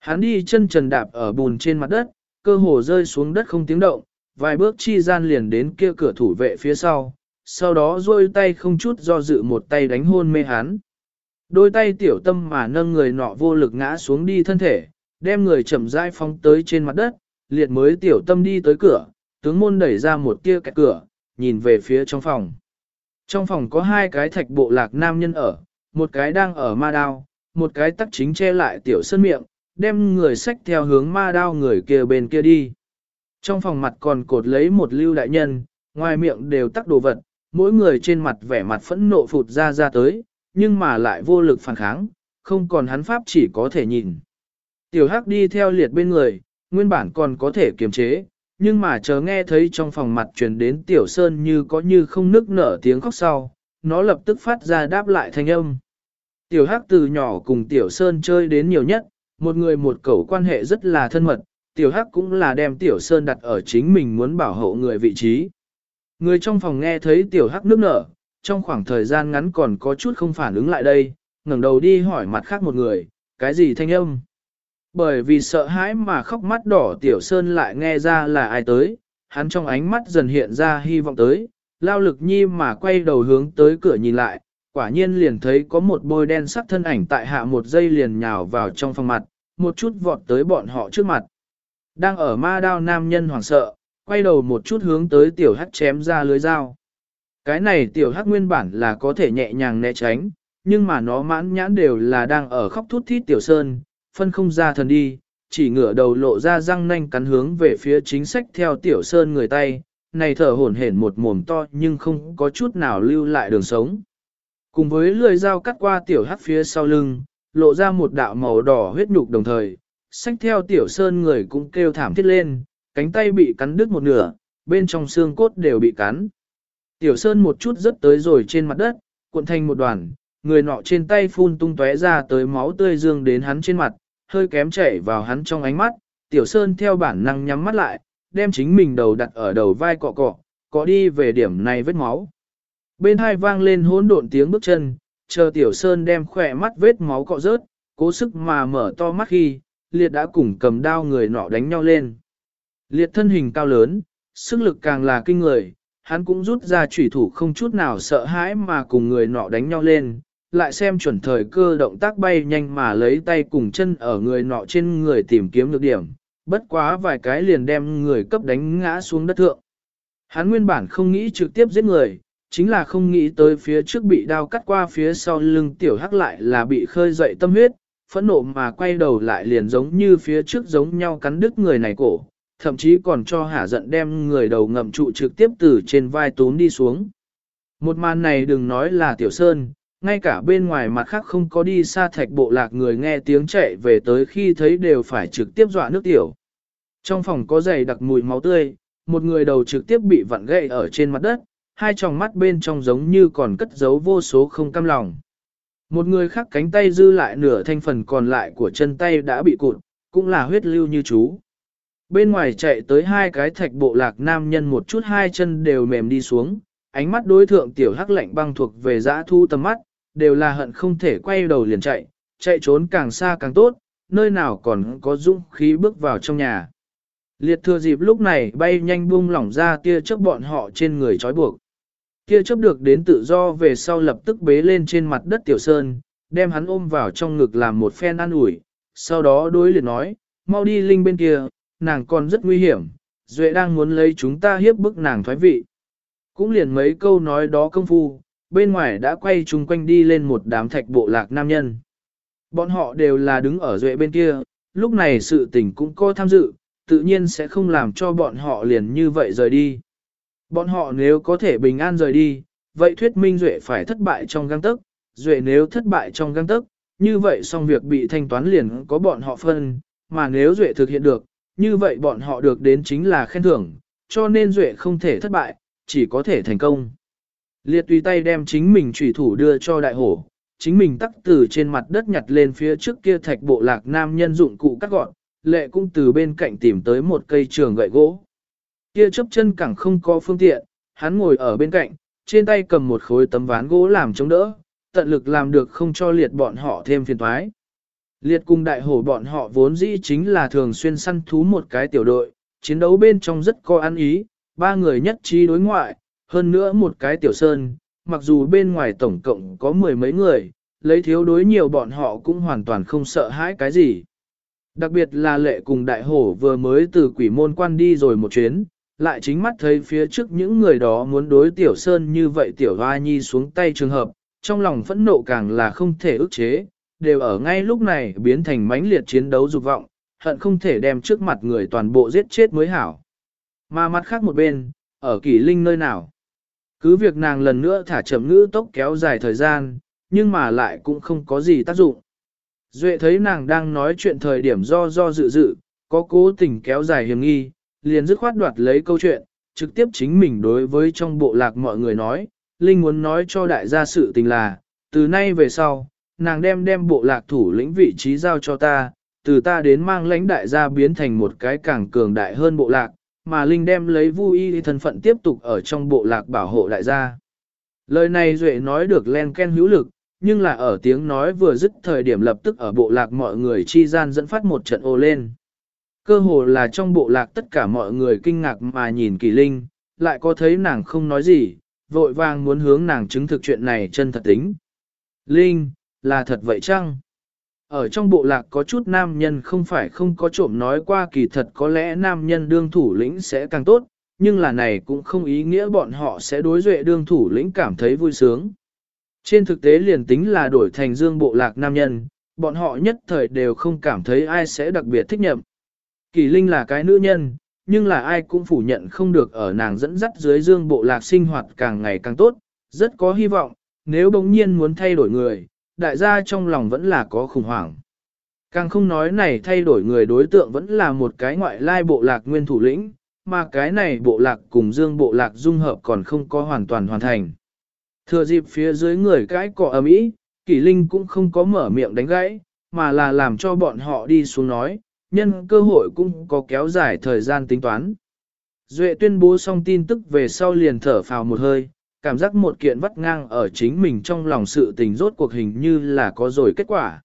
Hắn đi chân trần đạp ở bùn trên mặt đất, cơ hồ rơi xuống đất không tiếng động, vài bước chi gian liền đến kia cửa thủ vệ phía sau đó duỗi tay không chút do dự một tay đánh hôn mê hắn. Đôi tay tiểu tâm mà nâng người nọ vô lực ngã xuống đi thân thể, đem người chậm rãi phóng tới trên mặt đất, liệt mới tiểu tâm đi tới cửa, tướng môn đẩy ra một tia kẹt cửa, nhìn về phía trong phòng. Trong phòng có hai cái thạch bộ lạc nam nhân ở, một cái đang ở ma đao, một cái tắc chính che lại tiểu sơn miệng, đem người xách theo hướng ma đao người kia bên kia đi. Trong phòng mặt còn cột lấy một lưu đại nhân, ngoài miệng đều tắc đồ vật, mỗi người trên mặt vẻ mặt phẫn nộ phụt ra tới, nhưng mà lại vô lực phản kháng, không còn hắn pháp chỉ có thể nhìn. Tiểu Hắc đi theo liệt bên người, nguyên bản còn có thể kiềm chế, nhưng mà chờ nghe thấy trong phòng mặt truyền đến Tiểu Sơn như có như không nức nở tiếng khóc sau, nó lập tức phát ra đáp lại thanh âm. Tiểu Hắc từ nhỏ cùng Tiểu Sơn chơi đến nhiều nhất, một người một cẩu quan hệ rất là thân mật, Tiểu Hắc cũng là đem Tiểu Sơn đặt ở chính mình muốn bảo hộ người vị trí. Người trong phòng nghe thấy Tiểu Hắc nức nở, trong khoảng thời gian ngắn còn có chút không phản ứng lại đây, ngẩng đầu đi hỏi mặt khác một người, cái gì thanh âm? Bởi vì sợ hãi mà khóc mắt đỏ Tiểu Sơn lại nghe ra là ai tới, hắn trong ánh mắt dần hiện ra hy vọng tới, lao lực nhi mà quay đầu hướng tới cửa nhìn lại, quả nhiên liền thấy có một bôi đen sắc thân ảnh tại hạ một giây liền nhào vào trong phòng mặt, một chút vọt tới bọn họ trước mặt. Đang ở ma đao nam nhân hoảng sợ, quay đầu một chút hướng tới Tiểu Hắc chém ra lưới dao. Cái này Tiểu Hắc nguyên bản là có thể nhẹ nhàng né tránh, nhưng mà nó mãn nhãn đều là đang ở khóc thút thít Tiểu Sơn, phân không ra thần đi, chỉ ngửa đầu lộ ra răng nanh cắn hướng về phía chính sách theo Tiểu Sơn người tay, này thở hổn hển một mồm to nhưng không có chút nào lưu lại đường sống. Cùng với lưỡi dao cắt qua Tiểu Hắc phía sau lưng, lộ ra một đạo màu đỏ huyết nhục đồng thời, sách theo Tiểu Sơn người cũng kêu thảm thiết lên, cánh tay bị cắn đứt một nửa, bên trong xương cốt đều bị cắn. Tiểu Sơn một chút rớt tới rồi trên mặt đất, cuộn thành một đoàn, người nọ trên tay phun tung tóe ra tới máu tươi dương đến hắn trên mặt, hơi kém chảy vào hắn trong ánh mắt, Tiểu Sơn theo bản năng nhắm mắt lại, đem chính mình đầu đặt ở đầu vai cọ cọ, có đi về điểm này vết máu. Bên hai vang lên hỗn độn tiếng bước chân, chờ Tiểu Sơn đem khỏe mắt vết máu cọ rớt, cố sức mà mở to mắt khi, liệt đã cùng cầm đao người nọ đánh nhau lên. Liệt thân hình cao lớn, sức lực càng là kinh người, hắn cũng rút ra chủy thủ không chút nào sợ hãi mà cùng người nọ đánh nhau lên, lại xem chuẩn thời cơ động tác bay nhanh mà lấy tay cùng chân ở người nọ trên người tìm kiếm được điểm, bất quá vài cái liền đem người cấp đánh ngã xuống đất thượng. Hắn nguyên bản không nghĩ trực tiếp giết người, chính là không nghĩ tới phía trước bị đao cắt qua phía sau lưng Tiểu Hắc lại là bị khơi dậy tâm huyết, phẫn nộ mà quay đầu lại liền giống như phía trước giống nhau cắn đứt người này cổ, thậm chí còn cho hả giận đem người đầu ngậm trụ trực tiếp từ trên vai túm đi xuống. Một màn này đừng nói là Tiểu Sơn, ngay cả bên ngoài mặt khác không có đi xa thạch bộ lạc người nghe tiếng chạy về tới khi thấy đều phải trực tiếp dọa nước tiểu. Trong phòng có dày đặc mùi máu tươi, một người đầu trực tiếp bị vặn gãy ở trên mặt đất, hai tròng mắt bên trong giống như còn cất giấu vô số không cam lòng. Một người khác cánh tay dư lại nửa thanh phần còn lại của chân tay đã bị cụt, cũng là huyết lưu như chú. Bên ngoài chạy tới hai cái thạch bộ lạc nam nhân một chút hai chân đều mềm đi xuống, ánh mắt đối thượng Tiểu Hắc lạnh băng thuộc về dã thu tầm mắt, đều là hận không thể quay đầu liền chạy, chạy trốn càng xa càng tốt, nơi nào còn có dũng khí bước vào trong nhà. Liệt thừa dịp lúc này bay nhanh buông lỏng ra tia chớp bọn họ trên người trói buộc. Tia chớp được đến tự do về sau lập tức bế lên trên mặt đất Tiểu Sơn, đem hắn ôm vào trong ngực làm một phen an ủi, sau đó đối liệt nói, mau đi Linh bên kia, nàng còn rất nguy hiểm, Duệ đang muốn lấy chúng ta hiếp bức nàng thoái vị. Cũng liền mấy câu nói đó công phu, bên ngoài đã quay chung quanh đi lên một đám thạch bộ lạc nam nhân. Bọn họ đều là đứng ở Duệ bên kia, lúc này sự tình cũng có tham dự, tự nhiên sẽ không làm cho bọn họ liền như vậy rời đi. Bọn họ nếu có thể bình an rời đi, vậy thuyết minh Duệ phải thất bại trong gang tấc, Duệ nếu thất bại trong gang tấc, như vậy xong việc bị thanh toán liền có bọn họ phân, mà nếu Duệ thực hiện được, như vậy bọn họ được đến chính là khen thưởng, cho nên Duệ không thể thất bại, chỉ có thể thành công. Liệt tùy tay đem chính mình chủy thủ đưa cho đại hổ, chính mình tắc từ trên mặt đất nhặt lên phía trước kia thạch bộ lạc nam nhân dụng cụ cắt gọn, lệ cũng từ bên cạnh tìm tới một cây trường gậy gỗ. Kia chấp chân cẳng không có phương tiện, hắn ngồi ở bên cạnh, trên tay cầm một khối tấm ván gỗ làm chống đỡ, tận lực làm được không cho liệt bọn họ thêm phiền toái. Liệt cùng đại hổ bọn họ vốn dĩ chính là thường xuyên săn thú một cái tiểu đội, chiến đấu bên trong rất có ăn ý, ba người nhất trí đối ngoại, hơn nữa một cái tiểu sơn, mặc dù bên ngoài tổng cộng có mười mấy người, lấy thiếu đối nhiều bọn họ cũng hoàn toàn không sợ hãi cái gì. Đặc biệt là lệ cùng đại hổ vừa mới từ quỷ môn quan đi rồi một chuyến, lại chính mắt thấy phía trước những người đó muốn đối tiểu sơn như vậy tiểu hoa nhi xuống tay trường hợp, trong lòng phẫn nộ càng là không thể ức chế, đều ở ngay lúc này biến thành mãnh liệt chiến đấu dục vọng, hận không thể đem trước mặt người toàn bộ giết chết mới hảo. Mà mặt khác một bên, ở Kỷ Linh nơi nào? Cứ việc nàng lần nữa thả chậm ngữ tốc kéo dài thời gian, nhưng mà lại cũng không có gì tác dụng. Duệ thấy nàng đang nói chuyện thời điểm do dự dự, có cố tình kéo dài hiểm nghi, liền dứt khoát đoạt lấy câu chuyện, trực tiếp chính mình đối với trong bộ lạc mọi người nói, Linh muốn nói cho đại gia sự tình là, từ nay về sau, nàng đem bộ lạc thủ lĩnh vị trí giao cho ta, từ ta đến mang lãnh đại gia biến thành một cái càng cường đại hơn bộ lạc, mà Linh đem lấy Vu Y thân phận tiếp tục ở trong bộ lạc bảo hộ đại gia. Lời này Duệ nói được len ken hữu lực, nhưng là ở tiếng nói vừa dứt thời điểm lập tức ở bộ lạc mọi người chi gian dẫn phát một trận ô lên. Cơ hồ là trong bộ lạc tất cả mọi người kinh ngạc mà nhìn Kỳ Linh, lại có thấy nàng không nói gì, vội vàng muốn hướng nàng chứng thực chuyện này chân thật tính. Linh, là thật vậy chăng? Ở trong bộ lạc có chút nam nhân không phải không có trộm nói qua kỳ thật có lẽ nam nhân đương thủ lĩnh sẽ càng tốt, nhưng là này cũng không ý nghĩa bọn họ sẽ đối duệ đương thủ lĩnh cảm thấy vui sướng. Trên thực tế liền tính là đổi thành dương bộ lạc nam nhân, bọn họ nhất thời đều không cảm thấy ai sẽ đặc biệt thích nhậm. Kỳ Linh là cái nữ nhân, nhưng là ai cũng phủ nhận không được ở nàng dẫn dắt dưới dương bộ lạc sinh hoạt càng ngày càng tốt, rất có hy vọng, nếu bỗng nhiên muốn thay đổi người, đại gia trong lòng vẫn là có khủng hoảng. Càng không nói này thay đổi người đối tượng vẫn là một cái ngoại lai bộ lạc nguyên thủ lĩnh, mà cái này bộ lạc cùng dương bộ lạc dung hợp còn không có hoàn toàn hoàn thành. Thừa dịp phía dưới người cái cọ ầm ĩ, Kỷ Linh cũng không có mở miệng đánh gãy, mà là làm cho bọn họ đi xuống nói, nhân cơ hội cũng có kéo dài thời gian tính toán. Duệ tuyên bố xong tin tức về sau liền thở phào một hơi, cảm giác một kiện vắt ngang ở chính mình trong lòng sự tình rốt cuộc hình như là có rồi kết quả.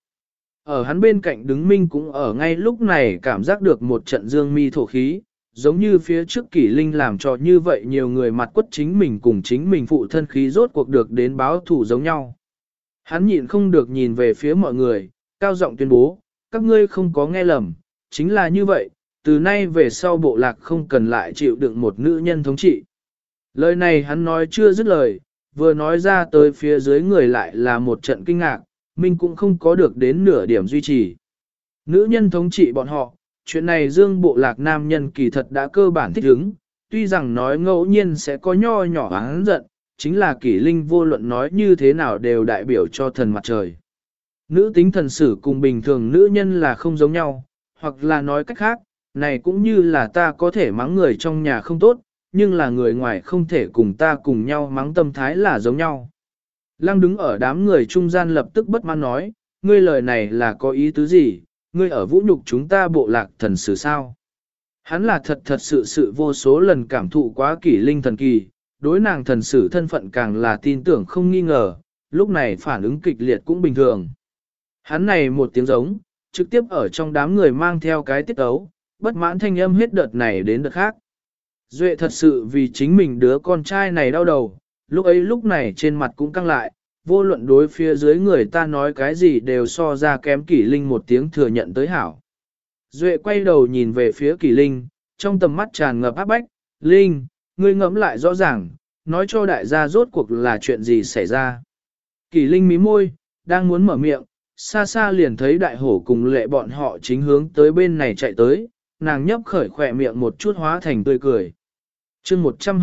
Ở hắn bên cạnh đứng Minh cũng ở ngay lúc này cảm giác được một trận dương mi thổ khí, giống như phía trước Kỷ Linh làm cho như vậy nhiều người mặt quất chính mình cùng chính mình phụ thân khí rốt cuộc được đến báo thủ giống nhau. Hắn nhịn không được nhìn về phía mọi người, cao giọng tuyên bố, các ngươi không có nghe lầm, chính là như vậy, từ nay về sau bộ lạc không cần lại chịu đựng một nữ nhân thống trị. Lời này hắn nói chưa dứt lời, vừa nói ra tới phía dưới người lại là một trận kinh ngạc, mình cũng không có được đến nửa điểm duy trì. Nữ nhân thống trị bọn họ, chuyện này dương bộ lạc nam nhân kỳ thật đã cơ bản thích ứng, tuy rằng nói ngẫu nhiên sẽ có nho nhỏ oán giận, chính là Kỷ Linh vô luận nói như thế nào đều đại biểu cho thần mặt trời. Nữ tính thần sử cùng bình thường nữ nhân là không giống nhau, hoặc là nói cách khác, này cũng như là ta có thể mắng người trong nhà không tốt, nhưng là người ngoài không thể cùng ta cùng nhau mắng tâm thái là giống nhau. Lăng đứng ở đám người trung gian lập tức bất mãn nói, ngươi lời này là có ý tứ gì, ngươi ở vũ nhục chúng ta bộ lạc thần sử sao. Hắn là thật sự vô số lần cảm thụ quá Kỷ Linh thần kỳ, đối nàng thần sử thân phận càng là tin tưởng không nghi ngờ, lúc này phản ứng kịch liệt cũng bình thường. Hắn này một tiếng giống, trực tiếp ở trong đám người mang theo cái tiết ấu, bất mãn thanh âm hết đợt này đến đợt khác. Duệ thật sự vì chính mình đứa con trai này đau đầu, lúc này trên mặt cũng căng lại, vô luận đối phía dưới người ta nói cái gì đều so ra kém Kỷ Linh một tiếng thừa nhận tới hảo. Duệ quay đầu nhìn về phía Kỷ Linh, trong tầm mắt tràn ngập áp bách, Linh, ngươi ngẫm lại rõ ràng, nói cho đại gia rốt cuộc là chuyện gì xảy ra. Kỷ Linh mí môi, đang muốn mở miệng, xa xa liền thấy đại hổ cùng lệ bọn họ chính hướng tới bên này chạy tới, nàng nhấp khởi khỏe miệng một chút hóa thành tươi cười. Chương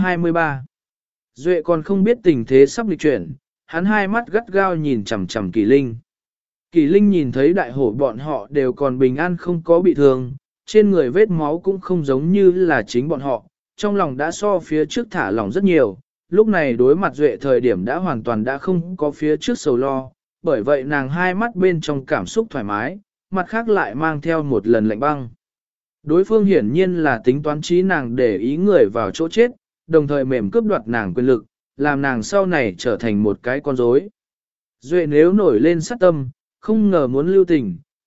123 Duệ còn không biết tình thế sắp lịch chuyển, hắn hai mắt gắt gao nhìn chằm chằm Kỷ Linh. Kỷ Linh nhìn thấy đại hổ bọn họ đều còn bình an không có bị thương, trên người vết máu cũng không giống như là chính bọn họ, trong lòng đã so phía trước thả lỏng rất nhiều, lúc này đối mặt Duệ thời điểm đã hoàn toàn đã không có phía trước sầu lo, bởi vậy nàng hai mắt bên trong cảm xúc thoải mái, mặt khác lại mang theo một lần lạnh băng. Đối phương hiển nhiên là tính toán trí nàng để ý người vào chỗ chết, đồng thời mềm cướp đoạt nàng quyền lực, làm nàng sau này trở thành một cái con rối. Duệ nếu nổi lên sát tâm, không ngờ muốn lưu tình,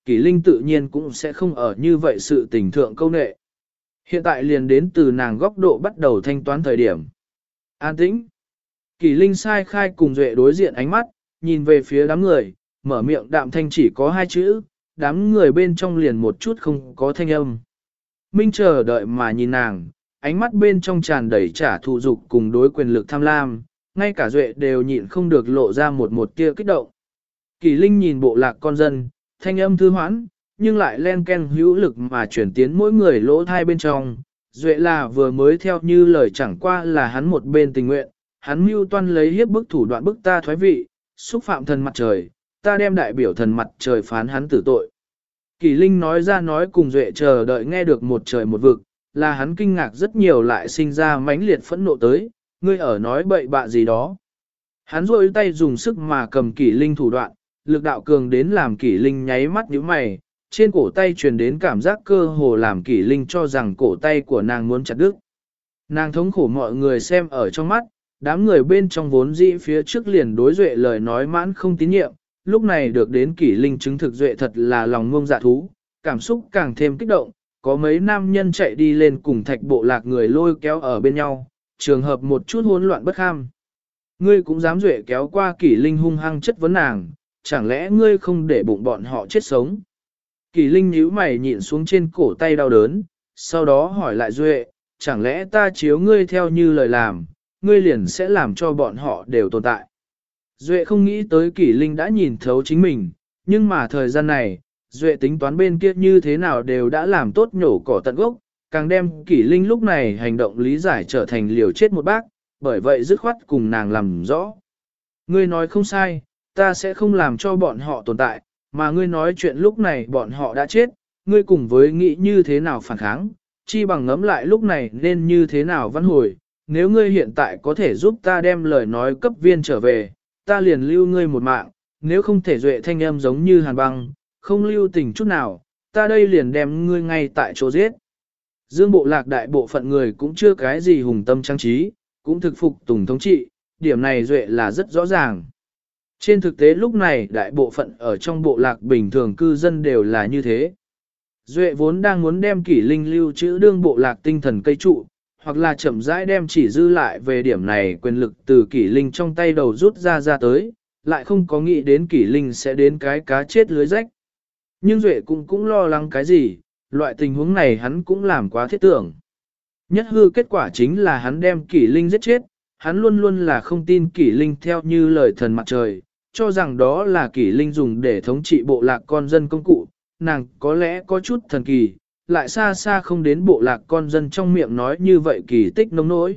Kỷ Linh tự nhiên cũng sẽ không ở như vậy sự tình thượng câu nệ. Hiện tại liền đến từ nàng góc độ bắt đầu thanh toán thời điểm. An tĩnh. Kỷ Linh sai khai cùng Duệ đối diện ánh mắt, nhìn về phía đám người, mở miệng đạm thanh chỉ có hai chữ, đám người bên trong liền một chút không có thanh âm. Minh chờ đợi mà nhìn nàng, ánh mắt bên trong tràn đầy trả thù dục cùng đối quyền lực tham lam, ngay cả Duệ đều nhịn không được lộ ra một tia kích động. Kỷ Linh nhìn bộ lạc con dân, thanh âm thư hoãn, nhưng lại len ken hữu lực mà chuyển tiến mỗi người lỗ thai bên trong. Duệ là vừa mới theo như lời chẳng qua là hắn một bên tình nguyện, hắn mưu toan lấy hiếp bức thủ đoạn bức ta thoái vị, xúc phạm thần mặt trời, ta đem đại biểu thần mặt trời phán hắn tử tội. Kỷ Linh nói ra nói cùng Duệ chờ đợi nghe được một trời một vực, là hắn kinh ngạc rất nhiều lại sinh ra mãnh liệt phẫn nộ tới, ngươi ở nói bậy bạ gì đó. Hắn rôi tay dùng sức mà cầm Kỷ Linh thủ đoạn, lực đạo cường đến làm Kỷ Linh nháy mắt nhíu mày, trên cổ tay truyền đến cảm giác cơ hồ làm Kỷ Linh cho rằng cổ tay của nàng muốn chặt đứt. Nàng thống khổ mọi người xem ở trong mắt, đám người bên trong vốn dĩ phía trước liền đối Duệ lời nói mãn không tín nhiệm, lúc này được đến Kỷ Linh chứng thực Duệ thật là lòng ngông dạ thú, cảm xúc càng thêm kích động, có mấy nam nhân chạy đi lên cùng thạch bộ lạc người lôi kéo ở bên nhau, trường hợp một chút hỗn loạn bất kham. Ngươi cũng dám Duệ kéo qua Kỷ Linh hung hăng chất vấn nàng, chẳng lẽ ngươi không để bụng bọn họ chết sống? Kỷ Linh nhíu mày nhịn xuống trên cổ tay đau đớn, sau đó hỏi lại Duệ, chẳng lẽ ta chiếu ngươi theo như lời làm, ngươi liền sẽ làm cho bọn họ đều tồn tại. Duệ không nghĩ tới Kỷ Linh đã nhìn thấu chính mình, nhưng mà thời gian này, Duệ tính toán bên kia như thế nào đều đã làm tốt nhổ cỏ tận gốc, càng đem Kỷ Linh lúc này hành động lý giải trở thành liều chết một bác, bởi vậy dứt khoát cùng nàng làm rõ. Ngươi nói không sai, ta sẽ không làm cho bọn họ tồn tại, mà ngươi nói chuyện lúc này bọn họ đã chết, ngươi cùng với nghĩ như thế nào phản kháng, chi bằng ngẫm lại lúc này nên như thế nào văn hồi, nếu ngươi hiện tại có thể giúp ta đem lời nói cấp viên trở về, ta liền lưu ngươi một mạng, nếu không thể Duệ thanh âm giống như hàn băng, không lưu tình chút nào, ta đây liền đem ngươi ngay tại chỗ giết. Dương bộ lạc đại bộ phận người cũng chưa cái gì hùng tâm trang trí, cũng thực phục tùng thống trị, điểm này Duệ là rất rõ ràng. Trên thực tế lúc này đại bộ phận ở trong bộ lạc bình thường cư dân đều là như thế. Duệ vốn đang muốn đem Kỷ Linh lưu trữ đương bộ lạc tinh thần cây trụ, hoặc là chậm rãi đem chỉ dư lại về điểm này quyền lực từ Kỷ Linh trong tay đầu rút ra tới, lại không có nghĩ đến Kỷ Linh sẽ đến cái cá chết lưới rách. Nhưng Duệ cũng lo lắng cái gì, loại tình huống này hắn cũng làm quá thiết tưởng. Nhất hư kết quả chính là hắn đem Kỷ Linh giết chết, hắn luôn luôn là không tin Kỷ Linh theo như lời thần mặt trời, cho rằng đó là Kỷ Linh dùng để thống trị bộ lạc con dân công cụ, nàng có lẽ có chút thần kỳ, lại xa xa không đến bộ lạc con dân trong miệng nói như vậy kỳ tích nông nỗi.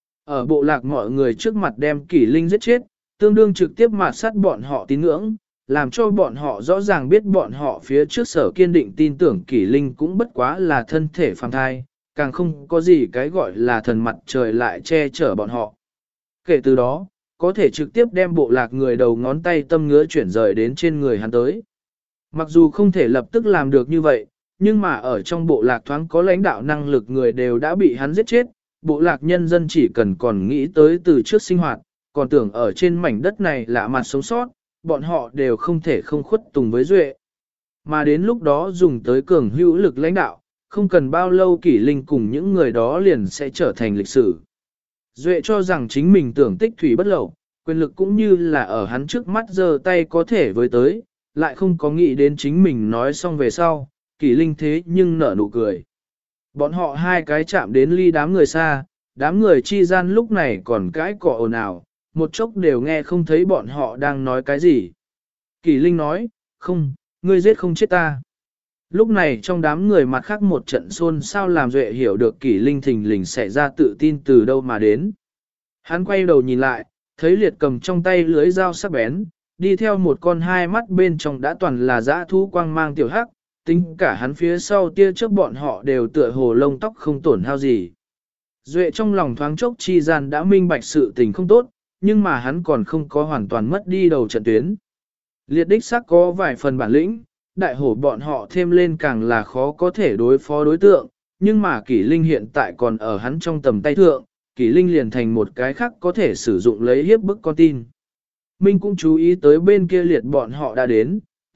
Ở bộ lạc mọi người trước mặt đem Kỷ Linh giết chết, tương đương trực tiếp mạt sát bọn họ tín ngưỡng, làm cho bọn họ rõ ràng biết bọn họ phía trước sở kiên định tin tưởng Kỷ Linh cũng bất quá là thân thể phàm thai, càng không có gì cái gọi là thần mặt trời lại che chở bọn họ. Kể từ đó, có thể trực tiếp đem bộ lạc người đầu ngón tay tâm ngứa chuyển rời đến trên người hắn tới. Mặc dù không thể lập tức làm được như vậy, nhưng mà ở trong bộ lạc thoáng có lãnh đạo năng lực người đều đã bị hắn giết chết, bộ lạc nhân dân chỉ cần còn nghĩ tới từ trước sinh hoạt, còn tưởng ở trên mảnh đất này lạ mặt sống sót, bọn họ đều không thể không khuất tùng với Duệ. Mà đến lúc đó dùng tới cường hữu lực lãnh đạo, không cần bao lâu Kỷ Linh cùng những người đó liền sẽ trở thành lịch sử. Duệ cho rằng chính mình tưởng tích thủy bất lậu, quyền lực cũng như là ở hắn trước mắt giơ tay có thể với tới, lại không có nghĩ đến chính mình nói xong về sau, Kỷ Linh thế nhưng nở nụ cười. Bọn họ hai cái chạm đến ly đám người xa, đám người chi gian lúc này còn cãi cọ ồn ào, một chốc đều nghe không thấy bọn họ đang nói cái gì. Kỷ Linh nói, không, ngươi giết không chết ta. Lúc này trong đám người mặt khác một trận xôn xao làm Duệ hiểu được Kỷ Linh thình lình sẽ ra tự tin từ đâu mà đến. Hắn quay đầu nhìn lại, thấy Liệt cầm trong tay lưới dao sắc bén, đi theo một con hai mắt bên trong đã toàn là dã thú quang mang tiểu hắc, tính cả hắn phía sau tia trước bọn họ đều tựa hồ lông tóc không tổn hao gì. Duệ trong lòng thoáng chốc chi gian đã minh bạch sự tình không tốt, nhưng mà hắn còn không có hoàn toàn mất đi đầu trận tuyến. Liệt đích xác có vài phần bản lĩnh, đại hổ bọn họ thêm lên càng là khó có thể đối phó đối tượng, nhưng mà Kỷ Linh hiện tại còn ở hắn trong tầm tay thượng, Kỷ Linh liền thành một cái khác có thể sử dụng lấy hiếp bức con tin. Minh cũng chú ý tới bên kia Liệt bọn họ đã đến,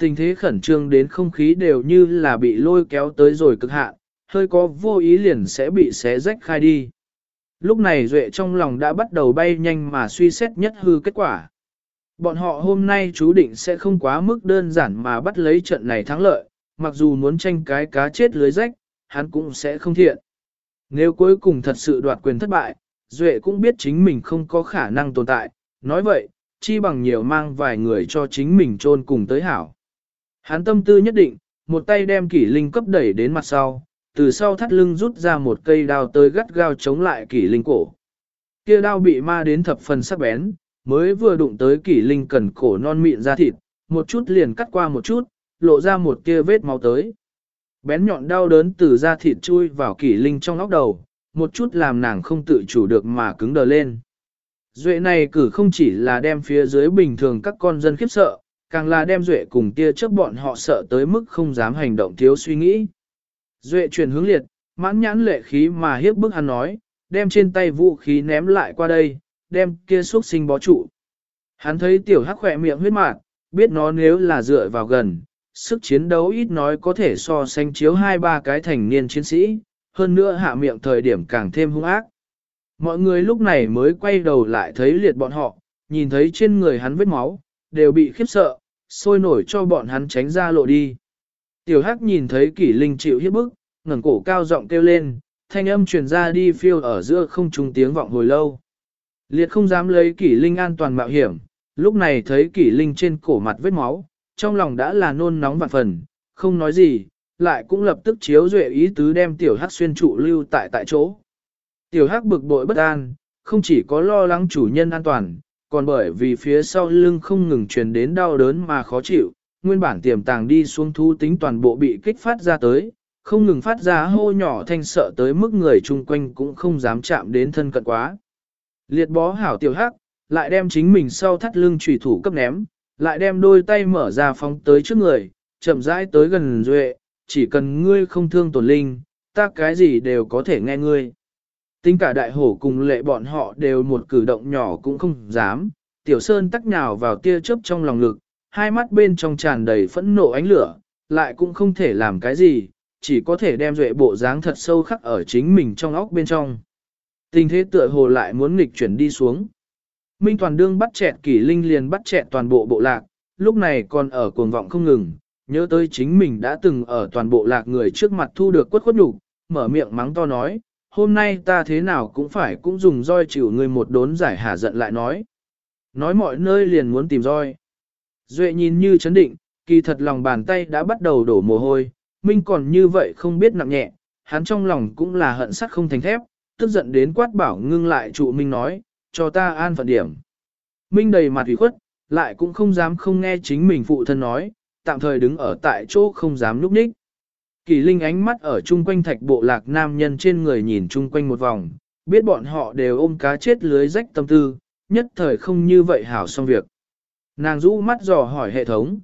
tình thế khẩn trương đến không khí đều như là bị lôi kéo tới rồi cực hạn, hơi có vô ý liền sẽ bị xé rách khai đi. Lúc này Duệ trong lòng đã bắt đầu bay nhanh mà suy xét nhất hư kết quả. Bọn họ hôm nay chú định sẽ không quá mức đơn giản mà bắt lấy trận này thắng lợi, mặc dù muốn tranh cái cá chết lưới rách, hắn cũng sẽ không thiện. Nếu cuối cùng thật sự đoạt quyền thất bại, Duệ cũng biết chính mình không có khả năng tồn tại, nói vậy, chi bằng nhiều mang vài người cho chính mình chôn cùng tới hảo. Hắn tâm tư nhất định, một tay đem Kỷ Linh cấp đẩy đến mặt sau, từ sau thắt lưng rút ra một cây đao tới gắt gao chống lại Kỷ Linh cổ. Kia đao bị ma đến thập phần sắc bén, mới vừa đụng tới Kỷ Linh cần cổ non mịn ra thịt, một chút liền cắt qua một chút, lộ ra một kia vết máu tới. Bén nhọn đau đớn từ da thịt chui vào Kỷ Linh trong óc đầu, một chút làm nàng không tự chủ được mà cứng đờ lên. Duệ này cử không chỉ là đem phía dưới bình thường các con dân khiếp sợ, càng là đem Duệ cùng tia trước bọn họ sợ tới mức không dám hành động thiếu suy nghĩ. Duệ chuyển hướng liệt, mãn nhãn lệ khí mà hiếp bức hắn nói, đem trên tay vũ khí ném lại qua đây, đem kia xuất sinh bó trụ. Hắn thấy tiểu hắc khỏe miệng huyết mạt, biết nó nếu là dựa vào gần, sức chiến đấu ít nói có thể so sánh chiếu 2-3 cái thành niên chiến sĩ, hơn nữa hạ miệng thời điểm càng thêm hung ác. Mọi người lúc này mới quay đầu lại thấy liệt bọn họ, nhìn thấy trên người hắn vết máu, đều bị khiếp sợ, sôi nổi cho bọn hắn tránh ra lộ đi. Tiểu hắc nhìn thấy Kỷ Linh chịu hiếp bức, ngẩng cổ cao giọng kêu lên, thanh âm truyền ra đi phiêu ở giữa không trung tiếng vọng hồi lâu. Liệt không dám lấy Kỷ Linh an toàn mạo hiểm, lúc này thấy Kỷ Linh trên cổ mặt vết máu, trong lòng đã là nôn nóng vạn phần, không nói gì, lại cũng lập tức chiếu Duệ ý tứ đem tiểu hắc xuyên trụ lưu tại chỗ. Tiểu hắc bực bội bất an, không chỉ có lo lắng chủ nhân an toàn, còn bởi vì phía sau lưng không ngừng truyền đến đau đớn mà khó chịu, nguyên bản tiềm tàng đi xuống thú tính toàn bộ bị kích phát ra tới, không ngừng phát ra hô nhỏ thanh sợ tới mức người chung quanh cũng không dám chạm đến thân cận quá. Liệt bó hảo tiểu hắc, lại đem chính mình sau thắt lưng chủy thủ cấp ném, lại đem đôi tay mở ra phóng tới trước người, chậm rãi tới gần Duệ, chỉ cần ngươi không thương tổn linh, ta cái gì đều có thể nghe ngươi. Tính cả đại hổ cùng lệ bọn họ đều một cử động nhỏ cũng không dám, tiểu sơn tắc nhào vào tia chớp trong lòng ngực, hai mắt bên trong tràn đầy phẫn nộ ánh lửa, lại cũng không thể làm cái gì, chỉ có thể đem Duệ bộ dáng thật sâu khắc ở chính mình trong óc bên trong. Tình thế tựa hồ lại muốn nghịch chuyển đi xuống. Minh Toàn đương bắt chẹt Kỷ Linh liền bắt chẹt toàn bộ bộ lạc, lúc này còn ở cuồng vọng không ngừng, nhớ tới chính mình đã từng ở toàn bộ lạc người trước mặt thu được quất khuất nhục, mở miệng mắng to nói, hôm nay ta thế nào cũng phải cũng dùng roi chịu người một đốn giải hả giận lại nói. Nói mọi nơi liền muốn tìm roi. Duệ nhìn như chấn định, kỳ thật lòng bàn tay đã bắt đầu đổ mồ hôi, Minh còn như vậy không biết nặng nhẹ, hắn trong lòng cũng là hận sắt không thành thép, tức giận đến quát bảo ngưng lại trụ Minh nói, cho ta an phận điểm. Minh đầy mặt ủy khuất, lại cũng không dám không nghe chính mình phụ thân nói, tạm thời đứng ở tại chỗ không dám núp ních. Kỷ Linh ánh mắt ở chung quanh thạch bộ lạc nam nhân trên người nhìn chung quanh một vòng, biết bọn họ đều ôm cá chết lưới rách tâm tư, nhất thời không như vậy hảo xong việc. Nàng rũ mắt dò hỏi hệ thống,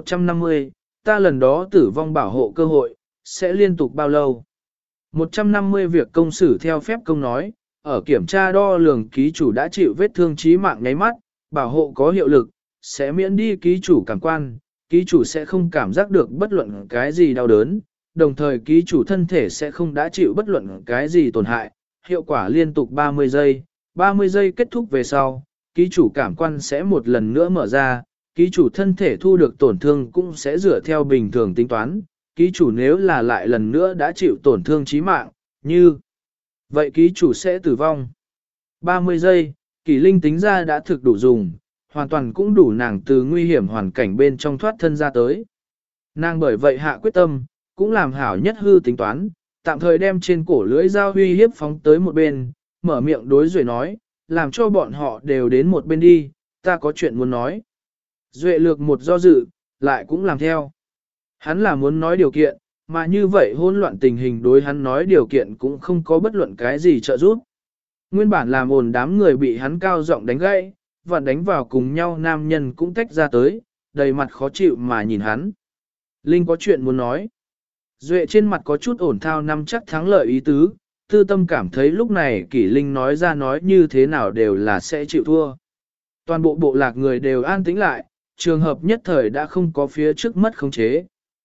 150, ta lần đó tử vong bảo hộ cơ hội, sẽ liên tục bao lâu? 150 việc công xử theo phép công nói, ở kiểm tra đo lường ký chủ đã chịu vết thương chí mạng nháy mắt, bảo hộ có hiệu lực, sẽ miễn đi ký chủ cảm quan, ký chủ sẽ không cảm giác được bất luận cái gì đau đớn, đồng thời ký chủ thân thể sẽ không đã chịu bất luận cái gì tổn hại, hiệu quả liên tục 30 giây kết thúc về sau, ký chủ cảm quan sẽ một lần nữa mở ra, ký chủ thân thể thu được tổn thương cũng sẽ dựa theo bình thường tính toán, ký chủ nếu là lại lần nữa đã chịu tổn thương chí mạng, như vậy ký chủ sẽ tử vong. 30 giây, Kỷ Linh tính ra đã thực đủ dùng, hoàn toàn cũng đủ nàng từ nguy hiểm hoàn cảnh bên trong thoát thân ra tới. Nàng bởi vậy hạ quyết tâm, cũng làm hảo nhất hư tính toán, tạm thời đem trên cổ lưỡi dao huy hiếp phóng tới một bên, mở miệng đối Duệ nói, làm cho bọn họ đều đến một bên đi, ta có chuyện muốn nói. Duệ lược một do dự, lại cũng làm theo. Hắn là muốn nói điều kiện, mà như vậy hỗn loạn tình hình đối hắn nói điều kiện cũng không có bất luận cái gì trợ giúp. Nguyên bản làm ồn đám người bị hắn cao giọng đánh gãy, và đánh vào cùng nhau nam nhân cũng tách ra tới, đầy mặt khó chịu mà nhìn hắn. Linh có chuyện muốn nói. Duệ trên mặt có chút ổn thao nắm chắc thắng lợi ý tứ, tư tâm cảm thấy lúc này Kỷ Linh nói ra nói như thế nào đều là sẽ chịu thua. Toàn bộ bộ lạc người đều an tĩnh lại, trường hợp nhất thời đã không có phía trước mất khống chế.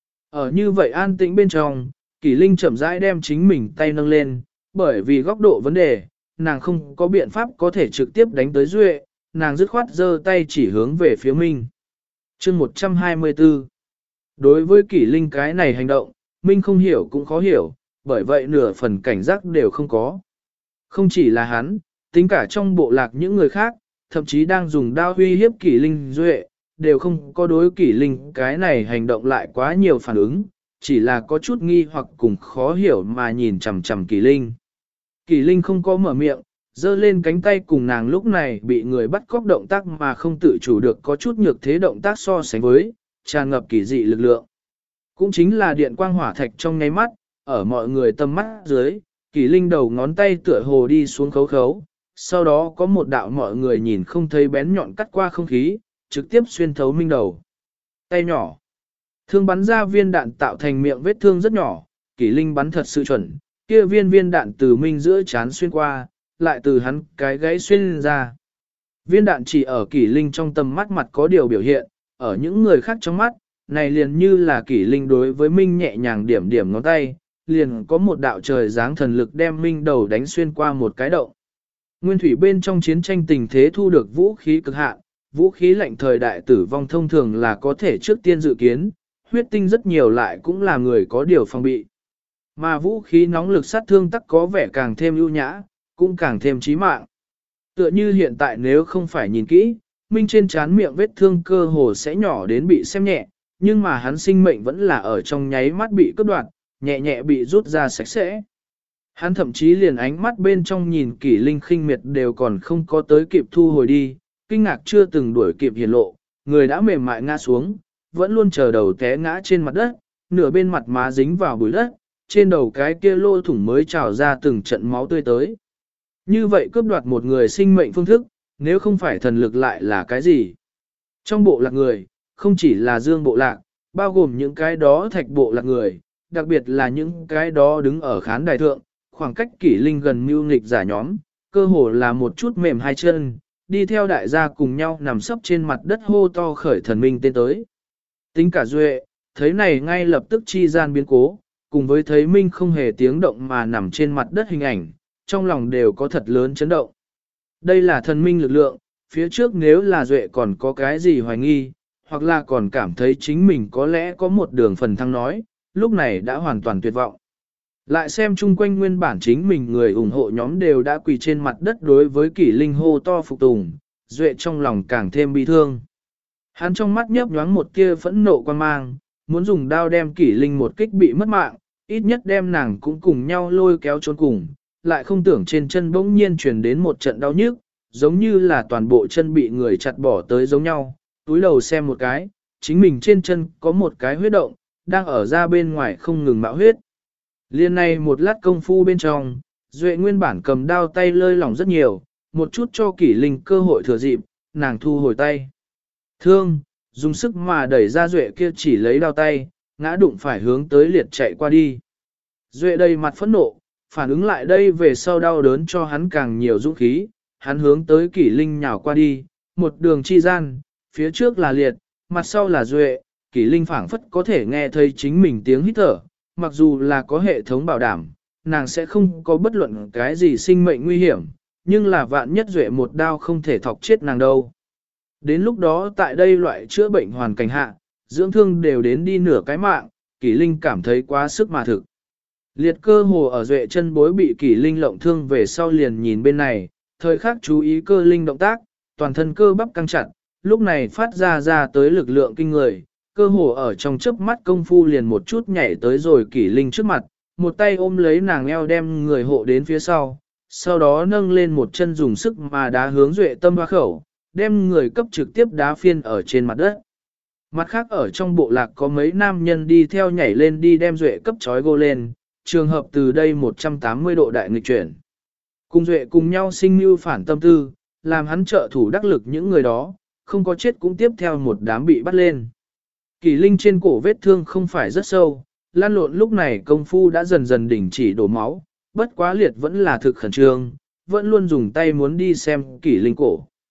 Ở như vậy an tĩnh bên trong, Kỷ Linh chậm rãi đem chính mình tay nâng lên, bởi vì góc độ vấn đề, nàng không có biện pháp có thể trực tiếp đánh tới Duệ, nàng dứt khoát giơ tay chỉ hướng về phía Minh. Chương 124. Đối với Kỷ Linh cái này hành động, Minh không hiểu cũng khó hiểu, bởi vậy nửa phần cảnh giác đều không có. Không chỉ là hắn, tính cả trong bộ lạc những người khác, thậm chí đang dùng đao uy hiếp Kỷ Linh Duệ, đều không có đối Kỷ Linh cái này hành động lại quá nhiều phản ứng, chỉ là có chút nghi hoặc cùng khó hiểu mà nhìn chằm chằm Kỷ Linh. Kỷ Linh không có mở miệng, giơ lên cánh tay cùng nàng lúc này bị người bắt cóc động tác mà không tự chủ được có chút nhược thế động tác so sánh với, tràn ngập kỳ dị lực lượng. Cũng chính là điện quang hỏa thạch trong nháy mắt, ở mọi người tầm mắt dưới, Kỷ Linh đầu ngón tay tựa hồ đi xuống khấu khấu, sau đó có một đạo mọi người nhìn không thấy bén nhọn cắt qua không khí, trực tiếp xuyên thấu Minh đầu. Tay nhỏ. Thương bắn ra viên đạn tạo thành miệng vết thương rất nhỏ, Kỷ Linh bắn thật sự chuẩn, kia viên đạn từ Minh giữa chán xuyên qua, lại từ hắn cái gãy xuyên ra. Viên đạn chỉ ở Kỷ Linh trong tầm mắt mặt có điều biểu hiện, ở những người khác trong mắt, này liền như là Kỷ Linh đối với Minh nhẹ nhàng điểm điểm ngón tay, liền có một đạo trời giáng thần lực đem Minh đầu đánh xuyên qua một cái động. Nguyên thủy bên trong chiến tranh tình thế thu được vũ khí cực hạn, vũ khí lạnh thời đại tử vong thông thường là có thể trước tiên dự kiến, huyết tinh rất nhiều lại cũng là người có điều phòng bị. Mà vũ khí nóng lực sát thương tắc có vẻ càng thêm ưu nhã, cũng càng thêm chí mạng. Tựa như hiện tại nếu không phải nhìn kỹ, Minh trên trán miệng vết thương cơ hồ sẽ nhỏ đến bị xem nhẹ, nhưng mà hắn sinh mệnh vẫn là ở trong nháy mắt bị cắt đoạn, nhẹ nhẹ bị rút ra sạch sẽ. Hắn thậm chí liền ánh mắt bên trong nhìn Kỷ Linh khinh miệt đều còn không có tới kịp thu hồi đi, kinh ngạc chưa từng đuổi kịp hiển lộ, người đã mềm mại ngã xuống, vẫn luôn chờ đầu té ngã trên mặt đất, nửa bên mặt má dính vào bụi đất, trên đầu cái kia lỗ thủng mới trào ra từng trận máu tươi tới. Như vậy cướp đoạt một người sinh mệnh phương thức, nếu không phải thần lực lại là cái gì? Trong bộ lạc người, không chỉ là dương bộ lạc, bao gồm những cái đó thạch bộ lạc người, đặc biệt là những cái đó đứng ở khán đài thượng, khoảng cách Kỷ Linh gần mưu nghịch giả nhóm, cơ hồ là một chút mềm hai chân, đi theo đại gia cùng nhau nằm sấp trên mặt đất hô to khởi thần minh tên tới. Tính cả Duệ, thấy này ngay lập tức chi gian biến cố, cùng với thấy Minh không hề tiếng động mà nằm trên mặt đất hình ảnh, trong lòng đều có thật lớn chấn động. Đây là thần minh lực lượng, phía trước nếu là Duệ còn có cái gì hoài nghi, hoặc là còn cảm thấy chính mình có lẽ có một đường phần thăng nói, lúc này đã hoàn toàn tuyệt vọng. Lại xem chung quanh nguyên bản chính mình người ủng hộ nhóm đều đã quỳ trên mặt đất đối với Kỷ Linh hô to phục tùng, Duệ trong lòng càng thêm bi thương. Hắn trong mắt nhấp nhoáng một tia phẫn nộ quan mang, muốn dùng đao đem Kỷ Linh một kích bị mất mạng, ít nhất đem nàng cũng cùng nhau lôi kéo trốn cùng, lại không tưởng trên chân bỗng nhiên truyền đến một trận đau nhức, giống như là toàn bộ chân bị người chặt bỏ tới giống nhau, túi đầu xem một cái, chính mình trên chân có một cái huyết động, đang ở ra bên ngoài không ngừng mạo huyết. Liên này một lát công phu bên trong, Duệ nguyên bản cầm đao tay lơi lỏng rất nhiều, một chút cho Kỷ Linh cơ hội thừa dịp, nàng thu hồi tay. Thương, dùng sức mà đẩy ra Duệ kia chỉ lấy đao tay, ngã đụng phải hướng tới liệt chạy qua đi. Duệ đầy mặt phẫn nộ, phản ứng lại đây về sau đau đớn cho hắn càng nhiều dũng khí, hắn hướng tới Kỷ Linh nhào qua đi, một đường chi gian, phía trước là liệt, mặt sau là Duệ, Kỷ Linh phảng phất có thể nghe thấy chính mình tiếng hít thở, mặc dù là có hệ thống bảo đảm, nàng sẽ không có bất luận cái gì sinh mệnh nguy hiểm, nhưng là vạn nhất Duệ một đao không thể thọc chết nàng đâu. Đến lúc đó tại đây loại chữa bệnh hoàn cảnh hạ, dưỡng thương đều đến đi nửa cái mạng, Kỷ Linh cảm thấy quá sức mà thực. Liệt cơ hồ ở Duệ chân bối bị Kỷ Linh lộng thương về sau liền nhìn bên này, thời khắc chú ý cơ linh động tác, toàn thân cơ bắp căng chặt, lúc này phát ra tới lực lượng kinh người, cơ hồ ở trong chớp mắt công phu liền một chút nhảy tới rồi Kỷ Linh trước mặt, một tay ôm lấy nàng eo đem người hộ đến phía sau đó nâng lên một chân dùng sức mà đá hướng Duệ tâm hoa khẩu, đem người cấp trực tiếp đá phiên ở trên mặt đất. Mặt khác ở trong bộ lạc có mấy nam nhân đi theo nhảy lên đi đem Duệ cấp trói gô lên, trường hợp từ đây 180 độ đại nghịch chuyển. Cùng Duệ cùng nhau sinh mưu phản tâm tư, làm hắn trợ thủ đắc lực những người đó, không có chết cũng tiếp theo một đám bị bắt lên. Kỷ Linh trên cổ vết thương không phải rất sâu, lan lộn lúc này công phu đã dần dần đỉnh chỉ đổ máu, bất quá liệt vẫn là thực khẩn trương, vẫn luôn dùng tay muốn đi xem Kỷ Linh cổ.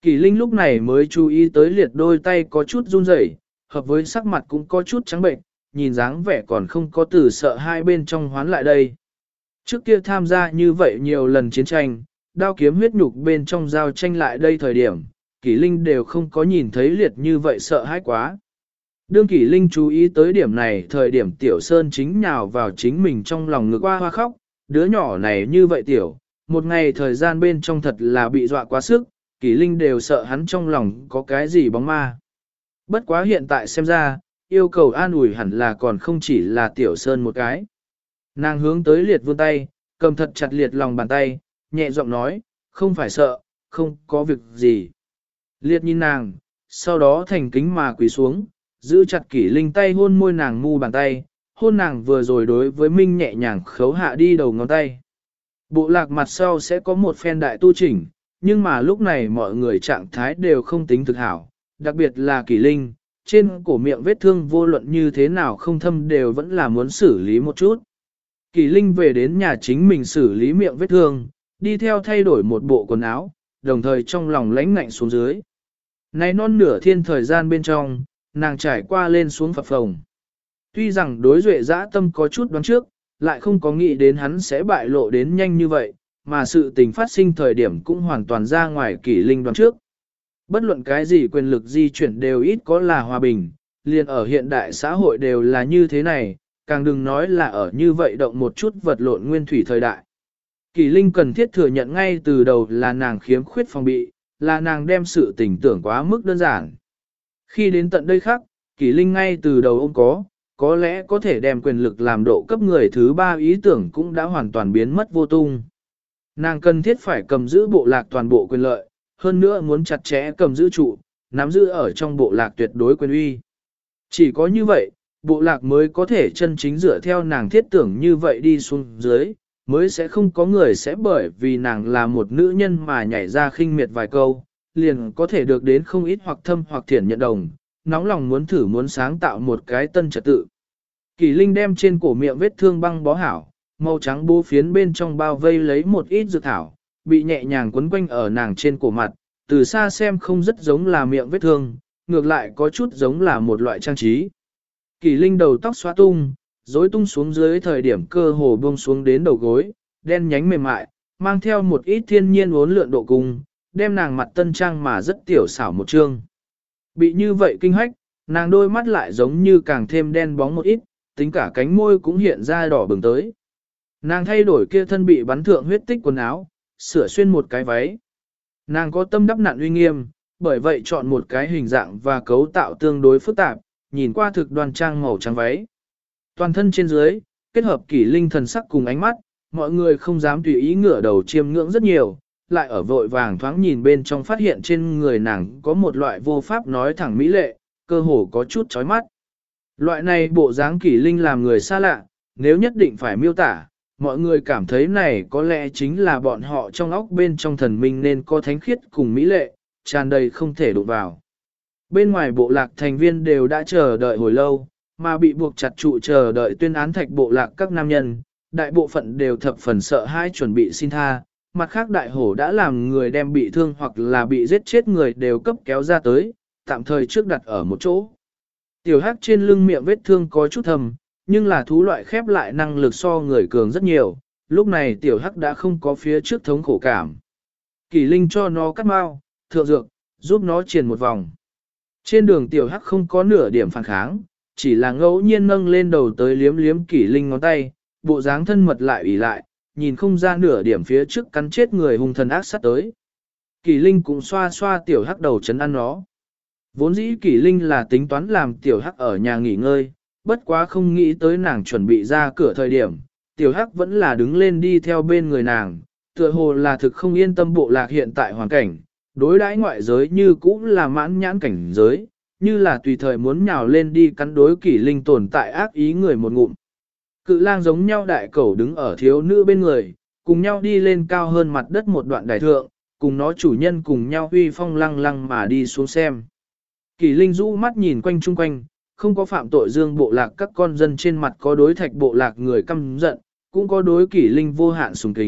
Kỳ Linh lúc này mới chú ý tới liệt đôi tay có chút run rẩy, hợp với sắc mặt cũng có chút trắng bệnh, nhìn dáng vẻ còn không có từ sợ hai bên trong hoán lại đây. Trước kia tham gia như vậy nhiều lần chiến tranh, đao kiếm huyết nhục bên trong giao tranh lại đây thời điểm, Kỳ Linh đều không có nhìn thấy liệt như vậy sợ hãi quá. Đương Kỳ Linh chú ý tới điểm này thời điểm Tiểu Sơn chính nhào vào chính mình trong lòng ngực hoa khóc, đứa nhỏ này như vậy tiểu, một ngày thời gian bên trong thật là bị dọa quá sức, Kỳ Linh đều sợ hắn trong lòng có cái gì bóng ma. Bất quá hiện tại xem ra, yêu cầu an ủi hẳn là còn không chỉ là Tiểu Sơn một cái. Nàng hướng tới liệt vươn tay, cầm thật chặt liệt lòng bàn tay, nhẹ giọng nói, không phải sợ, không có việc gì. Liệt nhìn nàng, sau đó thành kính mà quỳ xuống, giữ chặt Kỷ Linh tay hôn môi nàng mu bàn tay, hôn nàng vừa rồi đối với Minh nhẹ nhàng khấu hạ đi đầu ngón tay. Bộ lạc mặt sau sẽ có một phen đại tu chỉnh, nhưng mà lúc này mọi người trạng thái đều không tính thực hảo, đặc biệt là Kỷ Linh, trên cổ miệng vết thương vô luận như thế nào không thâm đều vẫn là muốn xử lý một chút. Kỷ Linh về đến nhà chính mình xử lý miệng vết thương, đi theo thay đổi một bộ quần áo, đồng thời trong lòng lãnh ngạnh xuống dưới. Này non nửa thiên thời gian bên trong, nàng trải qua lên xuống phập phồng. Tuy rằng đối duệ dã tâm có chút đoán trước, lại không có nghĩ đến hắn sẽ bại lộ đến nhanh như vậy, mà sự tình phát sinh thời điểm cũng hoàn toàn ra ngoài Kỷ Linh đoán trước. Bất luận cái gì quyền lực di chuyển đều ít có là hòa bình, liền ở hiện đại xã hội đều là như thế này, càng đừng nói là ở như vậy động một chút vật lộn nguyên thủy thời đại. Kỷ Linh cần thiết thừa nhận ngay từ đầu là nàng khiếm khuyết phòng bị, là nàng đem sự tình tưởng quá mức đơn giản. Khi đến tận đây khác, Kỷ Linh ngay từ đầu ông có lẽ có thể đem quyền lực làm độ cấp người thứ ba ý tưởng cũng đã hoàn toàn biến mất vô tung. Nàng cần thiết phải cầm giữ bộ lạc toàn bộ quyền lợi, hơn nữa muốn chặt chẽ cầm giữ trụ, nắm giữ ở trong bộ lạc tuyệt đối quyền uy. Chỉ có như vậy, bộ lạc mới có thể chân chính dựa theo nàng thiết tưởng như vậy đi xuống dưới, mới sẽ không có người sẽ bởi vì nàng là một nữ nhân mà nhảy ra khinh miệt vài câu, liền có thể được đến không ít hoặc thâm hoặc thiển nhận đồng, nóng lòng muốn thử muốn sáng tạo một cái tân trật tự. Kỳ Linh đem trên cổ miệng vết thương băng bó hảo, màu trắng bố phiến bên trong bao vây lấy một ít dược thảo, bị nhẹ nhàng quấn quanh ở nàng trên cổ mặt, từ xa xem không rất giống là miệng vết thương, ngược lại có chút giống là một loại trang trí. Kỳ Linh đầu tóc xóa tung, rối tung xuống dưới thời điểm cơ hồ buông xuống đến đầu gối, đen nhánh mềm mại, mang theo một ít thiên nhiên uốn lượn độ cung, đem nàng mặt tân trang mà rất tiểu xảo một trương. Bị như vậy kinh hách, nàng đôi mắt lại giống như càng thêm đen bóng một ít, tính cả cánh môi cũng hiện ra đỏ bừng tới. Nàng thay đổi kia thân bị bắn thượng huyết tích quần áo, sửa xuyên một cái váy. Nàng có tâm đắp nặn uy nghiêm, bởi vậy chọn một cái hình dạng và cấu tạo tương đối phức tạp, nhìn qua thực đoan trang màu trắng váy. Toàn thân trên dưới, kết hợp Kỷ Linh thần sắc cùng ánh mắt, mọi người không dám tùy ý ngửa đầu chiêm ngưỡng rất nhiều, lại ở vội vàng thoáng nhìn bên trong phát hiện trên người nàng có một loại vô pháp nói thẳng mỹ lệ, cơ hồ có chút chói mắt. Loại này bộ dáng Kỷ Linh làm người xa lạ, nếu nhất định phải miêu tả, mọi người cảm thấy này có lẽ chính là bọn họ trong óc bên trong thần minh nên có thánh khiết cùng mỹ lệ, tràn đầy không thể đụng vào. Bên ngoài bộ lạc thành viên đều đã chờ đợi hồi lâu, mà bị buộc chặt trụ chờ đợi tuyên án thạch bộ lạc các nam nhân, đại bộ phận đều thập phần sợ hãi chuẩn bị xin tha, mặt khác đại hổ đã làm người đem bị thương hoặc là bị giết chết người đều cấp kéo ra tới, tạm thời trước đặt ở một chỗ. Tiểu hắc trên lưng miệng vết thương có chút thầm, nhưng là thú loại khép lại năng lực so người cường rất nhiều, lúc này tiểu hắc đã không có phía trước thống khổ cảm. Kỳ Linh cho nó cắt mau, thượng dược, giúp nó triền một vòng. Trên đường tiểu hắc không có nửa điểm phản kháng, chỉ là ngẫu nhiên nâng lên đầu tới liếm liếm Kỷ Linh ngón tay, bộ dáng thân mật lại ủy lại, nhìn không ra nửa điểm phía trước cắn chết người hung thần ác sát tới. Kỷ Linh cũng xoa xoa tiểu hắc đầu chấn ăn nó. Vốn dĩ Kỷ Linh là tính toán làm tiểu hắc ở nhà nghỉ ngơi, bất quá không nghĩ tới nàng chuẩn bị ra cửa thời điểm, tiểu hắc vẫn là đứng lên đi theo bên người nàng, tựa hồ là thực không yên tâm bộ lạc hiện tại hoàn cảnh, đối đãi ngoại giới như cũng là mãn nhãn cảnh giới, như là tùy thời muốn nhào lên đi cắn đối Kỷ Linh tồn tại ác ý người một ngụm. Cự lang giống nhau đại cẩu đứng ở thiếu nữ bên người, cùng nhau đi lên cao hơn mặt đất một đoạn đài thượng, cùng nó chủ nhân cùng nhau huy phong lăng lăng mà đi xuống xem. Kỷ Linh rũ mắt nhìn quanh chung quanh, không có phạm tội dương bộ lạc các con dân trên mặt có đối thạch bộ lạc người căm giận, cũng có đối Kỷ Linh vô hạn sùng kính,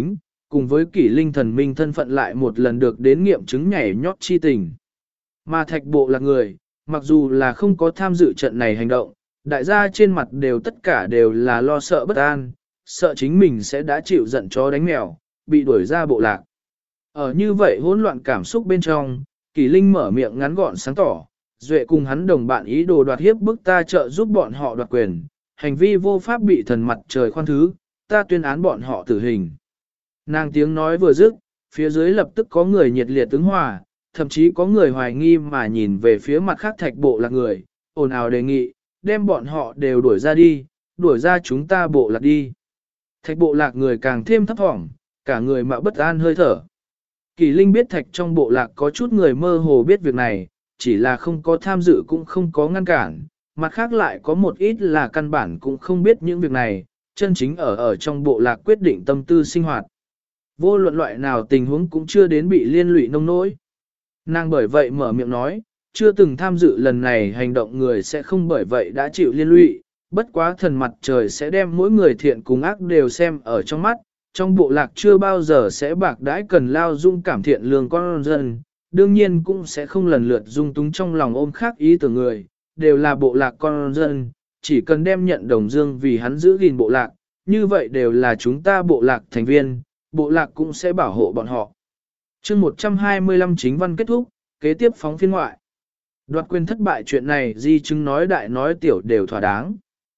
cùng với kỷ linh thần minh thân phận lại một lần được đến nghiệm chứng nhảy nhót chi tình. Mà thạch bộ lạc người, mặc dù là không có tham dự trận này hành động, đại gia trên mặt đều tất cả đều là lo sợ bất an, sợ chính mình sẽ đã chịu giận chó đánh mèo, bị đuổi ra bộ lạc. Ở như vậy hỗn loạn cảm xúc bên trong, Kỷ Linh mở miệng ngắn gọn sáng tỏ, Duệ cùng hắn đồng bạn ý đồ đoạt hiếp bức ta trợ giúp bọn họ đoạt quyền, hành vi vô pháp bị thần mặt trời khoan thứ, ta tuyên án bọn họ tử hình. Nàng tiếng nói vừa dứt, phía dưới lập tức có người nhiệt liệt ứng hòa, thậm chí có người hoài nghi mà nhìn về phía mặt khác thạch bộ lạc người, ồn ào đề nghị, đem bọn họ đều đuổi ra đi, đuổi ra chúng ta bộ lạc đi. Thạch bộ lạc người càng thêm thấp thỏm, cả người mạo bất an hơi thở. Kỳ Linh biết thạch trong bộ lạc có chút người mơ hồ biết việc này, chỉ là không có tham dự cũng không có ngăn cản, mặt khác lại có một ít là căn bản cũng không biết những việc này, chân chính ở trong bộ lạc quyết định tâm tư sinh hoạt. Vô luận loại nào tình huống cũng chưa đến bị liên lụy nông nỗi. Nàng bởi vậy mở miệng nói, chưa từng tham dự lần này hành động người sẽ không bởi vậy đã chịu liên lụy, bất quá thần mặt trời sẽ đem mỗi người thiện cùng ác đều xem ở trong mắt, trong bộ lạc chưa bao giờ sẽ bạc đãi cần lao dung cảm thiện lương con dân, đương nhiên cũng sẽ không lần lượt dung túng trong lòng ôm khác ý tưởng người, đều là bộ lạc con dân, chỉ cần đem nhận đồng dương vì hắn giữ gìn bộ lạc, như vậy đều là chúng ta bộ lạc thành viên, bộ lạc cũng sẽ bảo hộ bọn họ. Chương 125 chính văn kết thúc, kế tiếp phóng phiên ngoại. Đoạt quyền thất bại chuyện này di chứng nói đại nói tiểu đều thỏa đáng.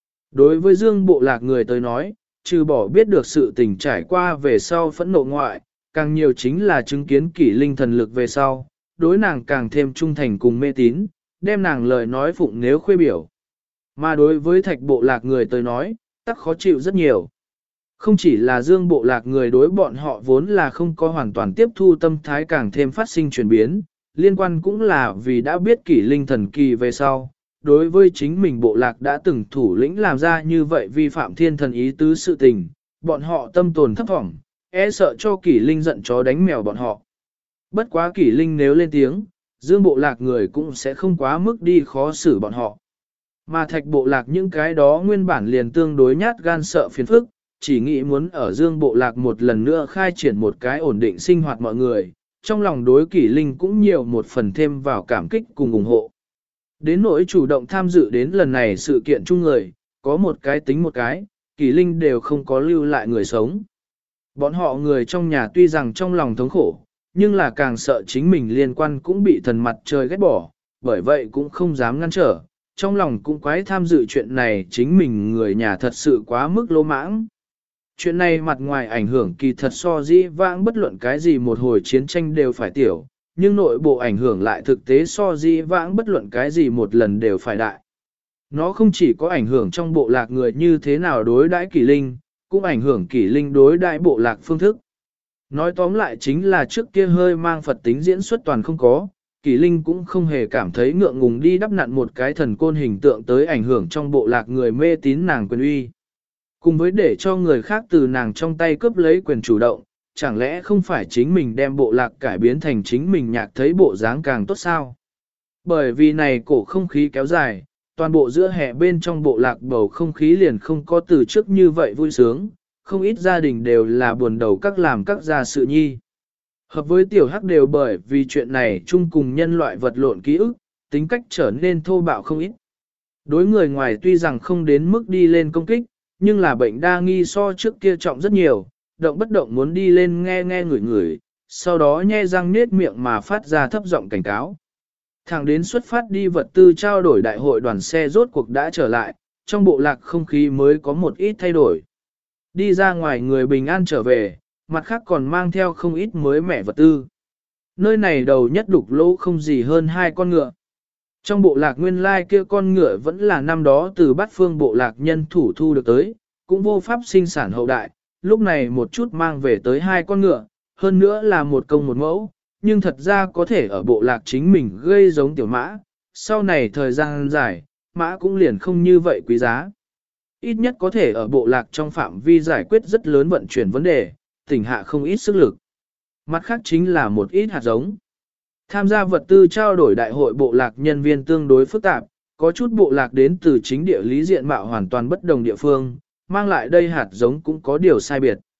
Đối với Dương bộ lạc người tới nói, trừ bỏ biết được sự tình trải qua về sau phẫn nộ ngoại, càng nhiều chính là chứng kiến kỷ linh thần lực về sau, đối nàng càng thêm trung thành cùng mê tín, đem nàng lời nói phụng nếu khuê biểu. Mà đối với thạch bộ lạc người tới nói, tắc khó chịu rất nhiều. Không chỉ là Dương bộ lạc người đối bọn họ vốn là không có hoàn toàn tiếp thu tâm thái càng thêm phát sinh chuyển biến, liên quan cũng là vì đã biết kỷ linh thần kỳ về sau, đối với chính mình bộ lạc đã từng thủ lĩnh làm ra như vậy vi phạm thiên thần ý tứ sự tình, bọn họ tâm tồn thấp thỏm, e sợ cho kỷ linh giận chó đánh mèo bọn họ. Bất quá kỷ linh nếu lên tiếng, Dương bộ lạc người cũng sẽ không quá mức đi khó xử bọn họ. Mà thạch bộ lạc những cái đó nguyên bản liền tương đối nhát gan sợ phiền phức, chỉ nghĩ muốn ở Dương bộ lạc một lần nữa khai triển một cái ổn định sinh hoạt mọi người, trong lòng đối kỷ linh cũng nhiều một phần thêm vào cảm kích cùng ủng hộ. Đến nỗi chủ động tham dự đến lần này sự kiện chung người, có một cái tính một cái, kỷ linh đều không có lưu lại người sống. Bọn họ người trong nhà tuy rằng trong lòng thống khổ, nhưng là càng sợ chính mình liên quan cũng bị thần mặt trời ghét bỏ, bởi vậy cũng không dám ngăn trở, trong lòng cũng quái tham dự chuyện này chính mình người nhà thật sự quá mức lỗ mãng. Chuyện này mặt ngoài ảnh hưởng kỳ thật so dĩ vãng bất luận cái gì một hồi chiến tranh đều phải tiểu, nhưng nội bộ ảnh hưởng lại thực tế so dĩ vãng bất luận cái gì một lần đều phải đại. Nó không chỉ có ảnh hưởng trong bộ lạc người như thế nào đối đãi kỷ linh, cũng ảnh hưởng kỷ linh đối đãi bộ lạc phương thức. Nói tóm lại chính là trước kia hơi mang Phật tính diễn xuất toàn không có, kỷ linh cũng không hề cảm thấy ngượng ngùng đi đắp nặn một cái thần côn hình tượng tới ảnh hưởng trong bộ lạc người mê tín nàng quyền uy. Cùng với để cho người khác từ nàng trong tay cướp lấy quyền chủ động, chẳng lẽ không phải chính mình đem bộ lạc cải biến thành chính mình nhạc thấy bộ dáng càng tốt sao? Bởi vì này cổ không khí kéo dài, toàn bộ giữa hè bên trong bộ lạc bầu không khí liền không có từ trước như vậy vui sướng, không ít gia đình đều là buồn đầu các làm các gia sự nhi. Hợp với tiểu hắc đều bởi vì chuyện này chung cùng nhân loại vật lộn ký ức, tính cách trở nên thô bạo không ít. Đối người ngoài tuy rằng không đến mức đi lên công kích, nhưng là bệnh đa nghi so trước kia trọng rất nhiều, động bất động muốn đi lên nghe ngửi, sau đó nhe răng nết miệng mà phát ra thấp giọng cảnh cáo. Thẳng đến xuất phát đi vật tư trao đổi đại hội đoàn xe rốt cuộc đã trở lại, trong bộ lạc không khí mới có một ít thay đổi. Đi ra ngoài người bình an trở về, mặt khác còn mang theo không ít mới mẻ vật tư. Nơi này đầu nhất đục lỗ không gì hơn 2 con ngựa. Trong bộ lạc nguyên lai kia con ngựa vẫn là năm đó từ bát phương bộ lạc nhân thủ thu được tới, cũng vô pháp sinh sản hậu đại, lúc này một chút mang về tới 2 con ngựa, hơn nữa là một công một mẫu, nhưng thật ra có thể ở bộ lạc chính mình gây giống tiểu mã, sau này thời gian dài, mã cũng liền không như vậy quý giá. Ít nhất có thể ở bộ lạc trong phạm vi giải quyết rất lớn vận chuyển vấn đề, tỉnh hạ không ít sức lực. Mặt khác chính là một ít hạt giống. Tham gia vật tư trao đổi đại hội bộ lạc nhân viên tương đối phức tạp, có chút bộ lạc đến từ chính địa lý diện mạo hoàn toàn bất đồng địa phương, mang lại đây hạt giống cũng có điều sai biệt.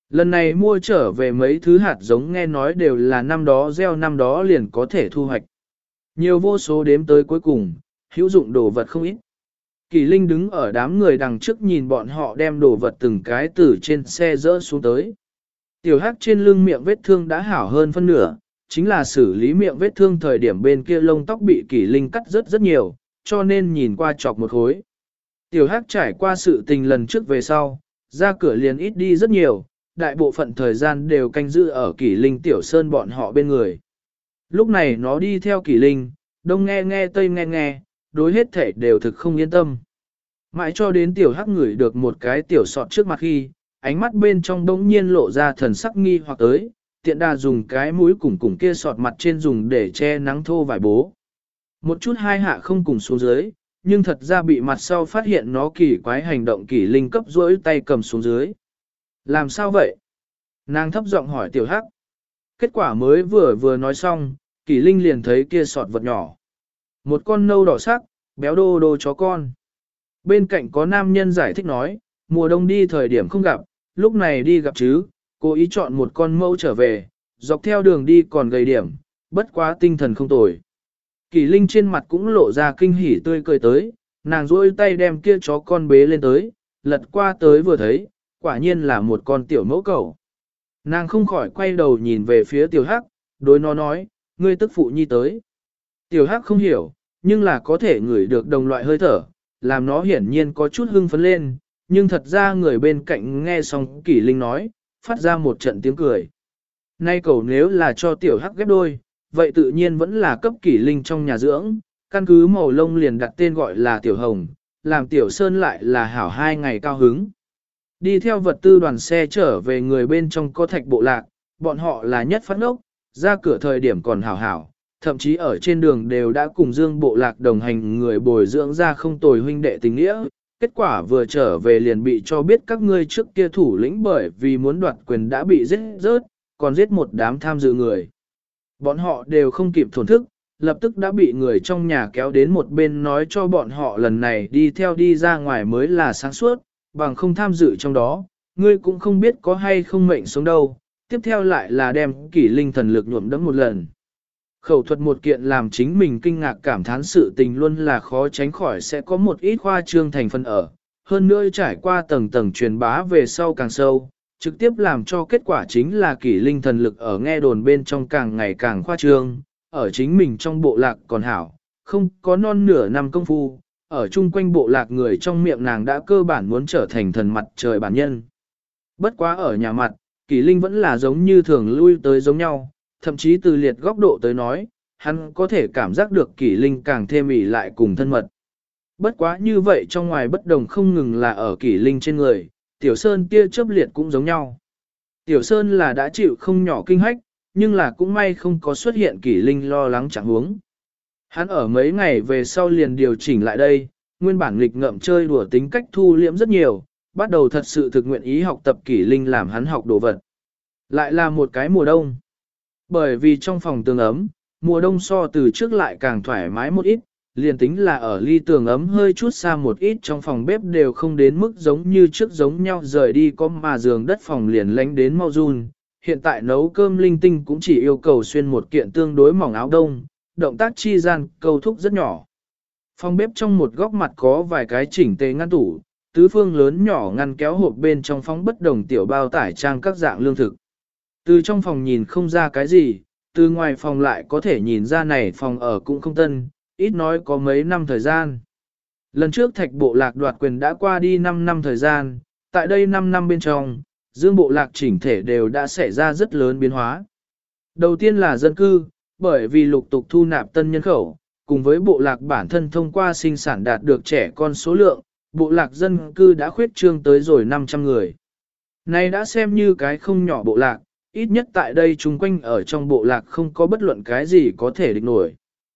Lần này mua trở về mấy thứ hạt giống nghe nói đều là năm đó gieo năm đó liền có thể thu hoạch. Nhiều vô số đếm tới cuối cùng, hữu dụng đồ vật không ít. Kỳ Linh đứng ở đám người đằng trước nhìn bọn họ đem đồ vật từng cái từ trên xe dỡ xuống tới. Tiểu Hắc trên lưng miệng vết thương đã hảo hơn phân nửa, chính là xử lý miệng vết thương thời điểm bên kia lông tóc bị Kỳ Linh cắt rất nhiều, cho nên nhìn qua chọc một khối. Tiểu Hắc trải qua sự tình lần trước về sau, ra cửa liền ít đi rất nhiều, đại bộ phận thời gian đều canh giữ ở Kỳ Linh Tiểu Sơn bọn họ bên người. Lúc này nó đi theo Kỳ Linh, đông nghe nghe tây nghe nghe, đối hết thể đều thực không yên tâm. Mãi cho đến Tiểu Hắc ngửi được một cái tiểu sọt trước mặt khi, ánh mắt bên trong đống nhiên lộ ra thần sắc nghi hoặc tới, tiện đà dùng cái mũi cùng kia sọt mặt trên dùng để che nắng thô vải bố. Một chút hai hạ không cùng xuống dưới, nhưng thật ra bị mặt sau phát hiện nó kỳ quái hành động Kỳ Linh cấp rỗi tay cầm xuống dưới. Làm sao vậy? Nàng thấp giọng hỏi Tiểu Hắc. Kết quả mới vừa nói xong, Kỳ Linh liền thấy kia sọt vật nhỏ. Một con nâu đỏ sắc, béo đô đô chó con. Bên cạnh có nam nhân giải thích nói, mùa đông đi thời điểm không gặp, lúc này đi gặp chứ, cố ý chọn một con mẫu trở về, dọc theo đường đi còn gầy điểm, bất quá tinh thần không tồi. Kỳ Linh trên mặt cũng lộ ra kinh hỉ tươi cười tới, nàng duỗi tay đem kia chó con bế lên tới, lật qua tới vừa thấy, quả nhiên là một con tiểu mẫu cẩu. Nàng không khỏi quay đầu nhìn về phía Tiểu Hắc, đối nó nói, ngươi tức phụ nhi tới. Tiểu Hắc không hiểu, nhưng là có thể ngửi được đồng loại hơi thở, làm nó hiển nhiên có chút hưng phấn lên, nhưng thật ra người bên cạnh nghe xong Kỳ Linh nói, phát ra một trận tiếng cười. Nay cẩu nếu là cho Tiểu Hắc ghép đôi, vậy tự nhiên vẫn là cấp Kỳ Linh trong nhà dưỡng, căn cứ màu lông liền đặt tên gọi là Tiểu Hồng, làm Tiểu Sơn lại là hảo 2 ngày cao hứng. Đi theo vật tư đoàn xe trở về người bên trong có Thạch Bộ Lạc, bọn họ là nhất phát ngốc, ra cửa thời điểm còn hảo hảo, thậm chí ở trên đường đều đã cùng Dương Bộ Lạc đồng hành người bồi dưỡng ra không tồi huynh đệ tình nghĩa. Kết quả vừa trở về liền bị cho biết các ngươi trước kia thủ lĩnh bởi vì muốn đoạt quyền đã bị giết rớt, còn giết một đám tham dự người. Bọn họ đều không kịp thổn thức, lập tức đã bị người trong nhà kéo đến một bên nói cho bọn họ lần này đi theo đi ra ngoài mới là sáng suốt, bằng không tham dự trong đó, ngươi cũng không biết có hay không mệnh sống đâu. Tiếp theo lại là đem Kỳ Linh thần lực nhuộm đẫm một lần. Khẩu thuật một kiện làm chính mình kinh ngạc cảm thán sự tình luôn là khó tránh khỏi sẽ có một ít khoa trương thành phần ở. Hơn nữa trải qua tầng tầng truyền bá về sau càng sâu, trực tiếp làm cho kết quả chính là Kỳ Linh thần lực ở nghe đồn bên trong càng ngày càng khoa trương, ở chính mình trong bộ lạc còn hảo, không có non nửa năm công phu, ở chung quanh bộ lạc người trong miệng nàng đã cơ bản muốn trở thành thần mặt trời bản nhân. Bất quá ở nhà mặt, Kỳ Linh vẫn là giống như thường lui tới giống nhau, thậm chí từ liệt góc độ tới nói, hắn có thể cảm giác được Kỳ Linh càng thêm ỉ lại cùng thân mật. Bất quá như vậy trong ngoài bất đồng không ngừng là ở Kỳ Linh trên người, Tiểu Sơn kia chớp liệt cũng giống nhau. Tiểu Sơn là đã chịu không nhỏ kinh hách, nhưng là cũng may không có xuất hiện Kỳ Linh lo lắng chẳng huống. Hắn ở mấy ngày về sau liền điều chỉnh lại đây, nguyên bản nghịch ngợm chơi đùa tính cách thu liễm rất nhiều, bắt đầu thật sự thực nguyện ý học tập Kỳ Linh làm hắn học đồ vật. Lại là một cái mùa đông. Bởi vì trong phòng tường ấm, mùa đông so từ trước lại càng thoải mái một ít, liền tính là ở ly tường ấm hơi chút xa một ít trong phòng bếp đều không đến mức giống như trước giống nhau rời đi có mà giường đất phòng liền lánh đến mau run. Hiện tại nấu cơm linh tinh cũng chỉ yêu cầu xuyên một kiện tương đối mỏng áo đông, động tác chi gian câu thúc rất nhỏ. Phòng bếp trong một góc mặt có vài cái chỉnh tề ngăn tủ, tứ phương lớn nhỏ ngăn kéo hộp bên trong phóng bất đồng tiểu bao tải trang các dạng lương thực. Từ trong phòng nhìn không ra cái gì, từ ngoài phòng lại có thể nhìn ra này phòng ở cũng không tân, ít nói có mấy năm thời gian. Lần trước Thạch Bộ Lạc đoạt quyền đã qua đi 5 năm thời gian, tại đây 5 năm bên trong, Dương Bộ Lạc chỉnh thể đều đã xảy ra rất lớn biến hóa. Đầu tiên là dân cư, bởi vì lục tục thu nạp tân nhân khẩu, cùng với Bộ Lạc bản thân thông qua sinh sản đạt được trẻ con số lượng, Bộ Lạc dân cư đã khuyết trương tới rồi 500 người. Này đã xem như cái không nhỏ Bộ Lạc, ít nhất tại đây chung quanh ở trong Bộ Lạc không có bất luận cái gì có thể địch nổi.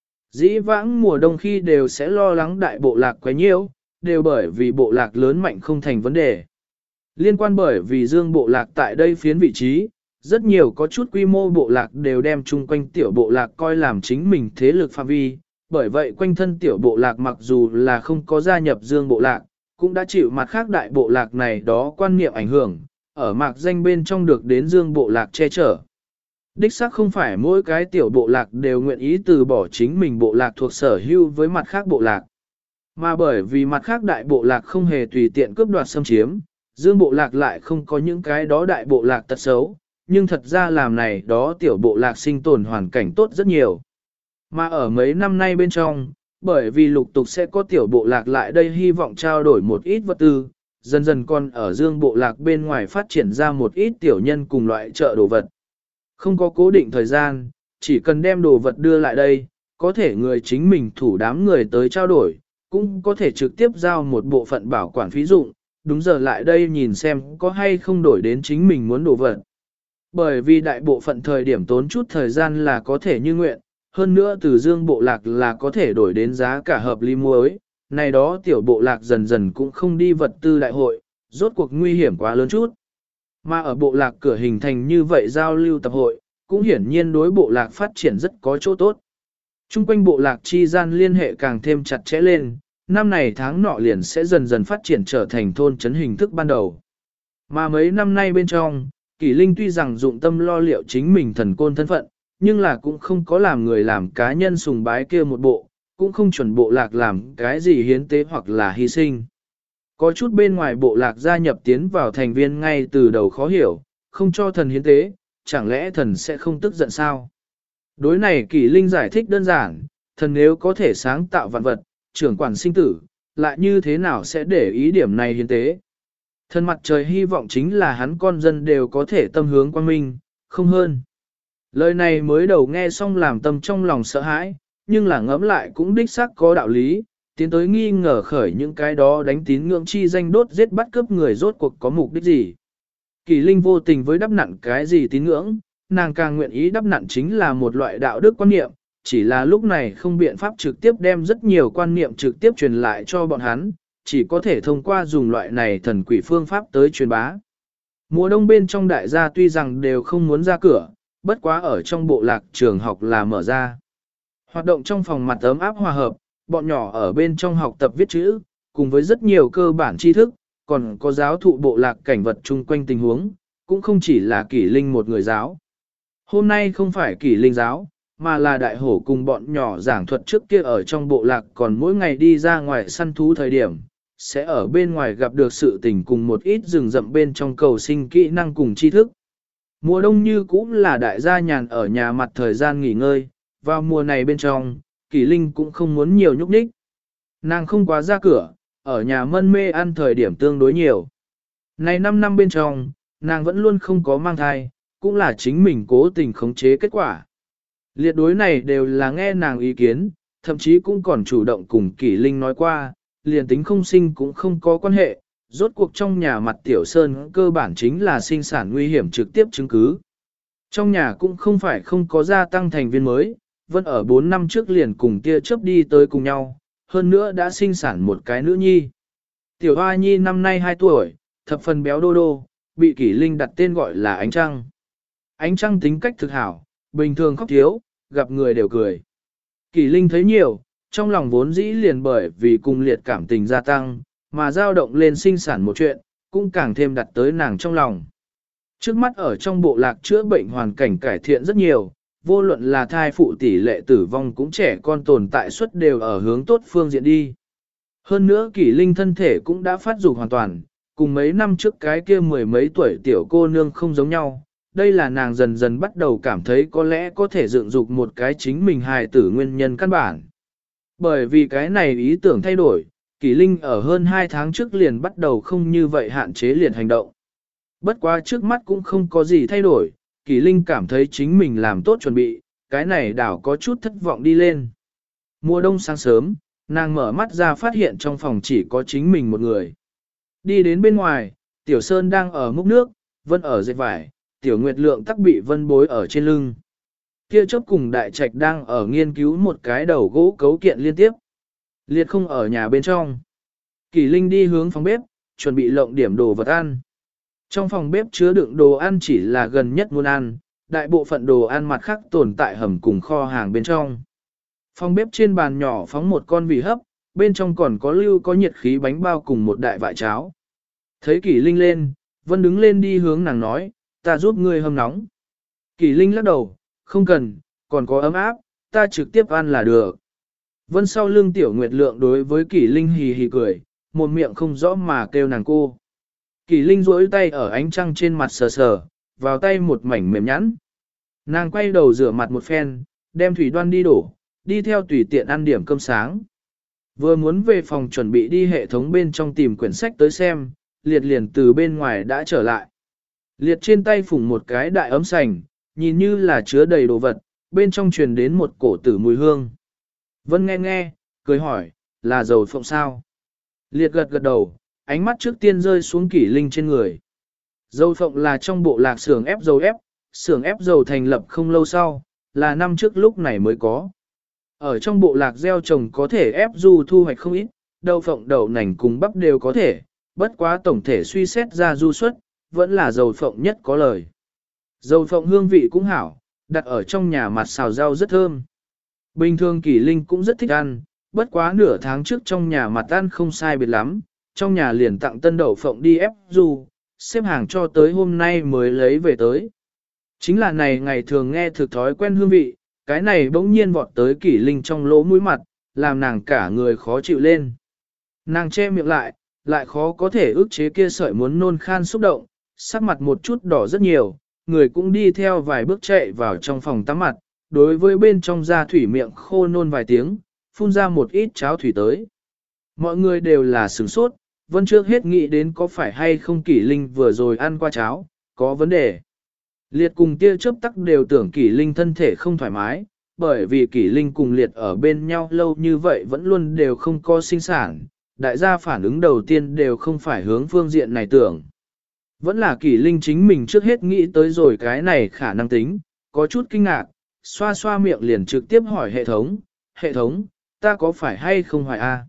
Dĩ vãng mùa đông khi đều sẽ lo lắng đại Bộ Lạc quá nhiễu, đều bởi vì Bộ Lạc lớn mạnh không thành vấn đề. Liên quan bởi vì Dương Bộ Lạc tại đây phiến vị trí, rất nhiều có chút quy mô Bộ Lạc đều đem chung quanh tiểu Bộ Lạc coi làm chính mình thế lực phạm vi, bởi vậy quanh thân tiểu Bộ Lạc mặc dù là không có gia nhập Dương Bộ Lạc, cũng đã chịu mặt khác đại Bộ Lạc này đó quan niệm ảnh hưởng, ở mạc danh bên trong được đến dương bộ lạc che chở. Đích xác không phải mỗi cái tiểu bộ lạc đều nguyện ý từ bỏ chính mình bộ lạc thuộc sở hữu với mặt khác bộ lạc. Mà bởi vì mặt khác đại bộ lạc không hề tùy tiện cướp đoạt xâm chiếm, dương bộ lạc lại không có những cái đó đại bộ lạc tật xấu, nhưng thật ra làm này đó tiểu bộ lạc sinh tồn hoàn cảnh tốt rất nhiều. Mà ở mấy năm nay bên trong, bởi vì lục tục sẽ có tiểu bộ lạc lại đây hy vọng trao đổi một ít vật tư, dần dần còn ở dương bộ lạc bên ngoài phát triển ra một ít tiểu nhân cùng loại chợ đồ vật. Không có cố định thời gian, chỉ cần đem đồ vật đưa lại đây, có thể người chính mình thủ đám người tới trao đổi, cũng có thể trực tiếp giao một bộ phận bảo quản phí dụng, đúng giờ lại đây nhìn xem có hay không đổi đến chính mình muốn đồ vật. Bởi vì đại bộ phận thời điểm tốn chút thời gian là có thể như nguyện, hơn nữa từ dương bộ lạc là có thể đổi đến giá cả hợp lý muối, này đó tiểu bộ lạc dần dần cũng không đi vật tư đại hội, rốt cuộc nguy hiểm quá lớn chút. Mà ở bộ lạc cửa hình thành như vậy giao lưu tập hội, cũng hiển nhiên đối bộ lạc phát triển rất có chỗ tốt. Trung quanh bộ lạc chi gian liên hệ càng thêm chặt chẽ lên, năm này tháng nọ liền sẽ dần dần phát triển trở thành thôn trấn hình thức ban đầu. Mà mấy năm nay bên trong, Kỷ Linh tuy rằng dụng tâm lo liệu chính mình thần côn thân phận, nhưng là cũng không có làm người làm cá nhân sùng bái kia một bộ, cũng không chuẩn bộ lạc làm cái gì hiến tế hoặc là hy sinh. Có chút bên ngoài bộ lạc gia nhập tiến vào thành viên ngay từ đầu khó hiểu, không cho thần hiến tế, chẳng lẽ thần sẽ không tức giận sao? Đối này Kỷ Linh giải thích đơn giản, thần nếu có thể sáng tạo vạn vật, trưởng quản sinh tử, lại như thế nào sẽ để ý điểm này hiến tế? Thần mặt trời hy vọng chính là hắn con dân đều có thể tâm hướng quang minh, không hơn. Lời này mới đầu nghe xong làm tâm trong lòng sợ hãi, nhưng là ngẫm lại cũng đích xác có đạo lý, tiến tới nghi ngờ khởi những cái đó đánh tín ngưỡng chi danh đốt giết bắt cướp người rốt cuộc có mục đích gì. Kỳ Linh vô tình với đắp nặn cái gì tín ngưỡng, nàng càng nguyện ý đắp nặn chính là một loại đạo đức quan niệm, chỉ là lúc này không biện pháp trực tiếp đem rất nhiều quan niệm trực tiếp truyền lại cho bọn hắn, chỉ có thể thông qua dùng loại này thần quỷ phương pháp tới truyền bá. Mùa đông bên trong đại gia tuy rằng đều không muốn ra cửa, bất quá ở trong bộ lạc trường học là mở ra. Hoạt động trong phòng mặt ấm áp hòa hợp, bọn nhỏ ở bên trong học tập viết chữ, cùng với rất nhiều cơ bản tri thức, còn có giáo thụ bộ lạc cảnh vật chung quanh tình huống, cũng không chỉ là Kỷ Linh một người giáo. Hôm nay không phải Kỷ Linh giáo, mà là đại hổ cùng bọn nhỏ giảng thuật trước kia ở trong bộ lạc còn mỗi ngày đi ra ngoài săn thú thời điểm, sẽ ở bên ngoài gặp được sự tình cùng một ít rừng rậm bên trong cầu sinh kỹ năng cùng tri thức. Mùa đông như cũng là đại gia nhàn ở nhà mặt thời gian nghỉ ngơi, vào mùa này bên trong, Kỷ Linh cũng không muốn nhiều nhúc nhích. Nàng không quá ra cửa, ở nhà mân mê ăn thời điểm tương đối nhiều. Này 5 năm bên trong, nàng vẫn luôn không có mang thai, cũng là chính mình cố tình khống chế kết quả. Liệt đối này đều là nghe nàng ý kiến, thậm chí cũng còn chủ động cùng Kỷ Linh nói qua, liền tính không sinh cũng không có quan hệ, rốt cuộc trong nhà mặt Tiểu Sơn cơ bản chính là sinh sản nguy hiểm trực tiếp chứng cứ. Trong nhà cũng không phải không có gia tăng thành viên mới, vẫn ở 4 năm trước liền cùng tia chớp đi tới cùng nhau, hơn nữa đã sinh sản một cái nữ nhi. Tiểu Hoa Nhi năm nay 2 tuổi, thập phần béo đô đô, bị Kỷ Linh đặt tên gọi là Ánh Trăng. Ánh Trăng tính cách thực hảo, bình thường khóc thiếu, gặp người đều cười. Kỷ Linh thấy nhiều, trong lòng vốn dĩ liền bởi vì cùng liệt cảm tình gia tăng, mà dao động lên sinh sản một chuyện, cũng càng thêm đặt tới nàng trong lòng. Trước mắt ở trong bộ lạc chữa bệnh hoàn cảnh cải thiện rất nhiều, vô luận là thai phụ tỷ lệ tử vong cũng trẻ con tồn tại suất đều ở hướng tốt phương diện đi. Hơn nữa Kỷ Linh thân thể cũng đã phát dục hoàn toàn, cùng mấy năm trước cái kia mười mấy tuổi tiểu cô nương không giống nhau. Đây là nàng dần dần bắt đầu cảm thấy có lẽ có thể dựng dục một cái chính mình hài tử nguyên nhân căn bản. Bởi vì cái này ý tưởng thay đổi, Kỷ Linh ở hơn 2 tháng trước liền bắt đầu không như vậy hạn chế liền hành động. Bất quá trước mắt cũng không có gì thay đổi, Kỷ Linh cảm thấy chính mình làm tốt chuẩn bị, cái này đảo có chút thất vọng đi lên. Mùa đông sáng sớm, nàng mở mắt ra phát hiện trong phòng chỉ có chính mình một người. Đi đến bên ngoài, Tiểu Sơn đang ở múc nước, Vân ở dệt vải, Tiểu Nguyệt Lượng tắc bị Vân bối ở trên lưng. Kia chớp cùng Đại Trạch đang ở nghiên cứu một cái đầu gỗ cấu kiện liên tiếp. Liệt không ở nhà bên trong. Kỷ Linh đi hướng phòng bếp, chuẩn bị lộng điểm đồ vật ăn. Trong phòng bếp chứa đựng đồ ăn chỉ là gần nhất muốn ăn, đại bộ phận đồ ăn mặt khác tồn tại hầm cùng kho hàng bên trong. Phòng bếp trên bàn nhỏ phóng một con vỉ hấp, bên trong còn có lưu có nhiệt khí bánh bao cùng một đại vại cháo. Thấy Kỷ Linh lên, Vân đứng lên đi hướng nàng nói, ta giúp ngươi hâm nóng. Kỷ Linh lắc đầu, không cần, còn có ấm áp, ta trực tiếp ăn là được. Vân sau lưng Tiểu Nguyệt Lượng đối với Kỷ Linh hì hì cười, một miệng không rõ mà kêu nàng cô. Kỷ Linh duỗi tay ở ánh trăng trên mặt sờ sờ, vào tay một mảnh mềm nhẵn. Nàng quay đầu rửa mặt một phen, đem thủy đoan đi đổ, đi theo tùy tiện ăn điểm cơm sáng. Vừa muốn về phòng chuẩn bị đi hệ thống bên trong tìm quyển sách tới xem, Liệt liền từ bên ngoài đã trở lại. Liệt trên tay phủng một cái đại ấm sành, nhìn như là chứa đầy đồ vật, bên trong truyền đến một cổ tử mùi hương. Vân nghe nghe, cười hỏi, là dầu phộng sao? Liệt gật gật đầu, ánh mắt trước tiên rơi xuống Kỷ Linh trên người. Dầu phộng là trong bộ lạc xưởng ép dầu thành lập không lâu sau, là năm trước lúc này mới có. Ở trong bộ lạc gieo trồng có thể ép du thu hoạch không ít, đậu phộng đậu nành cùng bắp đều có thể, bất quá tổng thể suy xét ra du suất, vẫn là dầu phộng nhất có lời. Dầu phộng hương vị cũng hảo, đặt ở trong nhà mặt xào rau rất thơm. Bình thường Kỷ Linh cũng rất thích ăn, bất quá nửa tháng trước trong nhà mặt ăn không sai biệt lắm, trong nhà liền tặng tân đậu phộng đi ép du, xếp hàng cho tới hôm nay mới lấy về tới. Chính là này ngày thường nghe thực thói quen hương vị, cái này bỗng nhiên vọt tới Kỷ Linh trong lỗ mũi mặt, làm nàng cả người khó chịu lên. Nàng che miệng lại khó có thể ức chế kia sợi muốn nôn khan xúc động, sắc mặt một chút đỏ rất nhiều, người cũng đi theo vài bước chạy vào trong phòng tắm mặt, đối với bên trong da thủy miệng khô nôn vài tiếng, phun ra một ít cháo thủy tới. Mọi người đều là sửng sốt, Vân trước hết nghĩ đến có phải hay không Kỷ Linh vừa rồi ăn qua cháo, có vấn đề. Liệt cùng tia chớp tắc đều tưởng Kỷ Linh thân thể không thoải mái, bởi vì Kỷ Linh cùng Liệt ở bên nhau lâu như vậy vẫn luôn đều không có sinh sản, đại gia phản ứng đầu tiên đều không phải hướng phương diện này tưởng. Vẫn là Kỷ Linh chính mình trước hết nghĩ tới rồi cái này khả năng tính, có chút kinh ngạc, xoa xoa miệng liền trực tiếp hỏi hệ thống, ta có phải hay không hoài a?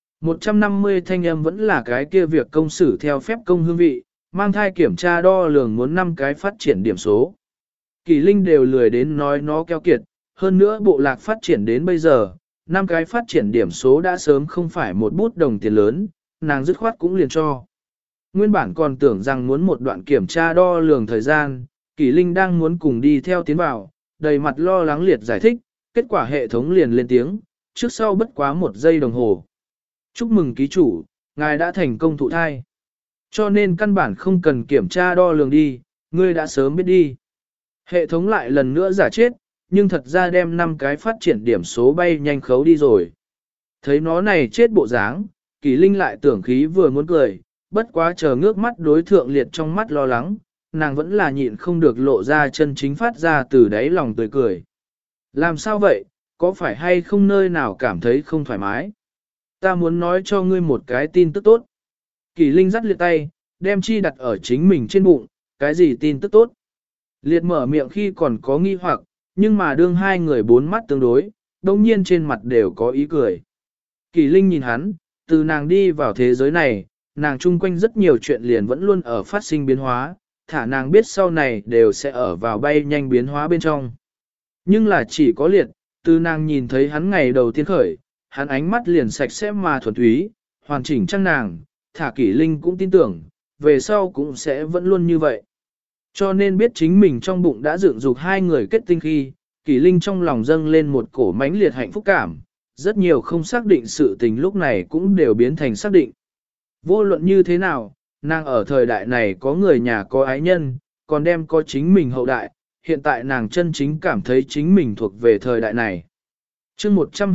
150 thanh âm vẫn là cái kia việc công xử theo phép công hương vị, mang thai kiểm tra đo lường muốn 5 cái phát triển điểm số. Kỷ Linh đều lười đến nói nó keo kiệt, hơn nữa bộ lạc phát triển đến bây giờ, 5 cái phát triển điểm số đã sớm không phải một bút đồng tiền lớn, nàng dứt khoát cũng liền cho. Nguyên bản còn tưởng rằng muốn một đoạn kiểm tra đo lường thời gian, Kỷ Linh đang muốn cùng đi theo tiến vào, đầy mặt lo lắng Liệt giải thích, kết quả hệ thống liền lên tiếng, trước sau bất quá 1 giây đồng hồ. Chúc mừng ký chủ, ngài đã thành công thụ thai. Cho nên căn bản không cần kiểm tra đo lường đi, ngươi đã sớm biết đi. Hệ thống lại lần nữa giả chết, nhưng thật ra đem 5 cái phát triển điểm số bay nhanh khấu đi rồi. Thấy nó này chết bộ dáng, Kỷ Linh lại tưởng khí vừa muốn cười, bất quá chờ ngước mắt đối thượng Liệt trong mắt lo lắng, nàng vẫn là nhịn không được lộ ra chân chính phát ra từ đáy lòng tươi cười. Làm sao vậy, có phải hay không nơi nào cảm thấy không thoải mái? Ta muốn nói cho ngươi một cái tin tức tốt. Kỷ Linh dắt Liệt tay, đem chi đặt ở chính mình trên bụng, cái gì tin tức tốt? Liệt mở miệng khi còn có nghi hoặc, nhưng mà đương hai người bốn mắt tương đối, đồng nhiên trên mặt đều có ý cười. Kỷ Linh nhìn hắn, từ nàng đi vào thế giới này, nàng chung quanh rất nhiều chuyện liền vẫn luôn ở phát sinh biến hóa, thả nàng biết sau này đều sẽ ở vào bay nhanh biến hóa bên trong. Nhưng là chỉ có Liệt, từ nàng nhìn thấy hắn ngày đầu tiên khởi, hắn ánh mắt liền sạch sẽ mà thuần túy, hoàn chỉnh chắc nàng, thả Kỷ Linh cũng tin tưởng, về sau cũng sẽ vẫn luôn như vậy. Cho nên biết chính mình trong bụng đã dựng dục hai người kết tinh khi, Kỷ Linh trong lòng dâng lên một cổ mãnh liệt hạnh phúc cảm, rất nhiều không xác định sự tình lúc này cũng đều biến thành xác định. Vô luận như thế nào, nàng ở thời đại này có người nhà có ái nhân, còn đem có chính mình hậu đại, hiện tại nàng chân chính cảm thấy chính mình thuộc về thời đại này. Chương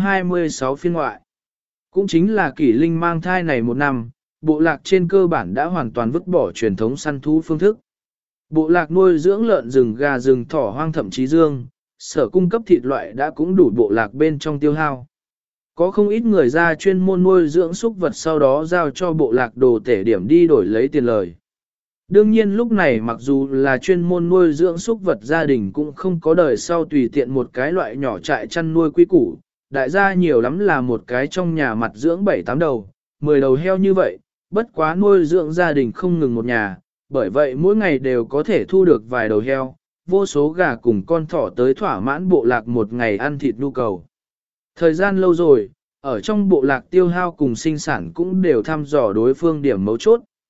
126 phiên ngoại, cũng chính là Kỷ Linh mang thai này 1 năm, bộ lạc trên cơ bản đã hoàn toàn vứt bỏ truyền thống săn thú phương thức. Bộ lạc nuôi dưỡng lợn rừng gà rừng thỏ hoang thậm chí dương, sở cung cấp thịt loại đã cũng đủ bộ lạc bên trong tiêu hao. Có không ít người ra chuyên môn nuôi dưỡng súc vật sau đó giao cho bộ lạc đồ tể điểm đi đổi lấy tiền lời. Đương nhiên lúc này mặc dù là chuyên môn nuôi dưỡng súc vật gia đình cũng không có đời sau tùy tiện một cái loại nhỏ trại chăn nuôi quy củ, đại gia nhiều lắm là một cái trong nhà mặt dưỡng 7-8 đầu, 10 đầu heo như vậy, bất quá nuôi dưỡng gia đình không ngừng một nhà, bởi vậy mỗi ngày đều có thể thu được vài đầu heo, vô số gà cùng con thỏ tới thỏa mãn bộ lạc một ngày ăn thịt nhu cầu. Thời gian lâu rồi, ở trong bộ lạc tiêu hao cùng sinh sản cũng đều thăm dò đối phương điểm mấu chốt.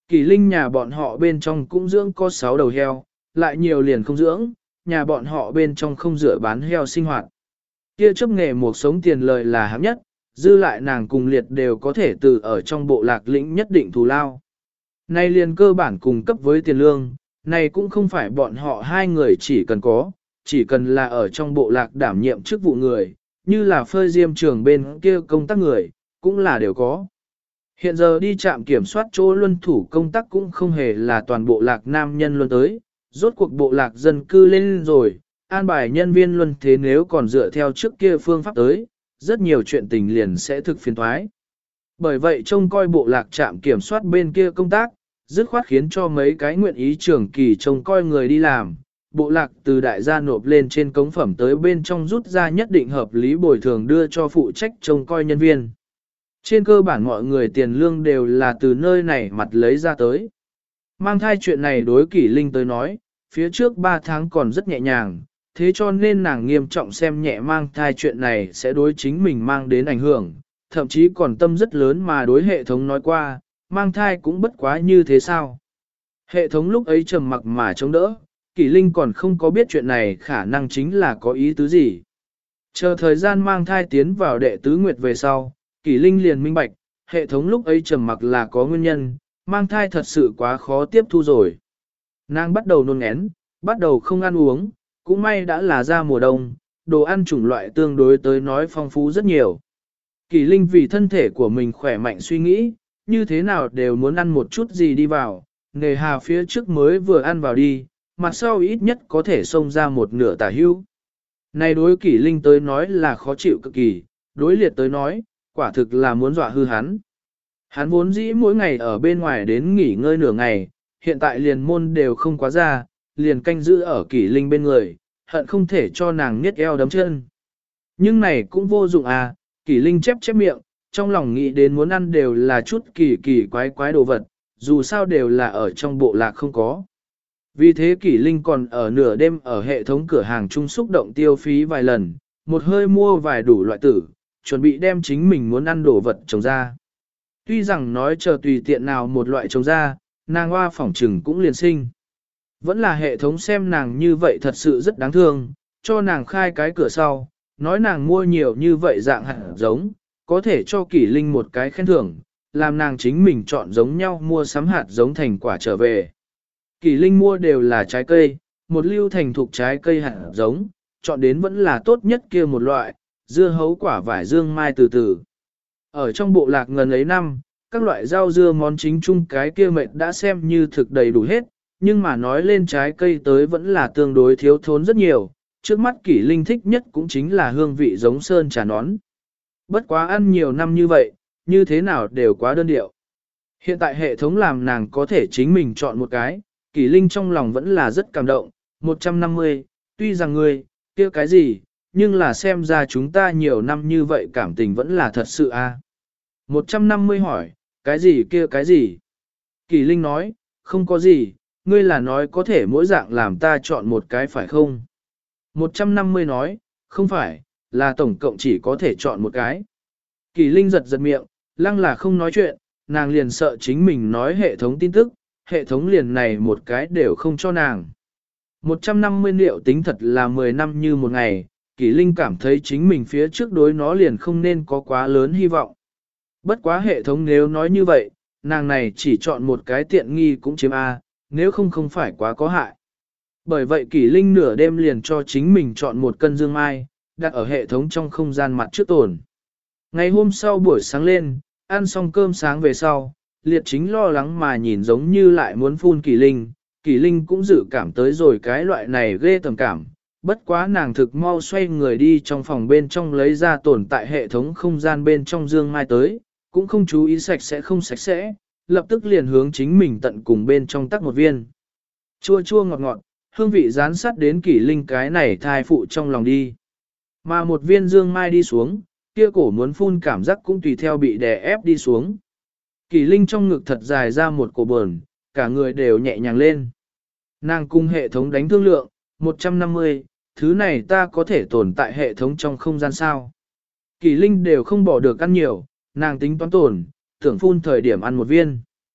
Kỷ Linh nhà bọn họ bên trong cũng dưỡng có 6 đầu heo, lại nhiều liền không dưỡng, nhà bọn họ bên trong không rửa bán heo sinh hoạt. Kia chấp nghề một sống tiền lời là hạng nhất, dư lại nàng cùng liệt đều có thể từ ở trong bộ lạc lĩnh nhất định thù lao. Này liền cơ bản cung cấp với tiền lương, này cũng không phải bọn họ hai người chỉ cần có, chỉ cần là ở trong bộ lạc đảm nhiệm chức vụ người, như là phơi diêm trường bên kia công tác người, cũng là đều có. Hiện giờ đi trạm kiểm soát chỗ luân thủ công tác cũng không hề là toàn bộ lạc nam nhân luôn tới, rốt cuộc bộ lạc dân cư lên rồi, an bài nhân viên luân thế nếu còn dựa theo trước kia phương pháp tới, rất nhiều chuyện tình liền sẽ thực phiền thoái. Bởi vậy trông coi bộ lạc trạm kiểm soát bên kia công tác, dứt khoát khiến cho mấy cái nguyện ý trưởng kỳ trông coi người đi làm, bộ lạc từ đại gia nộp lên trên cống phẩm tới bên trong rút ra nhất định hợp lý bồi thường đưa cho phụ trách trông coi nhân viên. Trên cơ bản mọi người tiền lương đều là từ nơi này mặt lấy ra tới. Mang thai chuyện này đối Kỷ Linh tới nói, phía trước 3 tháng còn rất nhẹ nhàng, thế cho nên nàng nghiêm trọng xem nhẹ mang thai chuyện này sẽ đối chính mình mang đến ảnh hưởng, thậm chí còn tâm rất lớn mà đối hệ thống nói qua, mang thai cũng bất quá như thế sao. Hệ thống lúc ấy trầm mặc mà chống đỡ, Kỷ Linh còn không có biết chuyện này khả năng chính là có ý tứ gì. Chờ thời gian mang thai tiến vào đệ tứ nguyệt về sau, Kỷ Linh liền minh bạch, hệ thống lúc ấy trầm mặc là có nguyên nhân, mang thai thật sự quá khó tiếp thu rồi. Nàng bắt đầu nôn ngén, bắt đầu không ăn uống, cũng may đã là ra mùa đông, đồ ăn chủng loại tương đối tới nói phong phú rất nhiều. Kỷ Linh vì thân thể của mình khỏe mạnh suy nghĩ, như thế nào đều muốn ăn một chút gì đi vào, nề hà phía trước mới vừa ăn vào đi, mặt sau ít nhất có thể xông ra một nửa tả hữu. Này đối Kỷ Linh tới nói là khó chịu cực kỳ, đối liệt tới nói, quả thực là muốn dọa hư hắn. Hắn vốn dĩ mỗi ngày ở bên ngoài đến nghỉ ngơi nửa ngày, hiện tại liền môn đều không quá ra, liền canh giữ ở Kỷ Linh bên người, hận không thể cho nàng niết eo đấm chân. Nhưng này cũng vô dụng à, Kỷ Linh chép chép miệng, trong lòng nghĩ đến muốn ăn đều là chút kỳ kỳ quái quái đồ vật, dù sao đều là ở trong bộ lạc không có. Vì thế Kỷ Linh còn ở nửa đêm ở hệ thống cửa hàng trung xúc động tiêu phí vài lần, một hơi mua vài đủ loại tử, chuẩn bị đem chính mình muốn ăn đồ vật trồng ra. Tuy rằng nói chờ tùy tiện nào một loại trồng ra, nàng hoa phỏng trừng cũng liền sinh. Vẫn là hệ thống xem nàng như vậy thật sự rất đáng thương, cho nàng khai cái cửa sau, nói nàng mua nhiều như vậy dạng hạt giống, có thể cho Kỷ Linh một cái khen thưởng, làm nàng chính mình chọn giống nhau mua sắm hạt giống thành quả trở về. Kỷ Linh mua đều là trái cây, một lưu thành thục trái cây hạt giống, chọn đến vẫn là tốt nhất kia một loại, dưa hấu quả vải dương mai từ từ. Ở trong bộ lạc ngần ấy năm, các loại rau dưa món chính chung cái kia mệt đã xem như thực đầy đủ hết, nhưng mà nói lên trái cây tới vẫn là tương đối thiếu thốn rất nhiều, trước mắt Kỷ Linh thích nhất cũng chính là hương vị giống sơn trà nón. Bất quá ăn nhiều năm như vậy, như thế nào đều quá đơn điệu. Hiện tại hệ thống làm nàng có thể chính mình chọn một cái, Kỷ Linh trong lòng vẫn là rất cảm động, 150, tuy rằng ngươi, kia cái gì, nhưng là xem ra chúng ta nhiều năm như vậy cảm tình vẫn là thật sự a. 150 hỏi, cái gì kia cái gì? Kỷ Linh nói, không có gì, ngươi là nói có thể mỗi dạng làm ta chọn một cái phải không? 150 nói, không phải, là tổng cộng chỉ có thể chọn một cái. Kỷ Linh giật giật miệng, lăng là không nói chuyện, nàng liền sợ chính mình nói hệ thống tin tức, hệ thống liền này một cái đều không cho nàng. 150 liệu tính thật là 10 năm như một ngày, Kỷ Linh cảm thấy chính mình phía trước đối nó liền không nên có quá lớn hy vọng. Bất quá hệ thống nếu nói như vậy, nàng này chỉ chọn một cái tiện nghi cũng chiếm A, nếu không không phải quá có hại. Bởi vậy Kỷ Linh nửa đêm liền cho chính mình chọn một cân dương mai, đặt ở hệ thống trong không gian mặt trước tồn. Ngày hôm sau buổi sáng lên, ăn xong cơm sáng về sau, liệt chính lo lắng mà nhìn giống như lại muốn phun Kỷ Linh cũng dự cảm tới rồi cái loại này ghê tầm cảm. Bất quá nàng thực mau xoay người đi trong phòng bên trong lấy ra tồn tại hệ thống không gian bên trong dương mai tới, cũng không chú ý sạch sẽ không sạch sẽ, lập tức liền hướng chính mình tận cùng bên trong tắc một viên. Chua chua ngọt ngọt, hương vị rán sát đến Kỷ Linh cái này thai phụ trong lòng đi. Mà một viên dương mai đi xuống, kia cổ muốn phun cảm giác cũng tùy theo bị đè ép đi xuống. Kỷ Linh trong ngực thật dài ra một cổ bờn, cả người đều nhẹ nhàng lên. Nàng cung hệ thống đánh thương lượng, 150, thứ này ta có thể tồn tại hệ thống trong không gian sao. Kỷ Linh đều không bỏ được ăn nhiều, nàng tính toán tồn, tưởng phun thời điểm ăn một viên.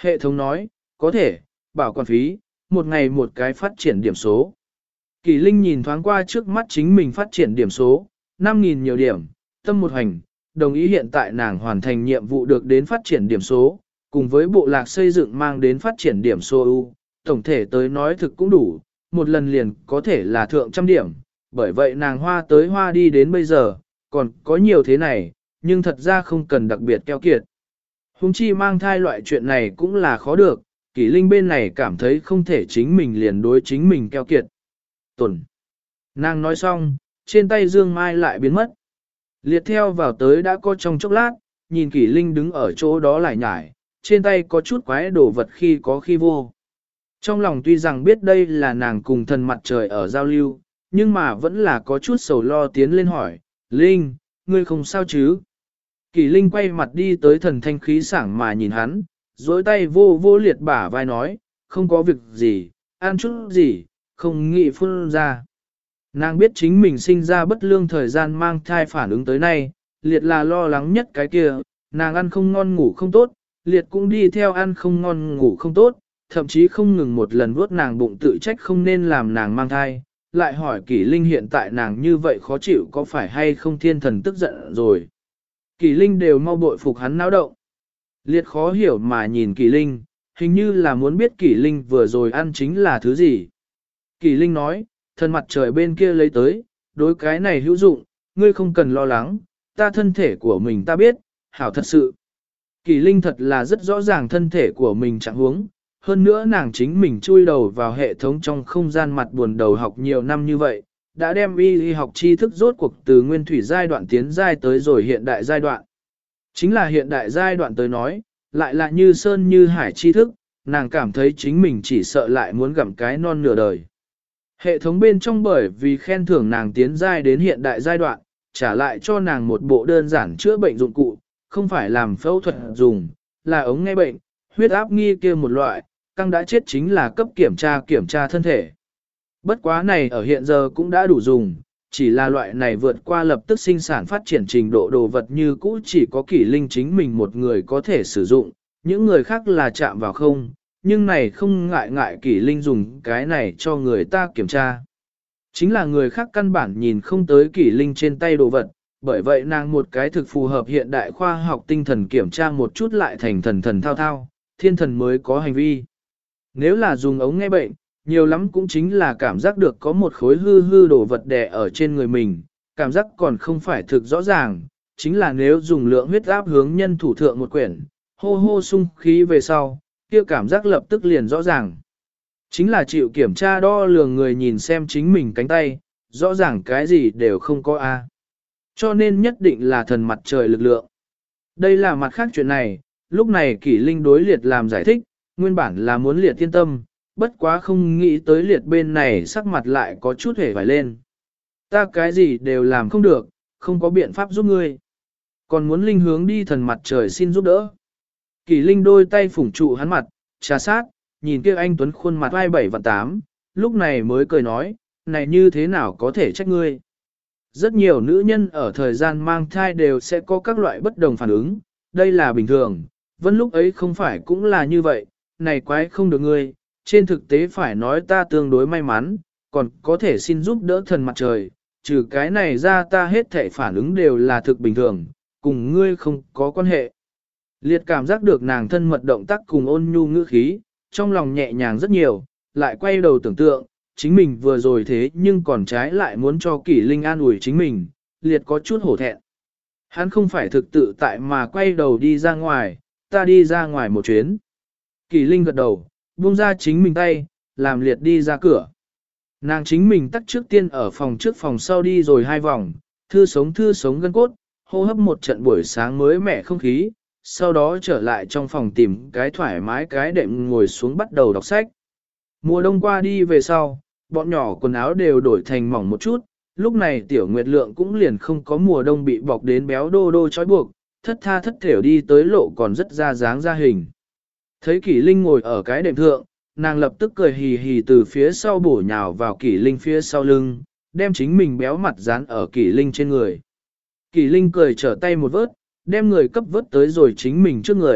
Hệ thống nói, có thể, bảo quản phí, một ngày một cái phát triển điểm số. Kỳ Linh nhìn thoáng qua trước mắt chính mình phát triển điểm số, 5.000 nhiều điểm, tâm một hành, đồng ý hiện tại nàng hoàn thành nhiệm vụ được đến phát triển điểm số, cùng với bộ lạc xây dựng mang đến phát triển điểm số ưu, tổng thể tới nói thực cũng đủ, một lần liền có thể là thượng trăm điểm, bởi vậy nàng hoa tới hoa đi đến bây giờ, còn có nhiều thế này, nhưng thật ra không cần đặc biệt keo kiệt. Hùng chi mang thai loại chuyện này cũng là khó được, Kỷ Linh bên này cảm thấy không thể chính mình liền đối chính mình keo kiệt. Tuần. Nàng nói xong, trên tay Dương Mai lại biến mất. Liệt theo vào tới đã có trong chốc lát, nhìn Kỷ Linh đứng ở chỗ đó lại nhải, trên tay có chút quái đồ vật khi có khi vô. Trong lòng tuy rằng biết đây là nàng cùng thần mặt trời ở giao lưu, nhưng mà vẫn là có chút sầu lo tiến lên hỏi, Linh, ngươi không sao chứ? Kỷ Linh quay mặt đi tới thần thanh khí sảng mà nhìn hắn, dối tay vô vô liệt bả vai nói, không có việc gì, ăn chút gì, không nghĩ phun ra. Nàng biết chính mình sinh ra bất lương thời gian mang thai phản ứng tới nay, liệt là lo lắng nhất cái kia, nàng ăn không ngon ngủ không tốt, liệt cũng đi theo ăn không ngon ngủ không tốt, thậm chí không ngừng một lần vuốt nàng bụng tự trách không nên làm nàng mang thai, lại hỏi Kỷ Linh hiện tại nàng như vậy khó chịu có phải hay không thiên thần tức giận rồi. Kỷ Linh đều mau bội phục hắn náo động. Liệt khó hiểu mà nhìn Kỷ Linh, hình như là muốn biết Kỷ Linh vừa rồi ăn chính là thứ gì. Kỷ Linh nói, thân mặt trời bên kia lấy tới, đối cái này hữu dụng, ngươi không cần lo lắng, ta thân thể của mình ta biết, hảo thật sự. Kỷ Linh thật là rất rõ ràng thân thể của mình trạng huống, hơn nữa nàng chính mình chui đầu vào hệ thống trong không gian mặt buồn đầu học nhiều năm như vậy, đã đem y học tri thức rốt cuộc từ nguyên thủy giai đoạn tiến giai tới rồi hiện đại giai đoạn. Chính là hiện đại giai đoạn tới nói, lại là như sơn như hải tri thức, nàng cảm thấy chính mình chỉ sợ lại muốn gặm cái non nửa đời. Hệ thống bên trong bởi vì khen thưởng nàng tiến giai đến hiện đại giai đoạn, trả lại cho nàng một bộ đơn giản chữa bệnh dụng cụ, không phải làm phẫu thuật dùng, là ống nghe bệnh, huyết áp nghi kia một loại, căng đã chết chính là cấp kiểm tra thân thể. Bất quá này ở hiện giờ cũng đã đủ dùng, chỉ là loại này vượt qua lập tức sinh sản phát triển trình độ đồ vật như cũ chỉ có Kỷ Linh chính mình một người có thể sử dụng, những người khác là chạm vào không, nhưng này không ngại Kỷ Linh dùng cái này cho người ta kiểm tra. Chính là người khác căn bản nhìn không tới Kỷ Linh trên tay đồ vật, bởi vậy nàng một cái thực phù hợp hiện đại khoa học tinh thần kiểm tra một chút lại thành thần thao, thiên thần mới có hành vi. Nếu là dùng ống nghe bệnh, nhiều lắm cũng chính là cảm giác được có một khối hư đồ vật đè ở trên người mình, cảm giác còn không phải thực rõ ràng, chính là nếu dùng lượng huyết áp hướng nhân thủ thượng một quyển, hô sung khí về sau, kia cảm giác lập tức liền rõ ràng. Chính là chịu kiểm tra đo lường người nhìn xem chính mình cánh tay, rõ ràng cái gì đều không có a. Cho nên nhất định là thần mặt trời lực lượng. Đây là mặt khác chuyện này, lúc này Kỷ Linh đối liệt làm giải thích, nguyên bản là muốn liệt yên tâm, bất quá không nghĩ tới liệt bên này sắc mặt lại có chút hề vải lên. Ta cái gì đều làm không được, không có biện pháp giúp ngươi. Còn muốn Linh hướng đi thần mặt trời xin giúp đỡ. Kỷ Linh đôi tay phủng trụ hắn mặt, trà sát, nhìn kia anh Tuấn khuôn mặt 27 và 8, lúc này mới cười nói, này như thế nào có thể trách ngươi. Rất nhiều nữ nhân ở thời gian mang thai đều sẽ có các loại bất đồng phản ứng, đây là bình thường, vẫn lúc ấy không phải cũng là như vậy, này quái không được ngươi, trên thực tế phải nói ta tương đối may mắn, còn có thể xin giúp đỡ thần mặt trời, trừ cái này ra ta hết thể phản ứng đều là thực bình thường, cùng ngươi không có quan hệ. Liệt cảm giác được nàng thân mật động tác cùng ôn nhu ngữ khí, trong lòng nhẹ nhàng rất nhiều, lại quay đầu tưởng tượng, chính mình vừa rồi thế nhưng còn trái lại muốn cho Kỷ Linh an ủi chính mình, liệt có chút hổ thẹn. Hắn không phải thực tự tại mà quay đầu đi ra ngoài, ta đi ra ngoài một chuyến. Kỷ Linh gật đầu, buông ra chính mình tay, làm liệt đi ra cửa. Nàng chính mình tắt trước tiên ở phòng trước phòng sau đi rồi 2 vòng, thư sống gân cốt, hô hấp một trận buổi sáng mới mẻ không khí, sau đó trở lại trong phòng tìm cái thoải mái cái đệm ngồi xuống bắt đầu đọc sách. Mùa đông qua đi về sau, bọn nhỏ quần áo đều đổi thành mỏng một chút, lúc này tiểu nguyệt lượng cũng liền không có mùa đông bị bọc đến béo đô đô trói buộc, thất tha thất thểu đi tới lộ còn rất ra dáng ra hình. Thấy Kỷ Linh ngồi ở cái đệm thượng, nàng lập tức cười hì hì từ phía sau bổ nhào vào Kỷ Linh phía sau lưng, đem chính mình béo mặt dán ở Kỷ Linh trên người. Kỷ Linh cười trở tay một vớt, đem người cấp vớt tới rồi chính mình trước người,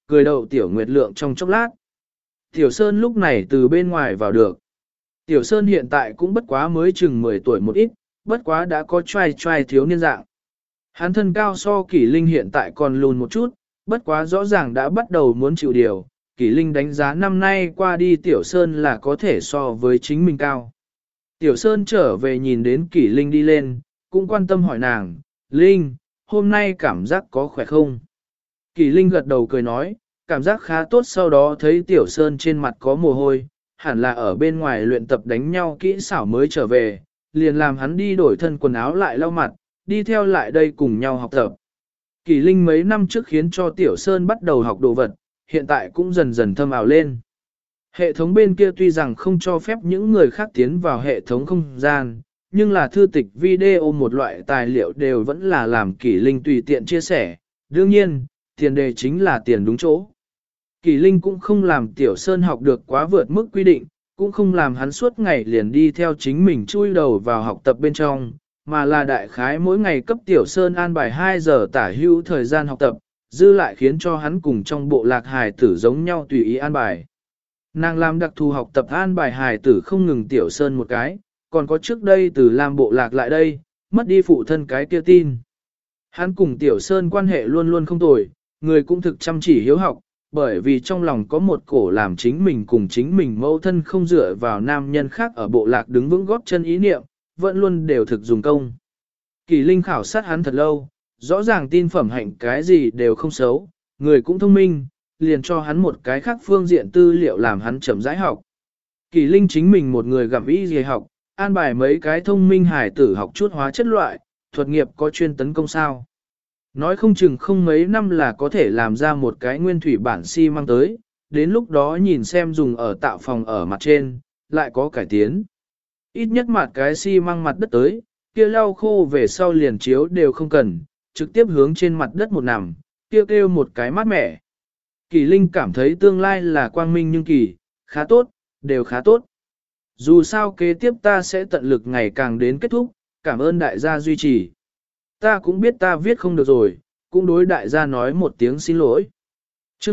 cười đậu Tiểu Nguyệt Lượng trong chốc lát. Tiểu Sơn lúc này từ bên ngoài vào được. Tiểu Sơn hiện tại cũng bất quá mới chừng 10 tuổi một ít, bất quá đã có trai trai thiếu niên dạng. Hắn thân cao so Kỷ Linh hiện tại còn lùn một chút, bất quá rõ ràng đã bắt đầu muốn chịu điều. Kỷ Linh đánh giá năm nay qua đi Tiểu Sơn là có thể so với chính mình cao. Tiểu Sơn trở về nhìn đến Kỷ Linh đi lên, cũng quan tâm hỏi nàng, Linh, hôm nay cảm giác có khỏe không? Kỷ Linh gật đầu cười nói, cảm giác khá tốt, sau đó thấy Tiểu Sơn trên mặt có mồ hôi, hẳn là ở bên ngoài luyện tập đánh nhau kỹ xảo mới trở về, liền làm hắn đi đổi thân quần áo lại lau mặt, đi theo lại đây cùng nhau học tập. Kỷ Linh mấy năm trước khiến cho Tiểu Sơn bắt đầu học đồ vật, hiện tại cũng dần dần thâm ảo lên. Hệ thống bên kia tuy rằng không cho phép những người khác tiến vào hệ thống không gian, nhưng là thư tịch video một loại tài liệu đều vẫn là làm Kỷ Linh tùy tiện chia sẻ. Đương nhiên, tiền đề chính là tiền đúng chỗ. Kỷ Linh cũng không làm Tiểu Sơn học được quá vượt mức quy định, cũng không làm hắn suốt ngày liền đi theo chính mình chui đầu vào học tập bên trong, mà là đại khái mỗi ngày cấp Tiểu Sơn an bài 2 giờ tả hữu thời gian học tập, dư lại khiến cho hắn cùng trong bộ lạc hài tử giống nhau tùy ý an bài. Nàng làm đặc thù học tập an bài hài tử không ngừng Tiểu Sơn một cái, còn có trước đây từ làm bộ lạc lại đây, mất đi phụ thân cái kia tin. Hắn cùng Tiểu Sơn quan hệ luôn luôn không tồi, người cũng thực chăm chỉ hiếu học, bởi vì trong lòng có một cổ làm chính mình cùng chính mình mẫu thân không dựa vào nam nhân khác ở bộ lạc đứng vững góp chân ý niệm, vẫn luôn đều thực dùng công. Kỷ Linh khảo sát hắn thật lâu, rõ ràng tin phẩm hạnh cái gì đều không xấu, người cũng thông minh, liền cho hắn một cái khác phương diện tư liệu làm hắn chậm rãi học. Kỷ Linh chính mình một người gặm ý gì học, an bài mấy cái thông minh hải tử học chút hóa chất loại, thuật nghiệp có chuyên tấn công sao. Nói không chừng không mấy năm là có thể làm ra một cái nguyên thủy bản xi măng tới, đến lúc đó nhìn xem dùng ở tạo phòng ở mặt trên, lại có cải tiến. Ít nhất mặt cái xi măng mặt đất tới, kia lau khô về sau liền chiếu đều không cần, trực tiếp hướng trên mặt đất một nằm, kia kêu một cái mát mẻ. Kỷ Linh cảm thấy tương lai là quang minh nhưng kỳ, khá tốt, đều khá tốt. Dù sao kế tiếp ta sẽ tận lực ngày càng đến kết thúc, cảm ơn đại gia duy trì. Ta cũng biết ta viết không được rồi, cũng đối đại gia nói một tiếng xin lỗi. Chương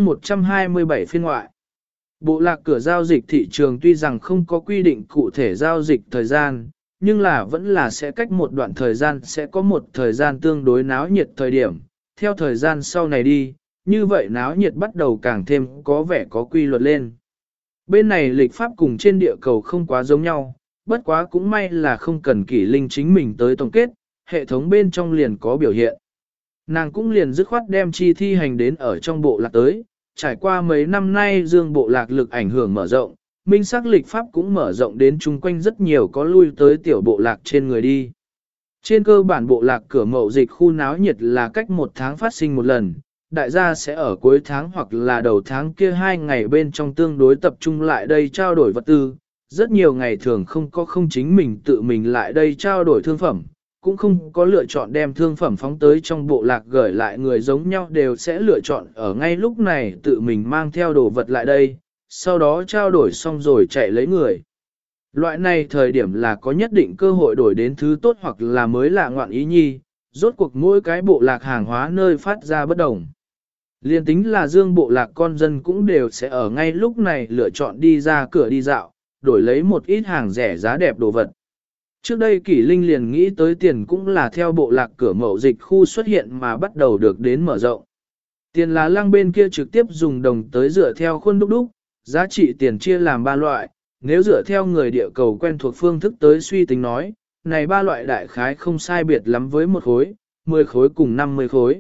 127 phiên ngoại. Bộ lạc cửa giao dịch thị trường tuy rằng không có quy định cụ thể giao dịch thời gian, nhưng là vẫn là sẽ cách một đoạn thời gian sẽ có một thời gian tương đối náo nhiệt thời điểm. Theo thời gian sau này đi, như vậy náo nhiệt bắt đầu càng thêm có vẻ có quy luật lên. Bên này lịch pháp cùng trên địa cầu không quá giống nhau, bất quá cũng may là không cần Kỷ Linh chính mình tới tổng kết, hệ thống bên trong liền có biểu hiện. Nàng cũng liền dứt khoát đem chi thi hành đến ở trong bộ lạc tới, trải qua mấy năm nay dương bộ lạc lực ảnh hưởng mở rộng, minh sắc lịch pháp cũng mở rộng đến chung quanh rất nhiều có lui tới tiểu bộ lạc trên người đi. Trên cơ bản bộ lạc cửa mậu dịch khu náo nhiệt là cách một tháng phát sinh một lần, đại gia sẽ ở cuối tháng hoặc là đầu tháng kia 2 ngày bên trong tương đối tập trung lại đây trao đổi vật tư, rất nhiều ngày thường không chính mình tự mình lại đây trao đổi thương phẩm, cũng không có lựa chọn đem thương phẩm phóng tới trong bộ lạc gửi lại, người giống nhau đều sẽ lựa chọn ở ngay lúc này tự mình mang theo đồ vật lại đây, sau đó trao đổi xong rồi chạy lấy người. Loại này thời điểm là có nhất định cơ hội đổi đến thứ tốt hoặc là mới lạ ngoạn ý nhi, rốt cuộc mỗi cái bộ lạc hàng hóa nơi phát ra bất đồng. Liên tính là dương bộ lạc con dân cũng đều sẽ ở ngay lúc này lựa chọn đi ra cửa đi dạo, đổi lấy một ít hàng rẻ giá đẹp đồ vật. Trước đây Kỷ Linh liền nghĩ tới tiền cũng là theo bộ lạc cửa mậu dịch khu xuất hiện mà bắt đầu được đến mở rộng. Tiền là lăng bên kia trực tiếp dùng đồng tới dựa theo khuôn đúc đúc, giá trị tiền chia làm 3 loại, nếu dựa theo người địa cầu quen thuộc phương thức tới suy tính nói, này 3 loại đại khái không sai biệt lắm với 1 khối, 10 khối cùng 50 khối.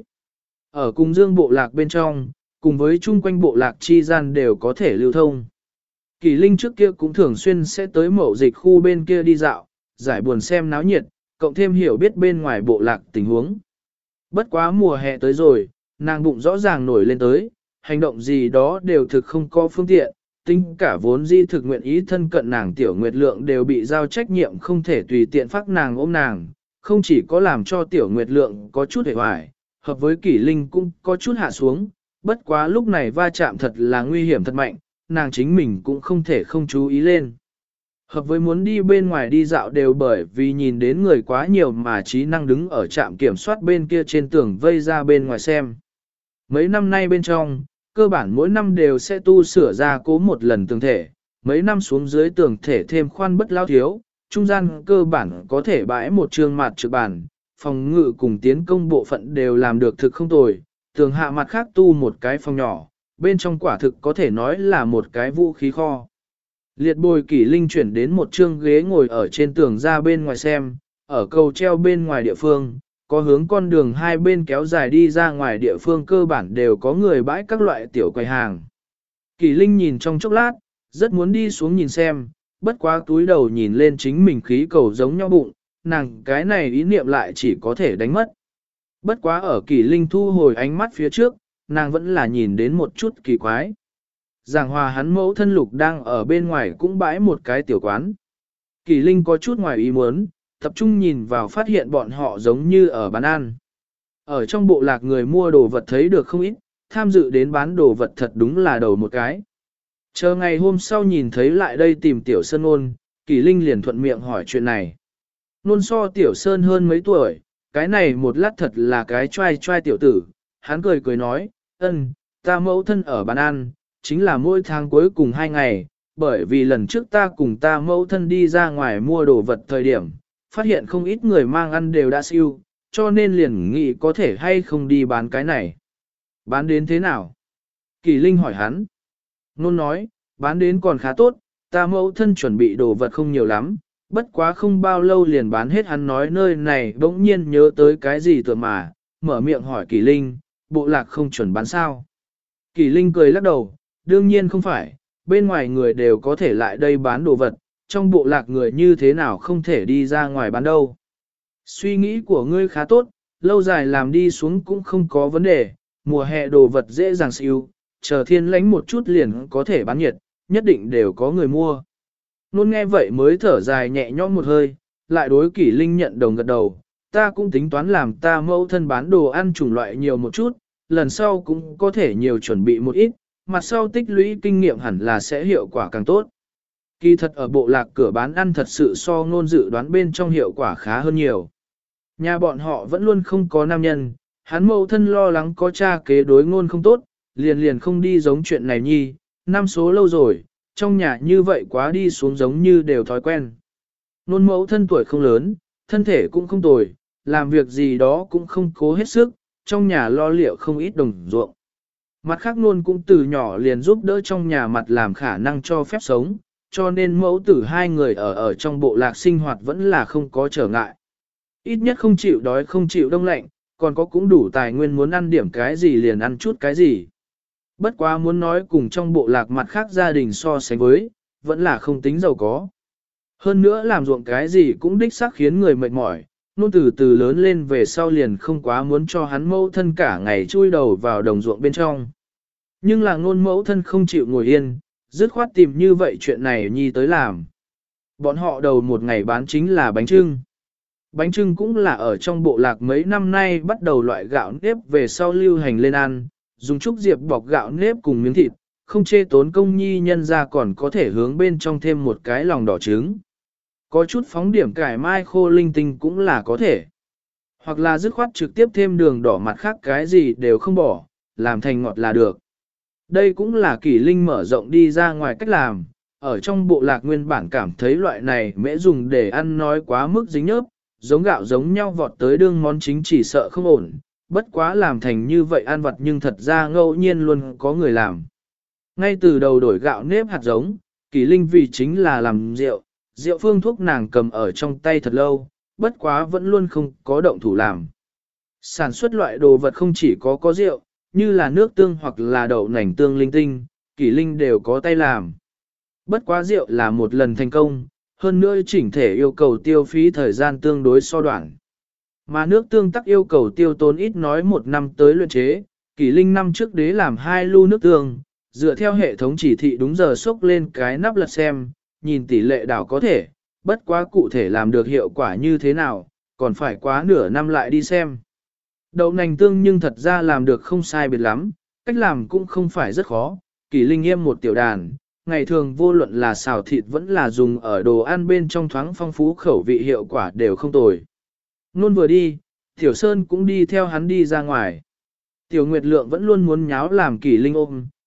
Ở cùng dương bộ lạc bên trong, cùng với chung quanh bộ lạc chi gian đều có thể lưu thông. Kỷ Linh trước kia cũng thường xuyên sẽ tới mậu dịch khu bên kia đi dạo, giải buồn xem náo nhiệt, cộng thêm hiểu biết bên ngoài bộ lạc tình huống. Bất quá mùa hè tới rồi, nàng bụng rõ ràng nổi lên tới, hành động gì đó đều thực không có phương tiện, tính cả vốn di thực nguyện ý thân cận nàng Tiểu Nguyệt Lượng đều bị giao trách nhiệm không thể tùy tiện phát nàng ôm nàng, không chỉ có làm cho Tiểu Nguyệt Lượng có chút hề hoài, hợp với Kỷ Linh cũng có chút hạ xuống, bất quá lúc này va chạm thật là nguy hiểm thật mạnh, nàng chính mình cũng không thể không chú ý lên. Hợp với muốn đi bên ngoài đi dạo đều bởi vì nhìn đến người quá nhiều mà trí năng đứng ở trạm kiểm soát bên kia trên tường vây ra bên ngoài xem. Mấy năm nay bên trong, cơ bản mỗi năm đều sẽ tu sửa ra cố một lần tường thể, mấy năm xuống dưới tường thể thêm khoan bất lao thiếu, trung gian cơ bản có thể bãi một trường mặt trực bàn, phòng ngự cùng tiến công bộ phận đều làm được thực không tồi, tường hạ mặt khác tu một cái phòng nhỏ, bên trong quả thực có thể nói là một cái vũ khí kho. Liệt Bồi Kỷ Linh chuyển đến một chương ghế ngồi ở trên tường ra bên ngoài xem, ở cầu treo bên ngoài địa phương, có hướng con đường hai bên kéo dài đi ra ngoài địa phương cơ bản đều có người bãi các loại tiểu quầy hàng. Kỷ Linh nhìn trong chốc lát, rất muốn đi xuống nhìn xem, bất quá túi đầu nhìn lên chính mình khí cầu giống nhau bụng, nàng cái này ý niệm lại chỉ có thể đánh mất. Bất quá ở Kỷ Linh thu hồi ánh mắt phía trước, nàng vẫn là nhìn đến một chút kỳ quái. Giảng Hòa hắn mẫu thân Lục đang ở bên ngoài cũng bãi một cái tiểu quán. Kỷ Linh có chút ngoài ý muốn, tập trung nhìn vào phát hiện bọn họ giống như ở bán ăn. Ở trong bộ lạc người mua đồ vật thấy được không ít, tham dự đến bán đồ vật thật đúng là đầu một cái. Chờ ngày hôm sau nhìn thấy lại đây tìm Tiểu Sơn Nôn, Kỷ Linh liền thuận miệng hỏi chuyện này. Nôn so Tiểu Sơn hơn mấy tuổi, cái này một lát thật là cái trai trai tiểu tử, hắn cười cười nói, ta mẫu thân ở bán ăn, chính là mỗi tháng cuối cùng 2 ngày, bởi vì lần trước ta cùng ta mẫu thân đi ra ngoài mua đồ vật thời điểm, phát hiện không ít người mang ăn đều đã siêu, cho nên liền nghĩ có thể hay không đi bán cái này. Bán đến thế nào? Kỳ Linh hỏi hắn. Nôn nói, bán đến còn khá tốt, ta mẫu thân chuẩn bị đồ vật không nhiều lắm, bất quá không bao lâu liền bán hết. Hắn nói nơi này bỗng nhiên nhớ tới cái gì tựa mà, mở miệng hỏi Kỳ Linh, bộ lạc không chuẩn bán sao? Kỳ Linh cười lắc đầu, đương nhiên không phải, bên ngoài người đều có thể lại đây bán đồ vật, trong bộ lạc người như thế nào không thể đi ra ngoài bán đâu. Suy nghĩ của ngươi khá tốt, lâu dài làm đi xuống cũng không có vấn đề, mùa hè đồ vật dễ dàng siêu, chờ thiên lánh một chút liền có thể bán nhiệt, nhất định đều có người mua. Luôn nghe vậy mới thở dài nhẹ nhõm một hơi, lại đối Kỷ Linh nhận đồng gật đầu, ta cũng tính toán làm ta mẫu thân bán đồ ăn chủng loại nhiều một chút, lần sau cũng có thể nhiều chuẩn bị một ít, mặt sau tích lũy kinh nghiệm hẳn là sẽ hiệu quả càng tốt. Kỳ thật ở bộ lạc cửa bán ăn thật sự so ngôn dự đoán bên trong hiệu quả khá hơn nhiều. Nhà bọn họ vẫn luôn không có nam nhân, hắn mẫu thân lo lắng có cha kế đối ngôn không tốt, liền không đi giống chuyện này nhi, năm số lâu rồi, trong nhà như vậy quá đi xuống giống như đều thói quen. Ngôn mẫu thân tuổi không lớn, thân thể cũng không tồi, làm việc gì đó cũng không cố hết sức, trong nhà lo liệu không ít đồng ruộng. Mặt khác ngôn cũng từ nhỏ liền giúp đỡ trong nhà mặt làm khả năng cho phép sống, cho nên mẫu tử hai người ở trong bộ lạc sinh hoạt vẫn là không có trở ngại. Ít nhất không chịu đói không chịu đông lạnh, còn có cũng đủ tài nguyên muốn ăn điểm cái gì liền ăn chút cái gì. Bất quá muốn nói cùng trong bộ lạc mặt khác gia đình so sánh với, vẫn là không tính giàu có. Hơn nữa làm ruộng cái gì cũng đích xác khiến người mệt mỏi, nôn từ từ lớn lên về sau liền không quá muốn cho hắn mẫu thân cả ngày chui đầu vào đồng ruộng bên trong. Nhưng là ngôn mẫu thân không chịu ngồi yên, dứt khoát tìm như vậy chuyện này nhi tới làm. Bọn họ đầu một ngày bán chính là bánh chưng. Bánh chưng cũng là ở trong bộ lạc mấy năm nay bắt đầu loại gạo nếp về sau lưu hành lên ăn, dùng trúc diệp bọc gạo nếp cùng miếng thịt, không chê tốn công nhi nhân ra còn có thể hướng bên trong thêm một cái lòng đỏ trứng. Có chút phóng điểm cải mai khô linh tinh cũng là có thể. Hoặc là dứt khoát trực tiếp thêm đường đỏ mặt khác cái gì đều không bỏ, làm thành ngọt là được. Đây cũng là Kỷ Linh mở rộng đi ra ngoài cách làm, ở trong bộ lạc nguyên bản cảm thấy loại này mễ dùng để ăn nói quá mức dính nhớp, giống gạo giống nhau vọt tới đương món chính chỉ sợ không ổn, bất quá làm thành như vậy ăn vặt nhưng thật ra ngẫu nhiên luôn có người làm. Ngay từ đầu đổi gạo nếp hạt giống, Kỷ Linh vì chính là làm rượu, rượu phương thuốc nàng cầm ở trong tay thật lâu, bất quá vẫn luôn không có động thủ làm. Sản xuất loại đồ vật không chỉ có rượu, như là nước tương hoặc là đậu nành tương linh tinh, Kỷ Linh đều có tay làm. Bất quá rượu là một lần thành công, hơn nữa chỉnh thể yêu cầu tiêu phí thời gian tương đối so đoạn. Mà nước tương tắc yêu cầu tiêu tốn ít nói 1 năm tới luyện chế, Kỷ Linh năm trước đế làm 2 lu nước tương, dựa theo hệ thống chỉ thị đúng giờ xúc lên cái nắp lật xem, nhìn tỷ lệ đảo có thể, bất quá cụ thể làm được hiệu quả như thế nào, còn phải quá nửa năm lại đi xem. Đậu nành tương nhưng thật ra làm được không sai biệt lắm, cách làm cũng không phải rất khó, Kỷ Linh yêm một tiểu đàn, ngày thường vô luận là xào thịt vẫn là dùng ở đồ ăn bên trong thoáng phong phú khẩu vị hiệu quả đều không tồi. Nôn vừa đi, Tiểu Sơn cũng đi theo hắn đi ra ngoài. Tiểu Nguyệt Lượng vẫn luôn muốn nháo làm Kỷ Linh ôm,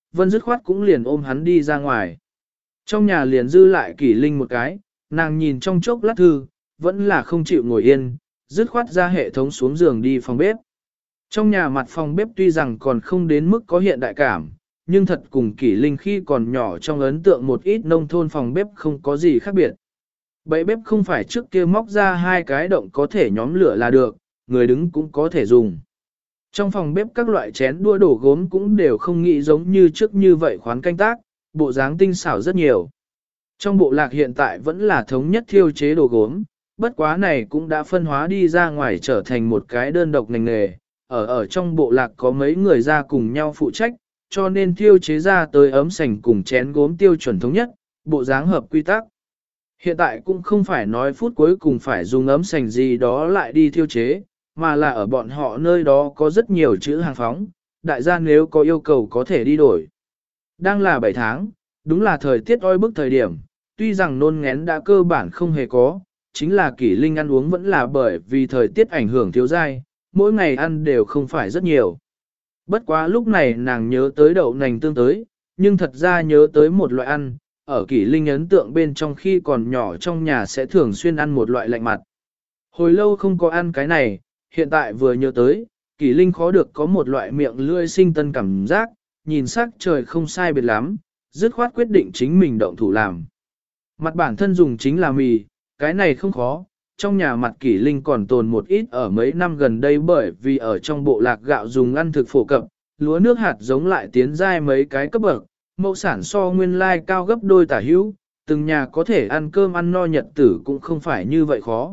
Vân dứt khoát cũng liền ôm hắn đi ra ngoài. Trong nhà liền dư lại Kỷ Linh một cái, nàng nhìn trong chốc lát thư, vẫn là không chịu ngồi yên, dứt khoát ra hệ thống xuống giường đi phòng bếp. Trong nhà mặt phòng bếp tuy rằng còn không đến mức có hiện đại cảm, nhưng thật cùng Kỷ Linh khi còn nhỏ trong ấn tượng một ít nông thôn phòng bếp không có gì khác biệt. Bẫy bếp không phải trước kia móc ra hai cái động có thể nhóm lửa là được, người đứng cũng có thể dùng. Trong phòng bếp các loại chén đũa đổ gốm cũng đều không nghĩ giống như trước như vậy khoán canh tác, bộ dáng tinh xảo rất nhiều. Trong bộ lạc hiện tại vẫn là thống nhất thiêu chế đồ gốm, bất quá này cũng đã phân hóa đi ra ngoài trở thành một cái đơn độc ngành nghề. Ở trong bộ lạc có mấy người ra cùng nhau phụ trách, cho nên thiêu chế ra tới ấm sành cùng chén gốm tiêu chuẩn thống nhất, bộ dáng hợp quy tắc. Hiện tại cũng không phải nói phút cuối cùng phải dùng ấm sành gì đó lại đi thiêu chế, mà là ở bọn họ nơi đó có rất nhiều chữ hàng phóng, đại gia nếu có yêu cầu có thể đi đổi. Đang là 7 tháng, đúng là thời tiết oi bức thời điểm, tuy rằng nôn ngén đã cơ bản không hề có, chính là Kỷ Linh ăn uống vẫn là bởi vì thời tiết ảnh hưởng thiếu dai, mỗi ngày ăn đều không phải rất nhiều. Bất quá lúc này nàng nhớ tới đậu nành tương tới, nhưng thật ra nhớ tới một loại ăn, ở Kỷ Linh ấn tượng bên trong khi còn nhỏ trong nhà sẽ thường xuyên ăn một loại lạnh mặt. Hồi lâu không có ăn cái này, hiện tại vừa nhớ tới, Kỷ Linh khó được có một loại miệng lưỡi sinh tân cảm giác, nhìn sắc trời không sai biệt lắm, dứt khoát quyết định chính mình động thủ làm. Mặt bản thân dùng chính là mì, cái này không khó, trong nhà mặt Kỷ Linh còn tồn một ít ở mấy năm gần đây bởi vì ở trong bộ lạc gạo dùng ăn thực phổ cập, lúa nước hạt giống lại tiến giai mấy cái cấp bậc, mẫu sản so nguyên lai cao gấp đôi tả hữu, từng nhà có thể ăn cơm ăn no nhật tử cũng không phải như vậy khó.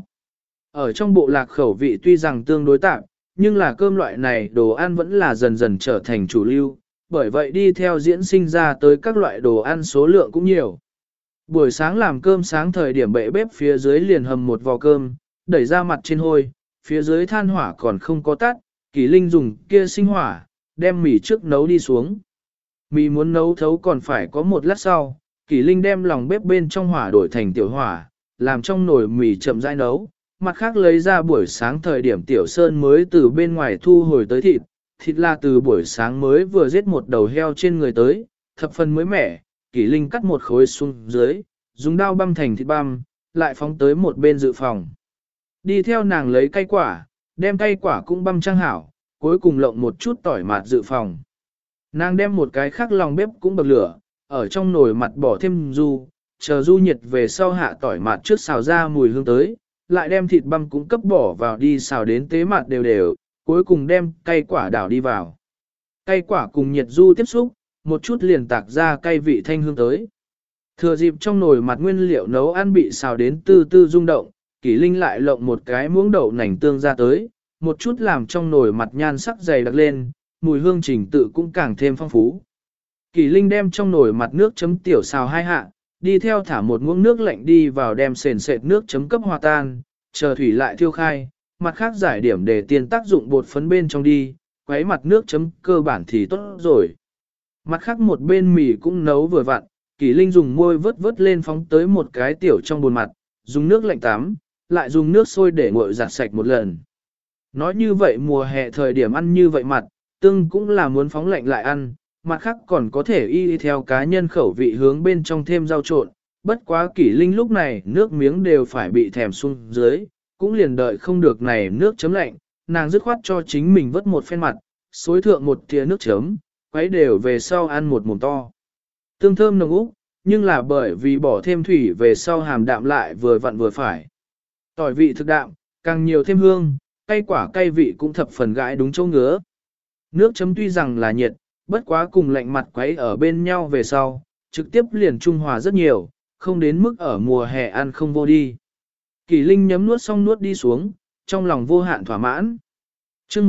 Ở trong bộ lạc khẩu vị tuy rằng tương đối tạm, nhưng là cơm loại này đồ ăn vẫn là dần dần trở thành chủ lưu, bởi vậy đi theo diễn sinh ra tới các loại đồ ăn số lượng cũng nhiều. Buổi sáng làm cơm sáng thời điểm bệ bếp phía dưới liền hầm một vò cơm, đẩy ra mặt trên hôi, phía dưới than hỏa còn không có tắt, Kỷ Linh dùng kia sinh hỏa, đem mì trước nấu đi xuống. Mì muốn nấu thấu còn phải có một lát sau, Kỷ Linh đem lòng bếp bên trong hỏa đổi thành tiểu hỏa, làm trong nồi mì chậm rãi nấu, mặt khác lấy ra buổi sáng thời điểm tiểu sơn mới từ bên ngoài thu hồi tới thịt, thịt là từ buổi sáng mới vừa giết một đầu heo trên người tới, thập phần mới mẻ, Kỷ Linh cắt một khối xuống dưới, dùng dao băm thành thịt băm, lại phóng tới một bên dự phòng. Đi theo nàng lấy cây quả, đem cây quả cũng băm trang hảo, cuối cùng lộng một chút tỏi mạt dự phòng. Nàng đem một cái khác lòng bếp cũng bật lửa, ở trong nồi mặt bỏ thêm du, chờ du nhiệt về sau hạ tỏi mạt trước xào ra mùi hương tới, lại đem thịt băm cũng cấp bỏ vào đi xào đến tế mạt đều đều, cuối cùng đem cây quả đảo đi vào. Cây quả cùng nhiệt du tiếp xúc, một chút liền tạc ra cây vị thanh hương tới. Thừa dịp trong nồi mặt nguyên liệu nấu ăn bị xào đến tư tư rung động, Kỷ Linh lại lộng một cái muỗng đậu nành tương ra tới, một chút làm trong nồi mặt nhan sắc dày đặc lên, mùi hương trình tự cũng càng thêm phong phú. Kỷ Linh đem trong nồi mặt nước chấm tiểu xào hai hạ, đi theo thả một muỗng nước lạnh đi vào đem sền sệt nước chấm cấp hòa tan, chờ thủy lại thiêu khai, mặt khác giải điểm để tiền tác dụng bột phấn bên trong đi, quấy mặt nước chấm cơ bản thì tốt rồi. Mặt khác một bên mì cũng nấu vừa vặn, Kỷ Linh dùng môi vớt vớt lên phóng tới một cái tiểu trong bồn mặt, dùng nước lạnh tắm, lại dùng nước sôi để nguội giặt sạch một lần. Nói như vậy mùa hè thời điểm ăn như vậy mặt, tương cũng là muốn phóng lạnh lại ăn, mặt khác còn có thể y theo cá nhân khẩu vị hướng bên trong thêm rau trộn, bất quá Kỷ Linh lúc này nước miếng đều phải bị thèm xuống dưới, cũng liền đợi không được này nước chấm lạnh, nàng dứt khoát cho chính mình vớt một phen mặt, xối thượng một thìa nước chấm, quấy đều về sau ăn một mồm to. Tương thơm nồng úc, nhưng là bởi vì bỏ thêm thủy về sau hàm đạm lại vừa vặn vừa phải. Tỏi vị thực đạm, càng nhiều thêm hương, cay quả cay vị cũng thập phần gãi đúng chỗ ngứa. Nước chấm tuy rằng là nhiệt, bất quá cùng lạnh mặt quấy ở bên nhau về sau, trực tiếp liền trung hòa rất nhiều, không đến mức ở mùa hè ăn không vô đi. Kỷ Linh nhấm nuốt xong nuốt đi xuống, trong lòng vô hạn thỏa mãn. Chương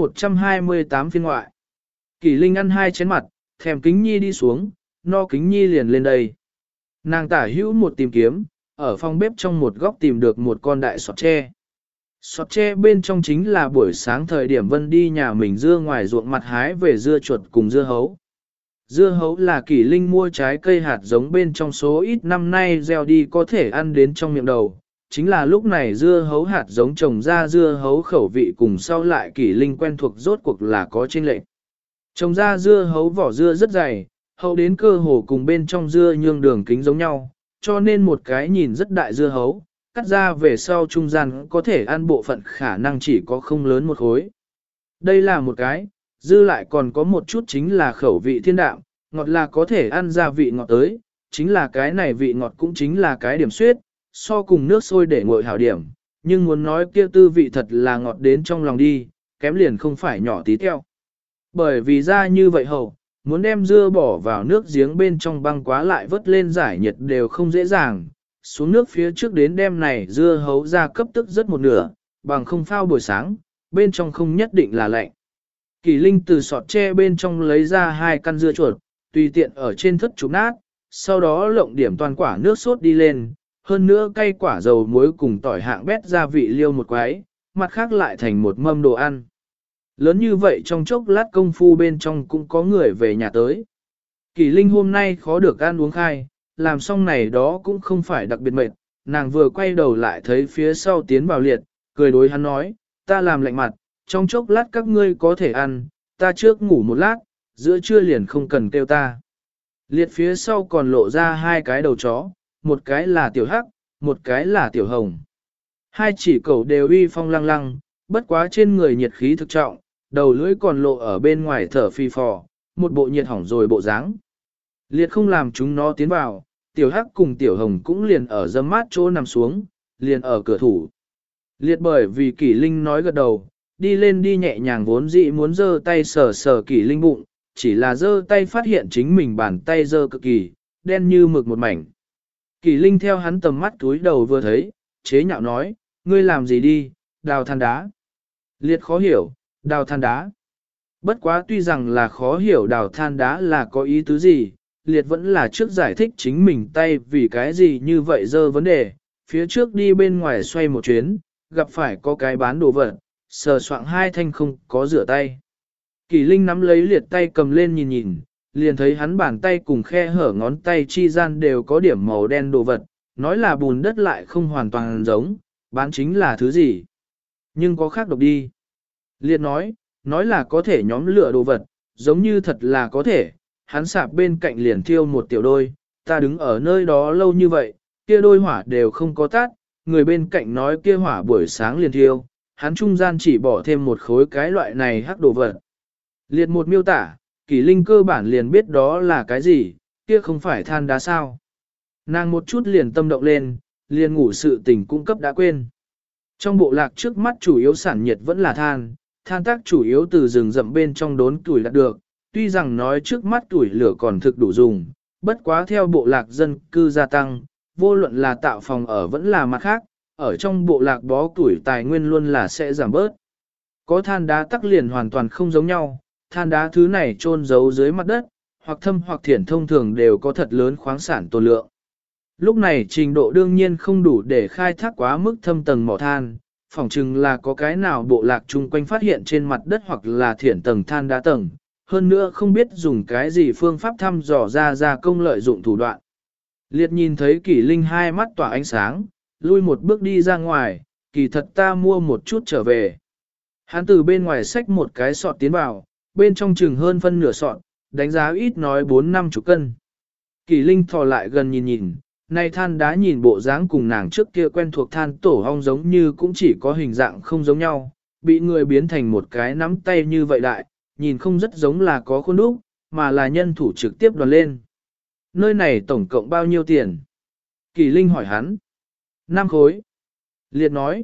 128 phiên ngoại. Kỷ Linh ăn hai chén mặt, thèm kính nhi đi xuống, no kính nhi liền lên đây. Nàng tả hữu một tìm kiếm, ở phòng bếp trong một góc tìm được một con đại sọt tre. Sọt tre bên trong chính là buổi sáng thời điểm Vân đi nhà mình dưa ngoài ruộng mặt hái về dưa chuột cùng dưa hấu. Dưa hấu là Kỷ Linh mua trái cây hạt giống bên trong số ít năm nay gieo đi có thể ăn đến trong miệng đầu. Chính là lúc này dưa hấu hạt giống trồng ra dưa hấu khẩu vị cùng sau lại Kỷ Linh quen thuộc rốt cuộc là có chênh lệch. Trồng ra dưa hấu vỏ dưa rất dày, hậu đến cơ hồ cùng bên trong dưa nhương đường kính giống nhau, cho nên một cái nhìn rất đại dưa hấu, cắt ra về sau trung gian có thể ăn bộ phận khả năng chỉ có không lớn một khối. Đây là một cái, dư lại còn có một chút chính là khẩu vị thiên đạm, ngọt là có thể ăn ra vị ngọt tới, chính là cái này vị ngọt cũng chính là cái điểm suyết, so cùng nước sôi để nguội hảo điểm, nhưng muốn nói kia tư vị thật là ngọt đến trong lòng đi, kém liền không phải nhỏ tí teo. Bởi vì ra như vậy hậu, muốn đem dưa bỏ vào nước giếng bên trong băng quá lại vớt lên giải nhiệt đều không dễ dàng, xuống nước phía trước đến đem này dưa hấu ra cấp tức rất một nửa, bằng không phao buổi sáng, bên trong không nhất định là lạnh. Kỳ Linh từ sọt tre bên trong lấy ra 2 căn dưa chuột, tùy tiện ở trên thất chụp nát, sau đó lộng điểm toàn quả nước sốt đi lên, hơn nữa cay quả dầu muối cùng tỏi hạng bét gia vị liêu một quái, mặt khác lại thành một mâm đồ ăn. Lớn như vậy trong chốc lát công phu bên trong cũng có người về nhà tới. Kỳ Linh hôm nay khó được ăn uống khai, làm xong này đó cũng không phải đặc biệt mệt, nàng vừa quay đầu lại thấy phía sau tiến vào Liệt, cười đối hắn nói, ta làm lạnh mặt, trong chốc lát các ngươi có thể ăn, ta trước ngủ một lát, giữa trưa liền không cần kêu ta. Liệt phía sau còn lộ ra 2 cái đầu chó, một cái là tiểu hắc, một cái là tiểu hồng. 2 chỉ cẩu đều uy phong lăng lăng, bất quá trên người nhiệt khí thực trọng, đầu lưỡi còn lộ ở bên ngoài thở phi phò, một bộ nhiệt hỏng rồi bộ dáng. Liệt không làm chúng nó tiến vào, tiểu hắc cùng tiểu hồng cũng liền ở dâm mát chỗ nằm xuống, liền ở cửa thủ. Liệt bởi vì Kỷ Linh nói gật đầu, đi lên đi nhẹ nhàng vốn dĩ muốn giơ tay sờ sờ Kỷ Linh bụng, chỉ là giơ tay phát hiện chính mình bàn tay giơ cực kỳ, đen như mực một mảnh. Kỷ Linh theo hắn tầm mắt túi đầu vừa thấy, chế nhạo nói, ngươi làm gì đi, đào than đá. Liệt khó hiểu, đào than đá. Bất quá tuy rằng là khó hiểu đào than đá là có ý tứ gì, Liệt vẫn là trước giải thích chính mình tay vì cái gì như vậy dơ vấn đề, phía trước đi bên ngoài xoay một chuyến, gặp phải có cái bán đồ vật, sờ soạng 2 thanh không có rửa tay. Kỷ Linh nắm lấy Liệt tay cầm lên nhìn nhìn, liền thấy hắn bàn tay cùng khe hở ngón tay chi gian đều có điểm màu đen đồ vật, nói là bùn đất lại không hoàn toàn giống, bán chính là thứ gì. Nhưng có khác độc đi. Liệt nói là có thể nhóm lửa đồ vật, giống như thật là có thể, hắn sạp bên cạnh liền thiêu một tiểu đôi, ta đứng ở nơi đó lâu như vậy, kia đôi hỏa đều không có tắt, người bên cạnh nói kia hỏa buổi sáng liền thiêu, hắn trung gian chỉ bỏ thêm một khối cái loại này hắc đồ vật. Liệt một miêu tả, Kỷ Linh cơ bản liền biết đó là cái gì, kia không phải than đá sao. Nàng một chút liền tâm động lên, liền ngủ sự tình cung cấp đã quên. Trong bộ lạc trước mắt chủ yếu sản nhiệt vẫn là than, than tác chủ yếu từ rừng rậm bên trong đốn tuổi đạt được, tuy rằng nói trước mắt tuổi lửa còn thực đủ dùng, bất quá theo bộ lạc dân cư gia tăng, vô luận là tạo phòng ở vẫn là mặt khác, ở trong bộ lạc bó tuổi tài nguyên luôn là sẽ giảm bớt. Có than đá tắc liền hoàn toàn không giống nhau, than đá thứ này chôn giấu dưới mặt đất, hoặc thâm hoặc thiển thông thường đều có thật lớn khoáng sản tồn lượng. Lúc này trình độ đương nhiên không đủ để khai thác quá mức thâm tầng mỏ than, phỏng chừng là có cái nào bộ lạc chung quanh phát hiện trên mặt đất hoặc là thiển tầng than đá tầng, hơn nữa không biết dùng cái gì phương pháp thăm dò ra công lợi dụng thủ đoạn. Liệt nhìn thấy Kỷ Linh 2 mắt tỏa ánh sáng, lui một bước đi ra ngoài, kỳ thật ta mua một chút trở về. Hắn từ bên ngoài xách một cái sọt tiến vào, bên trong chừng hơn phân nửa sọt, đánh giá ít nói 4-5 chục cân. Kỷ Linh thò lại gần nhìn nhìn, này than đá nhìn bộ dáng cùng nàng trước kia quen thuộc than tổ ong giống như cũng chỉ có hình dạng không giống nhau, bị người biến thành một cái nắm tay như vậy đại, nhìn không rất giống là có khuôn đúc, mà là nhân thủ trực tiếp đoàn lên. Nơi này tổng cộng bao nhiêu tiền? Kỷ Linh hỏi hắn. 5 khối. Liệt nói.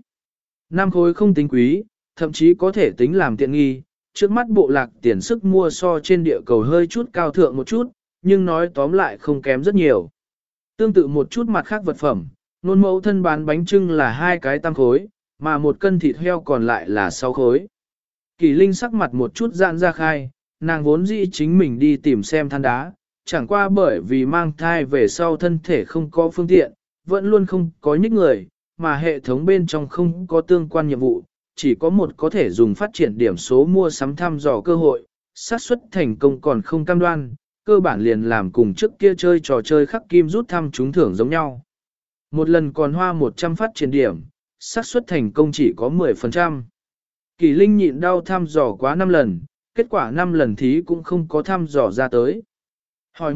5 khối không tính quý, thậm chí có thể tính làm tiện nghi, trước mắt bộ lạc tiền sức mua so trên địa cầu hơi chút cao thượng một chút, nhưng nói tóm lại không kém rất nhiều. Tương tự một chút mặt khác vật phẩm, nôn mẫu thân bán bánh trưng là 2 cái tam khối, mà 1 cân thịt heo còn lại là 6 khối. Kỳ Linh sắc mặt một chút giãn ra khai, nàng vốn dĩ chính mình đi tìm xem than đá, chẳng qua bởi vì mang thai về sau thân thể không có phương tiện, vẫn luôn không có nhích người, mà hệ thống bên trong không có tương quan nhiệm vụ, chỉ có một có thể dùng phát triển điểm số mua sắm thăm dò cơ hội, xác suất thành công còn không cam đoan, cơ bản liền làm cùng trước kia chơi trò chơi khắc kim rút thăm trúng thưởng giống nhau. Một lần còn hoa 100 phát triển điểm, xác suất thành công chỉ có 10%. Kỳ Linh nhịn đau thăm dò quá 5 lần, kết quả 5 lần thí cũng không có thăm dò ra tới. Hỏi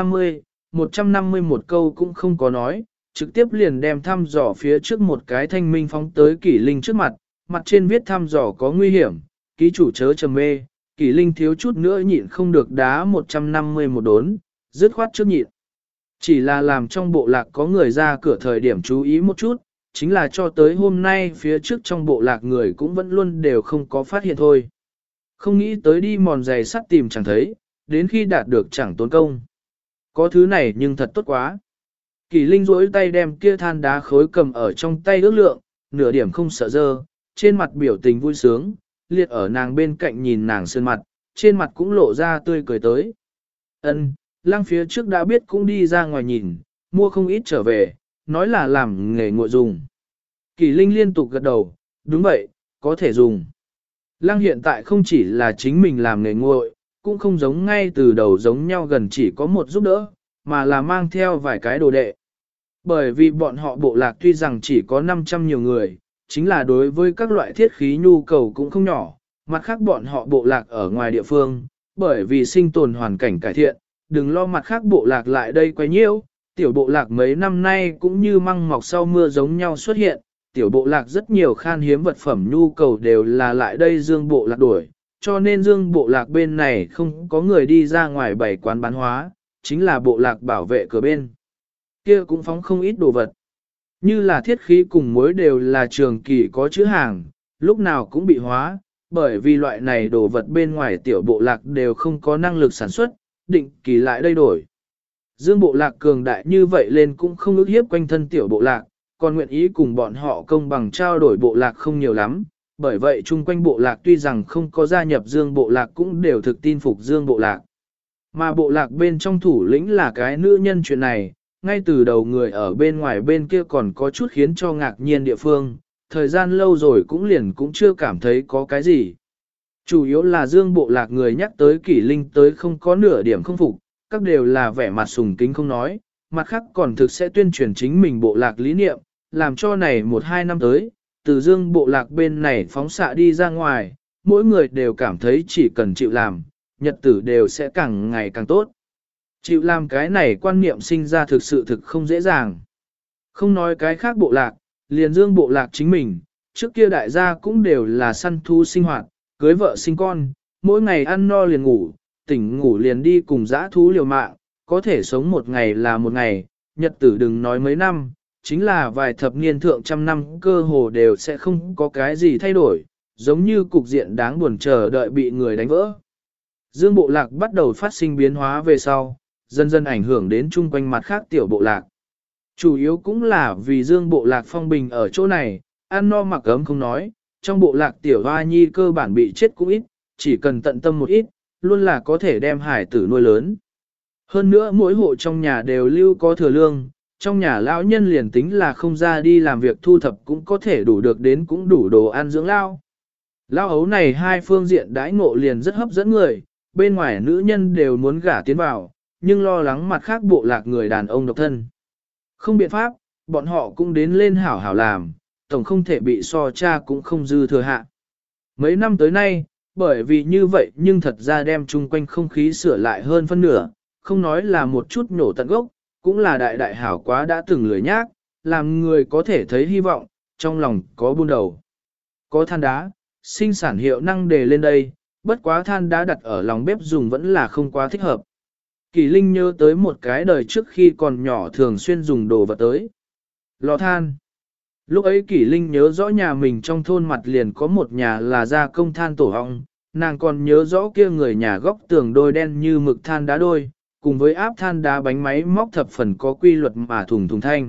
150 một câu cũng không có nói, trực tiếp liền đem thăm dò phía trước một cái thanh minh phóng tới Kỷ Linh trước mặt, mặt trên viết thăm dò có nguy hiểm, ký chủ chớ trầm mê, Kỷ Linh thiếu chút nữa nhịn không được đá 150 một đốn, dứt khoát trước nhịn. Chỉ là làm trong bộ lạc có người ra cửa thời điểm chú ý một chút, chính là cho tới hôm nay phía trước trong bộ lạc người cũng vẫn luôn đều không có phát hiện thôi. Không nghĩ tới đi mòn giày sắt tìm chẳng thấy, đến khi đạt được chẳng tốn công. Có thứ này nhưng thật tốt quá. Kỳ Linh duỗi tay đem kia than đá khối cầm ở trong tay ước lượng, nửa điểm không sợ dơ, trên mặt biểu tình vui sướng, liệt ở nàng bên cạnh nhìn nàng sơn mặt, trên mặt cũng lộ ra tươi cười tới. Ân, Lăng phía trước đã biết cũng đi ra ngoài nhìn, mua không ít trở về, nói là làm nghề ngội dùng. Kỳ Linh liên tục gật đầu, đúng vậy, có thể dùng. Lăng hiện tại không chỉ là chính mình làm nghề nguội, cũng không giống ngay từ đầu giống nhau gần chỉ có một giúp đỡ, mà là mang theo vài cái đồ đệ. Bởi vì bọn họ bộ lạc tuy rằng chỉ có 500 nhiều người, chính là đối với các loại thiết khí nhu cầu cũng không nhỏ, mặt khác bọn họ bộ lạc ở ngoài địa phương, bởi vì sinh tồn hoàn cảnh cải thiện, đừng lo mặt khác bộ lạc lại đây quay nhiễu, tiểu bộ lạc mấy năm nay cũng như măng mọc sau mưa giống nhau xuất hiện, tiểu bộ lạc rất nhiều khan hiếm vật phẩm nhu cầu đều là lại đây dương bộ lạc đuổi, cho nên dương bộ lạc bên này không có người đi ra ngoài bày quán bán hóa, chính là bộ lạc bảo vệ cửa bên. Kia cũng phóng không ít đồ vật. Như là thiết khí cùng muối đều là trường kỳ có chữ hàng, lúc nào cũng bị hóa, bởi vì loại này đồ vật bên ngoài tiểu bộ lạc đều không có năng lực sản xuất, định kỳ lại đây đổi. Dương bộ lạc cường đại như vậy lên cũng không ước hiếp quanh thân tiểu bộ lạc, còn nguyện ý cùng bọn họ công bằng trao đổi bộ lạc không nhiều lắm, bởi vậy chung quanh bộ lạc tuy rằng không có gia nhập Dương bộ lạc cũng đều thực tin phục Dương bộ lạc. Mà bộ lạc bên trong thủ lĩnh là cái nữ nhân chuyện này, ngay từ đầu người ở bên ngoài bên kia còn có chút khiến cho ngạc nhiên địa phương, thời gian lâu rồi cũng chưa cảm thấy có cái gì. Chủ yếu là Dương bộ lạc người nhắc tới Kỷ Linh tới không có nửa điểm không phục, các đều là vẻ mặt sùng kính không nói, mặt khác còn thực sẽ tuyên truyền chính mình bộ lạc lý niệm, làm cho này 1-2 năm tới, từ Dương bộ lạc bên này phóng xạ đi ra ngoài, mỗi người đều cảm thấy chỉ cần chịu làm, nhật tử đều sẽ càng ngày càng tốt. Chịu làm cái này quan niệm sinh ra thực sự thực không dễ dàng. Không nói cái khác bộ lạc, liền Dương bộ lạc chính mình, trước kia đại gia cũng đều là săn thú sinh hoạt, cưới vợ sinh con, mỗi ngày ăn no liền ngủ, tỉnh ngủ liền đi cùng dã thú liều mạng, có thể sống một ngày là một ngày, nhật tử đừng nói mấy năm, chính là vài thập niên thượng trăm năm cơ hồ đều sẽ không có cái gì thay đổi, giống như cục diện đáng buồn chờ đợi bị người đánh vỡ. Dương bộ lạc bắt đầu phát sinh biến hóa về sau, dần dần ảnh hưởng đến chung quanh mặt khác tiểu bộ lạc. Chủ yếu cũng là vì Dương bộ lạc phong bình ở chỗ này, ăn no mặc ấm không nói, trong bộ lạc tiểu hoa nhi cơ bản bị chết cũng ít, chỉ cần tận tâm một ít, luôn là có thể đem hải tử nuôi lớn. Hơn nữa mỗi hộ trong nhà đều lưu có thừa lương, trong nhà lão nhân liền tính là không ra đi làm việc thu thập cũng có thể đủ được đến cũng đủ đồ ăn dưỡng lao. Lao ấu này hai phương diện đãi ngộ liền rất hấp dẫn người, bên ngoài nữ nhân đều muốn gả tiến vào, nhưng lo lắng mặt khác bộ lạc người đàn ông độc thân. Không biện pháp, bọn họ cũng đến lên hảo hảo làm, tổng không thể bị so cha cũng không dư thừa hạ. Mấy năm tới nay, bởi vì như vậy nhưng thật ra đem chung quanh không khí sửa lại hơn phân nửa, không nói là một chút nổ tận gốc, cũng là đại đại hảo quá đã từng lười nhác, làm người có thể thấy hy vọng, trong lòng có buôn đầu. Có than đá, sinh sản hiệu năng đề lên đây, bất quá than đá đặt ở lòng bếp dùng vẫn là không quá thích hợp. Kỳ Linh nhớ tới một cái đời trước khi còn nhỏ thường xuyên dùng đồ vật tới. Lò than. Lúc ấy Kỷ Linh nhớ rõ nhà mình trong thôn mặt liền có một nhà là gia công than tổ hong, nàng còn nhớ rõ kia người nhà góc tường đôi đen như mực than đá đôi, cùng với áp than đá bánh máy móc thập phần có quy luật mà thùng thùng thanh.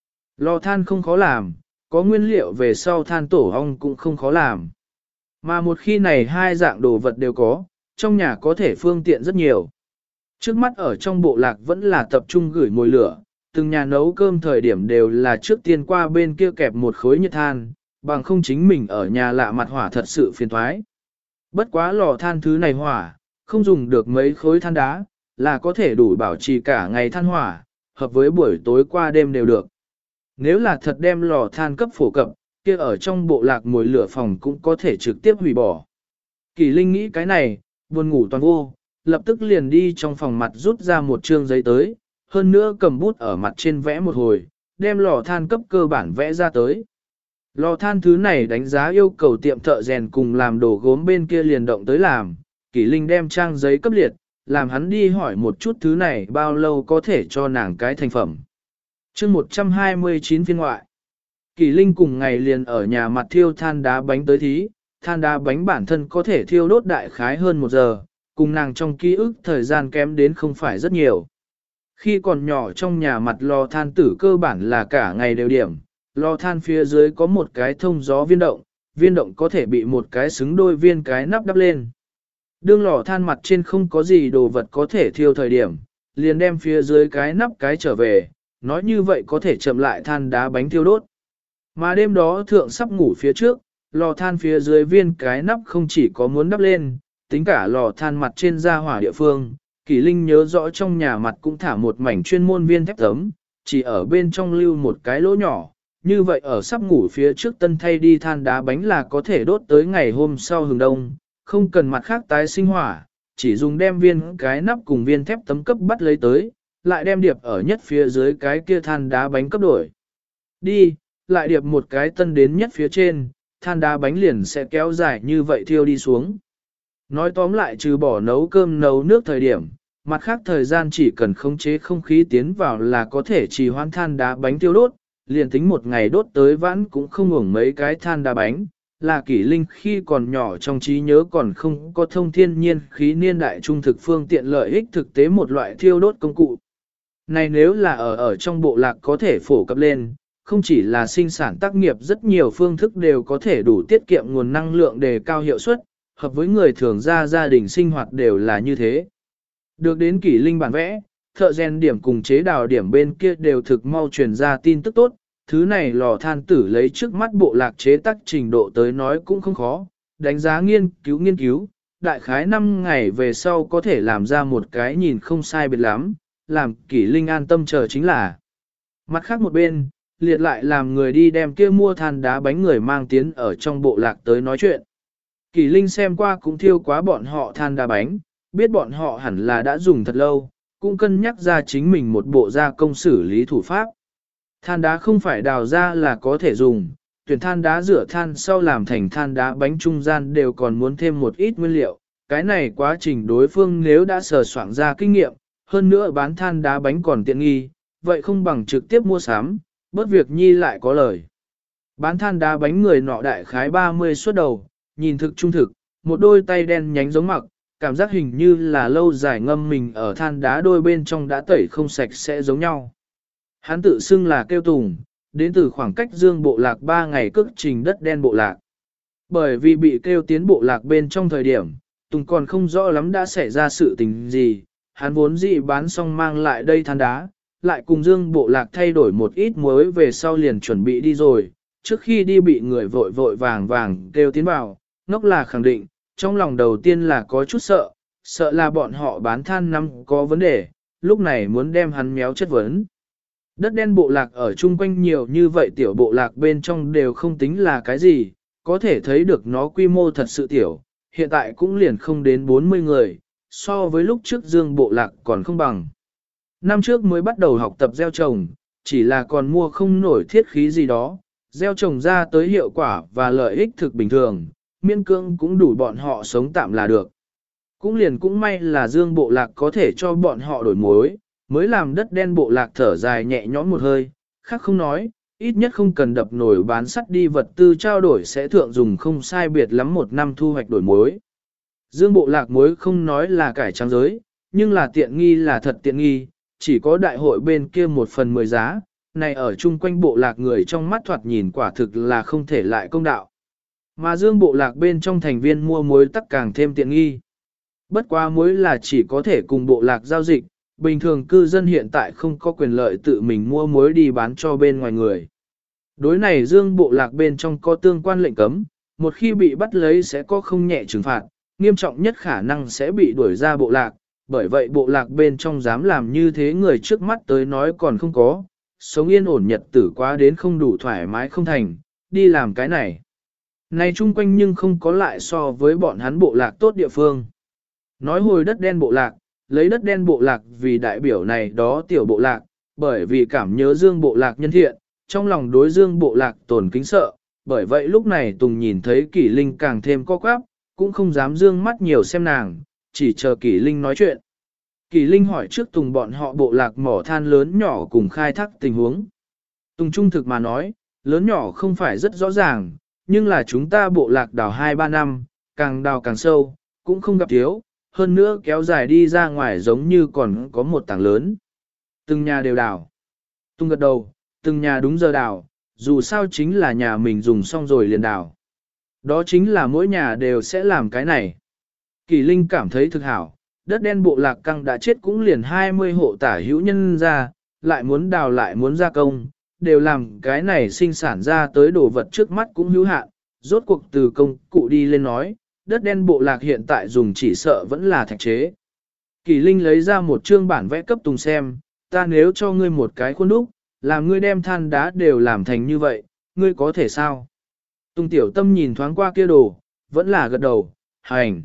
Lò than không khó làm, có nguyên liệu về sau than tổ hong cũng không khó làm. Mà một khi này hai dạng đồ vật đều có, trong nhà có thể phương tiện rất nhiều. Trước mắt ở trong bộ lạc vẫn là tập trung gửi mồi lửa, từng nhà nấu cơm thời điểm đều là trước tiên qua bên kia kẹp một khối nhiệt than, bằng không chính mình ở nhà lạ mặt hỏa thật sự phiền thoái. Bất quá lò than thứ này hỏa, không dùng được mấy khối than đá, là có thể đủ bảo trì cả ngày than hỏa, hợp với buổi tối qua đêm đều được. Nếu là thật đem lò than cấp phổ cập, kia ở trong bộ lạc mồi lửa phòng cũng có thể trực tiếp hủy bỏ. Kỳ Linh nghĩ cái này, buồn ngủ toàn vô, lập tức liền đi trong phòng mặt rút ra một trương giấy tới, hơn nữa cầm bút ở mặt trên vẽ một hồi, đem lò than cấp cơ bản vẽ ra tới. Lò than thứ này đánh giá yêu cầu tiệm thợ rèn cùng làm đồ gốm bên kia liền động tới làm, Kỷ Linh đem trang giấy cấp liệt, làm hắn đi hỏi một chút thứ này bao lâu có thể cho nàng cái thành phẩm. chương 129 phiên ngoại. Kỷ Linh cùng ngày liền ở nhà mặt thiêu than đá bánh tới thí, than đá bánh bản thân có thể thiêu đốt đại khái hơn 1 giờ, cùng nàng trong ký ức thời gian kém đến không phải rất nhiều. Khi còn nhỏ trong nhà mặt lò than tử cơ bản là cả ngày đều điểm, lò than phía dưới có một cái thông gió viên động có thể bị một cái xứng đôi viên cái nắp đắp lên. Đương lò than mặt trên không có gì đồ vật có thể thiêu thời điểm, liền đem phía dưới cái nắp cái trở về, nói như vậy có thể chậm lại than đá bánh thiêu đốt. Mà đêm đó thượng sắp ngủ phía trước, lò than phía dưới viên cái nắp không chỉ có muốn đắp lên, tính cả lò than mặt trên ra hỏa địa phương, Kỷ Linh nhớ rõ trong nhà mặt cũng thả một mảnh chuyên môn viên thép tấm, chỉ ở bên trong lưu một cái lỗ nhỏ, như vậy ở sắp ngủ phía trước tân thay đi than đá bánh là có thể đốt tới ngày hôm sau hừng đông, không cần mặt khác tái sinh hỏa, chỉ dùng đem viên cái nắp cùng viên thép tấm cấp bắt lấy tới, lại đem điệp ở nhất phía dưới cái kia than đá bánh cấp đổi. Đi, lại điệp một cái tân đến nhất phía trên, than đá bánh liền sẽ kéo dài như vậy thiêu đi xuống. Nói tóm lại trừ bỏ nấu cơm nấu nước thời điểm, mặt khác thời gian chỉ cần khống chế không khí tiến vào là có thể trì hoãn than đá bánh tiêu đốt, liền tính một ngày đốt tới vãn cũng không uổng mấy cái than đá bánh, là Kỷ Linh khi còn nhỏ trong trí nhớ còn không có thông thiên nhiên khí niên đại trung thực phương tiện lợi ích thực tế một loại thiêu đốt công cụ. Này nếu là ở trong bộ lạc có thể phổ cập lên, không chỉ là sinh sản tác nghiệp rất nhiều phương thức đều có thể đủ tiết kiệm nguồn năng lượng đề cao hiệu suất, hợp với người thường gia đình sinh hoạt đều là như thế. Được đến Kỷ Linh bản vẽ, thợ rèn điểm cùng chế đào điểm bên kia đều thực mau truyền ra tin tức tốt, thứ này lò than tử lấy trước mắt bộ lạc chế tác trình độ tới nói cũng không khó, đánh giá nghiên cứu, đại khái 5 ngày về sau có thể làm ra một cái nhìn không sai biệt lắm, làm Kỷ Linh an tâm chờ chính là. Mặt khác một bên, liệt lại làm người đi đem kia mua than đá bánh người mang tiến ở trong bộ lạc tới nói chuyện. Kỷ Linh xem qua cũng thiêu quá bọn họ than đá bánh, biết bọn họ hẳn là đã dùng thật lâu, cũng cân nhắc ra chính mình một bộ gia công xử lý thủ pháp. Than đá không phải đào ra là có thể dùng, tuyển than đá rửa than sau làm thành than đá bánh trung gian đều còn muốn thêm một ít nguyên liệu. Cái này quá trình đối phương nếu đã sờ soạn ra kinh nghiệm, hơn nữa bán than đá bánh còn tiện nghi, vậy không bằng trực tiếp mua sắm, bớt việc nhi lại có lời. Bán than đá bánh người nọ đại khái 30 suất đầu, nhìn thực trung thực, một đôi tay đen nhánh giống mặc, cảm giác hình như là lâu dài ngâm mình ở than đá đôi bên trong đã tẩy không sạch sẽ giống nhau. Hắn tự xưng là kêu Tùng, đến từ khoảng cách Dương bộ lạc 3 ngày cước trình đất đen bộ lạc. Bởi vì bị kêu tiến bộ lạc bên trong thời điểm, Tùng còn không rõ lắm đã xảy ra sự tình gì, hắn vốn dị bán xong mang lại đây than đá, lại cùng Dương bộ lạc thay đổi một ít muối về sau liền chuẩn bị đi rồi, trước khi đi bị người vội vội vàng kêu tiến vào, ngốc là khẳng định, trong lòng đầu tiên là có chút sợ là bọn họ bán than năm có vấn đề, lúc này muốn đem hắn méo chất vấn. Đất đen bộ lạc ở chung quanh nhiều như vậy tiểu bộ lạc bên trong đều không tính là cái gì, có thể thấy được nó quy mô thật sự tiểu, hiện tại cũng liền không đến 40 người, so với lúc trước Dương bộ lạc còn không bằng. Năm trước mới bắt đầu học tập gieo trồng, chỉ là còn mua không nổi thiết khí gì đó, gieo trồng ra tới hiệu quả và lợi ích thực bình thường, miễn cưỡng cũng đủ bọn họ sống tạm là được. Cũng may là Dương bộ lạc có thể cho bọn họ đổi mối, mới làm đất đen bộ lạc thở dài nhẹ nhõm một hơi, khác không nói, ít nhất không cần đập nổi bán sắt đi vật tư trao đổi sẽ thượng dùng không sai biệt lắm 1 năm thu hoạch đổi mối. Dương bộ lạc muối không nói là cải trắng giới, nhưng là tiện nghi là thật tiện nghi, chỉ có đại hội bên kia 1/10 giá, này ở chung quanh bộ lạc người trong mắt thoạt nhìn quả thực là không thể lại công đạo. Mà Dương bộ lạc bên trong thành viên mua muối tắc càng thêm tiện nghi. Bất quá muối là chỉ có thể cùng bộ lạc giao dịch, bình thường cư dân hiện tại không có quyền lợi tự mình mua muối đi bán cho bên ngoài người. Đối này Dương bộ lạc bên trong có tương quan lệnh cấm, một khi bị bắt lấy sẽ có không nhẹ trừng phạt, nghiêm trọng nhất khả năng sẽ bị đuổi ra bộ lạc, bởi vậy bộ lạc bên trong dám làm như thế người trước mắt tới nói còn không có, sống yên ổn nhật tử quá đến không đủ thoải mái không thành, đi làm cái này. Này chung quanh nhưng không có lại so với bọn hắn bộ lạc tốt địa phương. Nói hồi đất đen bộ lạc, lấy đất đen bộ lạc vì đại biểu này đó tiểu bộ lạc, bởi vì cảm nhớ Dương bộ lạc nhân thiện, trong lòng đối Dương bộ lạc tổn kính sợ, bởi vậy lúc này Tùng nhìn thấy Kỷ Linh càng thêm co quắp, cũng không dám dương mắt nhiều xem nàng, chỉ chờ Kỷ Linh nói chuyện. Kỷ Linh hỏi trước Tùng bọn họ bộ lạc mỏ than lớn nhỏ cùng khai thác tình huống. Tùng trung thực mà nói, lớn nhỏ không phải rất rõ ràng, nhưng là chúng ta bộ lạc đào 2-3 năm, càng đào càng sâu, cũng không gặp thiếu, hơn nữa kéo dài đi ra ngoài giống như còn có một tảng lớn. Từng nhà đều đào. Tùng gật đầu, từng nhà đúng giờ đào, dù sao chính là nhà mình dùng xong rồi liền đào. Đó chính là mỗi nhà đều sẽ làm cái này. Kỳ Linh cảm thấy thực hảo, đất đen bộ lạc căng đã chết cũng liền 20 hộ tả hữu nhân ra, lại muốn đào lại muốn gia công, đều làm cái này sinh sản ra tới đồ vật trước mắt cũng hữu hạn, rốt cuộc từ công cụ đi lên nói, đất đen bộ lạc hiện tại dùng chỉ sợ vẫn là thạch chế. Kỳ Linh lấy ra một chương bản vẽ cấp Tùng xem, ta nếu cho ngươi một cái khuôn đúc, làm ngươi đem than đá đều làm thành như vậy, ngươi có thể sao? Tùng tiểu tâm nhìn thoáng qua kia đồ, vẫn là gật đầu, hành.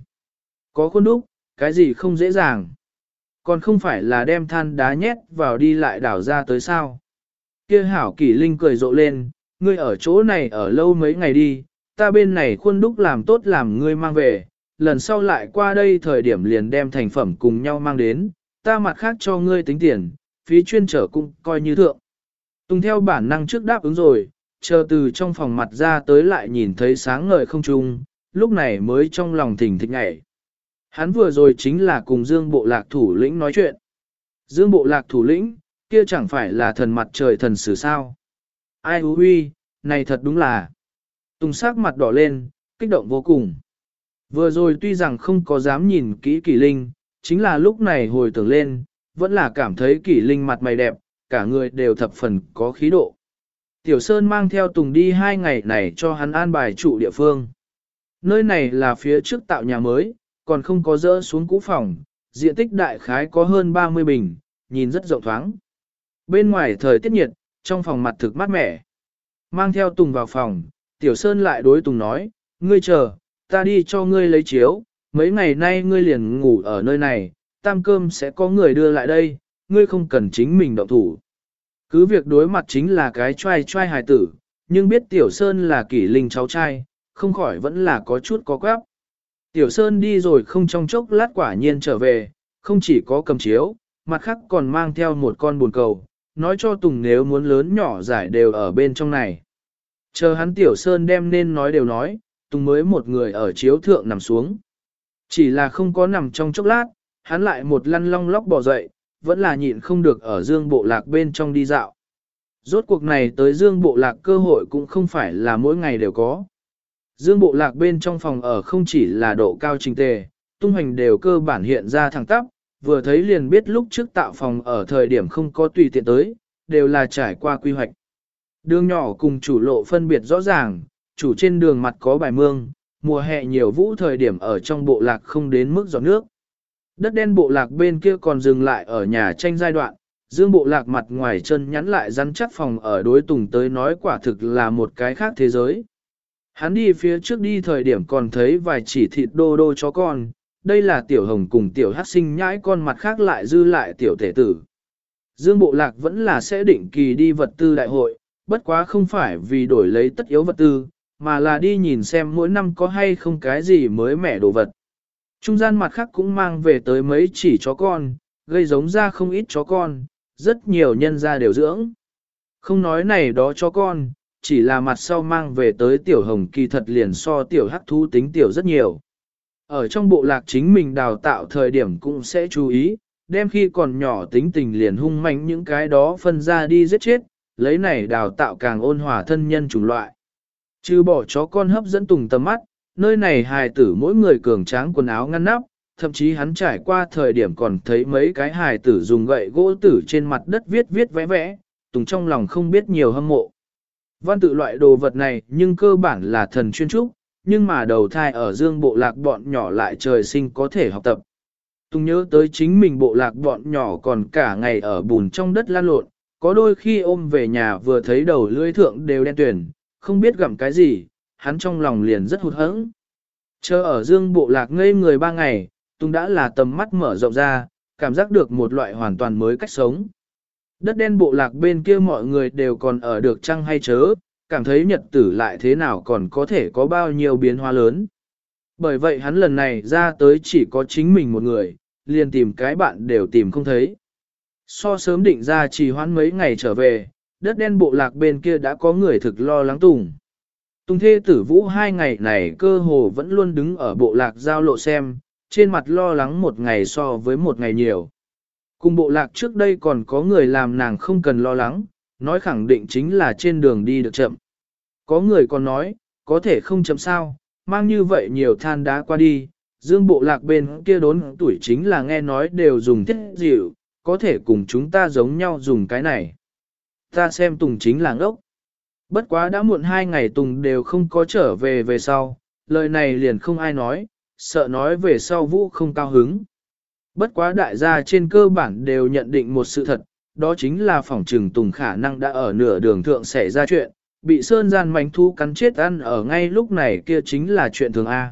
Có khuôn đúc, cái gì không dễ dàng. Còn không phải là đem than đá nhét vào đi lại đảo ra tới sao. Kia hảo Kỷ Linh cười rộ lên, ngươi ở chỗ này ở lâu mấy ngày đi, ta bên này khuôn đúc làm tốt làm ngươi mang về, lần sau lại qua đây thời điểm liền đem thành phẩm cùng nhau mang đến, ta mặt khác cho ngươi tính tiền, phí chuyên trở cũng coi như thượng. Tùng theo bản năng trước đáp ứng rồi, chờ từ trong phòng mặt ra tới lại nhìn thấy sáng ngời không trung, lúc này mới trong lòng thỉnh thịch ngảy. Hắn vừa rồi chính là cùng Dương bộ lạc thủ lĩnh nói chuyện. Dương bộ lạc thủ lĩnh, kia chẳng phải là thần mặt trời thần sử sao. Ai hú huy, này thật đúng là. Tùng sắc mặt đỏ lên, kích động vô cùng. Vừa rồi tuy rằng không có dám nhìn kỹ Kỷ Linh, chính là lúc này hồi tưởng lên, vẫn là cảm thấy Kỷ Linh mặt mày đẹp, cả người đều thập phần có khí độ. Tiểu Sơn mang theo Tùng đi 2 ngày này cho hắn an bài trụ địa phương. Nơi này là phía trước tạo nhà mới, còn không có dỡ xuống cũ phòng, diện tích đại khái có hơn 30 bình, nhìn rất rộng thoáng. Bên ngoài thời tiết nhiệt, trong phòng mặt thực mát mẻ. Mang theo Tùng vào phòng, Tiểu Sơn lại đối Tùng nói, ngươi chờ, ta đi cho ngươi lấy chiếu, mấy ngày nay ngươi liền ngủ ở nơi này, tam cơm sẽ có người đưa lại đây, ngươi không cần chính mình động thủ. Cứ việc đối mặt chính là cái trai hài tử, nhưng biết Tiểu Sơn là Kỷ Linh cháu trai, không khỏi vẫn là có chút có quáp. Tiểu Sơn đi rồi không trong chốc lát quả nhiên trở về, không chỉ có cầm chiếu, mặt khác còn mang theo một con buồn cầu, nói cho Tùng nếu muốn lớn nhỏ giải đều ở bên trong này. Chờ hắn Tiểu Sơn đem nên nói đều nói, Tùng mới một người ở chiếu thượng nằm xuống. Chỉ là không có nằm trong chốc lát, hắn lại một lăn long lóc bò dậy, vẫn là nhịn không được ở Dương bộ lạc bên trong đi dạo. Rốt cuộc này tới Dương bộ lạc cơ hội cũng không phải là mỗi ngày đều có. Dương bộ lạc bên trong phòng ở không chỉ là độ cao trình tề, tung hành đều cơ bản hiện ra thẳng tắp, vừa thấy liền biết lúc trước tạo phòng ở thời điểm không có tùy tiện tới, đều là trải qua quy hoạch. Đường nhỏ cùng chủ lộ phân biệt rõ ràng, chủ trên đường mặt có bài mương, mùa hè nhiều vũ thời điểm ở trong bộ lạc không đến mức giọt nước. Đất đen bộ lạc bên kia còn dừng lại ở nhà tranh giai đoạn, Dương bộ lạc mặt ngoài chân nhắn lại rắn chắc phòng ở đối Tùng tới nói quả thực là một cái khác thế giới. Hắn đi phía trước đi thời điểm còn thấy vài chỉ thịt đô đô chó con, đây là tiểu hồng cùng tiểu hắc sinh nhãi con mặt khác lại dư lại tiểu thể tử. Dương bộ lạc vẫn là sẽ định kỳ đi vật tư đại hội, bất quá không phải vì đổi lấy tất yếu vật tư, mà là đi nhìn xem mỗi năm có hay không cái gì mới mẻ đồ vật. Trung gian mặt khác cũng mang về tới mấy chỉ chó con, gây giống ra không ít chó con, rất nhiều nhân gia đều dưỡng. Không nói này đó chó con, chỉ là mặt sau mang về tới tiểu hồng kỳ thật liền so tiểu hắc thú tính tiểu rất nhiều. Ở trong bộ lạc chính mình đào tạo thời điểm cũng sẽ chú ý, đem khi còn nhỏ tính tình liền hung manh những cái đó phân ra đi giết chết, lấy này đào tạo càng ôn hòa thân nhân chủng loại. Trừ bỏ chó con hấp dẫn Tùng tầm mắt, nơi này hài tử mỗi người cường tráng quần áo ngăn nắp, thậm chí hắn trải qua thời điểm còn thấy mấy cái hài tử dùng gậy gỗ tử trên mặt đất viết vẽ vẽ, Tùng trong lòng không biết nhiều hâm mộ. Văn tự loại đồ vật này nhưng cơ bản là thần chuyên trúc, nhưng mà đầu thai ở Dương bộ lạc bọn nhỏ lại trời sinh có thể học tập. Tùng nhớ tới chính mình bộ lạc bọn nhỏ còn cả ngày ở bùn trong đất lan lộn, có đôi khi ôm về nhà vừa thấy đầu lưỡi thượng đều đen tuyển, không biết gặm cái gì, hắn trong lòng liền rất hụt hẫng. Chờ ở Dương bộ lạc ngây người 3 ngày, Tùng đã là tầm mắt mở rộng ra, cảm giác được một loại hoàn toàn mới cách sống. Đất đen bộ lạc bên kia mọi người đều còn ở được chăng hay chớ, cảm thấy nhật tử lại thế nào còn có thể có bao nhiêu biến hóa lớn. Bởi vậy hắn lần này ra tới chỉ có chính mình một người, liền tìm cái bạn đều tìm không thấy. So sớm định ra trì hoãn mấy ngày trở về, đất đen bộ lạc bên kia đã có người thực lo lắng Tùng. Tùng thê tử Vũ 2 ngày này cơ hồ vẫn luôn đứng ở bộ lạc giao lộ xem, trên mặt lo lắng một ngày so với một ngày nhiều. Cùng bộ lạc trước đây còn có người làm nàng không cần lo lắng, nói khẳng định chính là trên đường đi được chậm. Có người còn nói, có thể không chậm sao, mang như vậy nhiều than đá qua đi, dương bộ lạc bên kia đốn tuổi chính là nghe nói đều dùng thiết dịu, có thể cùng chúng ta giống nhau dùng cái này. Ta xem Tùng chính là ngốc. Bất quá đã muộn 2 ngày Tùng đều không có trở về sau, lời này liền không ai nói, sợ nói về sau Vũ không cao hứng. Bất quá đại gia trên cơ bản đều nhận định một sự thật, đó chính là phỏng trừng Tùng khả năng đã ở nửa đường thượng xảy ra chuyện, bị sơn gian manh thú cắn chết ăn ở ngay lúc này kia chính là chuyện thường A.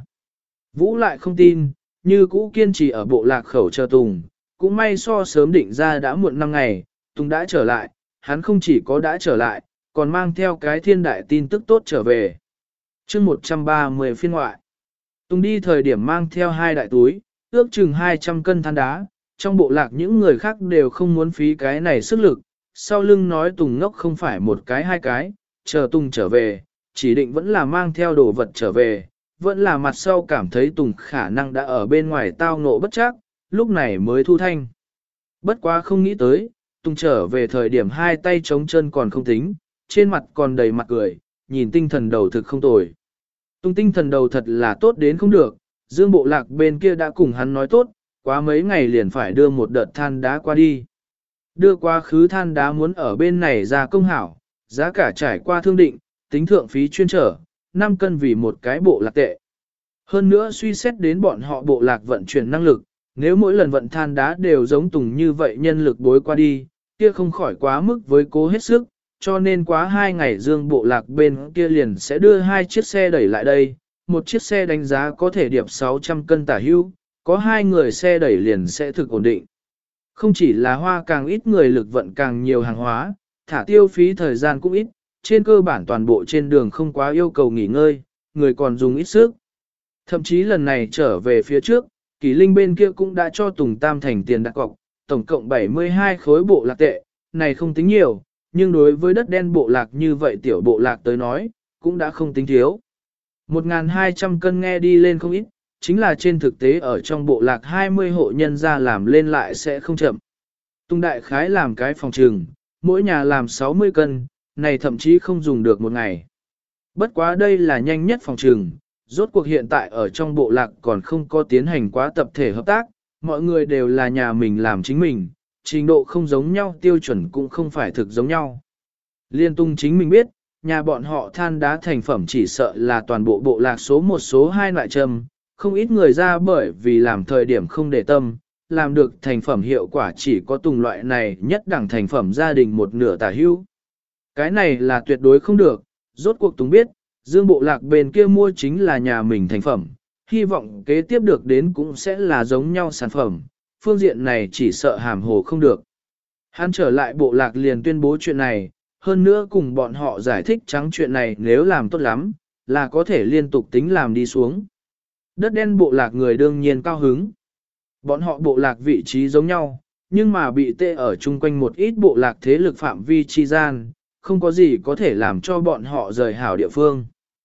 Vũ lại không tin, như cũ kiên trì ở bộ lạc khẩu chờ Tùng, cũng may so sớm định ra đã muộn 5 ngày, Tùng đã trở lại, hắn không chỉ có đã trở lại, còn mang theo cái thiên đại tin tức tốt trở về. chương 130 phiên ngoại, Tùng đi thời điểm mang theo 2 đại túi, ước chừng 200 cân than đá, trong bộ lạc những người khác đều không muốn phí cái này sức lực, sau lưng nói Tùng ngốc không phải một cái 2 cái, chờ Tùng trở về, chỉ định vẫn là mang theo đồ vật trở về, vẫn là mặt sau cảm thấy Tùng khả năng đã ở bên ngoài tao ngộ bất chắc, lúc này mới thu thanh. Bất quá không nghĩ tới, Tùng trở về thời điểm 2 tay trống chân còn không tính, trên mặt còn đầy mặt cười, nhìn tinh thần đầu thực không tồi. Tùng tinh thần đầu thật là tốt đến không được, dương bộ lạc bên kia đã cùng hắn nói tốt, quá mấy ngày liền phải đưa một đợt than đá qua đi. Đưa quá khứ than đá muốn ở bên này ra công hảo, giá cả trải qua thương định, tính thượng phí chuyên trở, 5 cân vì một cái bộ lạc tệ. Hơn nữa suy xét đến bọn họ bộ lạc vận chuyển năng lực, nếu mỗi lần vận than đá đều giống Tùng như vậy nhân lực bối qua đi, kia không khỏi quá mức với cố hết sức, cho nên quá 2 ngày dương bộ lạc bên kia liền sẽ đưa 2 chiếc xe đẩy lại đây, một chiếc xe đánh giá có thể điệp 600 cân tả hữu, có 2 người xe đẩy liền sẽ thực ổn định. Không chỉ là hoa càng ít người lực vận càng nhiều hàng hóa, thả tiêu phí thời gian cũng ít, trên cơ bản toàn bộ trên đường không quá yêu cầu nghỉ ngơi, người còn dùng ít sức. Thậm chí lần này trở về phía trước, Kỳ Linh bên kia cũng đã cho Tùng Tam thành tiền đặt cọc, tổng cộng 72 khối bộ lạc tệ, này không tính nhiều, nhưng đối với đất đen bộ lạc như vậy tiểu bộ lạc tới nói, cũng đã không tính thiếu. 1.200 cân nghe đi lên không ít, chính là trên thực tế ở trong bộ lạc 20 hộ nhân ra làm lên lại sẽ không chậm. Tùng đại khái làm cái phòng trừng, mỗi nhà làm 60 cân, này thậm chí không dùng được một ngày. Bất quá đây là nhanh nhất phòng trừng, rốt cuộc hiện tại ở trong bộ lạc còn không có tiến hành quá tập thể hợp tác, mọi người đều là nhà mình làm chính mình, trình độ không giống nhau tiêu chuẩn cũng không phải thực giống nhau. Liên Tung chính mình biết, nhà bọn họ than đá thành phẩm chỉ sợ là toàn bộ bộ lạc số 1 số 2 loại trầm, không ít người ra bởi vì làm thời điểm không để tâm, làm được thành phẩm hiệu quả chỉ có Tùng loại này nhất đẳng thành phẩm gia đình một nửa tả hữu. Cái này là tuyệt đối không được, rốt cuộc Tùng biết, dương bộ lạc bên kia mua chính là nhà mình thành phẩm, hy vọng kế tiếp được đến cũng sẽ là giống nhau sản phẩm, phương diện này chỉ sợ hàm hồ không được. Hắn trở lại bộ lạc liền tuyên bố chuyện này, hơn nữa cùng bọn họ giải thích trắng chuyện này nếu làm tốt lắm, là có thể liên tục tính làm đi xuống. Đất đen bộ lạc người đương nhiên cao hứng. Bọn họ bộ lạc vị trí giống nhau, nhưng mà bị tê ở chung quanh một ít bộ lạc thế lực phạm vi chi gian, không có gì có thể làm cho bọn họ rời hảo địa phương.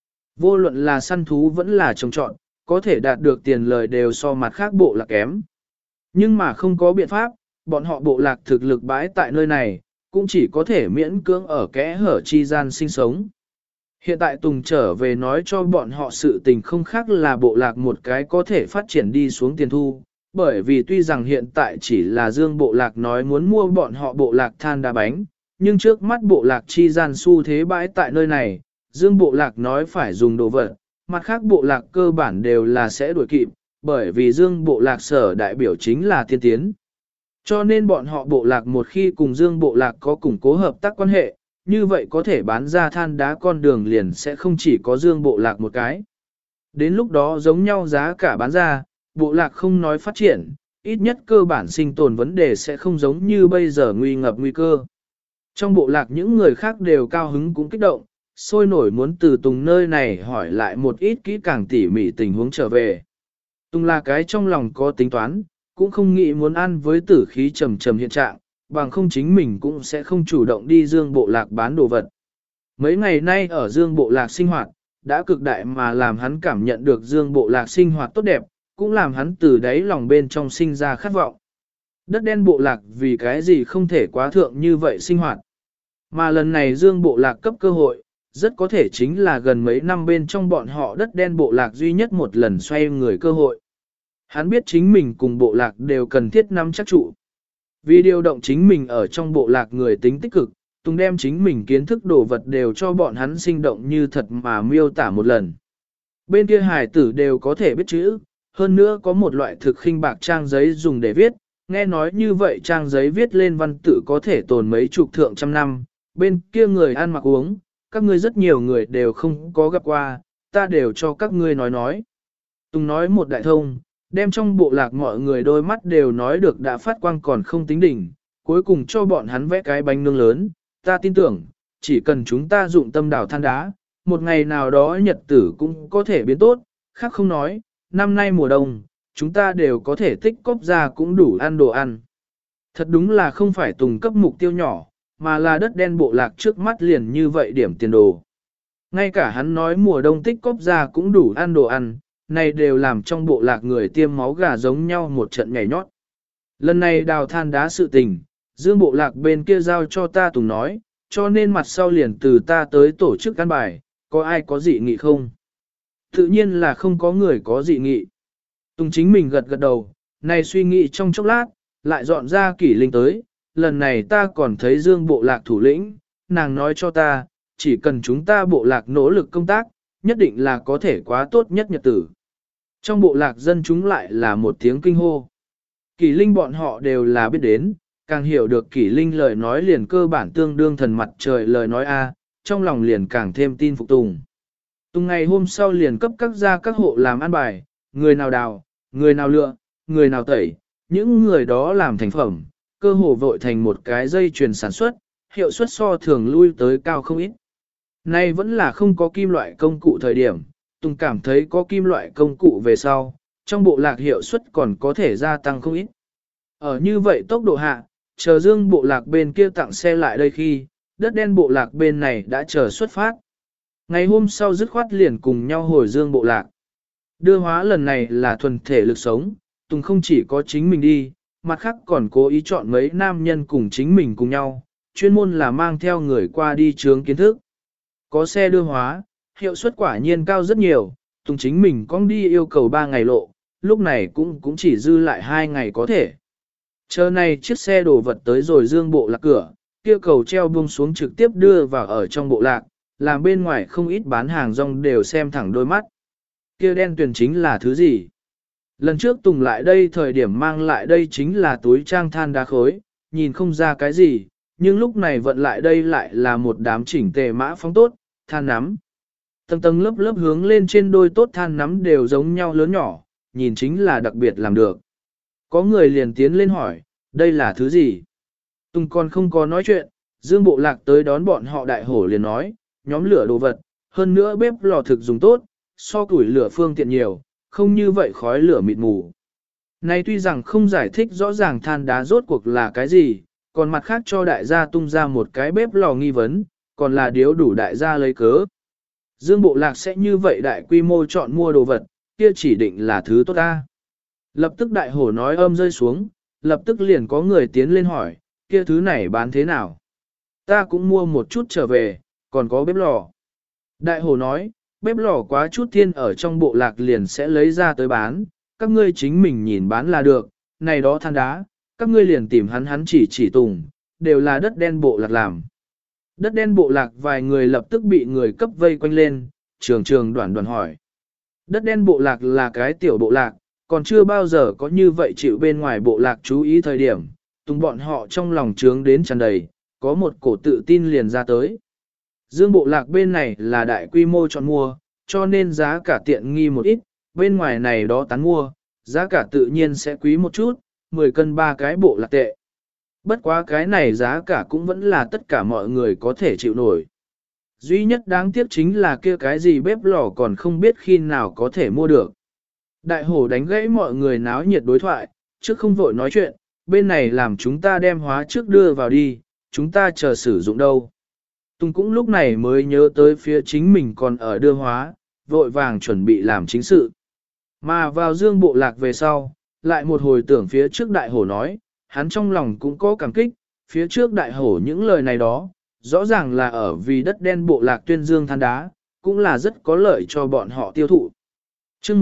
Vô luận là săn thú vẫn là trồng trọt, có thể đạt được tiền lời đều so mặt khác bộ lạc kém. Nhưng mà không có biện pháp, bọn họ bộ lạc thực lực bãi tại nơi này, cũng chỉ có thể miễn cưỡng ở kẽ hở chi gian sinh sống. Hiện tại Tùng trở về nói cho bọn họ sự tình không khác là bộ lạc một cái có thể phát triển đi xuống tiền thu, bởi vì tuy rằng hiện tại chỉ là dương bộ lạc nói muốn mua bọn họ bộ lạc than đá bánh, nhưng trước mắt bộ lạc chi gian xu thế bãi tại nơi này, dương bộ lạc nói phải dùng đồ vật, mặt khác bộ lạc cơ bản đều là sẽ đuổi kịp, bởi vì dương bộ lạc sở đại biểu chính là tiên tiến. Cho nên bọn họ bộ lạc một khi cùng dương bộ lạc có củng cố hợp tác quan hệ, như vậy có thể bán ra than đá con đường liền sẽ không chỉ có dương bộ lạc một cái. Đến lúc đó giống nhau giá cả bán ra, bộ lạc không nói phát triển, ít nhất cơ bản sinh tồn vấn đề sẽ không giống như bây giờ nguy ngập nguy cơ. Trong bộ lạc những người khác đều cao hứng cũng kích động, sôi nổi muốn từ Tùng nơi này hỏi lại một ít kỹ càng tỉ mỉ tình huống trở về. Tùng là cái trong lòng có tính toán, cũng không nghĩ muốn ăn với tử khí trầm trầm hiện trạng, bằng không chính mình cũng sẽ không chủ động đi dương bộ lạc bán đồ vật. Mấy ngày nay ở dương bộ lạc sinh hoạt, đã cực đại mà làm hắn cảm nhận được dương bộ lạc sinh hoạt tốt đẹp, cũng làm hắn từ đáy lòng bên trong sinh ra khát vọng. Đất đen bộ lạc vì cái gì không thể quá thượng như vậy sinh hoạt. Mà lần này dương bộ lạc cấp cơ hội, rất có thể chính là gần mấy năm bên trong bọn họ đất đen bộ lạc duy nhất một lần xoay người cơ hội. Hắn biết chính mình cùng bộ lạc đều cần thiết nắm chắc trụ. Vì điều động chính mình ở trong bộ lạc người tính tích cực, Tùng đem chính mình kiến thức đồ vật đều cho bọn hắn sinh động như thật mà miêu tả một lần. Bên kia hải tử đều có thể biết chữ, hơn nữa có một loại thực khinh bạc trang giấy dùng để viết, nghe nói như vậy trang giấy viết lên văn tự có thể tồn mấy chục thượng trăm năm, bên kia người ăn mặc uống, các ngươi rất nhiều người đều không có gặp qua, ta đều cho các ngươi nói. Tùng nói một đại thông, đem trong bộ lạc mọi người đôi mắt đều nói được đã phát quang còn không tính đỉnh, cuối cùng cho bọn hắn vẽ cái bánh nướng lớn, ta tin tưởng, chỉ cần chúng ta dụng tâm đào than đá, một ngày nào đó nhật tử cũng có thể biến tốt, khác không nói, năm nay mùa đông, chúng ta đều có thể tích cóp ra cũng đủ ăn đồ ăn. Thật đúng là không phải Tùng cấp mục tiêu nhỏ, mà là đất đen bộ lạc trước mắt liền như vậy điểm tiền đồ. Ngay cả hắn nói mùa đông tích cóp ra cũng đủ ăn đồ ăn, này đều làm trong bộ lạc người tiêm máu gà giống nhau một trận nhảy nhót. Lần này đào than đá sự tình, dương bộ lạc bên kia giao cho ta Tùng nói, cho nên mặt sau liền từ ta tới tổ chức căn bài, có ai có dị nghị không? Tự nhiên là không có người có dị nghị. Tùng chính mình gật gật đầu, này suy nghĩ trong chốc lát, lại dọn ra Kỷ Linh tới, lần này ta còn thấy dương bộ lạc thủ lĩnh, nàng nói cho ta, chỉ cần chúng ta bộ lạc nỗ lực công tác, nhất định là có thể quá tốt nhất nhật tử. Trong bộ lạc dân chúng lại là một tiếng kinh hô. Kỷ Linh bọn họ đều là biết đến, càng hiểu được Kỷ Linh lời nói liền cơ bản tương đương thần mặt trời lời nói a, trong lòng liền càng thêm tin phục Tùng. Tùng ngày hôm sau liền cấp các gia các hộ làm ăn bài, người nào đào, người nào lựa, người nào tẩy, những người đó làm thành phẩm, cơ hồ vội thành một cái dây chuyền sản xuất, hiệu suất so thường lui tới cao không ít. Nay vẫn là không có kim loại công cụ thời điểm, Tùng cảm thấy có kim loại công cụ về sau, trong bộ lạc hiệu suất còn có thể gia tăng không ít. Ở như vậy tốc độ hạ, chờ dương bộ lạc bên kia tặng xe lại đây khi, đất đen bộ lạc bên này đã chờ xuất phát. Ngày hôm sau dứt khoát liền cùng nhau hồi dương bộ lạc. Đưa hóa lần này là thuần thể lực sống, Tùng không chỉ có chính mình đi, mặt khác còn cố ý chọn mấy nam nhân cùng chính mình cùng nhau, chuyên môn là mang theo người qua đi chướng kiến thức. Có xe đưa hóa, hiệu suất quả nhiên cao rất nhiều, Tùng chính mình con đi yêu cầu 3 ngày lộ, lúc này cũng chỉ dư lại 2 ngày có thể. Chờ này chiếc xe đồ vật tới rồi dương bộ lạc cửa, kia cầu treo buông xuống trực tiếp đưa vào ở trong bộ lạc, làm bên ngoài không ít bán hàng rong đều xem thẳng đôi mắt. Kia đen tuyền chính là thứ gì? Lần trước Tùng lại đây thời điểm mang lại đây chính là túi trang than đá khối, nhìn không ra cái gì, nhưng lúc này vận lại đây lại là một đám chỉnh tề mã phóng tốt, than nắm. Tầng tầng lớp lớp hướng lên trên đôi tốt than nắm đều giống nhau lớn nhỏ, nhìn chính là đặc biệt làm được. Có người liền tiến lên hỏi, đây là thứ gì? Tùng còn không có nói chuyện, dương bộ lạc tới đón bọn họ đại hổ liền nói, nhóm lửa đồ vật, hơn nữa bếp lò thực dùng tốt, so củi lửa phương tiện nhiều, không như vậy khói lửa mịt mù. Này tuy rằng không giải thích rõ ràng than đá rốt cuộc là cái gì, còn mặt khác cho đại gia tung ra một cái bếp lò nghi vấn, còn là điếu đủ đại gia lấy cớ. Dương bộ lạc sẽ như vậy đại quy mô chọn mua đồ vật, kia chỉ định là thứ tốt ta. Lập tức đại hổ nói âm rơi xuống, lập tức liền có người tiến lên hỏi, kia thứ này bán thế nào? Ta cũng mua một chút trở về, còn có bếp lò. Đại hổ nói, bếp lò quá chút thiên ở trong bộ lạc liền sẽ lấy ra tới bán, các ngươi chính mình nhìn bán là được, này đó than đá, các ngươi liền tìm hắn chỉ Tùng, đều là đất đen bộ lạc làm. Đất đen bộ lạc vài người lập tức bị người cấp vây quanh lên, trường đoạn hỏi. Đất đen bộ lạc là cái tiểu bộ lạc, còn chưa bao giờ có như vậy chịu bên ngoài bộ lạc chú ý thời điểm, Tùng bọn họ trong lòng trướng đến tràn đầy, có một cổ tự tin liền ra tới. Dương bộ lạc bên này là đại quy mô chọn mua, cho nên giá cả tiện nghi một ít, bên ngoài này đó tán mua, giá cả tự nhiên sẽ quý một chút, 10 cân 3 cái bộ lạc tệ. Bất quá cái này giá cả cũng vẫn là tất cả mọi người có thể chịu nổi. Duy nhất đáng tiếc chính là kia cái gì bếp lò còn không biết khi nào có thể mua được. Đại hổ đánh gãy mọi người náo nhiệt đối thoại, trước không vội nói chuyện, bên này làm chúng ta đem hóa trước đưa vào đi, chúng ta chờ sử dụng đâu. Tùng cũng lúc này mới nhớ tới phía chính mình còn ở đưa hóa, vội vàng chuẩn bị làm chính sự. Mà vào dương bộ lạc về sau, lại một hồi tưởng phía trước đại hổ nói, hắn trong lòng cũng có cảm kích, phía trước đại hổ những lời này đó, rõ ràng là ở vì đất đen bộ lạc tuyên dương than đá, cũng là rất có lợi cho bọn họ tiêu thụ. Chương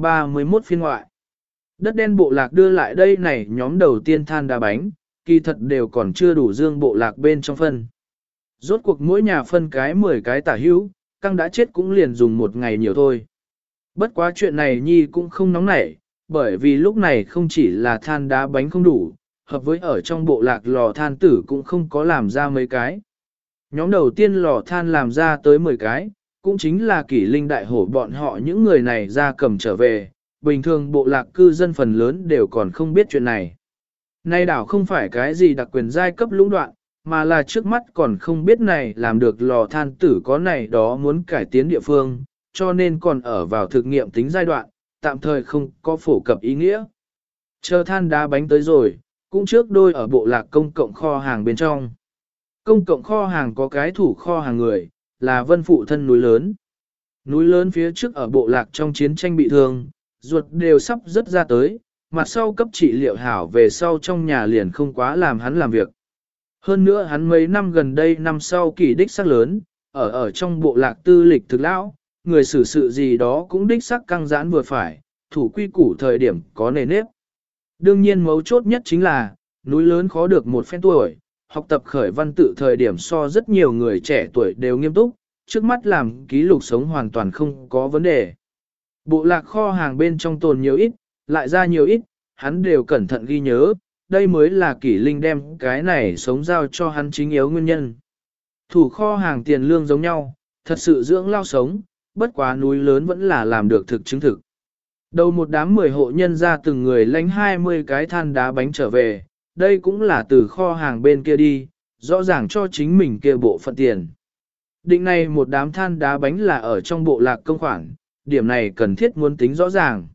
131 phiên ngoại. Đất đen bộ lạc đưa lại đây này nhóm đầu tiên than đá bánh, kỳ thật đều còn chưa đủ dương bộ lạc bên trong phân. Rốt cuộc mỗi nhà phân cái 10 cái tả hữu, căng đã chết cũng liền dùng một ngày nhiều thôi. Bất quá chuyện này Nhi cũng không nóng nảy, bởi vì lúc này không chỉ là than đá bánh không đủ, hợp với ở trong bộ lạc lò than tử cũng không có làm ra mấy cái. Nhóm đầu tiên lò than làm ra tới 10 cái, cũng chính là kỷ linh đại hổ bọn họ những người này ra cầm trở về, bình thường bộ lạc cư dân phần lớn đều còn không biết chuyện này. Nay đảo không phải cái gì đặc quyền giai cấp lũng đoạn, mà là trước mắt còn không biết này làm được lò than tử có này đó muốn cải tiến địa phương, cho nên còn ở vào thực nghiệm tính giai đoạn, tạm thời không có phổ cập ý nghĩa. Chờ than đá bánh tới rồi, cũng trước đôi ở bộ lạc công cộng kho hàng bên trong. Công cộng kho hàng có cái thủ kho hàng người, là vân phụ thân núi lớn. Núi lớn phía trước ở bộ lạc trong chiến tranh bị thương, ruột đều sắp rớt ra tới, mặt sau cấp trị liệu hảo về sau trong nhà liền không quá làm hắn làm việc. Hơn nữa hắn mấy năm gần đây năm sau kỳ đích sắc lớn, ở trong bộ lạc tư lịch thực lão, người xử sự gì đó cũng đích sắc căng giãn vừa phải, thủ quy củ thời điểm có nề nếp. Đương nhiên mấu chốt nhất chính là, núi lớn khó được một phen tuổi, học tập khởi văn tự thời điểm so rất nhiều người trẻ tuổi đều nghiêm túc, trước mắt làm ký lục sống hoàn toàn không có vấn đề. Bộ lạc kho hàng bên trong tồn nhiều ít, lại ra nhiều ít, hắn đều cẩn thận ghi nhớ, đây mới là kỷ linh đem cái này sống giao cho hắn chính yếu nguyên nhân. Thủ kho hàng tiền lương giống nhau, thật sự dưỡng lao sống, bất quá núi lớn vẫn là làm được thực chứng thực. Đầu một đám 10 hộ nhân ra từng người lánh 20 cái than đá bánh trở về, đây cũng là từ kho hàng bên kia đi, rõ ràng cho chính mình kia bộ phận tiền. Định này một đám than đá bánh là ở trong bộ lạc công khoản, điểm này cần thiết muốn tính rõ ràng.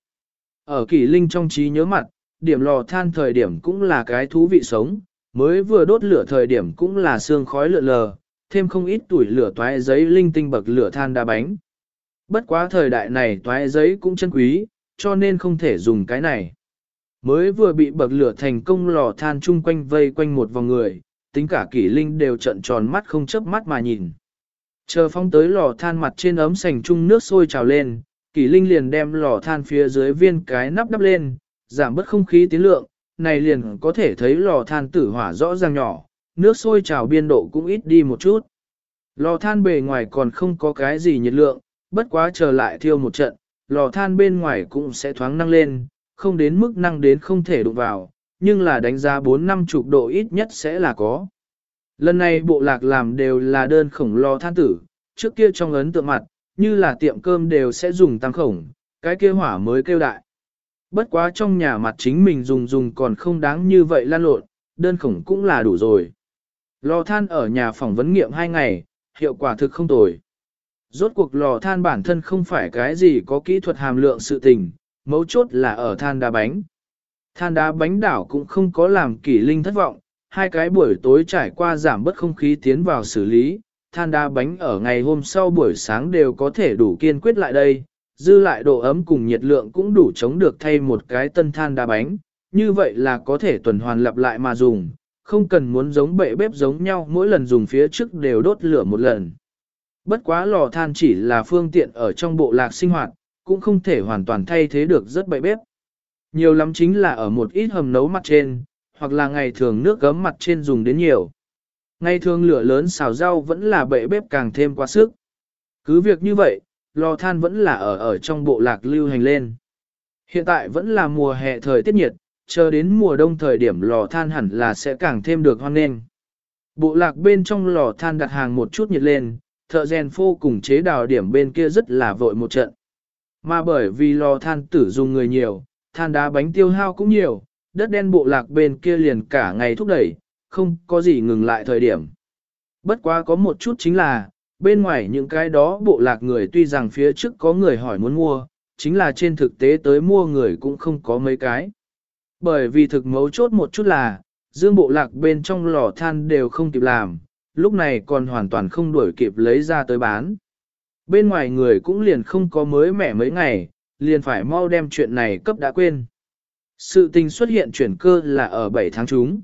Ở kỷ linh trong trí nhớ mặt, điểm lò than thời điểm cũng là cái thú vị sống, mới vừa đốt lửa thời điểm cũng là sương khói lượn lờ, thêm không ít tuổi lửa toái giấy linh tinh bậc lửa than đá bánh. Bất quá thời đại này toái giấy cũng chân quý, cho nên không thể dùng cái này. Mới vừa bị bậc lửa thành công lò than chung quanh vây quanh một vòng người, tính cả kỷ linh đều trận tròn mắt không chớp mắt mà nhìn. Chờ phong tới lò than mặt trên ấm sành chung nước sôi trào lên, kỷ linh liền đem lò than phía dưới viên cái nắp đắp lên, giảm bớt không khí tiến lượng, này liền có thể thấy lò than tử hỏa rõ ràng nhỏ, nước sôi trào biên độ cũng ít đi một chút. Lò than bề ngoài còn không có cái gì nhiệt lượng, bất quá chờ lại thiêu một trận, lò than bên ngoài cũng sẽ thoáng năng lên, không đến mức năng đến không thể đụng vào, nhưng là đánh giá 4-50 độ ít nhất sẽ là có. Lần này bộ lạc làm đều là đơn khổng lò than tử, trước kia trong ấn tượng mặt, như là tiệm cơm đều sẽ dùng tăng khổng, cái kia hỏa mới kêu đại. Bất quá trong nhà mặt chính mình dùng còn không đáng như vậy lan lộn, đơn khổng cũng là đủ rồi. Lò than ở nhà phỏng vấn nghiệm 2 ngày, hiệu quả thực không tồi. Rốt cuộc lò than bản thân không phải cái gì có kỹ thuật hàm lượng sự tình, mấu chốt là ở than đá bánh. Than đá bánh đảo cũng không có làm kỷ linh thất vọng, 2 cái buổi tối trải qua giảm bớt không khí tiến vào xử lý, than đá bánh ở ngày hôm sau buổi sáng đều có thể đủ kiên quyết lại đây, dư lại độ ấm cùng nhiệt lượng cũng đủ chống được thay một cái tân than đá bánh, như vậy là có thể tuần hoàn lặp lại mà dùng, không cần muốn giống bệ bếp giống nhau mỗi lần dùng phía trước đều đốt lửa một lần. Bất quá lò than chỉ là phương tiện ở trong bộ lạc sinh hoạt, cũng không thể hoàn toàn thay thế được rất bậy bếp. Nhiều lắm chính là ở một ít hầm nấu mặt trên, hoặc là ngày thường nước gấm mặt trên dùng đến nhiều. Ngày thường lửa lớn xào rau vẫn là bậy bếp càng thêm quá sức. Cứ việc như vậy, lò than vẫn là ở trong bộ lạc lưu hành lên. Hiện tại vẫn là mùa hè thời tiết nhiệt, chờ đến mùa đông thời điểm lò than hẳn là sẽ càng thêm được hoan nghênh. Bộ lạc bên trong lò than đặt hàng một chút nhiệt lên, thợ rèn phô cùng chế đào điểm bên kia rất là vội một trận. Mà bởi vì lò than tử dùng người nhiều, than đá bánh tiêu hao cũng nhiều, đất đen bộ lạc bên kia liền cả ngày thúc đẩy, không có gì ngừng lại thời điểm. Bất quá có một chút chính là, bên ngoài những cái đó bộ lạc người tuy rằng phía trước có người hỏi muốn mua, chính là trên thực tế tới mua người cũng không có mấy cái. Bởi vì thực mấu chốt một chút là, dương bộ lạc bên trong lò than đều không kịp làm, lúc này còn hoàn toàn không đuổi kịp lấy ra tới bán. Bên ngoài người cũng liền không có mới mẻ mấy ngày, liền phải mau đem chuyện này cấp đã quên. Sự tình xuất hiện chuyển cơ là ở 7 tháng chung.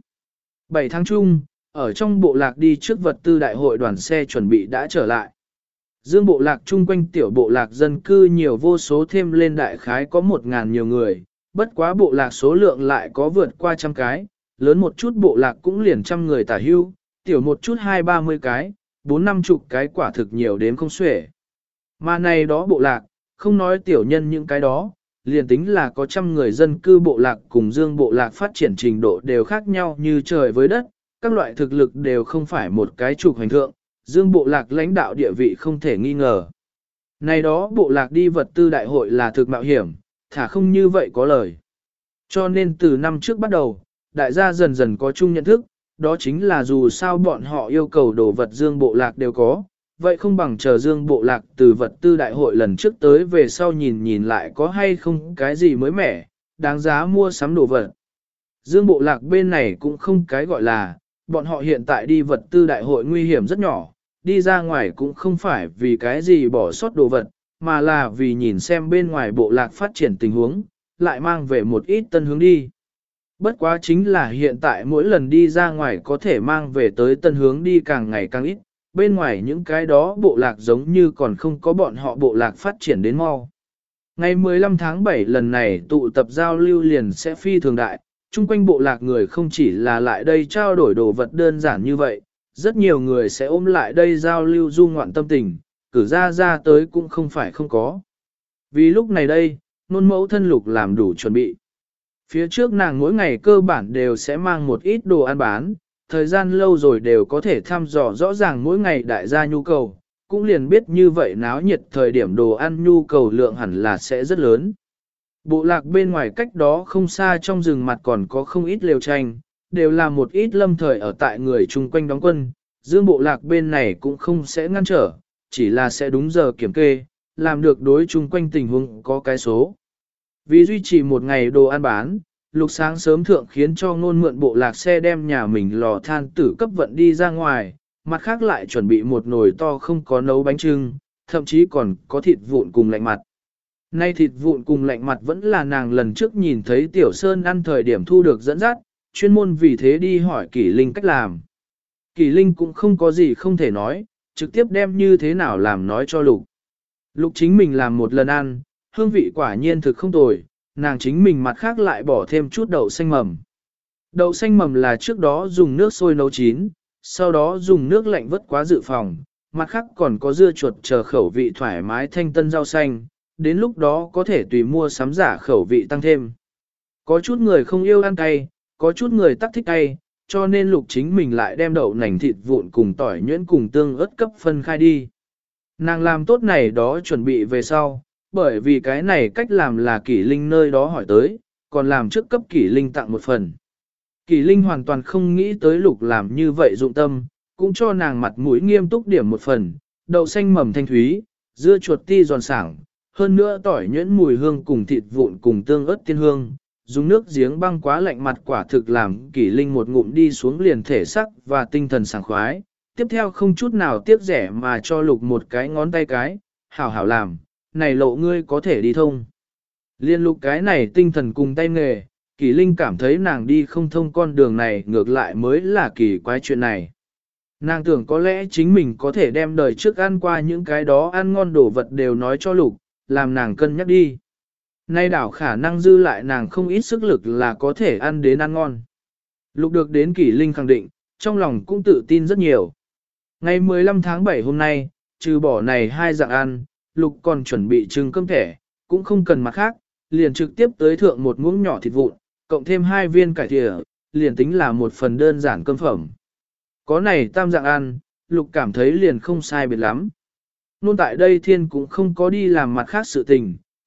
7 tháng chung, ở trong bộ lạc đi trước vật tư đại hội đoàn xe chuẩn bị đã trở lại. Dương bộ lạc chung quanh tiểu bộ lạc dân cư nhiều vô số thêm lên đại khái có 1.000 nhiều người, bất quá bộ lạc số lượng lại có vượt qua trăm cái, lớn một chút bộ lạc cũng liền trăm người tả hưu, tiểu một chút 20-30 cái, 40-50 cái quả thực nhiều đến không xuể. Mà này đó bộ lạc, không nói tiểu nhân những cái đó, liền tính là có trăm người dân cư bộ lạc cùng dương bộ lạc phát triển trình độ đều khác nhau như trời với đất, các loại thực lực đều không phải một cái trục hành thượng, dương bộ lạc lãnh đạo địa vị không thể nghi ngờ. Này đó bộ lạc đi vật tư đại hội là thực mạo hiểm, thả không như vậy có lời. Cho nên từ năm trước bắt đầu, đại gia dần dần có chung nhận thức, đó chính là dù sao bọn họ yêu cầu đồ vật dương bộ lạc đều có, vậy không bằng chờ dương bộ lạc từ vật tư đại hội lần trước tới về sau nhìn lại có hay không cái gì mới mẻ, đáng giá mua sắm đồ vật. Dương bộ lạc bên này cũng không cái gọi là, bọn họ hiện tại đi vật tư đại hội nguy hiểm rất nhỏ, đi ra ngoài cũng không phải vì cái gì bỏ sót đồ vật, mà là vì nhìn xem bên ngoài bộ lạc phát triển tình huống, lại mang về một ít tân hướng đi. Bất quá chính là hiện tại mỗi lần đi ra ngoài có thể mang về tới tân hướng đi càng ngày càng ít, bên ngoài những cái đó bộ lạc giống như còn không có bọn họ bộ lạc phát triển đến mau. Ngày 15 tháng 7 lần này tụ tập giao lưu liền sẽ phi thường đại, chung quanh bộ lạc người không chỉ là lại đây trao đổi đồ vật đơn giản như vậy, rất nhiều người sẽ ôm lại đây giao lưu du ngoạn tâm tình, cử ra tới cũng không phải không có. Vì lúc này đây, nôn mẫu thân Lục làm đủ chuẩn bị. Phía trước nàng mỗi ngày cơ bản đều sẽ mang một ít đồ ăn bán, thời gian lâu rồi đều có thể thăm dò rõ ràng mỗi ngày đại gia nhu cầu, cũng liền biết như vậy náo nhiệt thời điểm đồ ăn nhu cầu lượng hẳn là sẽ rất lớn. Bộ lạc bên ngoài cách đó không xa trong rừng mặt còn có không ít lều tranh, đều là một ít lâm thời ở tại người chung quanh đóng quân, dương bộ lạc bên này cũng không sẽ ngăn trở, chỉ là sẽ đúng giờ kiểm kê, làm được đối chung quanh tình huống có cái số. Vì duy trì một ngày đồ ăn bán, Lục sáng sớm thượng khiến cho ngôn mượn bộ lạc xe đem nhà mình lò than tử cấp vận đi ra ngoài, mặt khác lại chuẩn bị một nồi to không có nấu bánh trưng, thậm chí còn có thịt vụn cùng lạnh mặt. Nay thịt vụn cùng lạnh mặt vẫn là nàng lần trước nhìn thấy Tiểu Sơn ăn thời điểm thu được dẫn dắt, chuyên môn vì thế đi hỏi Kỷ Linh cách làm. Kỷ Linh cũng không có gì không thể nói, trực tiếp đem như thế nào làm nói cho Lục. Lục chính mình làm một lần ăn, hương vị quả nhiên thực không tồi, nàng chính mình mặt khác lại bỏ thêm chút đậu xanh mầm. Đậu xanh mầm là trước đó dùng nước sôi nấu chín, sau đó dùng nước lạnh vớt quá dự phòng, mặt khác còn có dưa chuột chờ khẩu vị thoải mái thanh tân rau xanh, đến lúc đó có thể tùy mua sắm giả khẩu vị tăng thêm. Có chút người không yêu ăn cay, có chút người tắc thích cay, cho nên Lục chính mình lại đem đậu nành thịt vụn cùng tỏi nhuyễn cùng tương ớt cấp phân khai đi. Nàng làm tốt này đó chuẩn bị về sau, bởi vì cái này cách làm là Kỷ Linh nơi đó hỏi tới, còn làm trước cấp Kỷ Linh tặng một phần. Kỷ Linh hoàn toàn không nghĩ tới Lục làm như vậy dụng tâm, cũng cho nàng mặt mũi nghiêm túc điểm một phần, đậu xanh mầm thanh thúy, dưa chuột ti giòn sảng, hơn nữa tỏi nhuyễn mùi hương cùng thịt vụn cùng tương ớt tiên hương, dùng nước giếng băng quá lạnh mặt quả thực làm Kỷ Linh một ngụm đi xuống liền thể sắc và tinh thần sảng khoái. Tiếp theo không chút nào tiếc rẻ mà cho Lục một cái ngón tay cái, hảo hảo làm, này lộ ngươi có thể đi thông. Liên Lục cái này tinh thần cùng tay nghề, Kỷ Linh cảm thấy nàng đi không thông con đường này ngược lại mới là kỳ quái chuyện này. Nàng tưởng có lẽ chính mình có thể đem đời trước ăn qua những cái đó ăn ngon đồ vật đều nói cho Lục, làm nàng cân nhắc đi. Nay đảo khả năng dư lại nàng không ít sức lực là có thể ăn đến ăn ngon. Lục được đến Kỷ Linh khẳng định, trong lòng cũng tự tin rất nhiều. Ngày 15 tháng 7 hôm nay, trừ bỏ này hai dạng ăn, Lục còn chuẩn bị trưng cơm thẻ, cũng không cần mặt khác, liền trực tiếp tới thượng một muỗng nhỏ thịt vụn, cộng thêm 2 viên cải thìa, liền tính là một phần đơn giản cơm phẩm. Có này tam dạng ăn, Lục cảm thấy liền không sai biệt lắm. Nôn tại đây Thiên cũng không có đi làm mặt khác sự tình,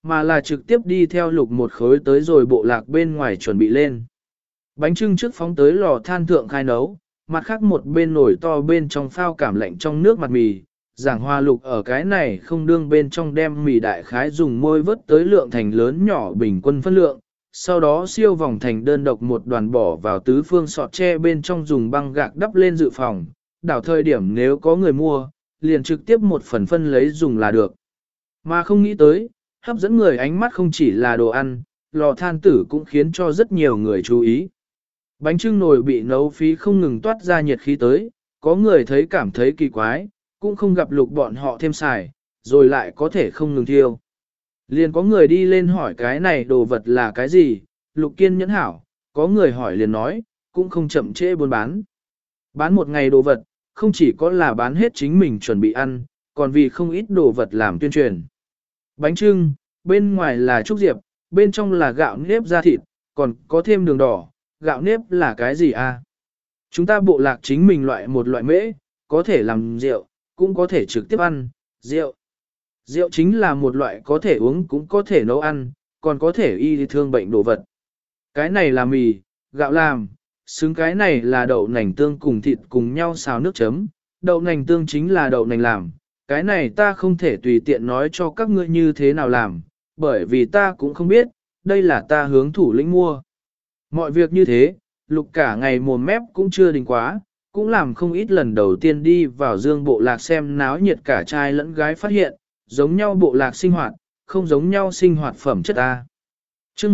mà là trực tiếp đi theo Lục một khối tới rồi bộ lạc bên ngoài chuẩn bị lên. Bánh trưng trước phóng tới lò than thượng khai nấu, mặt khác một bên nồi to bên trong phao cảm lạnh trong nước mặt mì. Giảng Hoa Lục ở cái này không đương bên trong đem mì đại khái dùng môi vớt tới lượng thành lớn nhỏ bình quân phân lượng, sau đó siêu vòng thành đơn độc một đoàn bỏ vào tứ phương sọt tre bên trong dùng băng gạc đắp lên dự phòng, đảo thời điểm nếu có người mua, liền trực tiếp một phần phân lấy dùng là được. Mà không nghĩ tới, hấp dẫn người ánh mắt không chỉ là đồ ăn, lò than tử cũng khiến cho rất nhiều người chú ý. Bánh trưng nồi bị nấu phí không ngừng toát ra nhiệt khí tới, có người thấy cảm thấy kỳ quái, cũng không gặp Lục bọn họ thêm xài, rồi lại có thể không ngừng thiêu. Liền có người đi lên hỏi cái này đồ vật là cái gì, Lục kiên nhẫn hảo, có người hỏi liền nói, cũng không chậm trễ buôn bán. Bán một ngày đồ vật, không chỉ có là bán hết chính mình chuẩn bị ăn, còn vì không ít đồ vật làm tuyên truyền. Bánh trưng, bên ngoài là trúc diệp, bên trong là gạo nếp da thịt, còn có thêm đường đỏ, gạo nếp là cái gì a? Chúng ta bộ lạc chính mình loại một loại mễ, có thể làm rượu, cũng có thể trực tiếp ăn, rượu. Rượu chính là một loại có thể uống cũng có thể nấu ăn, còn có thể y thương bệnh đồ vật. Cái này là mì, gạo làm, xứng cái này là đậu nành tương cùng thịt cùng nhau xào nước chấm. Đậu nành tương chính là đậu nành làm, cái này ta không thể tùy tiện nói cho các ngươi như thế nào làm, bởi vì ta cũng không biết, đây là ta hướng thủ lĩnh mua. Mọi việc như thế, Lục cả ngày mồm mép cũng chưa đình quá, cũng làm không ít lần đầu tiên đi vào dương bộ lạc xem náo nhiệt cả trai lẫn gái phát hiện, giống nhau bộ lạc sinh hoạt, không giống nhau sinh hoạt phẩm chất ta. Chương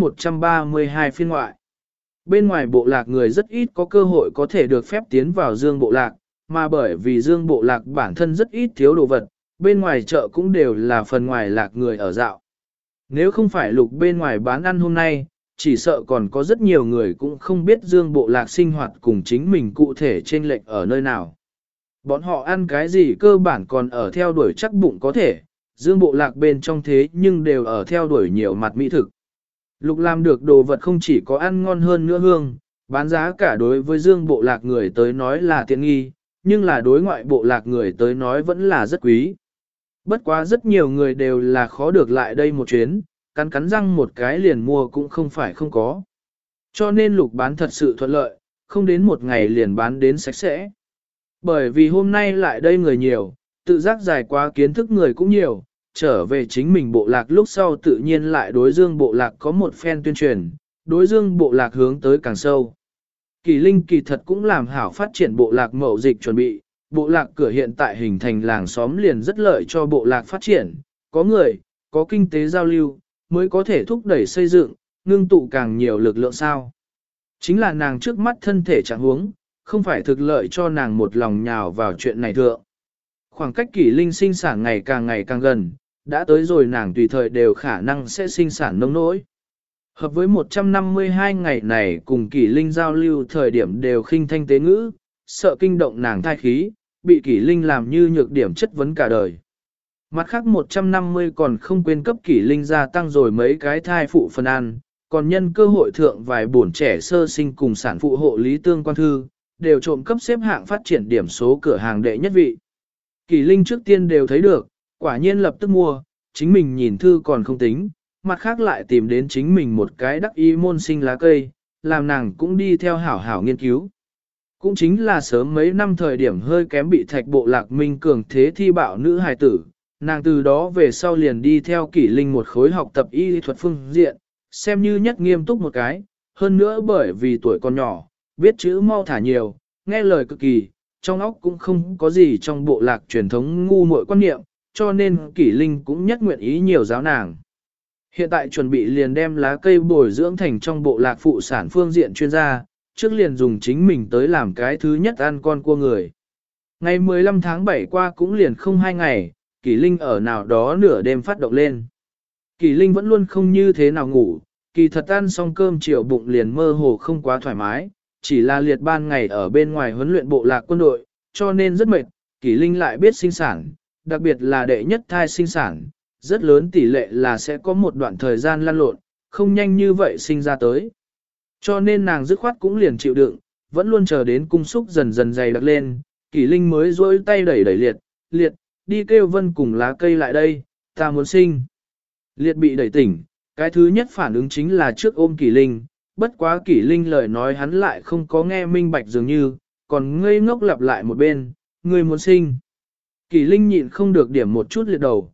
132 phiên ngoại. Bên ngoài bộ lạc người rất ít có cơ hội có thể được phép tiến vào dương bộ lạc, mà bởi vì dương bộ lạc bản thân rất ít thiếu đồ vật, bên ngoài chợ cũng đều là phần ngoài lạc người ở dạo. Nếu không phải Lục bên ngoài bán ăn hôm nay, chỉ sợ còn có rất nhiều người cũng không biết dương bộ lạc sinh hoạt cùng chính mình cụ thể trên lệch ở nơi nào. Bọn họ ăn cái gì cơ bản còn ở theo đuổi chắc bụng có thể, dương bộ lạc bên trong thế nhưng đều ở theo đuổi nhiều mặt mỹ thực. Lục làm được đồ vật không chỉ có ăn ngon hơn nữa hương, bán giá cả đối với dương bộ lạc người tới nói là tiện nghi, nhưng là đối ngoại bộ lạc người tới nói vẫn là rất quý. Bất quá rất nhiều người đều là khó được lại đây một chuyến, cắn cắn răng một cái liền mua cũng không phải không có. Cho nên Lục bán thật sự thuận lợi, không đến một ngày liền bán đến sạch sẽ. Bởi vì hôm nay lại đây người nhiều, tự giác dài quá kiến thức người cũng nhiều, trở về chính mình bộ lạc lúc sau tự nhiên lại đối dương bộ lạc có một phen tuyên truyền, đối dương bộ lạc hướng tới càng sâu. Kỳ Linh kỳ thật cũng làm hảo phát triển bộ lạc mậu dịch chuẩn bị, bộ lạc cửa hiện tại hình thành làng xóm liền rất lợi cho bộ lạc phát triển, có người, có kinh tế giao lưu, mới có thể thúc đẩy xây dựng, ngưng tụ càng nhiều lực lượng sao. Chính là nàng trước mắt thân thể trạng huống, không phải thực lợi cho nàng một lòng nhào vào chuyện này thượng. Khoảng cách Kỷ Linh sinh sản ngày càng gần, đã tới rồi nàng tùy thời đều khả năng sẽ sinh sản nông nỗi. Hợp với 152 ngày này cùng Kỷ Linh giao lưu thời điểm đều khinh thanh tế ngữ, sợ kinh động nàng thai khí, bị Kỷ Linh làm như nhược điểm chất vấn cả đời. Mặt khác 150 còn không quên cấp Kỷ Linh gia tăng rồi mấy cái thai phụ phân ăn, còn nhân cơ hội thượng vài bổn trẻ sơ sinh cùng sản phụ hộ lý tương quan thư, đều trộm cấp xếp hạng phát triển điểm số cửa hàng đệ nhất vị. Kỷ Linh trước tiên đều thấy được, quả nhiên lập tức mua, chính mình nhìn thư còn không tính, mặt khác lại tìm đến chính mình một cái đắc ý môn sinh lá cây, làm nàng cũng đi theo hảo hảo nghiên cứu. Cũng chính là sớm mấy năm thời điểm hơi kém bị thạch bộ lạc minh cường thế thi bạo nữ hài tử, nàng từ đó về sau liền đi theo Kỷ Linh một khối học tập y thuật phương diện, xem như nhất nghiêm túc một cái, hơn nữa bởi vì tuổi còn nhỏ, biết chữ mau thả nhiều, nghe lời cực kỳ, trong óc cũng không có gì trong bộ lạc truyền thống ngu muội quan niệm, cho nên Kỷ Linh cũng nhất nguyện ý nhiều giáo nàng. Hiện tại chuẩn bị liền đem lá cây bồi dưỡng thành trong bộ lạc phụ sản phương diện chuyên gia, trước liền dùng chính mình tới làm cái thứ nhất ăn con cua người. Ngày 15 tháng 7 qua cũng liền không 2 ngày, Kỷ Linh ở nào đó nửa đêm phát động lên. Kỷ Linh vẫn luôn không như thế nào ngủ, kỳ thật ăn xong cơm chiều bụng liền mơ hồ không quá thoải mái, chỉ là liệt ban ngày ở bên ngoài huấn luyện bộ lạc quân đội, cho nên rất mệt. Kỷ Linh lại biết sinh sản, đặc biệt là đệ nhất thai sinh sản, rất lớn tỷ lệ là sẽ có một đoạn thời gian lăn lộn, không nhanh như vậy sinh ra tới. Cho nên nàng dứt khoát cũng liền chịu đựng, vẫn luôn chờ đến cung xúc dần dần dày đặc lên, Kỷ Linh mới rỗi tay đẩy liệt, đi kêu Vân cùng lá cây lại đây, ta muốn sinh. Liệt bị đẩy tỉnh, cái thứ nhất phản ứng chính là trước ôm Kỷ Linh, bất quá Kỷ Linh lời nói hắn lại không có nghe minh bạch dường như, còn ngây ngốc lặp lại một bên, ngươi muốn sinh. Kỷ Linh nhịn không được điểm một chút liệt đầu,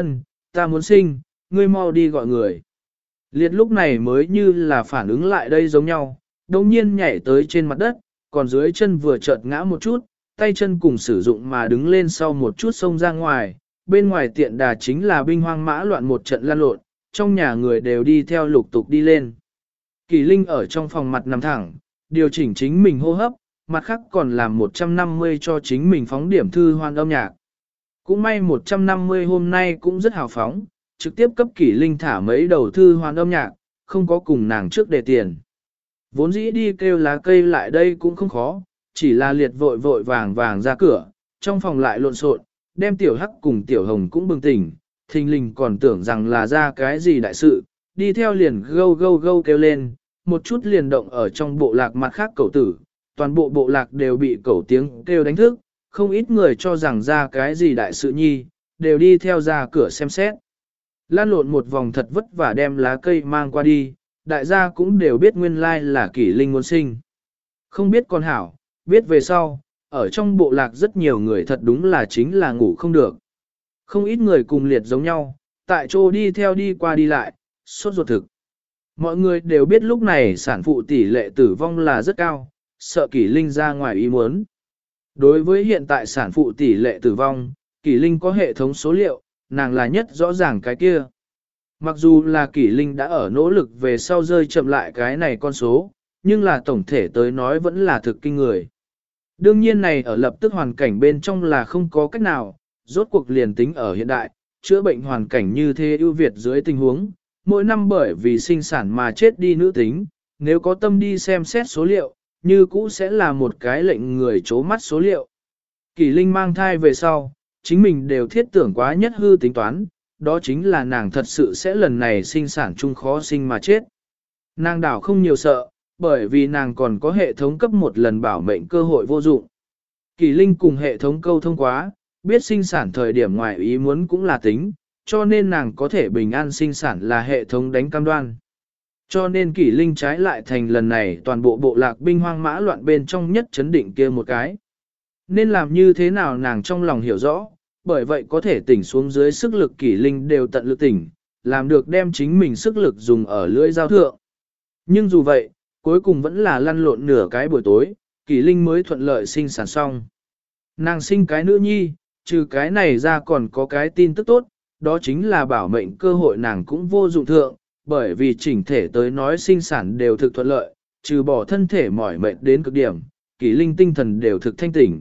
ta muốn sinh, ngươi mau đi gọi người. Liệt lúc này mới như là phản ứng lại đây giống nhau, đồng nhiên nhảy tới trên mặt đất, còn dưới chân vừa chợt ngã một chút, tay chân cùng sử dụng mà đứng lên sau một chút xông ra ngoài, bên ngoài tiện đà chính là binh hoang mã loạn một trận lan lộn, trong nhà người đều đi theo lục tục đi lên. Kỳ Linh ở trong phòng mặt nằm thẳng, điều chỉnh chính mình hô hấp, mặt khác còn làm 150 cho chính mình phóng điểm thư hoan âm nhạc. Cũng may 150 hôm nay cũng rất hào phóng, trực tiếp cấp Kỷ Linh thả mấy đầu thư hoan âm nhạc, không có cùng nàng trước đề tiền. Vốn dĩ đi kêu lá cây lại đây cũng không khó, chỉ là liệt vội vội vàng vàng ra cửa, trong phòng lại lộn xộn, đem tiểu hắc cùng tiểu hồng cũng bừng tỉnh, thình lình còn tưởng rằng là ra cái gì đại sự, đi theo liền gâu gâu gâu kêu lên, một chút liền động ở trong bộ lạc mặt khác cậu tử, toàn bộ bộ lạc đều bị cậu tiếng kêu đánh thức, không ít người cho rằng ra cái gì đại sự nhi, đều đi theo ra cửa xem xét. Lan lộn một vòng thật vất vả đem lá cây mang qua đi, đại gia cũng đều biết nguyên lai là Kỷ Linh muốn sinh. Không biết con hảo, biết về sau, ở trong bộ lạc rất nhiều người thật đúng là chính là ngủ không được. Không ít người cùng liệt giống nhau, tại chỗ đi theo đi qua đi lại, sốt ruột thực. Mọi người đều biết lúc này sản phụ tỷ lệ tử vong là rất cao, sợ Kỷ Linh ra ngoài ý muốn. Đối với hiện tại sản phụ tỷ lệ tử vong, Kỷ Linh có hệ thống số liệu, nàng là nhất rõ ràng cái kia. Mặc dù là Kỷ Linh đã ở nỗ lực về sau rơi chậm lại cái này con số, nhưng là tổng thể tới nói vẫn là thực kinh người. Đương nhiên này ở lập tức hoàn cảnh bên trong là không có cách nào, rốt cuộc liền tính ở hiện đại, chữa bệnh hoàn cảnh như thế ưu việt dưới tình huống, mỗi năm bởi vì sinh sản mà chết đi nữ tính, nếu có tâm đi xem xét số liệu, như cũ sẽ là một cái lệnh người chố mắt số liệu. Kỷ Linh mang thai về sau, chính mình đều thiết tưởng quá nhất hư tính toán, đó chính là nàng thật sự sẽ lần này sinh sản chung khó sinh mà chết. Nàng đảo không nhiều sợ, bởi vì nàng còn có hệ thống cấp một lần bảo mệnh cơ hội vô dụng. Kỷ Linh cùng hệ thống câu thông quá, biết sinh sản thời điểm ngoài ý muốn cũng là tính, cho nên nàng có thể bình an sinh sản là hệ thống đánh cam đoan. Cho nên Kỷ Linh trái lại thành lần này toàn bộ bộ lạc binh hoang mã loạn bên trong nhất chấn định kia một cái. Nên làm như thế nào nàng trong lòng hiểu rõ, bởi vậy có thể tỉnh xuống dưới sức lực Kỷ Linh đều tận lực tỉnh, làm được đem chính mình sức lực dùng ở lưỡi dao thượng. Nhưng dù vậy, cuối cùng vẫn là lăn lộn nửa cái buổi tối, Kỷ Linh mới thuận lợi sinh sản xong. Nàng sinh cái nữ nhi, trừ cái này ra còn có cái tin tức tốt, đó chính là bảo mệnh cơ hội nàng cũng vô dụng thượng, bởi vì chỉnh thể tới nói sinh sản đều thực thuận lợi, trừ bỏ thân thể mỏi mệt đến cực điểm, Kỷ Linh tinh thần đều thực thanh tỉnh.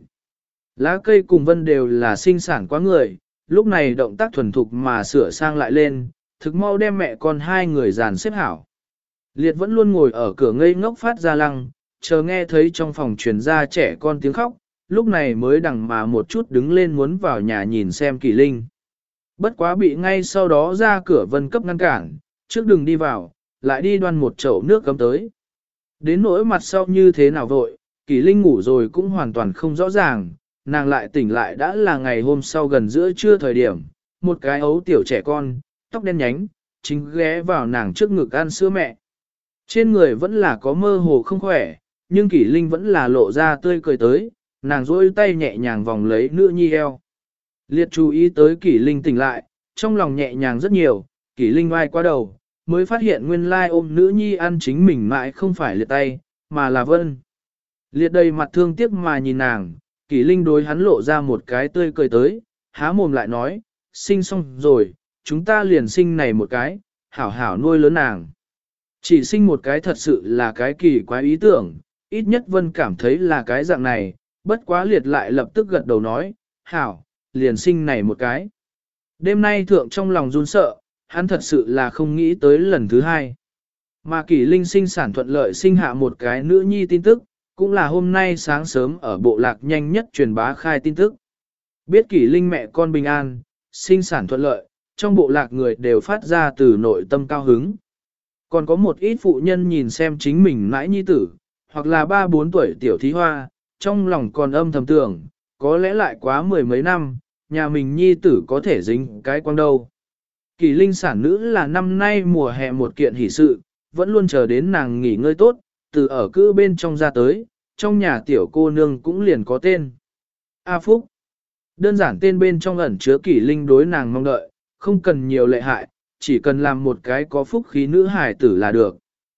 Lá cây cùng vân đều là sinh sản quá người, lúc này động tác thuần thục mà sửa sang lại lên, thực mau đem mẹ con hai người dàn xếp hảo. Liệt vẫn luôn ngồi ở cửa ngây ngốc phát ra lăng, chờ nghe thấy trong phòng truyền ra trẻ con tiếng khóc, lúc này mới đằng mà một chút đứng lên muốn vào nhà nhìn xem Kỷ Linh. Bất quá bị ngay sau đó ra cửa vân cấp ngăn cản, trước đừng đi vào, lại đi đoan một chậu nước cấm tới. Đến nỗi mặt sau như thế nào vội, Kỷ Linh ngủ rồi cũng hoàn toàn không rõ ràng, nàng lại tỉnh lại đã là ngày hôm sau gần giữa trưa thời điểm, một cái ấu tiểu trẻ con, tóc đen nhánh, chính ghé vào nàng trước ngực ăn sữa mẹ. Trên người vẫn là có mơ hồ không khỏe, nhưng Kỷ Linh vẫn là lộ ra tươi cười tới, nàng duỗi tay nhẹ nhàng vòng lấy nữ nhi eo. Liệt chú ý tới Kỷ Linh tỉnh lại, trong lòng nhẹ nhàng rất nhiều, Kỷ Linh oai qua đầu, mới phát hiện nguyên lai ôm nữ nhi ăn chính mình mãi không phải liệt tay, mà là Vân. Liệt đầy mặt thương tiếc mà nhìn nàng, Kỷ Linh đối hắn lộ ra một cái tươi cười tới, há mồm lại nói, sinh xong rồi, chúng ta liền sinh này một cái, hảo hảo nuôi lớn nàng. Chỉ sinh một cái thật sự là cái kỳ quái ý tưởng, ít nhất Vân cảm thấy là cái dạng này, bất quá liệt lại lập tức gật đầu nói, hảo, liền sinh này một cái. Đêm nay thượng trong lòng run sợ, hắn thật sự là không nghĩ tới lần thứ hai. Mà Kỷ Linh sinh sản thuận lợi sinh hạ một cái nữ nhi tin tức, cũng là hôm nay sáng sớm ở bộ lạc nhanh nhất truyền bá khai tin tức. Biết Kỷ Linh mẹ con bình an, sinh sản thuận lợi, trong bộ lạc người đều phát ra từ nội tâm cao hứng. Còn có một ít phụ nhân nhìn xem chính mình mãi nhi tử, hoặc là 3-4 tuổi tiểu thí hoa, trong lòng còn âm thầm tưởng, có lẽ lại quá mười mấy năm, nhà mình nhi tử có thể dính cái quang đâu. Kỳ linh sản nữ là năm nay mùa hè một kiện hỷ sự, vẫn luôn chờ đến nàng nghỉ ngơi tốt, từ ở cữ bên trong ra tới, trong nhà tiểu cô nương cũng liền có tên. A Phúc. Đơn giản tên bên trong ẩn chứa Kỳ linh đối nàng mong đợi, không cần nhiều lệ hại, chỉ cần làm một cái có phúc khí nữ hài tử là được.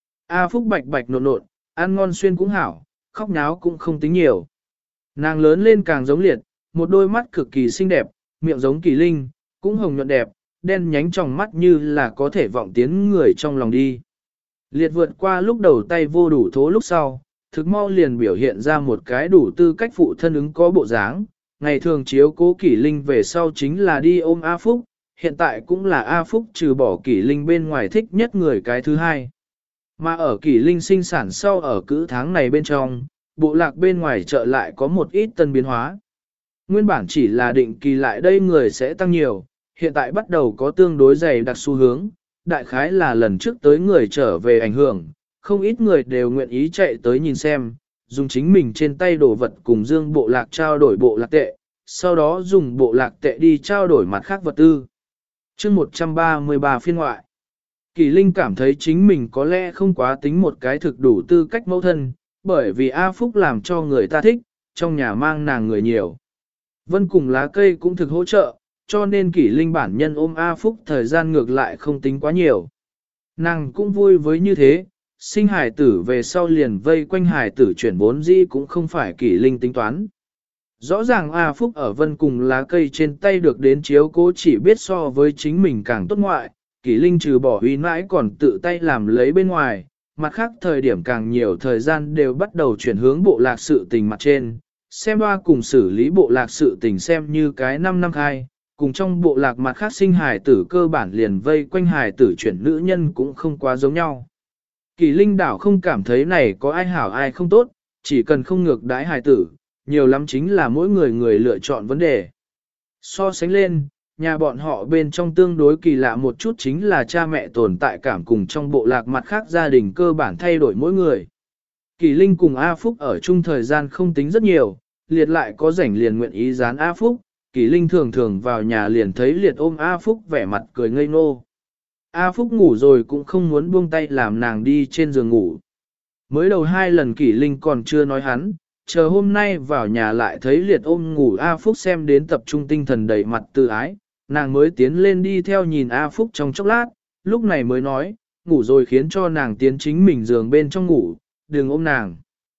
A Phúc bạch bạch nộn nộn, ăn ngon xuyên cũng hảo, khóc nháo cũng không tính nhiều. Nàng lớn lên càng giống liệt, một đôi mắt cực kỳ xinh đẹp, miệng giống Kỳ linh, cũng hồng nhuận đẹp, đen nhánh trong mắt như là có thể vọng tiến người trong lòng đi. Liệt vượt qua lúc đầu tay vô đủ thố lúc sau, thực mau liền biểu hiện ra một cái đủ tư cách phụ thân ứng có bộ dáng. Ngày thường chiếu cố Kỷ Linh về sau chính là đi ôm A Phúc, hiện tại cũng là A Phúc trừ bỏ Kỷ Linh bên ngoài thích nhất người cái thứ hai. Mà ở Kỷ Linh sinh sản sau ở cữ tháng này bên trong, bộ lạc bên ngoài chợ lại có một ít tân biến hóa. Nguyên bản chỉ là định kỳ lại đây người sẽ tăng nhiều, hiện tại bắt đầu có tương đối dày đặc xu hướng, đại khái là lần trước tới người trở về ảnh hưởng, không ít người đều nguyện ý chạy tới nhìn xem, dùng chính mình trên tay đồ vật cùng dương bộ lạc trao đổi bộ lạc tệ, sau đó dùng bộ lạc tệ đi trao đổi mặt khác vật tư. Chương 133 phiên ngoại. Kỳ Linh cảm thấy chính mình có lẽ không quá tính một cái thực đủ tư cách mẫu thân, bởi vì A Phúc làm cho người ta thích, trong nhà mang nàng người nhiều. Vân cùng lá cây cũng thực hỗ trợ, cho nên Kỷ Linh bản nhân ôm A Phúc thời gian ngược lại không tính quá nhiều. Nàng cũng vui với như thế, sinh hải tử về sau liền vây quanh hải tử chuyển bốn di cũng không phải Kỷ Linh tính toán. Rõ ràng A Phúc ở Vân cùng lá cây trên tay được đến chiếu cố chỉ biết so với chính mình càng tốt ngoại, Kỷ Linh trừ bỏ uy mãi còn tự tay làm lấy bên ngoài, mặt khác thời điểm càng nhiều thời gian đều bắt đầu chuyển hướng bộ lạc sự tình mặt trên, xem hoa cùng xử lý bộ lạc sự tình xem như cái 5 năm khai, cùng trong bộ lạc mặt khác sinh hài tử cơ bản liền vây quanh hài tử chuyển nữ nhân cũng không quá giống nhau. Kỳ Linh đảo không cảm thấy này có ai hảo ai không tốt, chỉ cần không ngược đãi hài tử, nhiều lắm chính là mỗi người lựa chọn vấn đề. So sánh lên, nhà bọn họ bên trong tương đối kỳ lạ một chút chính là cha mẹ tồn tại cảm cùng trong bộ lạc mặt khác gia đình cơ bản thay đổi mỗi người. Kỳ Linh cùng A Phúc ở chung thời gian không tính rất nhiều, liệt lại có rảnh liền nguyện ý dán A Phúc, Kỳ Linh thường thường vào nhà liền thấy liệt ôm A Phúc vẻ mặt cười ngây ngô. A Phúc ngủ rồi cũng không muốn buông tay làm nàng đi trên giường ngủ. Mới đầu 2 lần Kỳ Linh còn chưa nói hắn, chờ hôm nay vào nhà lại thấy liệt ôm ngủ A Phúc xem đến tập trung tinh thần đầy mặt tự ái, nàng mới tiến lên đi theo nhìn A Phúc trong chốc lát, lúc này mới nói, ngủ rồi khiến cho nàng tiến chính mình giường bên trong ngủ, đừng ôm nàng.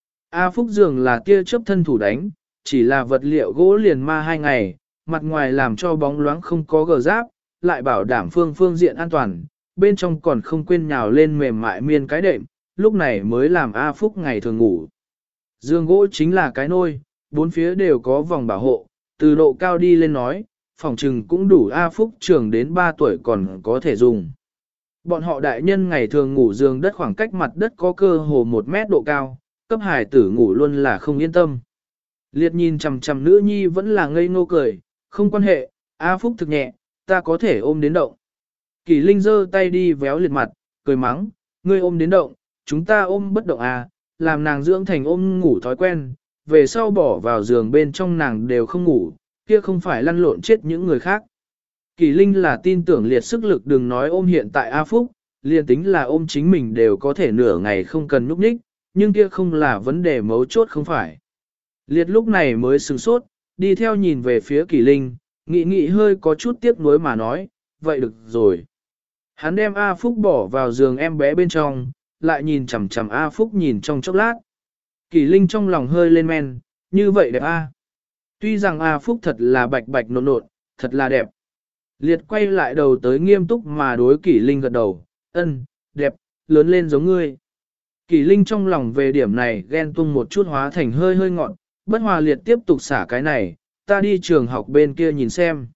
A Phúc giường là tia chớp thân thủ đánh, chỉ là vật liệu gỗ liền ma 2 ngày, mặt ngoài làm cho bóng loáng không có gờ giáp, lại bảo đảm phương diện an toàn, bên trong còn không quên nhào lên mềm mại miên cái đệm, lúc này mới làm A Phúc ngày thường ngủ. Giường gỗ chính là cái nôi, 4 phía đều có vòng bảo hộ, từ độ cao đi lên nói, phòng trừng cũng đủ A Phúc trưởng đến 3 tuổi còn có thể dùng. Bọn họ đại nhân ngày thường ngủ giường đất khoảng cách mặt đất có cơ hồ 1 mét độ cao, cấp hải tử ngủ luôn là không yên tâm. Liệt nhìn chằm chằm nữ nhi vẫn là ngây ngô cười, không quan hệ, A Phúc thực nhẹ, ta có thể ôm đến động. Kỳ Linh giơ tay đi véo liệt mặt, cười mắng, ngươi ôm đến động, chúng ta ôm bất động à, làm nàng dưỡng thành ôm ngủ thói quen, về sau bỏ vào giường bên trong nàng đều không ngủ, kia không phải lăn lộn chết những người khác. Kỳ Linh là tin tưởng liệt sức lực đừng nói ôm hiện tại A Phúc, liền tính là ôm chính mình đều có thể nửa ngày không cần núp nhích, nhưng kia không là vấn đề mấu chốt không phải. Liệt lúc này mới sửng sốt, đi theo nhìn về phía Kỳ Linh, nghĩ hơi có chút tiếc nuối mà nói, vậy được rồi. Hắn đem A Phúc bỏ vào giường em bé bên trong, lại nhìn chằm chằm A Phúc nhìn trong chốc lát. Kỳ Linh trong lòng hơi lên men, như vậy đẹp A. Tuy rằng A Phúc thật là bạch bạch nộn nộn, thật là đẹp. Liệt quay lại đầu tới nghiêm túc mà đối Kỳ Linh gật đầu, đẹp, lớn lên giống ngươi. Kỳ Linh trong lòng về điểm này ghen tung một chút hóa thành hơi ngọn, bất hòa liệt tiếp tục xả cái này, ta đi trường học bên kia nhìn xem.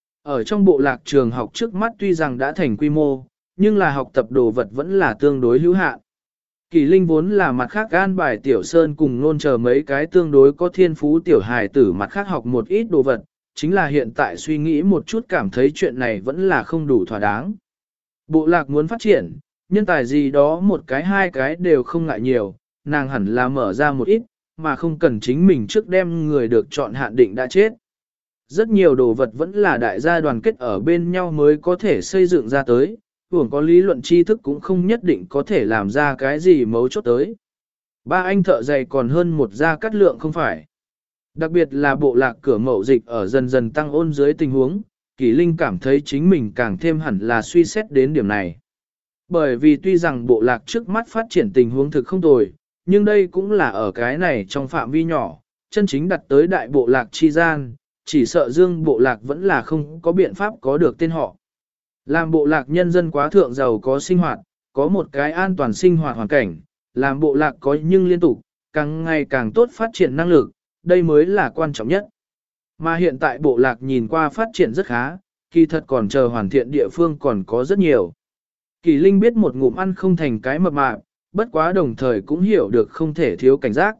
Ở trong bộ lạc trường học trước mắt tuy rằng đã thành quy mô, nhưng là học tập đồ vật vẫn là tương đối hữu hạn. Kỳ Linh vốn là mặt khác an bài tiểu sơn cùng nôn chờ mấy cái tương đối có thiên phú tiểu hài tử mặt khác học một ít đồ vật, chính là hiện tại suy nghĩ một chút cảm thấy chuyện này vẫn là không đủ thỏa đáng. Bộ lạc muốn phát triển, nhân tài gì đó một cái 2 cái đều không ngại nhiều, nàng hẳn là mở ra một ít, mà không cần chính mình trước đem người được chọn hạn định đã chết. rất nhiều đồ vật vẫn là đại gia đoàn kết ở bên nhau mới có thể xây dựng ra tới, hưởng có lý luận tri thức cũng không nhất định có thể làm ra cái gì mấu chốt tới. Ba anh thợ giày còn hơn một gia cát lượng không phải. Đặc biệt là bộ lạc cửa mậu dịch ở dần dần tăng ôn dưới tình huống, Kỷ Linh cảm thấy chính mình càng thêm hẳn là suy xét đến điểm này. Bởi vì tuy rằng bộ lạc trước mắt phát triển tình huống thực không tồi, nhưng đây cũng là ở cái này trong phạm vi nhỏ, chân chính đặt tới đại bộ lạc chi gian, chỉ sợ dương bộ lạc vẫn là không có biện pháp có được tên họ. Làm bộ lạc nhân dân quá thượng giàu có sinh hoạt, có một cái an toàn sinh hoạt hoàn cảnh, làm bộ lạc có nhưng liên tục, càng ngày càng tốt phát triển năng lực, đây mới là quan trọng nhất. Mà hiện tại bộ lạc nhìn qua phát triển rất khá, kỳ thật còn chờ hoàn thiện địa phương còn có rất nhiều. Kỳ Linh biết một ngụm ăn không thành cái mập mạp, bất quá đồng thời cũng hiểu được không thể thiếu cảnh giác.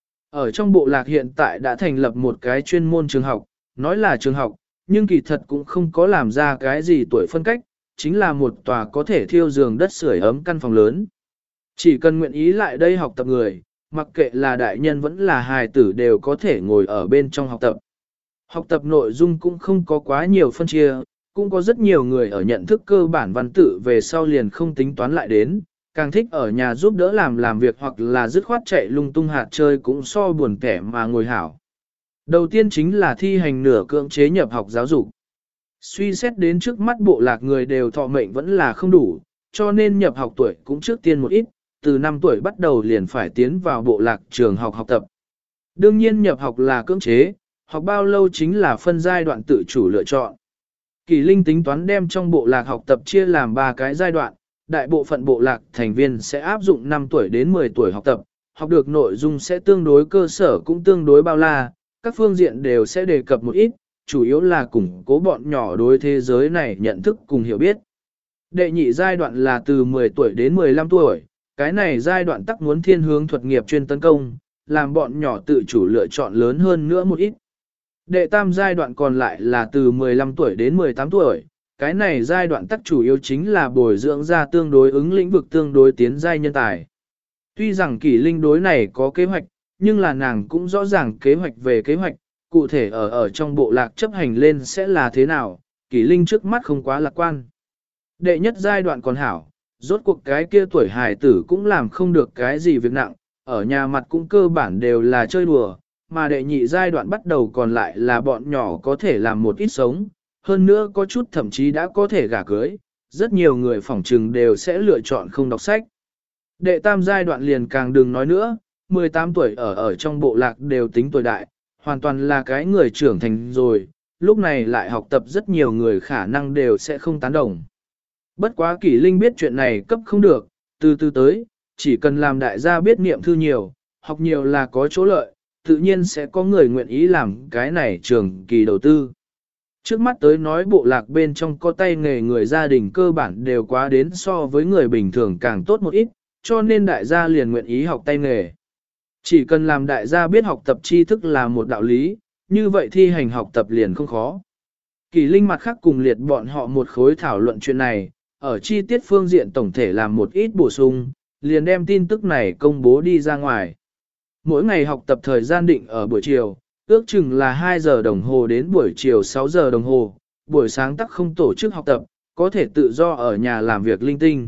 Ở trong bộ lạc hiện tại đã thành lập một cái chuyên môn trường học, nói là trường học, nhưng kỳ thật cũng không có làm ra cái gì tuổi phân cách, chính là một tòa có thể thiêu giường đất sưởi ấm căn phòng lớn. Chỉ cần nguyện ý lại đây học tập người, mặc kệ là đại nhân vẫn là hài tử đều có thể ngồi ở bên trong học tập. Học tập nội dung cũng không có quá nhiều phân chia, cũng có rất nhiều người ở nhận thức cơ bản văn tự về sau liền không tính toán lại đến, càng thích ở nhà giúp đỡ làm việc hoặc là dứt khoát chạy lung tung hạt chơi cũng so buồn kẻ mà ngồi hảo. Đầu tiên chính là thi hành nửa cưỡng chế nhập học giáo dục. Suy xét đến trước mắt bộ lạc người đều thọ mệnh vẫn là không đủ, cho nên nhập học tuổi cũng trước tiên một ít, từ 5 tuổi bắt đầu liền phải tiến vào bộ lạc trường học học tập. Đương nhiên nhập học là cưỡng chế, học bao lâu chính là phân giai đoạn tự chủ lựa chọn. Kỳ Linh tính toán đem trong bộ lạc học tập chia làm 3 cái giai đoạn, đại bộ phận bộ lạc thành viên sẽ áp dụng 5 tuổi đến 10 tuổi học tập, học được nội dung sẽ tương đối cơ sở cũng tương đối bao la, các phương diện đều sẽ đề cập một ít, chủ yếu là củng cố bọn nhỏ đối thế giới này nhận thức cùng hiểu biết. Đệ nhị giai đoạn là từ 10 tuổi đến 15 tuổi, cái này giai đoạn tắc muốn thiên hướng thuật nghiệp chuyên tấn công, làm bọn nhỏ tự chủ lựa chọn lớn hơn nữa một ít. Đệ tam giai đoạn còn lại là từ 15 tuổi đến 18 tuổi, cái này giai đoạn tắc chủ yếu chính là bồi dưỡng ra tương đối ứng lĩnh vực tương đối tiến giai nhân tài. Tuy rằng Kỷ Linh đối này có kế hoạch, nhưng là nàng cũng rõ ràng kế hoạch về kế hoạch, cụ thể ở trong bộ lạc chấp hành lên sẽ là thế nào, Kỷ Linh trước mắt không quá lạc quan. Đệ nhất giai đoạn còn hảo, rốt cuộc cái kia tuổi hài tử cũng làm không được cái gì việc nặng, ở nhà mặt cũng cơ bản đều là chơi đùa, mà đệ nhị giai đoạn bắt đầu còn lại là bọn nhỏ có thể làm một ít sống, hơn nữa có chút thậm chí đã có thể gả cưới, rất nhiều người phỏng trừng đều sẽ lựa chọn không đọc sách. Đệ tam giai đoạn liền càng đừng nói nữa, 18 tuổi ở trong bộ lạc đều tính tuổi đại, hoàn toàn là cái người trưởng thành rồi, lúc này lại học tập rất nhiều người khả năng đều sẽ không tán đồng. Bất quá Kỷ Linh biết chuyện này cấp không được, từ từ tới, chỉ cần làm đại gia biết niệm thư nhiều, học nhiều là có chỗ lợi, tự nhiên sẽ có người nguyện ý làm cái này trường kỳ đầu tư. Trước mắt tới nói bộ lạc bên trong có tay nghề người gia đình cơ bản đều quá đến so với người bình thường càng tốt một ít, cho nên đại gia liền nguyện ý học tay nghề. Chỉ cần làm đại gia biết học tập tri thức là một đạo lý, như vậy thi hành học tập liền không khó. Kỳ Linh mặt khác cùng liệt bọn họ một khối thảo luận chuyện này, ở chi tiết phương diện tổng thể làm một ít bổ sung, liền đem tin tức này công bố đi ra ngoài. Mỗi ngày học tập thời gian định ở buổi chiều, ước chừng là 2 giờ đồng hồ đến buổi chiều 6 giờ đồng hồ, buổi sáng tắc không tổ chức học tập, có thể tự do ở nhà làm việc linh tinh.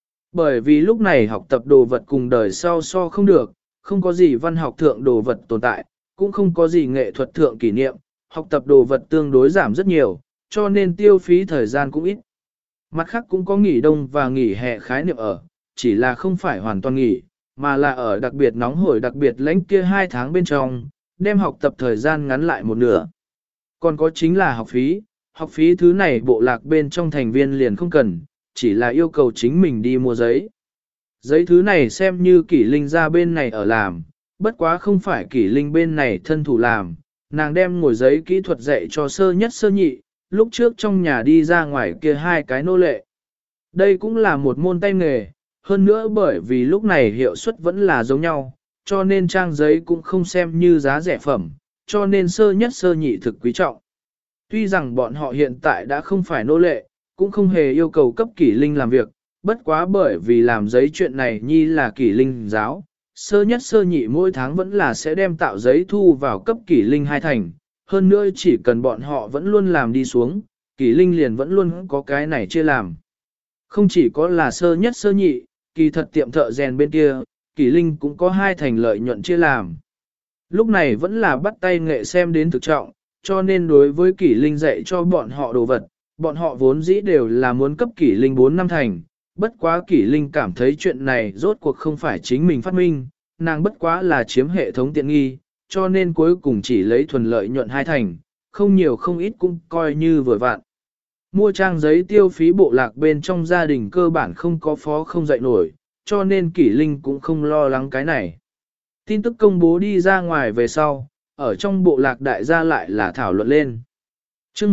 Bởi vì lúc này học tập đồ vật cùng đời sau so không được, không có gì văn học thượng đồ vật tồn tại, cũng không có gì nghệ thuật thượng kỷ niệm, học tập đồ vật tương đối giảm rất nhiều, cho nên tiêu phí thời gian cũng ít. Mặt khác cũng có nghỉ đông và nghỉ hè khái niệm ở, chỉ là không phải hoàn toàn nghỉ, mà là ở đặc biệt nóng hổi đặc biệt lãnh kia 2 tháng bên trong, đem học tập thời gian ngắn lại một nửa. Còn có chính là học phí thứ này bộ lạc bên trong thành viên liền không cần, chỉ là yêu cầu chính mình đi mua giấy. Giấy thứ này xem như Kỷ Linh ra bên này ở làm, bất quá không phải Kỷ Linh bên này thân thủ làm, nàng đem ngồi giấy kỹ thuật dạy cho sơ nhất sơ nhị, lúc trước trong nhà đi ra ngoài kia 2 cái nô lệ. Đây cũng là một môn tay nghề, hơn nữa bởi vì lúc này hiệu suất vẫn là giống nhau, cho nên trang giấy cũng không xem như giá rẻ phẩm, cho nên sơ nhất sơ nhị thực quý trọng. Tuy rằng bọn họ hiện tại đã không phải nô lệ, cũng không hề yêu cầu cấp Kỷ Linh làm việc, bất quá bởi vì làm giấy chuyện này nhi là Kỷ Linh giáo, sơ nhất sơ nhị mỗi tháng vẫn là sẽ đem tạo giấy thu vào cấp Kỷ Linh 2 thành, hơn nữa chỉ cần bọn họ vẫn luôn làm đi xuống, Kỷ Linh liền vẫn luôn có cái này chia làm. Không chỉ có là sơ nhất sơ nhị, kỳ thật tiệm thợ rèn bên kia, Kỷ Linh cũng có 2 thành lợi nhuận chia làm. Lúc này vẫn là bắt tay nghệ xem đến thực trọng, cho nên đối với Kỷ Linh dạy cho bọn họ đồ vật, bọn họ vốn dĩ đều là muốn cấp Kỷ Linh 4 năm thành, bất quá Kỷ Linh cảm thấy chuyện này rốt cuộc không phải chính mình phát minh, nàng bất quá là chiếm hệ thống tiện nghi, cho nên cuối cùng chỉ lấy thuần lợi nhuận 2 thành, không nhiều không ít cũng coi như vừa vặn. Mua trang giấy tiêu phí bộ lạc bên trong gia đình cơ bản không có phó không dậy nổi, cho nên Kỷ Linh cũng không lo lắng cái này. Tin tức công bố đi ra ngoài về sau, ở trong bộ lạc đại gia lại là thảo luận lên. Chương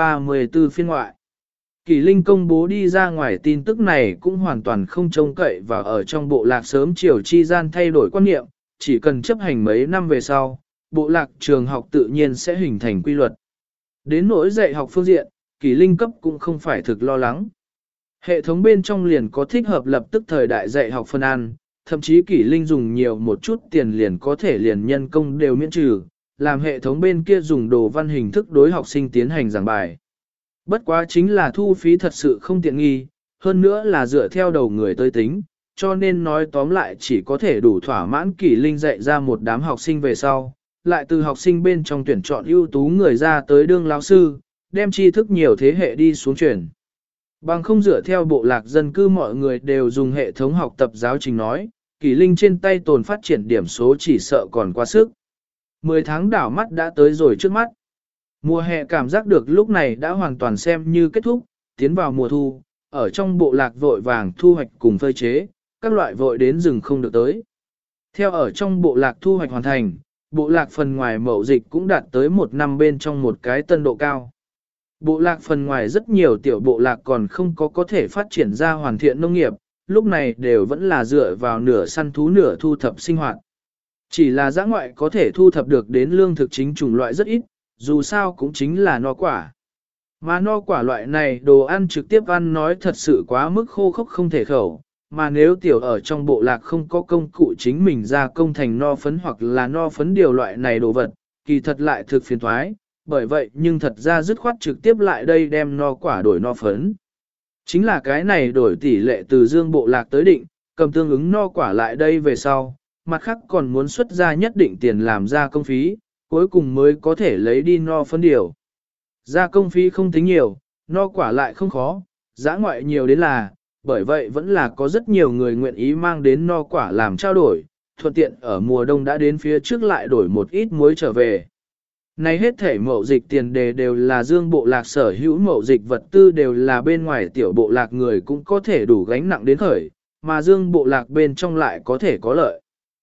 134 phiên ngoại. Kỷ Linh công bố đi ra ngoài tin tức này cũng hoàn toàn không trông cậy và ở trong bộ lạc sớm chiều chi gian thay đổi quan niệm, chỉ cần chấp hành mấy năm về sau, bộ lạc trường học tự nhiên sẽ hình thành quy luật. Đến nỗi dạy học phương diện, Kỷ Linh cấp cũng không phải thực lo lắng. Hệ thống bên trong liền có thích hợp lập tức thời đại dạy học phân ăn, thậm chí Kỷ Linh dùng nhiều một chút tiền liền có thể liền nhân công đều miễn trừ, làm hệ thống bên kia dùng đồ văn hình thức đối học sinh tiến hành giảng bài. Bất quá chính là thu phí thật sự không tiện nghi, hơn nữa là dựa theo đầu người tới tính, cho nên nói tóm lại chỉ có thể đủ thỏa mãn Kỷ Linh dạy ra một đám học sinh về sau, lại từ học sinh bên trong tuyển chọn ưu tú người ra tới đương lão sư, đem tri thức nhiều thế hệ đi xuống truyền. Bằng không dựa theo bộ lạc dân cư mọi người đều dùng hệ thống học tập giáo trình nói, Kỷ Linh trên tay tồn phát triển điểm số chỉ sợ còn quá sức. 10 tháng đảo mắt đã tới rồi trước mắt. Mùa hè cảm giác được lúc này đã hoàn toàn xem như kết thúc, tiến vào mùa thu, ở trong bộ lạc vội vàng thu hoạch cùng phơi chế, các loại vội đến rừng không được tới. Theo ở trong bộ lạc thu hoạch hoàn thành, bộ lạc phần ngoài mậu dịch cũng đạt tới một năm bên trong một cái tân độ cao. Bộ lạc phần ngoài rất nhiều tiểu bộ lạc còn không có thể phát triển ra hoàn thiện nông nghiệp, lúc này đều vẫn là dựa vào nửa săn thú nửa thu thập sinh hoạt. Chỉ là dã ngoại có thể thu thập được đến lương thực chính chủng loại rất ít, dù sao cũng chính là no quả. Mà no quả loại này đồ ăn trực tiếp ăn nói thật sự quá mức khô khốc không thể khẩu, mà nếu tiểu ở trong bộ lạc không có công cụ chính mình ra công thành no phấn hoặc là no phấn điều loại này đồ vật, kỳ thật lại thực phiền thoái, bởi vậy nhưng thật ra dứt khoát trực tiếp lại đây đem no quả đổi no phấn. Chính là cái này đổi tỷ lệ từ dương bộ lạc tới định, cầm tương ứng no quả lại đây về sau, mặt khác còn muốn xuất ra nhất định tiền làm ra công phí, cuối cùng mới có thể lấy đi no phấn điều. Ra công phí không tính nhiều, no quả lại không khó, dã ngoại nhiều đến là, bởi vậy vẫn là có rất nhiều người nguyện ý mang đến no quả làm trao đổi, thuận tiện ở mùa đông đã đến phía trước lại đổi một ít muối trở về. Này hết thể mậu dịch tiền đề đều là dương bộ lạc sở hữu mậu dịch vật tư đều là bên ngoài tiểu bộ lạc người cũng có thể đủ gánh nặng đến khởi, mà dương bộ lạc bên trong lại có thể có lợi.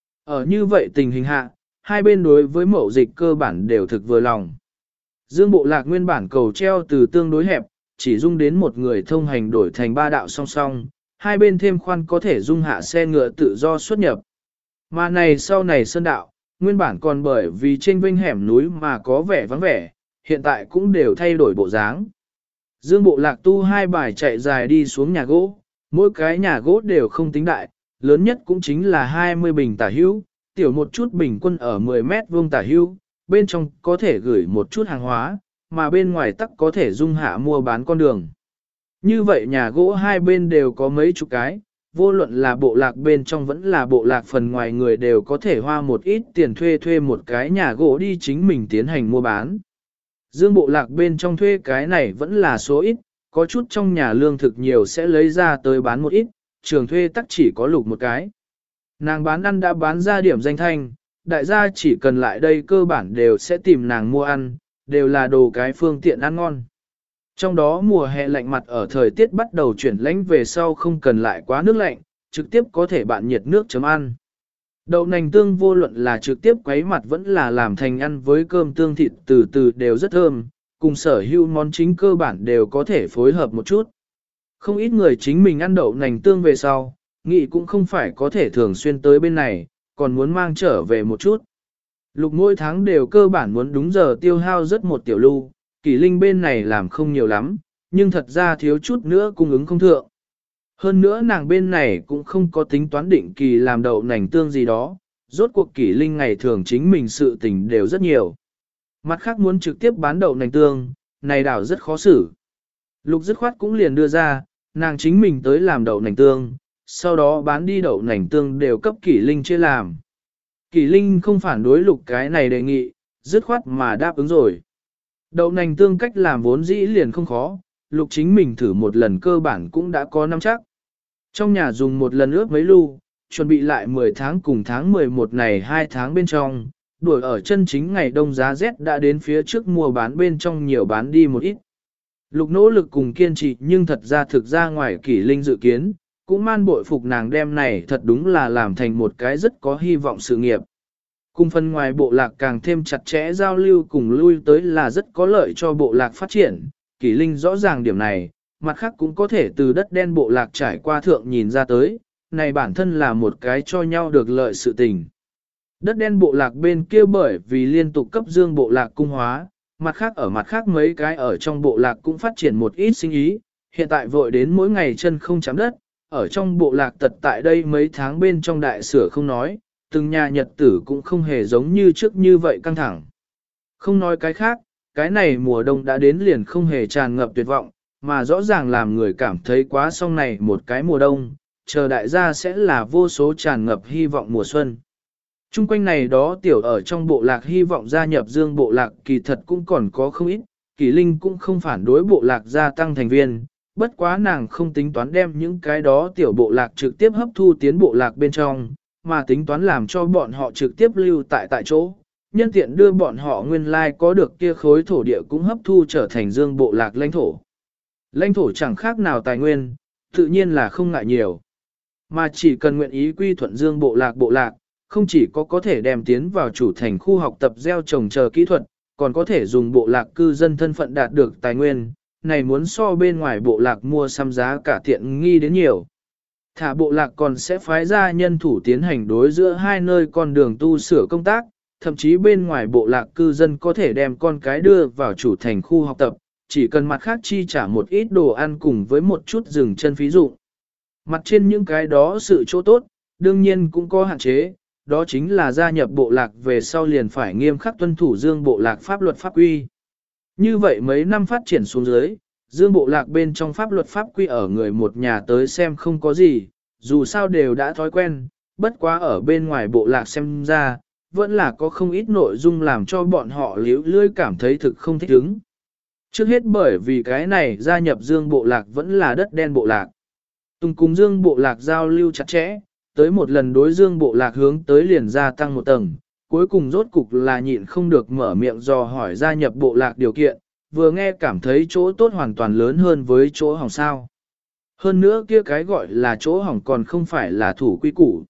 Ở như vậy tình hình hạ, hai bên đối với mậu dịch cơ bản đều thực vừa lòng. Dương bộ lạc nguyên bản cầu treo từ tương đối hẹp, chỉ dung đến một người thông hành đổi thành 3 đạo song song, hai bên thêm khoan có thể dung hạ xe ngựa tự do xuất nhập. Mà này sau này sơn đạo, nguyên bản còn bởi vì trên vênh hẻm núi mà có vẻ vắng vẻ, hiện tại cũng đều thay đổi bộ dáng. Dương bộ lạc tu 2 bài chạy dài đi xuống nhà gỗ, mỗi cái nhà gỗ đều không tính đại, lớn nhất cũng chính là 20 bình tả hữu, tiểu một chút bình quân ở 10 mét vuông tả hữu, bên trong có thể gửi một chút hàng hóa, mà bên ngoài tắc có thể dung hạ mua bán con đường. Như vậy nhà gỗ hai bên đều có mấy chục cái, vô luận là bộ lạc bên trong vẫn là bộ lạc phần ngoài người đều có thể hoa một ít tiền thuê một cái nhà gỗ đi chính mình tiến hành mua bán. Dương bộ lạc bên trong thuê cái này vẫn là số ít, có chút trong nhà lương thực nhiều sẽ lấy ra tới bán một ít, trường thuê tắc chỉ có lục một cái. Nàng bán ăn đã bán ra điểm danh thanh, đại gia chỉ cần lại đây cơ bản đều sẽ tìm nàng mua ăn, đều là đồ cái phương tiện ăn ngon. Trong đó mùa hè lạnh mặt ở thời tiết bắt đầu chuyển lạnh về sau không cần lại quá nước lạnh, trực tiếp có thể bạn nhiệt nước chấm ăn. Đậu nành tương vô luận là trực tiếp quấy mặt vẫn là làm thành ăn với cơm tương thịt từ từ đều rất thơm, cùng sở hữu món chính cơ bản đều có thể phối hợp một chút. Không ít người chính mình ăn đậu nành tương về sau, nghĩ cũng không phải có thể thường xuyên tới bên này, còn muốn mang trở về một chút. Lục mỗi tháng đều cơ bản muốn đúng giờ tiêu hao rất một tiểu lưu, Kỷ Linh bên này làm không nhiều lắm, nhưng thật ra thiếu chút nữa cung ứng không thượng. Hơn nữa nàng bên này cũng không có tính toán định kỳ làm đậu nành tương gì đó, rốt cuộc Kỷ Linh ngày thường chính mình sự tình đều rất nhiều. Mặt khác muốn trực tiếp bán đậu nành tương, này đảo rất khó xử. Lục dứt khoát cũng liền đưa ra, nàng chính mình tới làm đậu nành tương, sau đó bán đi đậu nành tương đều cấp Kỷ Linh chia làm. Kỷ Linh không phản đối Lục cái này đề nghị, dứt khoát mà đáp ứng rồi. Đậu nành tương cách làm vốn dĩ liền không khó, Lục chính mình thử một lần cơ bản cũng đã có nắm chắc. Trong nhà dùng một lần ướp mấy lu, chuẩn bị lại 10 tháng cùng tháng 11 này 2 tháng bên trong, đuổi ở chân chính ngày đông giá rét đã đến phía trước mua bán bên trong nhiều bán đi một ít. Lục nỗ lực cùng kiên trì nhưng thật ra thực ra ngoài Kỷ Linh dự kiến, cũng man bội phục nàng đem này thật đúng là làm thành một cái rất có hy vọng sự nghiệp. Cùng phần ngoài bộ lạc càng thêm chặt chẽ giao lưu cùng lui tới là rất có lợi cho bộ lạc phát triển, Kỷ Linh rõ ràng điểm này, mặt khác cũng có thể từ đất đen bộ lạc trải qua thượng nhìn ra tới, này bản thân là một cái cho nhau được lợi sự tình. Đất đen bộ lạc bên kia bởi vì liên tục cấp dương bộ lạc cung hóa, mặt khác mấy cái ở trong bộ lạc cũng phát triển một ít sinh ý, hiện tại vội đến mỗi ngày chân không chạm đất, ở trong bộ lạc tật tại đây mấy tháng bên trong đại sửa không nói, từng nhà nhật tử cũng không hề giống như trước như vậy căng thẳng. Không nói cái khác, cái này mùa đông đã đến liền không hề tràn ngập tuyệt vọng, mà rõ ràng làm người cảm thấy quá xong này một cái mùa đông, chờ đại gia sẽ là vô số tràn ngập hy vọng mùa xuân. Trung quanh này đó tiểu ở trong bộ lạc hy vọng gia nhập dương bộ lạc kỳ thật cũng còn có không ít, Kỷ Linh cũng không phản đối bộ lạc gia tăng thành viên, bất quá nàng không tính toán đem những cái đó tiểu bộ lạc trực tiếp hấp thu tiến bộ lạc bên trong, mà tính toán làm cho bọn họ trực tiếp lưu tại chỗ, nhân tiện đưa bọn họ nguyên lai có được kia khối thổ địa cũng hấp thu trở thành dương bộ lạc lãnh thổ. Lãnh thổ chẳng khác nào tài nguyên, tự nhiên là không ngại nhiều, mà chỉ cần nguyện ý quy thuận dương bộ lạc, không chỉ có thể đem tiến vào chủ thành khu học tập gieo trồng chờ kỹ thuật, còn có thể dùng bộ lạc cư dân thân phận đạt được tài nguyên, này muốn so bên ngoài bộ lạc mua xăm giá cả tiện nghi đến nhiều. Thả bộ lạc còn sẽ phái ra nhân thủ tiến hành đối giữa hai nơi con đường tu sửa công tác, thậm chí bên ngoài bộ lạc cư dân có thể đem con cái đưa vào chủ thành khu học tập, chỉ cần mặt khác chi trả một ít đồ ăn cùng với một chút dừng chân phí dụ. Mặt trên những cái đó sự chỗ tốt, đương nhiên cũng có hạn chế, đó chính là gia nhập bộ lạc về sau liền phải nghiêm khắc tuân thủ dương bộ lạc pháp luật pháp quy. Như vậy mấy năm phát triển xuống dưới, dương bộ lạc bên trong pháp luật pháp quy ở người một nhà tới xem không có gì, dù sao đều đã thói quen, bất quá ở bên ngoài bộ lạc xem ra, vẫn là có không ít nội dung làm cho bọn họ liễu lưỡi cảm thấy thực không thích ứng. Trước hết bởi vì cái này gia nhập dương bộ lạc vẫn là đất đen bộ lạc. Tùng cùng dương bộ lạc giao lưu chặt chẽ, tới một lần đối dương bộ lạc hướng tới liền gia tăng một tầng, cuối cùng rốt cục là nhịn không được mở miệng dò hỏi gia nhập bộ lạc điều kiện, vừa nghe cảm thấy chỗ tốt hoàn toàn lớn hơn với chỗ hỏng sao. Hơn nữa kia cái gọi là chỗ hỏng còn không phải là thủ quy củ.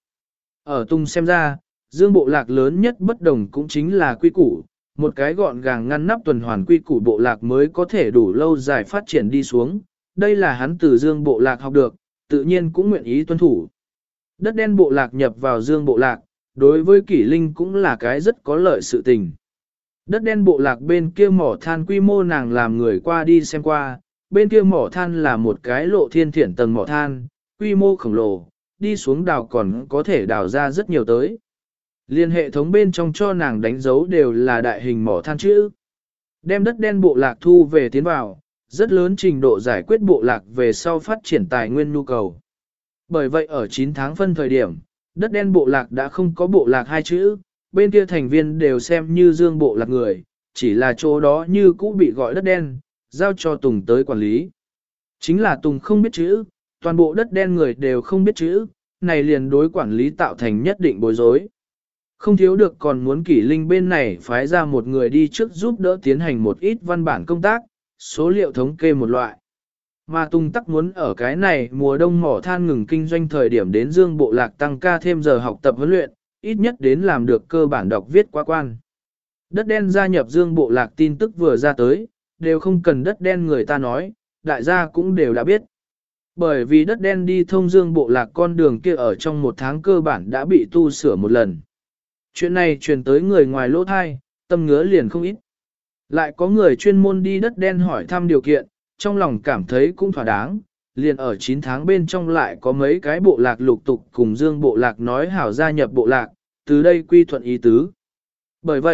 Ở Tùng xem ra, dương bộ lạc lớn nhất bất đồng cũng chính là quy củ, một cái gọn gàng ngăn nắp tuần hoàn quy củ bộ lạc mới có thể đủ lâu dài phát triển đi xuống, đây là hắn từ dương bộ lạc học được, tự nhiên cũng nguyện ý tuân thủ. Đất đen bộ lạc nhập vào dương bộ lạc, đối với Kỷ Linh cũng là cái rất có lợi sự tình. Đất đen bộ lạc bên kia mỏ than quy mô nàng làm người qua đi xem qua, bên kia mỏ than là một cái lộ thiên thiển tầng mỏ than, quy mô khổng lồ, đi xuống đào còn có thể đào ra rất nhiều tới. Liên hệ thống bên trong cho nàng đánh dấu đều là đại hình mỏ than chữ. Đem đất đen bộ lạc thu về tiến vào, rất lớn trình độ giải quyết bộ lạc về sau phát triển tài nguyên nhu cầu. Bởi vậy ở 9 tháng phân thời điểm, đất đen bộ lạc đã không có bộ lạc hai chữ, bên kia thành viên đều xem như dương bộ lạc người, chỉ là chỗ đó như cũ bị gọi đất đen, giao cho Tùng tới quản lý. Chính là Tùng không biết chữ, toàn bộ đất đen người đều không biết chữ, này liền đối quản lý tạo thành nhất định bối rối. Không thiếu được còn muốn Kỷ Linh bên này phái ra một người đi trước giúp đỡ tiến hành một ít văn bản công tác, số liệu thống kê một loại. Mà Tùng tắc muốn ở cái này mùa đông mỏ than ngừng kinh doanh thời điểm đến dương bộ lạc tăng ca thêm giờ học tập huấn luyện, ít nhất đến làm được cơ bản đọc viết qua quan. Đất đen gia nhập dương bộ lạc tin tức vừa ra tới, đều không cần đất đen người ta nói, đại gia cũng đều đã biết. Bởi vì đất đen đi thông dương bộ lạc con đường kia ở trong một tháng cơ bản đã bị tu sửa một lần. Chuyện này truyền tới người ngoài lỗ thai, tâm ngứa liền không ít. Lại có người chuyên môn đi đất đen hỏi thăm điều kiện, trong lòng cảm thấy cũng thỏa đáng, liền ở 9 tháng bên trong lại có mấy cái bộ lạc lục tục cùng dương bộ lạc nói hảo gia nhập bộ lạc, từ đây quy thuận ý tứ. Bởi vậy,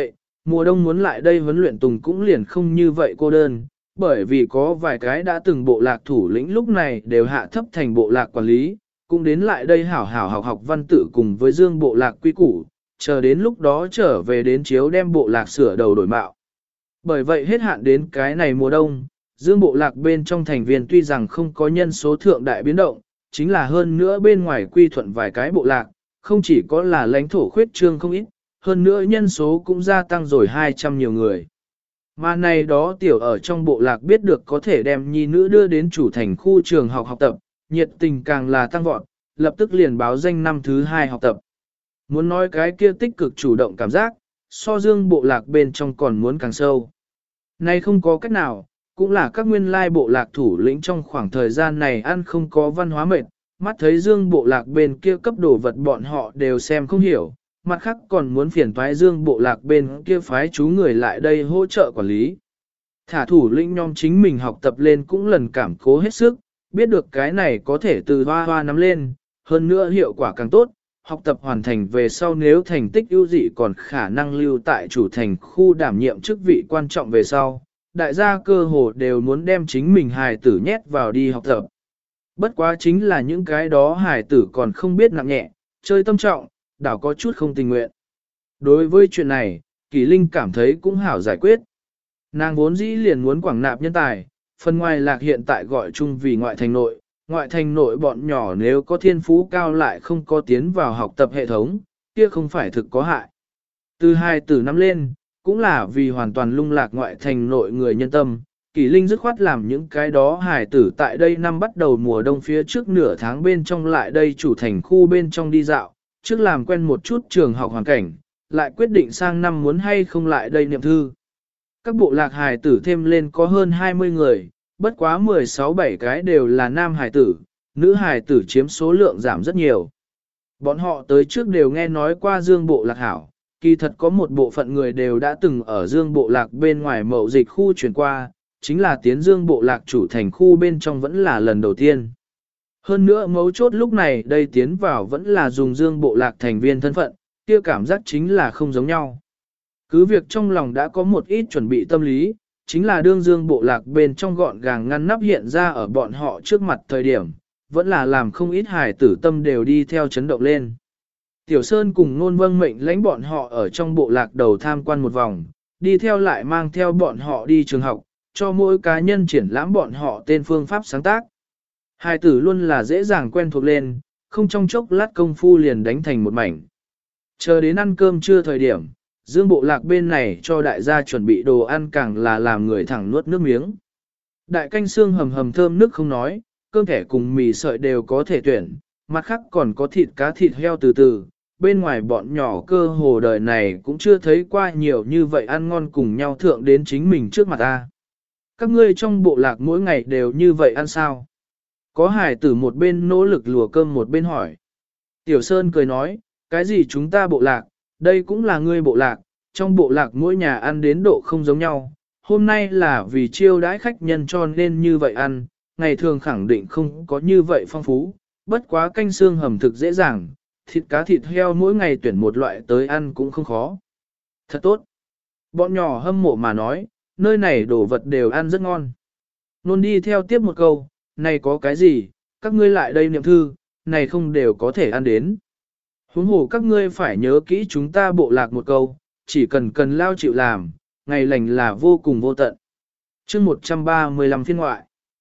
mùa đông muốn lại đây huấn luyện tùng cũng liền không như vậy cô đơn, bởi vì có vài cái đã từng bộ lạc thủ lĩnh lúc này đều hạ thấp thành bộ lạc quản lý, cũng đến lại đây hảo hảo học học văn tự cùng với dương bộ lạc quy củ, chờ đến lúc đó trở về đến chiếu đem bộ lạc sửa đầu đổi mạo. Bởi vậy hết hạn đến cái này mùa đông, dương bộ lạc bên trong thành viên tuy rằng không có nhân số thượng đại biến động, chính là hơn nữa bên ngoài quy thuận vài cái bộ lạc, không chỉ có là lãnh thổ khuyết trương không ít, hơn nữa nhân số cũng gia tăng rồi 200 nhiều người. Mà này đó tiểu ở trong bộ lạc biết được có thể đem nhi nữ đưa đến chủ thành khu trường học học tập, nhiệt tình càng là tăng vọt, lập tức liền báo danh năm thứ 2 học tập. Muốn nói cái kia tích cực chủ động cảm giác, so dương bộ lạc bên trong còn muốn càng sâu. Nay không có cách nào, cũng là các nguyên lai bộ lạc thủ lĩnh trong khoảng thời gian này ăn không có văn hóa mệt, mắt thấy dương bộ lạc bên kia cấp đồ vật bọn họ đều xem không hiểu, mặt khác còn muốn phiền toái dương bộ lạc bên kia phái chú người lại đây hỗ trợ quản lý. Thả thủ lĩnh nhóm chính mình học tập lên cũng lần cảm cố hết sức, biết được cái này có thể từ hoa hoa nắm lên, hơn nữa hiệu quả càng tốt, học tập hoàn thành về sau nếu thành tích ưu dị còn khả năng lưu tại chủ thành khu đảm nhiệm chức vị quan trọng về sau, đại gia cơ hồ đều muốn đem chính mình hài tử nhét vào đi học tập. Bất quá chính là những cái đó hài tử còn không biết nặng nhẹ, chơi tâm trọng, đảo có chút không tình nguyện. Đối với chuyện này, Kỳ Linh cảm thấy cũng hảo giải quyết. Nàng vốn dĩ liền muốn quảng nạp nhân tài, phần ngoài lạc hiện tại gọi chung vì ngoại thành nội bọn nhỏ nếu có thiên phú cao lại không có tiến vào học tập hệ thống, kia không phải thực có hại. Từ 2 từ năm lên, cũng là vì hoàn toàn lung lạc ngoại thành nội người nhân tâm, Kỳ Linh dứt khoát làm những cái đó hài tử tại đây năm bắt đầu mùa đông phía trước nửa tháng bên trong lại đây chủ thành khu bên trong đi dạo, trước làm quen một chút trường học hoàn cảnh, lại quyết định sang năm muốn hay không lại đây niệm thư. Các bộ lạc hài tử thêm lên có hơn 20 người, bất quá 16-17 cái đều là nam hài tử, nữ hài tử chiếm số lượng giảm rất nhiều. Bọn họ tới trước đều nghe nói qua dương bộ lạc hảo, kỳ thật có một bộ phận người đều đã từng ở dương bộ lạc bên ngoài mậu dịch khu chuyển qua, chính là tiến dương bộ lạc chủ thành khu bên trong vẫn là lần đầu tiên. Hơn nữa mấu chốt lúc này đây tiến vào vẫn là dùng dương bộ lạc thành viên thân phận, kia cảm giác chính là không giống nhau. Cứ việc trong lòng đã có một ít chuẩn bị tâm lý, chính là đương dương bộ lạc bên trong gọn gàng ngăn nắp hiện ra ở bọn họ trước mặt thời điểm, vẫn là làm không ít hài tử tâm đều đi theo chấn động lên. Tiểu Sơn cùng Nôn Vâng mệnh lãnh bọn họ ở trong bộ lạc đầu tham quan một vòng, đi theo lại mang theo bọn họ đi trường học, cho mỗi cá nhân triển lãm bọn họ tên phương pháp sáng tác. Hài tử luôn là dễ dàng quen thuộc lên, không trong chốc lát công phu liền đánh thành một mảnh. Chờ đến ăn cơm trưa thời điểm, dương bộ lạc bên này cho đại gia chuẩn bị đồ ăn càng là làm người thẳng nuốt nước miếng. Đại canh xương hầm hầm thơm nước không nói, cơm thẻ cùng mì sợi đều có thể tuyển, mặt khác còn có thịt cá thịt heo từ từ. Bên ngoài bọn nhỏ cơ hồ đời này cũng chưa thấy qua nhiều như vậy ăn ngon cùng nhau thượng đến chính mình trước mặt ta. Các ngươi trong bộ lạc mỗi ngày đều như vậy ăn sao? Có hài tử một bên nỗ lực lùa cơm một bên hỏi. Tiểu Sơn cười nói, cái gì chúng ta bộ lạc, đây cũng là ngươi bộ lạc, trong bộ lạc mỗi nhà ăn đến độ không giống nhau. Hôm nay là vì chiêu đãi khách nhân cho nên như vậy ăn, ngày thường khẳng định không có như vậy phong phú, bất quá canh xương hầm thực dễ dàng, thịt cá thịt heo mỗi ngày tuyển một loại tới ăn cũng không khó. Thật tốt. Bọn nhỏ hâm mộ mà nói, nơi này đồ vật đều ăn rất ngon. Nôn đi theo tiếp một câu, này có cái gì, các ngươi lại đây niệm thư, này không đều có thể ăn đến. Huống hồ các ngươi phải nhớ kỹ chúng ta bộ lạc một câu, chỉ cần lao chịu làm, ngày lành là vô cùng vô tận. Chương 135 phiên ngoại.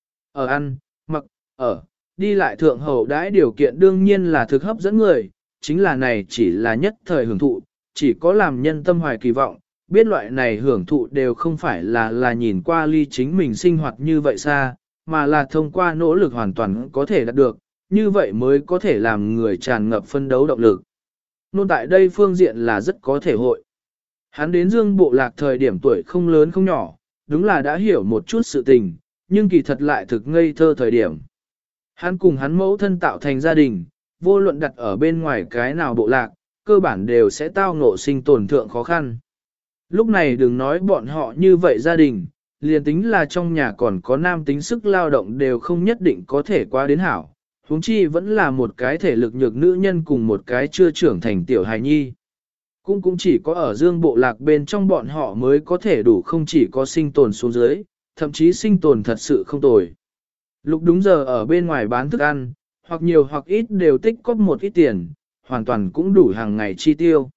Ở ăn, mặc, ở, đi lại thượng hậu đãi điều kiện đương nhiên là thực hấp dẫn người, chính là này chỉ là nhất thời hưởng thụ, chỉ có làm nhân tâm hoài kỳ vọng, biết loại này hưởng thụ đều không phải là nhìn qua ly chính mình sinh hoạt như vậy xa, mà là thông qua nỗ lực hoàn toàn có thể đạt được, như vậy mới có thể làm người tràn ngập phân đấu động lực. Nôn tại đây phương diện là rất có thể hội. Hắn đến dương bộ lạc thời điểm tuổi không lớn không nhỏ, đúng là đã hiểu một chút sự tình, nhưng kỳ thật lại thực ngây thơ thời điểm. Hắn cùng hắn mẫu thân tạo thành gia đình, vô luận đặt ở bên ngoài cái nào bộ lạc, cơ bản đều sẽ tao ngộ sinh tồn thượng khó khăn. Lúc này đừng nói bọn họ như vậy gia đình, liền tính là trong nhà còn có nam tính sức lao động đều không nhất định có thể qua đến hảo, huống chi vẫn là một cái thể lực nhược nữ nhân cùng một cái chưa trưởng thành tiểu hài nhi. Cũng chỉ có ở dương bộ lạc bên trong bọn họ mới có thể đủ không chỉ có sinh tồn xuống dưới, thậm chí sinh tồn thật sự không tồi. Lục đúng giờ ở bên ngoài bán thức ăn, hoặc nhiều hoặc ít đều tích cóp một ít tiền, hoàn toàn cũng đủ hàng ngày chi tiêu.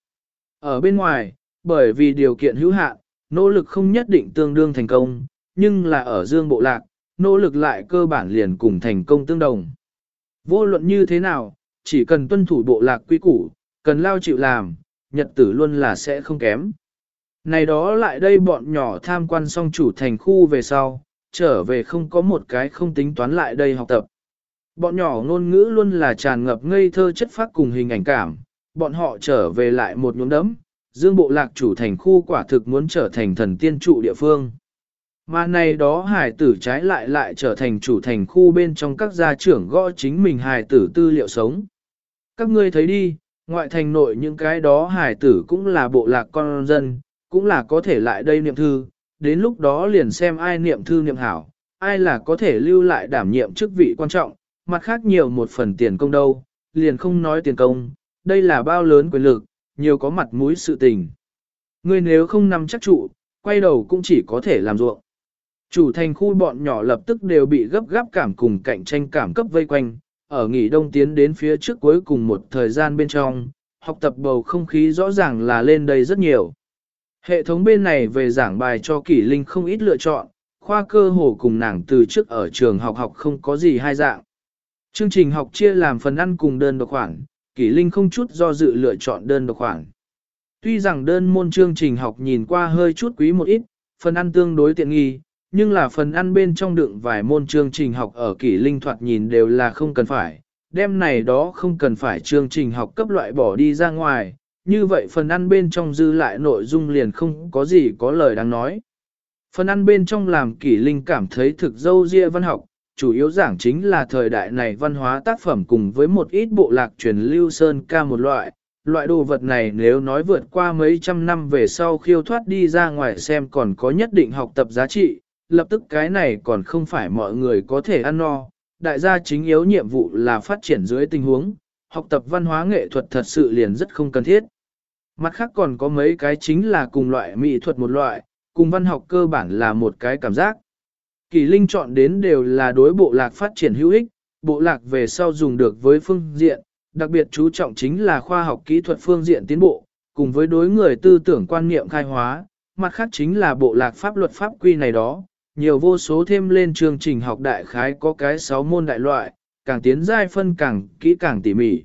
Ở bên ngoài, bởi vì điều kiện hữu hạn, nỗ lực không nhất định tương đương thành công, nhưng là ở dương bộ lạc, nỗ lực lại cơ bản liền cùng thành công tương đồng. Vô luận như thế nào, chỉ cần tuân thủ bộ lạc quy củ, cần lao chịu làm, nhật tử luôn là sẽ không kém. Này đó lại đây bọn nhỏ tham quan xong chủ thành khu về sau, trở về không có một cái không tính toán lại đây học tập. Bọn nhỏ ngôn ngữ luôn là tràn ngập ngây thơ chất phác cùng hình ảnh cảm, bọn họ trở về lại một nhuốm đấm, dương bộ lạc chủ thành khu quả thực muốn trở thành thần tiên trụ địa phương. Mà này đó hài tử trái lại trở thành chủ thành khu bên trong các gia trưởng gõ chính mình hài tử tư liệu sống. Các ngươi thấy đi, ngoại thành nội những cái đó hài tử cũng là bộ lạc con dân, cũng là có thể lại đây niệm thư, đến lúc đó liền xem ai niệm thư niệm hảo, ai là có thể lưu lại đảm nhiệm chức vị quan trọng, mặt khác nhiều một phần tiền công đâu, liền không nói tiền công, đây là bao lớn quyền lực, nhiều có mặt mũi sự tình. Ngươi nếu không nắm chắc trụ, quay đầu cũng chỉ có thể làm ruộng. Chủ thành khu bọn nhỏ lập tức đều bị gấp gáp cảm cùng cạnh tranh cảm cấp vây quanh, ở nghỉ đông tiến đến phía trước cuối cùng một thời gian bên trong, học tập bầu không khí rõ ràng là lên đây rất nhiều. Hệ thống bên này về giảng bài cho Kỷ Linh không ít lựa chọn, khoa cơ hồ cùng nàng từ trước ở trường học không có gì hai dạng. Chương trình học chia làm phần ăn cùng đơn độc khoản, Kỷ Linh không chút do dự lựa chọn đơn độc khoản. Tuy rằng đơn môn chương trình học nhìn qua hơi chút quý một ít, phần ăn tương đối tiện nghi, nhưng là phần ăn bên trong đựng vài môn chương trình học ở Kỷ Linh thoạt nhìn đều là không cần phải, đêm này đó không cần phải chương trình học cấp loại bỏ đi ra ngoài, như vậy phần ăn bên trong dư lại nội dung liền không có gì có lời đáng nói. Phần ăn bên trong làm Kỷ Linh cảm thấy thực dâu ria văn học, chủ yếu giảng chính là thời đại này văn hóa tác phẩm cùng với một ít bộ lạc truyền lưu sơn ca một loại đồ vật này nếu nói vượt qua mấy trăm năm về sau khiêu thoát đi ra ngoài xem còn có nhất định học tập giá trị, lập tức cái này còn không phải mọi người có thể ăn no, đại gia chính yếu nhiệm vụ là phát triển dưới tình huống, học tập văn hóa nghệ thuật thật sự liền rất không cần thiết. Mặt khác còn có mấy cái chính là cùng loại mỹ thuật một loại, cùng văn học cơ bản là một cái cảm giác. Kỳ Linh chọn đến đều là đối bộ lạc phát triển hữu ích, bộ lạc về sau dùng được với phương diện, đặc biệt chú trọng chính là khoa học kỹ thuật phương diện tiến bộ, cùng với đối người tư tưởng quan niệm khai hóa, mặt khác chính là bộ lạc pháp luật pháp quy này đó, nhiều vô số thêm lên chương trình học đại khái có cái 6 môn đại loại, càng tiến giai phân càng kỹ càng tỉ mỉ.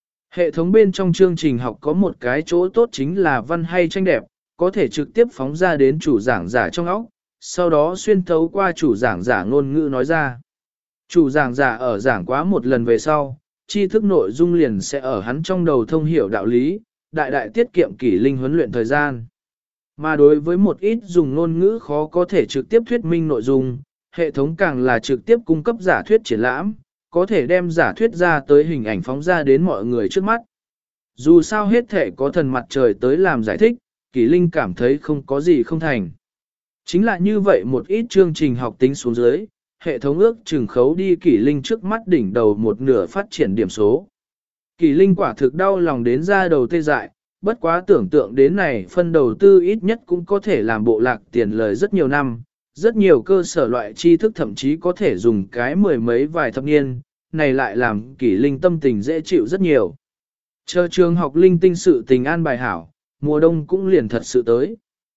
Hệ thống bên trong chương trình học có một cái chỗ tốt chính là văn hay tranh đẹp, có thể trực tiếp phóng ra đến chủ giảng giả trong óc, sau đó xuyên thấu qua chủ giảng giả ngôn ngữ nói ra. Chủ giảng giả ở giảng quá một lần về sau, tri thức nội dung liền sẽ ở hắn trong đầu thông hiểu đạo lý, đại đại tiết kiệm Kỷ Linh huấn luyện thời gian. Mà đối với một ít dùng ngôn ngữ khó có thể trực tiếp thuyết minh nội dung, hệ thống càng là trực tiếp cung cấp giả thuyết triển lãm, có thể đem giả thuyết ra tới hình ảnh phóng ra đến mọi người trước mắt. Dù sao hết thể có thần mặt trời tới làm giải thích, Kỷ Linh cảm thấy không có gì không thành. Chính là như vậy một ít chương trình học tính xuống dưới, hệ thống ước chừng khấu đi Kỷ Linh trước mắt đỉnh đầu một nửa phát triển điểm số. Kỷ Linh quả thực đau lòng đến ra đầu tê dại, bất quá tưởng tượng đến này phân đầu tư ít nhất cũng có thể làm bộ lạc tiền lời rất nhiều năm, rất nhiều cơ sở loại tri thức thậm chí có thể dùng cái mười mấy vài thập niên, này lại làm Kỷ Linh tâm tình dễ chịu rất nhiều. Chờ trường học linh tinh sự tình an bài hảo, mùa đông cũng liền thật sự tới.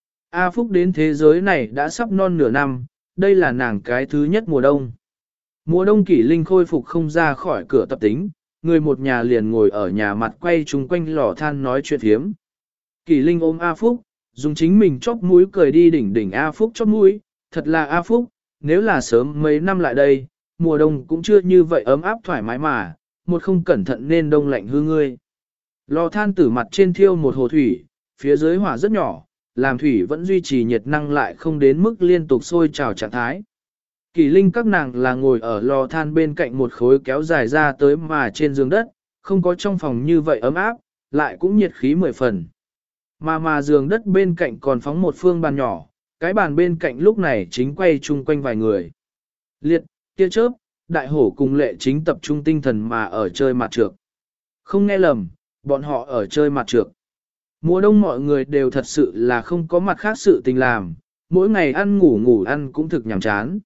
A Phúc đến thế giới này đã sắp non nửa năm, đây là nàng cái thứ nhất mùa đông. Mùa đông Kỷ Linh khôi phục không ra khỏi cửa tập tính, người một nhà liền ngồi ở nhà mặt quay chung quanh lò than nói chuyện thiếm. Kỷ Linh ôm A Phúc, dùng chính mình chóp mũi cười đi đỉnh đỉnh A Phúc chóp mũi, thật là A Phúc, nếu là sớm mấy năm lại đây, mùa đông cũng chưa như vậy ấm áp thoải mái mà, một không cẩn thận nên đông lạnh hư ngươi. Lò than tử mặt trên thiêu một hồ thủy, phía dưới hỏa rất nhỏ, làm thủy vẫn duy trì nhiệt năng lại không đến mức liên tục sôi trào trạng thái. Kỷ Linh các nàng là ngồi ở lò than bên cạnh một khối kéo dài ra tới mà trên giường đất, không có trong phòng như vậy ấm áp, lại cũng nhiệt khí 10 phần. Mà giường đất bên cạnh còn phóng một phương bàn nhỏ, cái bàn bên cạnh lúc này chính quay chung quanh vài người. Liệt, tia chớp, đại hổ cùng lệ chính tập trung tinh thần mà ở chơi mặt trược. Không nghe lầm, bọn họ ở chơi mặt trược. Mùa đông mọi người đều thật sự là không có mặt khác sự tình làm, mỗi ngày ăn ngủ ngủ ăn cũng thực nhàm chán.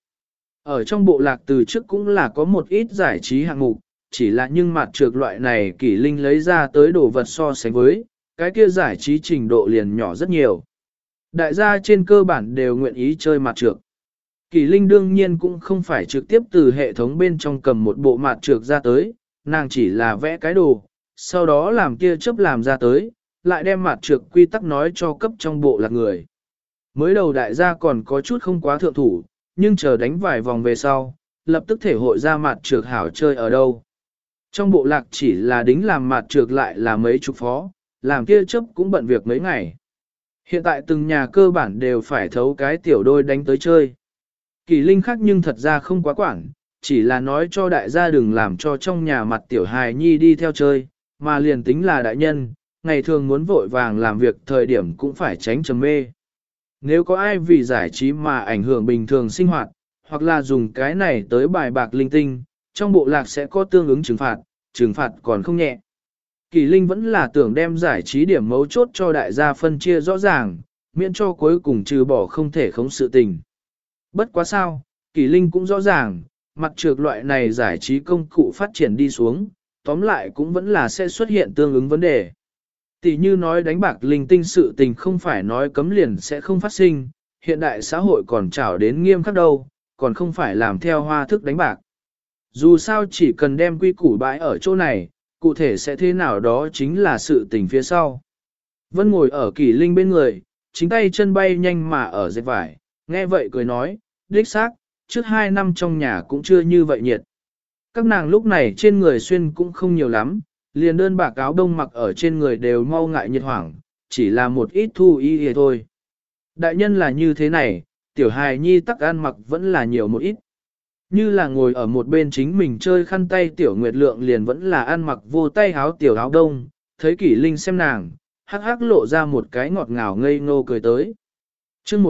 Ở trong bộ lạc từ trước cũng là có một ít giải trí hạng mục, chỉ là nhưng mặt trược loại này Kỷ Linh lấy ra tới đồ vật so sánh với, cái kia giải trí trình độ liền nhỏ rất nhiều. Đại gia trên cơ bản đều nguyện ý chơi mặt trược. Kỷ Linh đương nhiên cũng không phải trực tiếp từ hệ thống bên trong cầm một bộ mặt trược ra tới, nàng chỉ là vẽ cái đồ, sau đó làm kia chớp làm ra tới, lại đem mặt trược quy tắc nói cho cấp trong bộ lạc người. Mới đầu đại gia còn có chút không quá thượng thủ, nhưng chờ đánh vài vòng về sau, lập tức thể hội ra mặt trược hảo chơi ở đâu. Trong bộ lạc chỉ là đính làm mặt trược lại là mấy chục phó, làm kia chấp cũng bận việc mấy ngày. Hiện tại từng nhà cơ bản đều phải thấu cái tiểu đôi đánh tới chơi. Kỳ Linh khác nhưng thật ra không quá quản, chỉ là nói cho đại gia đừng làm cho trong nhà mặt tiểu hài nhi đi theo chơi, mà liền tính là đại nhân, ngày thường muốn vội vàng làm việc thời điểm cũng phải tránh trầm mê. Nếu có ai vì giải trí mà ảnh hưởng bình thường sinh hoạt, hoặc là dùng cái này tới bài bạc linh tinh, trong bộ lạc sẽ có tương ứng trừng phạt còn không nhẹ. Kỳ Linh vẫn là tưởng đem giải trí điểm mấu chốt cho đại gia phân chia rõ ràng, miễn cho cuối cùng trừ bỏ không thể khống sự tình. Bất quá sao, Kỳ Linh cũng rõ ràng, mặt trược loại này giải trí công cụ phát triển đi xuống, tóm lại cũng vẫn là sẽ xuất hiện tương ứng vấn đề. Tỷ như nói đánh bạc linh tinh sự tình không phải nói cấm liền sẽ không phát sinh, hiện đại xã hội còn trảo đến nghiêm khắc đâu, còn không phải làm theo hoa thức đánh bạc. Dù sao chỉ cần đem quy củ bãi ở chỗ này, cụ thể sẽ thế nào đó chính là sự tình phía sau. Vân ngồi ở Kỳ Linh bên người, chính tay chân bay nhanh mà ở dệt vải, nghe vậy cười nói, đích xác, trước 2 năm trong nhà cũng chưa như vậy nhiệt. Các nàng lúc này trên người xuyên cũng không nhiều lắm, liền đơn bạc áo đông mặc ở trên người đều mau ngại nhiệt hoảng, chỉ là một ít thu y thôi. Đại nhân là như thế này, tiểu hài nhi tắc ăn mặc vẫn là nhiều một ít. Như là ngồi ở một bên chính mình chơi khăn tay tiểu nguyệt lượng liền vẫn là ăn mặc vô tay áo tiểu áo đông, thấy Kỷ Linh xem nàng, hắc hắc lộ ra một cái ngọt ngào ngây ngô cười tới. chương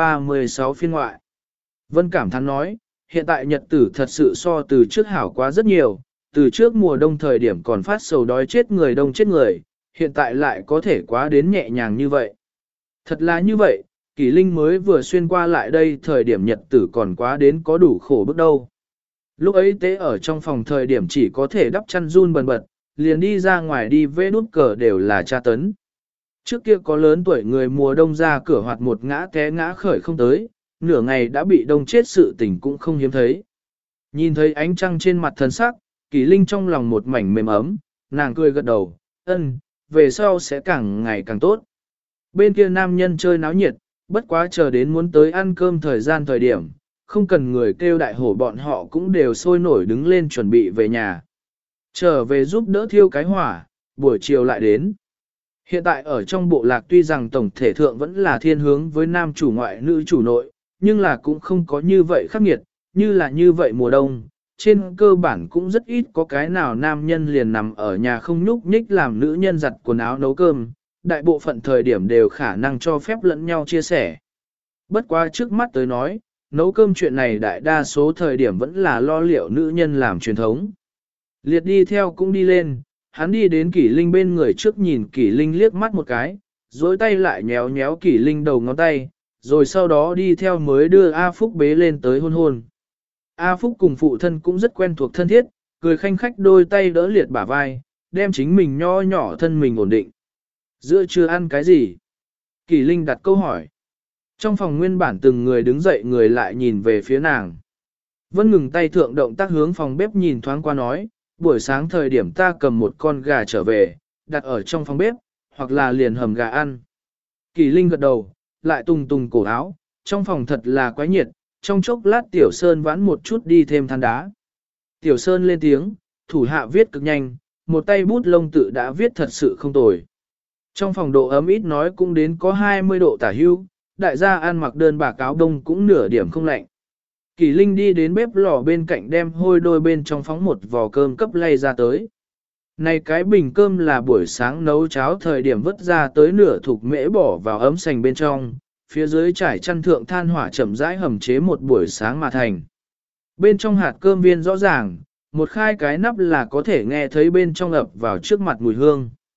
136 phiên ngoại. Vân cảm thán nói, hiện tại nhật tử thật sự so từ trước hảo quá rất nhiều, từ trước mùa đông thời điểm còn phát sầu đói chết người đông chết người, hiện tại lại có thể quá đến nhẹ nhàng như vậy. Thật là như vậy, Kỷ Linh mới vừa xuyên qua lại đây thời điểm nhật tử còn quá đến có đủ khổ bước đâu. Lúc ấy tế ở trong phòng thời điểm chỉ có thể đắp chăn run bần bật, liền đi ra ngoài đi vê nút cờ đều là tra tấn. Trước kia có lớn tuổi người mùa đông ra cửa hoặc một ngã té ngã khởi không tới, nửa ngày đã bị đông chết sự tình cũng không hiếm thấy. Nhìn thấy ánh trăng trên mặt thần sắc, Kỷ Linh trong lòng một mảnh mềm ấm, nàng cười gật đầu, về sau sẽ càng ngày càng tốt. Bên kia nam nhân chơi náo nhiệt, bất quá chờ đến muốn tới ăn cơm thời điểm, không cần người kêu đại hổ bọn họ cũng đều sôi nổi đứng lên chuẩn bị về nhà. Trở về giúp đỡ thiêu cái hỏa, buổi chiều lại đến. Hiện tại ở trong bộ lạc tuy rằng tổng thể thượng vẫn là thiên hướng với nam chủ ngoại nữ chủ nội, nhưng là cũng không có như vậy khắc nghiệt, như vậy mùa đông. Trên cơ bản cũng rất ít có cái nào nam nhân liền nằm ở nhà không nhúc nhích làm nữ nhân giặt quần áo nấu cơm, đại bộ phận thời điểm đều khả năng cho phép lẫn nhau chia sẻ. Bất quá trước mắt tới nói, nấu cơm chuyện này đại đa số thời điểm vẫn là lo liệu nữ nhân làm truyền thống. Liệt đi theo cũng đi lên, hắn đi đến Kỷ Linh bên người trước nhìn Kỷ Linh liếc mắt một cái, dối tay lại nhéo nhéo Kỷ Linh đầu ngón tay, rồi sau đó đi theo mới đưa A Phúc bế lên tới hôn hôn. A Phúc cùng phụ thân cũng rất quen thuộc thân thiết, cười khanh khách đôi tay đỡ Liệt bả vai, đem chính mình nho nhỏ thân mình ổn định. Giữa trưa ăn cái gì? Kỷ Linh đặt câu hỏi. Trong phòng nguyên bản từng người đứng dậy người lại nhìn về phía nàng. Vân ngừng tay thượng động tác hướng phòng bếp nhìn thoáng qua nói, buổi sáng thời điểm ta cầm một con gà trở về, đặt ở trong phòng bếp, hoặc là liền hầm gà ăn. Kỷ Linh gật đầu, lại tung tung cổ áo, trong phòng thật là quá nhiệt, trong chốc lát Tiểu Sơn vãn một chút đi thêm than đá. Tiểu Sơn lên tiếng, thủ hạ viết cực nhanh, một tay bút lông tự đã viết thật sự không tồi. Trong phòng độ ấm ít nói cũng đến có 20 độ tả hưu, đại gia ăn mặc đơn bạc áo đông cũng nửa điểm không lạnh. Kỳ Linh đi đến bếp lò bên cạnh đem hôi đôi bên trong phóng một vò cơm cấp lay ra tới. Này cái bình cơm là buổi sáng nấu cháo thời điểm vứt ra tới nửa thục mễ bỏ vào ấm sành bên trong, phía dưới trải chăn thượng than hỏa chậm rãi hầm chế một buổi sáng mà thành. Bên trong hạt cơm viên rõ ràng, một khai cái nắp là có thể nghe thấy bên trong ập vào trước mặt mùi hương.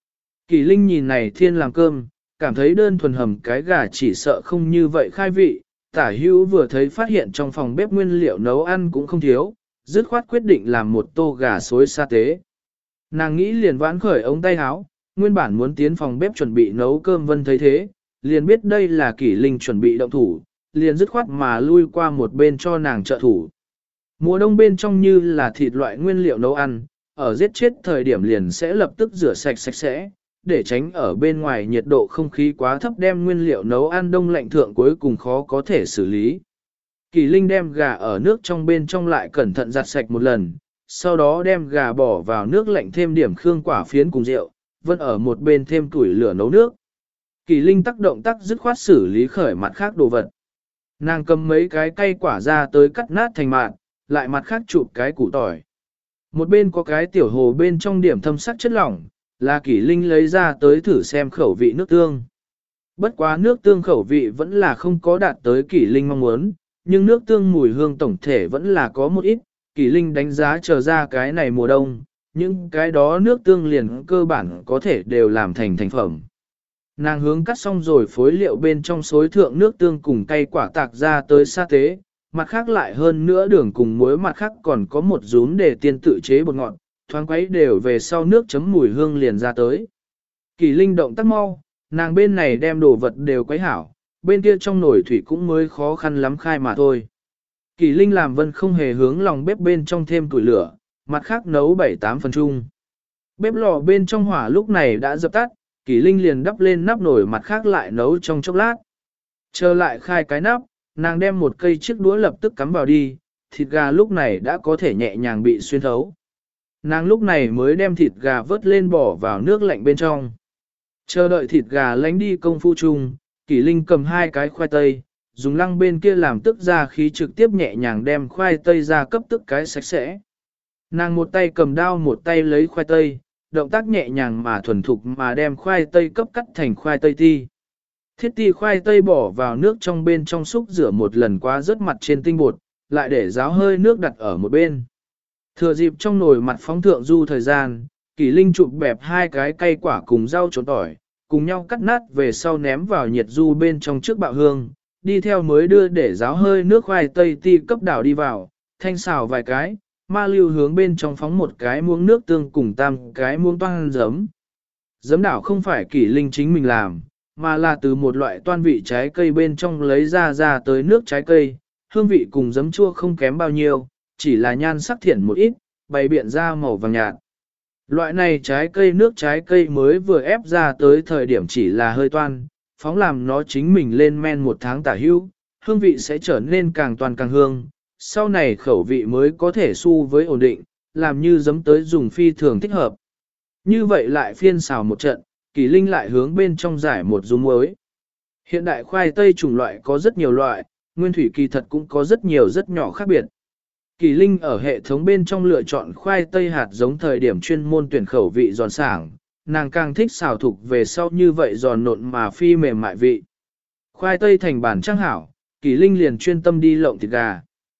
Kỳ Linh nhìn này thiên làm cơm, cảm thấy đơn thuần hầm cái gà chỉ sợ không như vậy khai vị, tả hữu vừa thấy phát hiện trong phòng bếp nguyên liệu nấu ăn cũng không thiếu, dứt khoát quyết định làm một tô gà xối sa tế. Nàng nghĩ liền vãn khởi ống tay áo, nguyên bản muốn tiến phòng bếp chuẩn bị nấu cơm Vân thấy thế, liền biết đây là Kỷ Linh chuẩn bị động thủ, liền dứt khoát mà lui qua một bên cho nàng trợ thủ. Mùa đông bên trong như là thịt loại nguyên liệu nấu ăn, ở giết chết thời điểm liền sẽ lập tức rửa sạch sạch sẽ, để tránh ở bên ngoài nhiệt độ không khí quá thấp đem nguyên liệu nấu ăn đông lạnh thượng cuối cùng khó có thể xử lý. Kỳ Linh đem gà ở nước trong bên trong lại cẩn thận giặt sạch một lần, sau đó đem gà bỏ vào nước lạnh thêm điểm khương quả phiến cùng rượu, Vân ở một bên thêm củi lửa nấu nước. Kỳ Linh tác động tác dứt khoát xử lý khởi mặt khác đồ vật. Nàng cầm mấy cái cây quả ra tới cắt nát thành mạn, lại mặt khác chụp cái củ tỏi. Một bên có cái tiểu hồ bên trong điểm thâm sắc chất lỏng, là Kỷ Linh lấy ra tới thử xem khẩu vị nước tương. Bất quá nước tương khẩu vị vẫn là không có đạt tới Kỷ Linh mong muốn, nhưng nước tương mùi hương tổng thể vẫn là có một ít. Kỷ Linh đánh giá trở ra cái này mùa đông, những cái đó nước tương liền cơ bản có thể đều làm thành thành phẩm. Nàng hướng cắt xong rồi phối liệu bên trong xối thượng nước tương cùng cây quả tạc ra tới sa tế, mặt khác lại hơn nữa đường cùng muối, mặt khác còn có một rúm để tiên tự chế bột ngọt, thoáng quấy đều về sau nước chấm mùi hương liền ra tới. Kỳ Linh động tác mau, nàng bên này đem đồ vật đều quấy hảo, bên kia trong nồi thủy cũng mới khó khăn lắm khai mà thôi. Kỳ Linh làm Vân không hề hướng lòng bếp bên trong thêm củi lửa, mặt khác nấu 7-8 phần chung. Bếp lò bên trong hỏa lúc này đã dập tắt, Kỳ Linh liền đắp lên nắp nồi mặt khác lại nấu trong chốc lát. Chờ lại khai cái nắp, nàng đem một cây chiếc đũa lập tức cắm vào đi, thịt gà lúc này đã có thể nhẹ nhàng bị xuyên thấu. Nàng lúc này mới đem thịt gà vớt lên bỏ vào nước lạnh bên trong. Chờ đợi thịt gà lánh đi công phu chung, Kỷ Linh cầm 2 cái khoai tây, dùng lăng bên kia làm tức ra khí trực tiếp nhẹ nhàng đem khoai tây ra cấp tức cái sạch sẽ. Nàng một tay cầm dao một tay lấy khoai tây, động tác nhẹ nhàng mà thuần thục mà đem khoai tây cấp cắt thành khoai tây ti. Thiết ti khoai tây bỏ vào nước trong bên trong xúc rửa một lần qua rớt mặt trên tinh bột, lại để ráo hơi nước đặt ở một bên. Thừa dịp trong nồi mặt phóng thượng du thời gian, Kỷ Linh chụp bẹp 2 cái cây quả cùng rau trộn tỏi, cùng nhau cắt nát về sau ném vào nhiệt du bên trong trước bạo hương, đi theo mới đưa để ráo hơi nước khoai tây ti cấp đảo đi vào, thanh xào vài cái, ma lưu hướng bên trong phóng một cái muỗng nước tương cùng tam cái muỗng toan giấm. Giấm đảo không phải Kỷ Linh chính mình làm, mà là từ một loại toan vị trái cây bên trong lấy ra tới nước trái cây, hương vị cùng giấm chua không kém bao nhiêu, chỉ là nhan sắc thiện một ít, bày biện ra màu vàng nhạt. Loại này trái cây nước trái cây mới vừa ép ra tới thời điểm chỉ là hơi toan, phóng làm nó chính mình lên men 1 tháng tả hữu, hương vị sẽ trở nên càng toàn càng hương, sau này khẩu vị mới có thể su với ổn định, làm như giấm tới dùng phi thường thích hợp. Như vậy lại phiên xào một trận, Kỷ Linh lại hướng bên trong giải một dung muối. Hiện đại khoai tây chủng loại có rất nhiều loại, nguyên thủy kỳ thật cũng có rất nhiều rất nhỏ khác biệt. Kỳ Linh ở hệ thống bên trong lựa chọn khoai tây hạt giống thời điểm chuyên môn tuyển khẩu vị giòn sảng, nàng càng thích xào thục về sau như vậy giòn nộn mà phi mềm mại vị. Khoai tây thành bản trang hảo, Kỳ Linh liền chuyên tâm đi lộng thịt gà.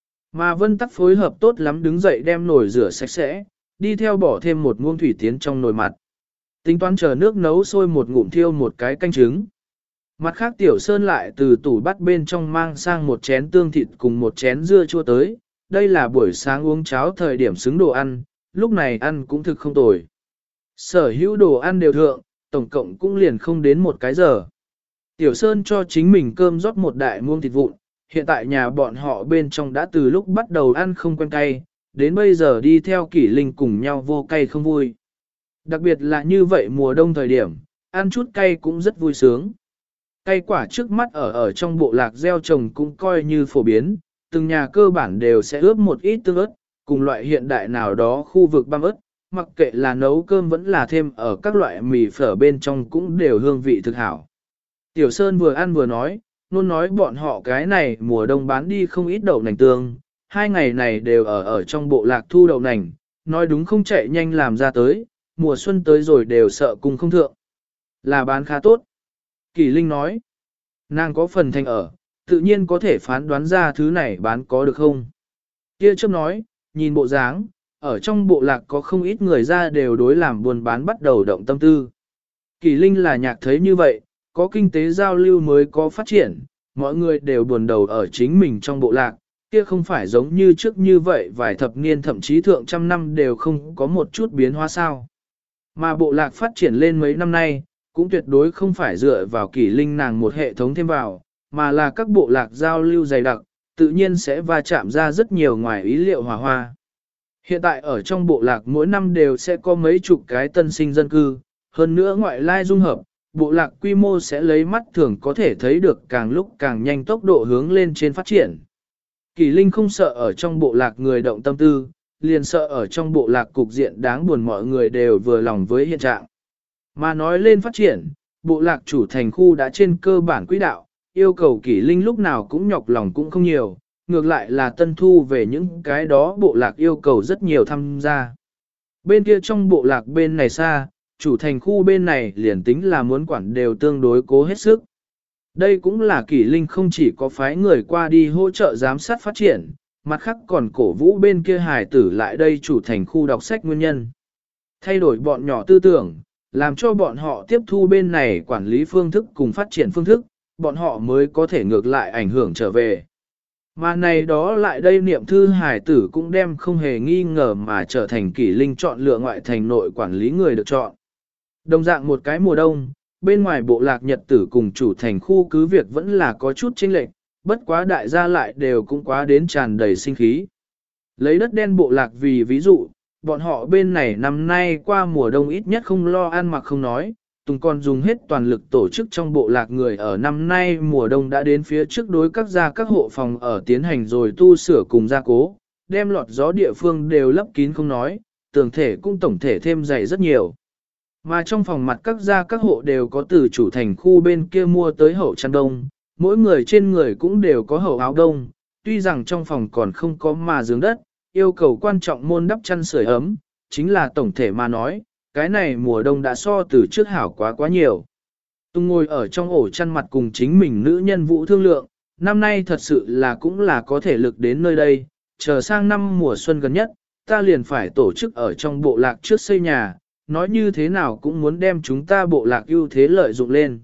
Mà Vân Tắc phối hợp tốt lắm đứng dậy đem nồi rửa sạch sẽ, đi theo bỏ thêm một muỗng thủy tiến trong nồi mặt. Tính toán chờ nước nấu sôi một ngụm thiêu một cái canh trứng. Mặt khác Tiểu Sơn lại từ tủ bắt bên trong mang sang một chén tương thịt cùng một chén dưa chua tới. Đây là buổi sáng uống cháo thời điểm xứng đồ ăn, lúc này ăn cũng thực không tồi. Sở hữu đồ ăn đều thượng, tổng cộng cũng liền không đến 1 cái giờ. Tiểu Sơn cho chính mình cơm rót một đại muông thịt vụn, hiện tại nhà bọn họ bên trong đã từ lúc bắt đầu ăn không quen cay, đến bây giờ đi theo Kỷ Linh cùng nhau vô cay không vui. Đặc biệt là như vậy mùa đông thời điểm, ăn chút cay cũng rất vui sướng. Cay quả trước mắt ở trong bộ lạc gieo trồng cũng coi như phổ biến, từng nhà cơ bản đều sẽ ướp một ít tương ớt, cùng loại hiện đại nào đó khu vực băm ớt, mặc kệ là nấu cơm vẫn là thêm ở các loại mì phở bên trong cũng đều hương vị thực hảo. Tiểu Sơn vừa ăn vừa nói, luôn nói bọn họ cái này mùa đông bán đi không ít đậu nành tương, 2 ngày này đều ở trong bộ lạc thu đậu nành, nói đúng không chạy nhanh làm ra tới, mùa xuân tới rồi đều sợ cùng không thượng. Là bán khá tốt. Kỳ Linh nói, nàng có phần thành ở, tự nhiên có thể phán đoán ra thứ này bán có được không. Kia chớp nói, nhìn bộ dáng, ở trong bộ lạc có không ít người ra đều đối làm buôn bán bắt đầu động tâm tư. Kỷ Linh là nhạc thấy như vậy, có kinh tế giao lưu mới có phát triển, mọi người đều buồn đầu ở chính mình trong bộ lạc, kia không phải giống như trước như vậy vài thập niên thậm chí thượng trăm năm đều không có một chút biến hóa sao. Mà bộ lạc phát triển lên mấy năm nay, cũng tuyệt đối không phải dựa vào Kỷ Linh nàng một hệ thống thêm vào, mà là các bộ lạc giao lưu dày đặc, tự nhiên sẽ va chạm ra rất nhiều ngoài ý liệu hòa hoa. Hiện tại ở trong bộ lạc mỗi năm đều sẽ có mấy chục cái tân sinh dân cư, hơn nữa ngoại lai dung hợp, bộ lạc quy mô sẽ lấy mắt thường có thể thấy được càng lúc càng nhanh tốc độ hướng lên trên phát triển. Kỷ Linh không sợ ở trong bộ lạc người động tâm tư, liền sợ ở trong bộ lạc cục diện đáng buồn mọi người đều vừa lòng với hiện trạng. Mà nói lên phát triển, bộ lạc chủ thành khu đã trên cơ bản quỹ đạo, yêu cầu Kỷ Linh lúc nào cũng nhọc lòng cũng không nhiều, ngược lại là tân thu về những cái đó bộ lạc yêu cầu rất nhiều tham gia. Bên kia trong bộ lạc bên này xa, chủ thành khu bên này liền tính là muốn quản đều tương đối cố hết sức. Đây cũng là Kỷ Linh không chỉ có phái người qua đi hỗ trợ giám sát phát triển, mặt khác còn cổ vũ bên kia hài tử lại đây chủ thành khu đọc sách nguyên nhân. Thay đổi bọn nhỏ tư tưởng, làm cho bọn họ tiếp thu bên này quản lý phương thức cùng phát triển phương thức, bọn họ mới có thể ngược lại ảnh hưởng trở về. Mà này đó lại đây niệm thư hài tử cũng đem không hề nghi ngờ mà trở thành Kỷ Linh chọn lựa ngoại thành nội quản lý người được chọn. Đồng dạng một cái mùa đông, bên ngoài bộ lạc nhật tử cùng chủ thành khu cứ việc vẫn là có chút chênh lệch, bất quá đại gia lại đều cũng quá đến tràn đầy sinh khí. Lấy đất đen bộ lạc vì ví dụ, bọn họ bên này năm nay qua mùa đông ít nhất không lo ăn mặc không nói, Tùng còn dùng hết toàn lực tổ chức trong bộ lạc người ở năm nay mùa đông đã đến phía trước đối các gia các hộ phòng ở tiến hành rồi tu sửa cùng gia cố, đem lọt gió địa phương đều lấp kín không nói, tường thể cũng tổng thể thêm dày rất nhiều. Mà trong phòng mặt các gia các hộ đều có từ chủ thành khu bên kia mua tới hậu chăn đông, mỗi người trên người cũng đều có hậu áo đông, tuy rằng trong phòng còn không có mà giường đất, yêu cầu quan trọng môn đắp chăn sưởi ấm, chính là tổng thể mà nói, cái này mùa đông đã so từ trước hảo quá nhiều. Tùng ngồi ở trong ổ chăn mặt cùng chính mình nữ nhân Vũ thương lượng, năm nay thật sự là cũng là có thể lực đến nơi đây, chờ sang năm mùa xuân gần nhất, ta liền phải tổ chức ở trong bộ lạc trước xây nhà, nói như thế nào cũng muốn đem chúng ta bộ lạc ưu thế lợi dụng lên.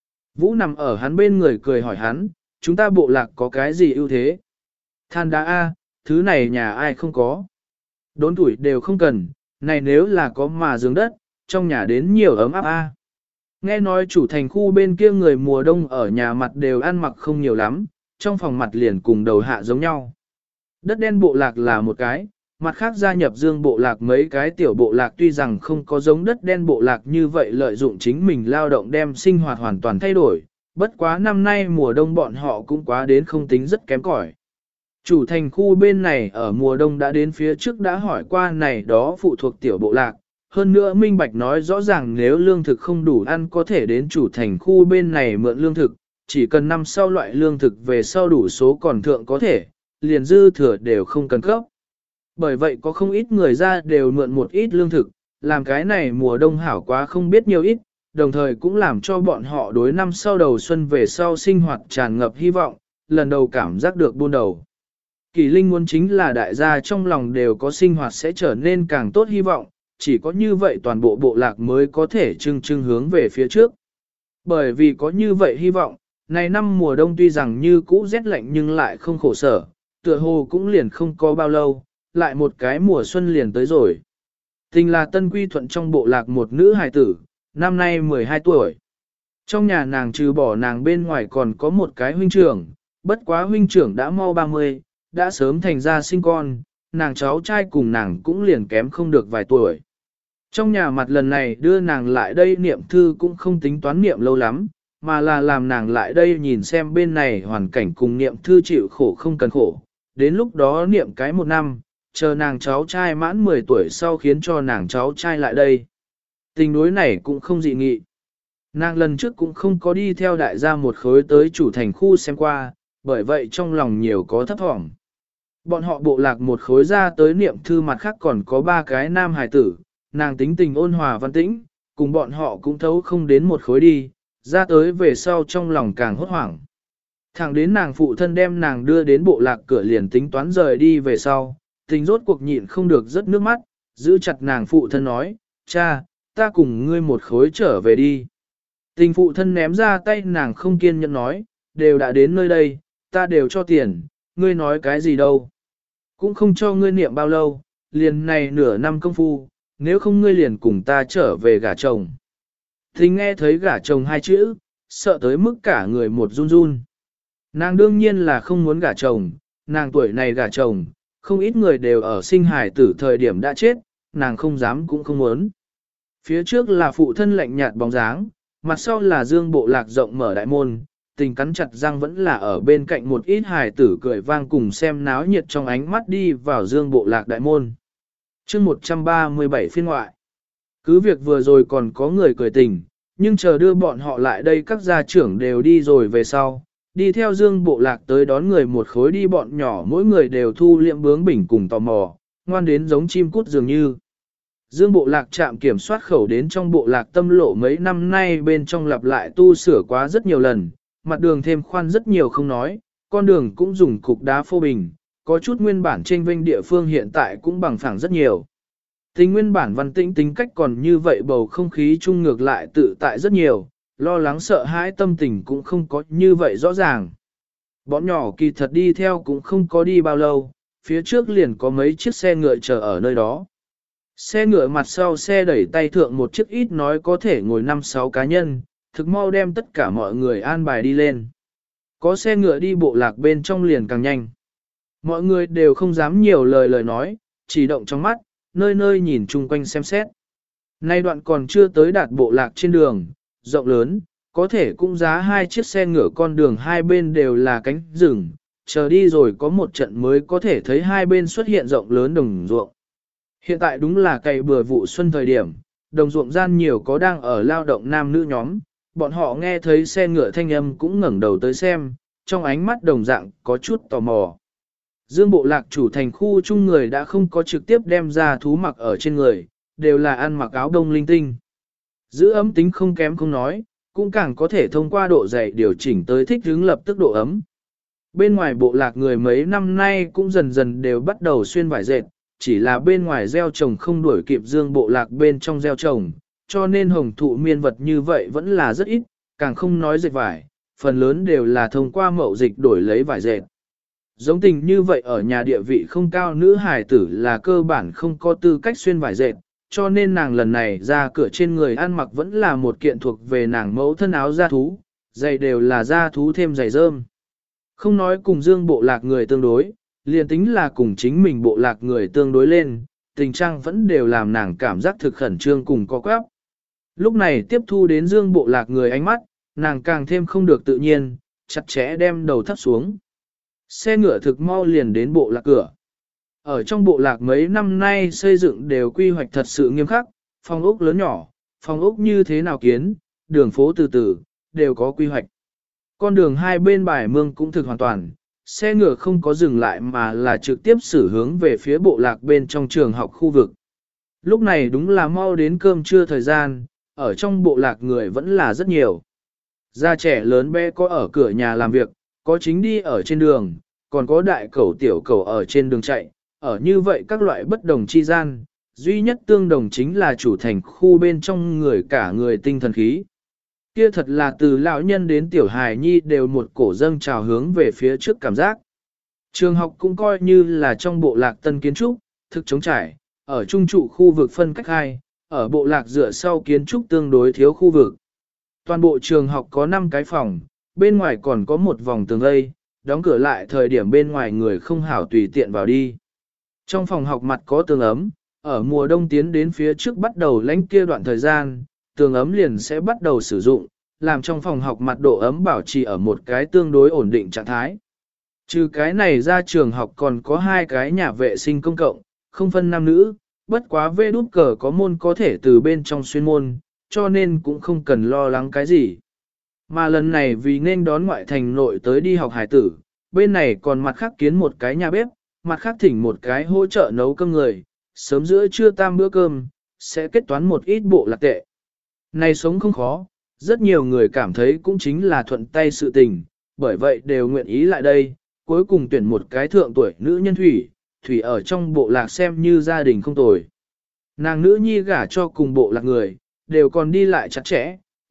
Vũ nằm ở hắn bên người cười hỏi hắn, chúng ta bộ lạc có cái gì ưu thế? Than đá A, thứ này nhà ai không có. Đốn tuổi đều không cần, này nếu là có mà giường đất, trong nhà đến nhiều ấm áp A. Nghe nói chủ thành khu bên kia người mùa đông ở nhà mặt đều ăn mặc không nhiều lắm, trong phòng mặt liền cùng đầu hạ giống nhau. Đất đen bộ lạc là một cái, mặt khác gia nhập dương bộ lạc mấy cái tiểu bộ lạc tuy rằng không có giống đất đen bộ lạc như vậy lợi dụng chính mình lao động đem sinh hoạt hoàn toàn thay đổi, bất quá năm nay mùa đông bọn họ cũng quá đến không tính rất kém cỏi. Chủ thành khu bên này ở mùa đông đã đến phía trước đã hỏi qua này đó phụ thuộc tiểu bộ lạc, hơn nữa minh bạch nói rõ ràng nếu lương thực không đủ ăn có thể đến chủ thành khu bên này mượn lương thực, chỉ cần năm sau loại lương thực về sau đủ số còn thượng có thể, liền dư thừa đều không cần cấp. Bởi vậy có không ít người ra đều mượn một ít lương thực, làm cái này mùa đông hảo quá không biết nhiều ít, đồng thời cũng làm cho bọn họ đối năm sau đầu xuân về sau sinh hoạt tràn ngập hy vọng, lần đầu cảm giác được buôn đầu. Kỳ Linh muốn chính là đại gia trong lòng đều có sinh hoạt sẽ trở nên càng tốt hy vọng, chỉ có như vậy toàn bộ bộ lạc mới có thể trưng hướng về phía trước. Bởi vì có như vậy hy vọng, này năm mùa đông tuy rằng như cũ rét lạnh nhưng lại không khổ sở, tựa hồ cũng liền không có bao lâu, lại một cái mùa xuân liền tới rồi. Tình là tân quy thuận trong bộ lạc một nữ hài tử, năm nay 12 tuổi. Trong nhà nàng trừ bỏ nàng bên ngoài còn có một cái huynh trưởng, bất quá huynh trưởng đã mau 30, đã sớm thành ra sinh con, nàng cháu trai cùng nàng cũng liền kém không được vài tuổi. Trong nhà mặt lần này đưa nàng lại đây niệm thư cũng không tính toán niệm lâu lắm, mà là làm nàng lại đây nhìn xem bên này hoàn cảnh cùng niệm thư chịu khổ không cần khổ. Đến lúc đó niệm cái một năm, chờ nàng cháu trai mãn 10 tuổi sau khiến cho nàng cháu trai lại đây. Tình đối này cũng không dị nghị. Nàng lần trước cũng không có đi theo đại gia một khối tới chủ thành khu xem qua, bởi vậy trong lòng nhiều có thấp thỏm. Bọn họ bộ lạc một khối ra tới niệm thư mặt khác còn có 3 cái nam hài tử, nàng tính tình ôn hòa văn tĩnh, cùng bọn họ cũng thấu không đến một khối đi, ra tới về sau trong lòng càng hốt hoảng. Thẳng đến nàng phụ thân đem nàng đưa đến bộ lạc cửa liền tính toán rời đi về sau, tình rốt cuộc nhịn không được rớt nước mắt, giữ chặt nàng phụ thân nói, cha, ta cùng ngươi một khối trở về đi. Tình phụ thân ném ra tay nàng không kiên nhẫn nói, đều đã đến nơi đây, ta đều cho tiền, ngươi nói cái gì đâu. Cũng không cho ngươi niệm bao lâu, liền này nửa năm công phu, nếu không ngươi liền cùng ta trở về gả chồng. Thính nghe thấy gả chồng hai chữ, sợ tới mức cả người một run run. Nàng đương nhiên là không muốn gả chồng, nàng tuổi này gả chồng, không ít người đều ở sinh hài tử thời điểm đã chết, nàng không dám cũng không muốn. Phía trước là phụ thân lạnh nhạt bóng dáng, mặt sau là Dương Bộ Lạc rộng mở đại môn, tình cắn chặt răng vẫn là ở bên cạnh một ít hài tử cười vang cùng xem náo nhiệt trong ánh mắt đi vào Dương Bộ Lạc đại môn. Chương 137 phiên ngoại. Cứ việc vừa rồi còn có người cười tình, nhưng chờ đưa bọn họ lại đây các gia trưởng đều đi rồi về sau, đi theo Dương Bộ Lạc tới đón người một khối đi bọn nhỏ mỗi người đều thu liệm bướng bỉnh cùng tò mò, ngoan đến giống chim cút dường như. Dương Bộ Lạc trạm kiểm soát khẩu đến trong Bộ Lạc Tâm Lộ mấy năm nay bên trong lặp lại tu sửa quá rất nhiều lần, mặt đường thêm khoan rất nhiều không nói, con đường cũng dùng cục đá phô bình, có chút nguyên bản trên vênh địa phương hiện tại cũng bằng phẳng rất nhiều. Tính nguyên bản văn tĩnh tính cách còn như vậy bầu không khí chung ngược lại tự tại rất nhiều, lo lắng sợ hãi tâm tình cũng không có như vậy rõ ràng. Bọn nhỏ kỳ thật đi theo cũng không có đi bao lâu, phía trước liền có mấy chiếc xe ngựa chờ ở nơi đó. Xe ngựa mặt sau xe đẩy tay thượng một chiếc ít nói có thể ngồi 5-6 cá nhân, thực mau đem tất cả mọi người an bài đi lên. Có xe ngựa đi Bộ Lạc bên trong liền càng nhanh. Mọi người đều không dám nhiều lời nói, chỉ động trong mắt, nơi nơi nhìn chung quanh xem xét. Nay đoạn còn chưa tới đạt Bộ Lạc trên đường, rộng lớn, có thể cũng giá hai chiếc xe ngựa con đường hai bên đều là cánh rừng, chờ đi rồi có một trận mới có thể thấy hai bên xuất hiện rộng lớn đồng ruộng. Hiện tại đúng là cày bừa vụ xuân thời điểm, đồng ruộng gian nhiều có đang ở lao động nam nữ nhóm, bọn họ nghe thấy xe ngựa thanh âm cũng ngẩng đầu tới xem, trong ánh mắt đồng dạng có chút tò mò. Dương Bộ Lạc chủ thành khu chung người đã không có trực tiếp đem ra thú mặc ở trên người, đều là ăn mặc áo đông linh tinh. Giữ ấm tính không kém không nói, cũng càng có thể thông qua độ dày điều chỉnh tới thích ứng lập tức độ ấm. Bên ngoài Bộ Lạc người mấy năm nay cũng dần dần đều bắt đầu xuyên vải dệt, chỉ là bên ngoài gieo trồng không đuổi kịp Dương Bộ Lạc bên trong gieo trồng, cho nên hồng thụ miên vật như vậy vẫn là rất ít, càng không nói dệt vải, phần lớn đều là thông qua mậu dịch đổi lấy vải dệt. Giống tình như vậy ở nhà địa vị không cao nữ hài tử là cơ bản không có tư cách xuyên vải dệt, cho nên nàng lần này ra cửa trên người ăn mặc vẫn là một kiện thuộc về nàng mẫu thân áo da thú, giày đều là da thú thêm giày rơm. Không nói cùng Dương Bộ Lạc người tương đối, liền tính là cùng chính mình Bộ Lạc người tương đối lên, tình trạng vẫn đều làm nàng cảm giác thực khẩn trương cùng có quáp. Lúc này tiếp thu đến Dương Bộ Lạc người ánh mắt, nàng càng thêm không được tự nhiên, chặt chẽ đem đầu thấp xuống. Xe ngựa thực mau liền đến Bộ Lạc cửa. Ở trong Bộ Lạc mấy năm nay xây dựng đều quy hoạch thật sự nghiêm khắc, phòng ốc lớn nhỏ, phòng ốc như thế nào kiến, đường phố từ từ, đều có quy hoạch. Con đường hai bên bài mương cũng thực hoàn toàn, xe ngựa không có dừng lại mà là trực tiếp xử hướng về phía Bộ Lạc bên trong trường học khu vực. Lúc này đúng là mau đến cơm trưa thời gian, ở trong Bộ Lạc người vẫn là rất nhiều. Già trẻ lớn bé có ở cửa nhà làm việc, có chính đi ở trên đường, còn có đại cẩu tiểu cẩu ở trên đường chạy, ở như vậy các loại bất đồng chi gian, duy nhất tương đồng chính là chủ thành khu bên trong người cả người tinh thần khí. Kia thật là từ lão nhân đến tiểu hài nhi đều một cổ dâng trào hướng về phía trước cảm giác. Trường học cũng coi như là trong Bộ Lạc tân kiến trúc, thực chống trải, ở trung trụ khu vực phân cách hai, ở Bộ Lạc dựa sau kiến trúc tương đối thiếu khu vực. Toàn bộ trường học có 5 cái phòng, bên ngoài còn có một vòng tường vây, đóng cửa lại thời điểm bên ngoài người không hảo tùy tiện vào đi. Trong phòng học mặt có tường ấm, ở mùa đông tiến đến phía trước bắt đầu lánh kia đoạn thời gian, tường ấm liền sẽ bắt đầu sử dụng, làm trong phòng học mặt độ ấm bảo trì ở một cái tương đối ổn định trạng thái. Trừ cái này ra trường học còn có 2 cái nhà vệ sinh công cộng, không phân nam nữ, bất quá vê đút cờ có môn có thể từ bên trong xuyên môn, cho nên cũng không cần lo lắng cái gì. Mà lần này vì nên đón ngoại thành nội tới đi học hải tử, bên này còn mặt khác kiến một cái nhà bếp, mặt khác thỉnh một cái hỗ trợ nấu cơm người, sớm giữa trưa tam bữa cơm, sẽ kết toán một ít Bộ Lạc tệ. Này sống không khó, rất nhiều người cảm thấy cũng chính là thuận tay sự tình, bởi vậy đều nguyện ý lại đây, cuối cùng tuyển một cái thượng tuổi nữ nhân Thủy ở trong Bộ Lạc xem như gia đình không tồi. Nàng nữ nhi gả cho cùng Bộ Lạc người, đều còn đi lại chặt chẽ,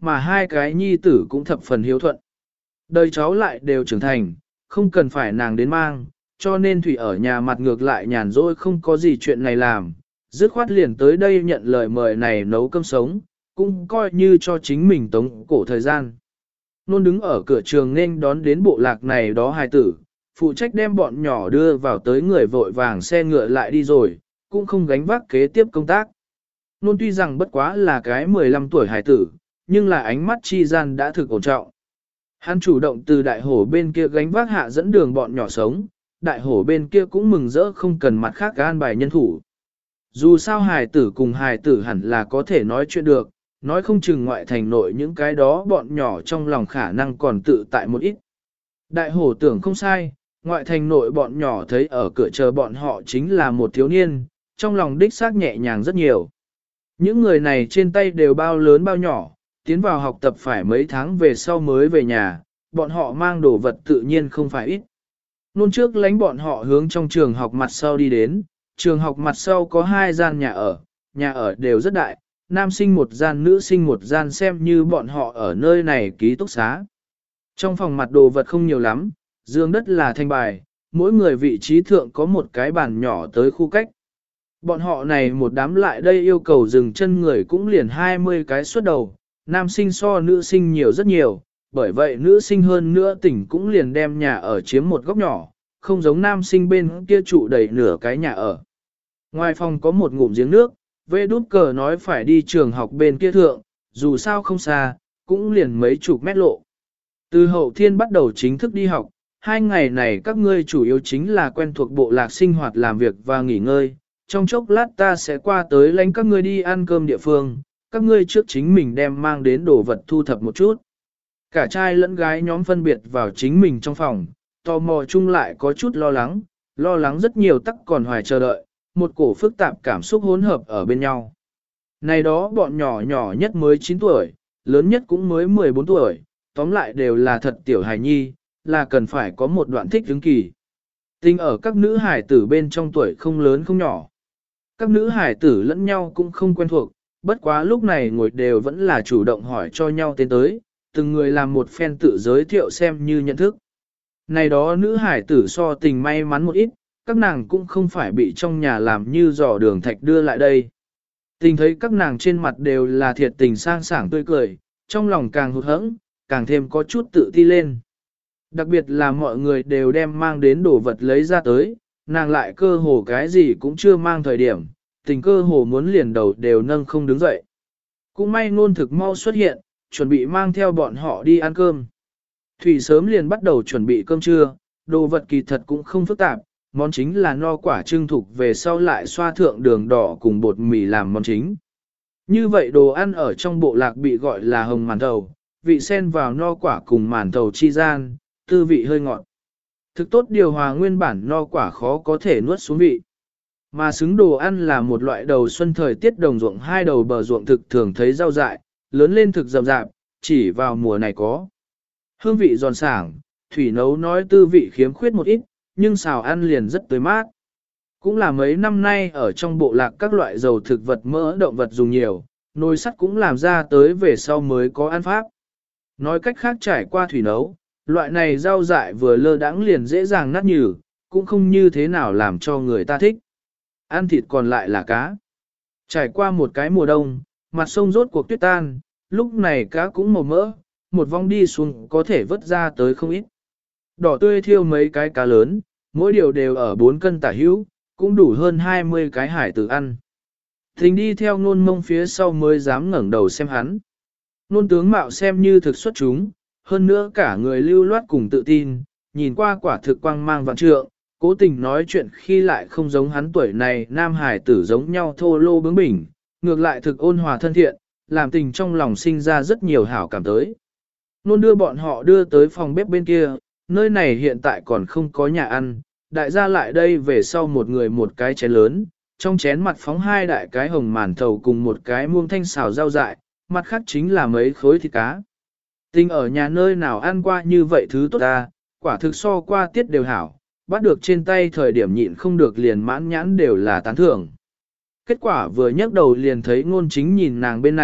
mà hai cái nhi tử cũng thập phần hiếu thuận. Đời cháu lại đều trưởng thành, không cần phải nàng đến mang, cho nên Thủy ở nhà mặt ngược lại nhàn rỗi không có gì chuyện này làm, dứt khoát liền tới đây nhận lời mời này nấu cơm sống, cũng coi như cho chính mình tống cổ thời gian. Nôn đứng ở cửa trường nên đón đến bộ lạc này đó hài tử, phụ trách đem bọn nhỏ đưa vào tới người vội vàng xe ngựa lại đi rồi, cũng không gánh vác kế tiếp công tác. Nôn tuy rằng bất quá là cái 15 tuổi hài tử, nhưng là ánh mắt chi gian đã thực ổn trọng. Hắn chủ động từ đại hổ bên kia gánh vác hạ dẫn đường bọn nhỏ sống, đại hổ bên kia cũng mừng rỡ không cần mặt khác an bài nhân thủ. Dù sao hài tử cùng hài tử hẳn là có thể nói chuyện được, nói không chừng ngoại thành nội những cái đó bọn nhỏ trong lòng khả năng còn tự tại một ít. Đại hổ tưởng không sai, ngoại thành nội bọn nhỏ thấy ở cửa chờ bọn họ chính là một thiếu niên, trong lòng đích xác nhẹ nhàng rất nhiều. Những người này trên tay đều bao lớn bao nhỏ, tiến vào học tập phải mấy tháng về sau mới về nhà, bọn họ mang đồ vật tự nhiên không phải ít. Luôn trước lánh bọn họ hướng trong trường học mặt sau đi đến, trường học mặt sau có 2 gian nhà ở đều rất đại, nam sinh một gian nữ sinh một gian xem như bọn họ ở nơi này ký túc xá. Trong phòng mặt đồ vật không nhiều lắm, giường đất là thanh bài, mỗi người vị trí thượng có một cái bàn nhỏ tới khu cách. Bọn họ này một đám lại đây yêu cầu dừng chân người cũng liền 20 cái suốt đầu, nam sinh so nữ sinh nhiều rất nhiều, bởi vậy nữ sinh hơn nữa tỉnh cũng liền đem nhà ở chiếm một góc nhỏ, không giống nam sinh bên kia trụ đầy nửa cái nhà ở. Ngoài phòng có một ngụm giếng nước, Vê Đút Cờ nói phải đi trường học bên kia thượng, dù sao không xa, cũng liền mấy chục mét lộ. Từ hậu thiên bắt đầu chính thức đi học, 2 ngày này các ngươi chủ yếu chính là quen thuộc bộ lạc sinh hoạt làm việc và nghỉ ngơi. Trong chốc lát ta sẽ qua tới lãnh các ngươi đi ăn cơm địa phương, các ngươi trước chính mình đem mang đến đồ vật thu thập một chút. Cả trai lẫn gái nhóm phân biệt vào chính mình trong phòng, tò mò chung lại có chút lo lắng rất nhiều tắc còn hoài chờ đợi, một cổ phức tạp cảm xúc hỗn hợp ở bên nhau. Này đó bọn nhỏ nhỏ nhất mới 9 tuổi, lớn nhất cũng mới 14 tuổi, tóm lại đều là thật tiểu hài nhi, là cần phải có một đoạn thích ứng kỳ. Tình ở các nữ hài tử bên trong tuổi không lớn không nhỏ. Các nữ hài tử lẫn nhau cũng không quen thuộc, bất quá lúc này ngồi đều vẫn là chủ động hỏi cho nhau tên tới, từng người làm một phen tự giới thiệu xem như nhận thức. Này đó nữ hải tử so tình may mắn một ít, các nàng cũng không phải bị trong nhà làm như dò đường thạch đưa lại đây. Tình thấy các nàng trên mặt đều là thiệt tình sang sảng tươi cười, trong lòng càng hụt hẫng, càng thêm có chút tự ti lên. Đặc biệt là mọi người đều đem mang đến đồ vật lấy ra tới, nàng lại cơ hồ cái gì cũng chưa mang thời điểm, tình cơ hồ muốn liền đầu đều nâng không đứng dậy. Cũng may ngôn thực mau xuất hiện, chuẩn bị mang theo bọn họ đi ăn cơm. Thủy sớm liền bắt đầu chuẩn bị cơm trưa, đồ vật kỳ thật cũng không phức tạp, món chính là no quả trưng thục về sau lại xoa thượng đường đỏ cùng bột mì làm món chính. Như vậy đồ ăn ở trong bộ lạc bị gọi là hồng màn thầu, vị xen vào no quả cùng màn thầu chi gian, tư vị hơi ngọt. Thực tốt điều hòa nguyên bản no quả khó có thể nuốt xuống vị. Mà xứng đồ ăn là một loại đầu xuân thời tiết đồng ruộng 2 đầu bờ ruộng thực thường thấy rau dại, lớn lên thực rậm rạp, chỉ vào mùa này có. Hương vị giòn sảng, thủy nấu nói tư vị khiếm khuyết một ít, nhưng xào ăn liền rất tươi mát. Cũng là mấy năm nay ở trong bộ lạc các loại dầu thực vật mỡ động vật dùng nhiều, nồi sắt cũng làm ra tới về sau mới có ăn pháp. Nói cách khác trải qua thủy nấu, loại này rau dại vừa lơ đãng liền dễ dàng nát nhừ, cũng không như thế nào làm cho người ta thích. Ăn thịt còn lại là cá. Trải qua một cái mùa đông, mặt sông rốt cuộc tuyết tan, lúc này cá cũng màu mỡ, một vòng đi xuống có thể vớt ra tới không ít. Đỏ tươi thiêu mấy cái cá lớn, mỗi điều đều ở 4 cân tả hữu, cũng đủ hơn 20 cái hải tử ăn. Thình đi theo Nôn mông phía sau mới dám ngẩng đầu xem hắn. Nôn tướng mạo xem như thực xuất chúng, hơn nữa cả người lưu loát cùng tự tin, nhìn qua quả thực quang mang vạn trượng, cố tình nói chuyện khi lại không giống hắn tuổi này nam hải tử giống nhau thô lô bướng bỉnh, ngược lại thực ôn hòa thân thiện, làm tình trong lòng sinh ra rất nhiều hảo cảm tới. Nôn đưa bọn họ đưa tới phòng bếp bên kia, nơi này hiện tại còn không có nhà ăn, đại gia lại đây về sau một người một cái chén lớn, trong chén mặt phóng 2 đại cái hồng màn thầu cùng một cái muông thanh xào rau dại, mặt khác chính là mấy khối thịt cá. Tình ở nhà nơi nào ăn qua như vậy thứ tốt ta, quả thực so qua tiết đều hảo, bắt được trên tay thời điểm nhịn không được liền mãn nhãn đều là tán thưởng. Kết quả vừa nhấc đầu liền thấy Ngôn Chính nhìn nàng bên này,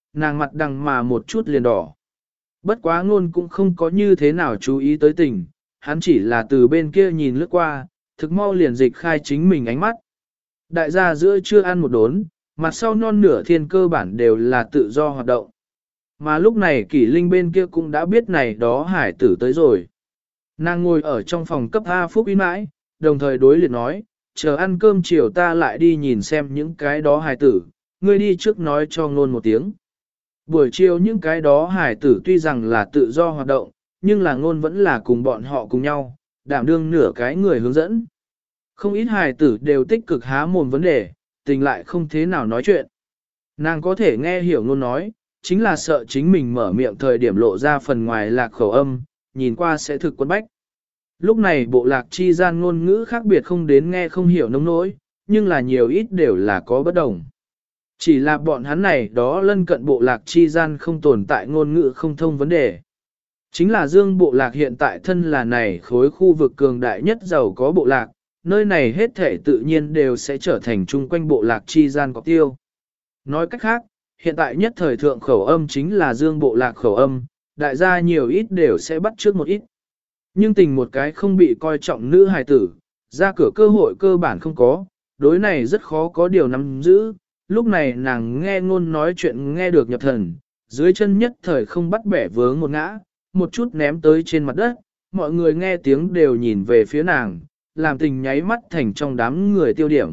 nàng mặt đằng mà một chút liền đỏ. Bất quá ngôn cũng không có như thế nào chú ý tới tình, hắn chỉ là từ bên kia nhìn lướt qua, thực mau liền dịch khai chính mình ánh mắt. Đại gia giữa chưa ăn một đốn, mặt sau non nửa thiên cơ bản đều là tự do hoạt động. Mà lúc này Kỷ Linh bên kia cũng đã biết này đó hải tử tới rồi. Nàng ngồi ở trong phòng cấp A Phúc in mãi, đồng thời đối liệt nói, chờ ăn cơm chiều ta lại đi nhìn xem những cái đó hải tử, ngươi đi trước nói cho ngôn một tiếng. Buổi chiều những cái đó hải tử tuy rằng là tự do hoạt động, nhưng là ngôn vẫn là cùng bọn họ cùng nhau, đảm đương nửa cái người hướng dẫn. Không ít hải tử đều tích cực há mồm vấn đề, tình lại không thế nào nói chuyện. Nàng có thể nghe hiểu ngôn nói, chính là sợ chính mình mở miệng thời điểm lộ ra phần ngoài lạc khẩu âm, nhìn qua sẽ thực quấn bách. Lúc này bộ lạc chi gian ngôn ngữ khác biệt không đến nghe không hiểu nông nỗi, nhưng là nhiều ít đều là có bất đồng. Chỉ là bọn hắn này đó lân cận bộ lạc chi gian không tồn tại ngôn ngữ không thông vấn đề. Chính là dương bộ lạc hiện tại thân là này khối khu vực cường đại nhất giàu có bộ lạc, nơi này hết thể tự nhiên đều sẽ trở thành chung quanh bộ lạc chi gian có tiêu. Nói cách khác, hiện tại nhất thời thượng khẩu âm chính là dương bộ lạc khẩu âm, đại gia nhiều ít đều sẽ bắt trước một ít. Nhưng tình một cái không bị coi trọng nữ hài tử, ra cửa cơ hội cơ bản không có, đối này rất khó có điều nắm giữ. Lúc này nàng nghe ngôn nói chuyện nghe được nhập thần, dưới chân nhất thời không bắt bẻ vướng một ngã, một chút ném tới trên mặt đất, mọi người nghe tiếng đều nhìn về phía nàng, làm tình nháy mắt thành trong đám người tiêu điểm.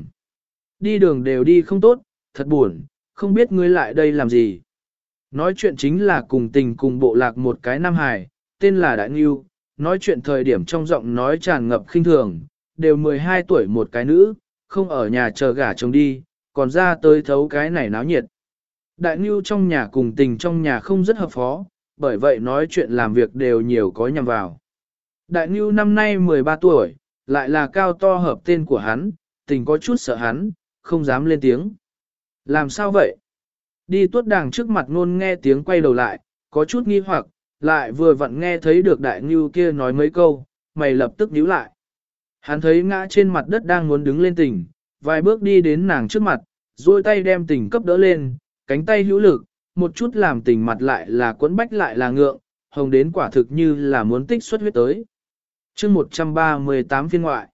Đi đường đều đi không tốt, thật buồn, không biết ngươi lại đây làm gì. Nói chuyện chính là cùng tình cùng bộ lạc một cái nam hài, tên là Đại Ngưu, nói chuyện thời điểm trong giọng nói tràn ngập khinh thường, đều 12 tuổi một cái nữ, không ở nhà chờ gả chồng đi, còn ra tới thấu cái này náo nhiệt. Đại Ngưu trong nhà cùng tình trong nhà không rất hợp phó, bởi vậy nói chuyện làm việc đều nhiều có nhằm vào. Đại Ngưu năm nay 13 tuổi, lại là cao to hợp tên của hắn, tình có chút sợ hắn, không dám lên tiếng. Làm sao vậy? Đi tuốt đàng trước mặt ngôn nghe tiếng quay đầu lại, có chút nghi hoặc, lại vừa vặn nghe thấy được Đại Ngưu kia nói mấy câu, mày lập tức nhíu lại. Hắn thấy ngã trên mặt đất đang muốn đứng lên tình, vài bước đi đến nàng trước mặt, duỗi tay đem tình cấp đỡ lên, cánh tay hữu lực, một chút làm tình mặt lại là quấn bách lại là ngượng, hồng đến quả thực như là muốn tích xuất huyết tới. Chương 138 phiên ngoại.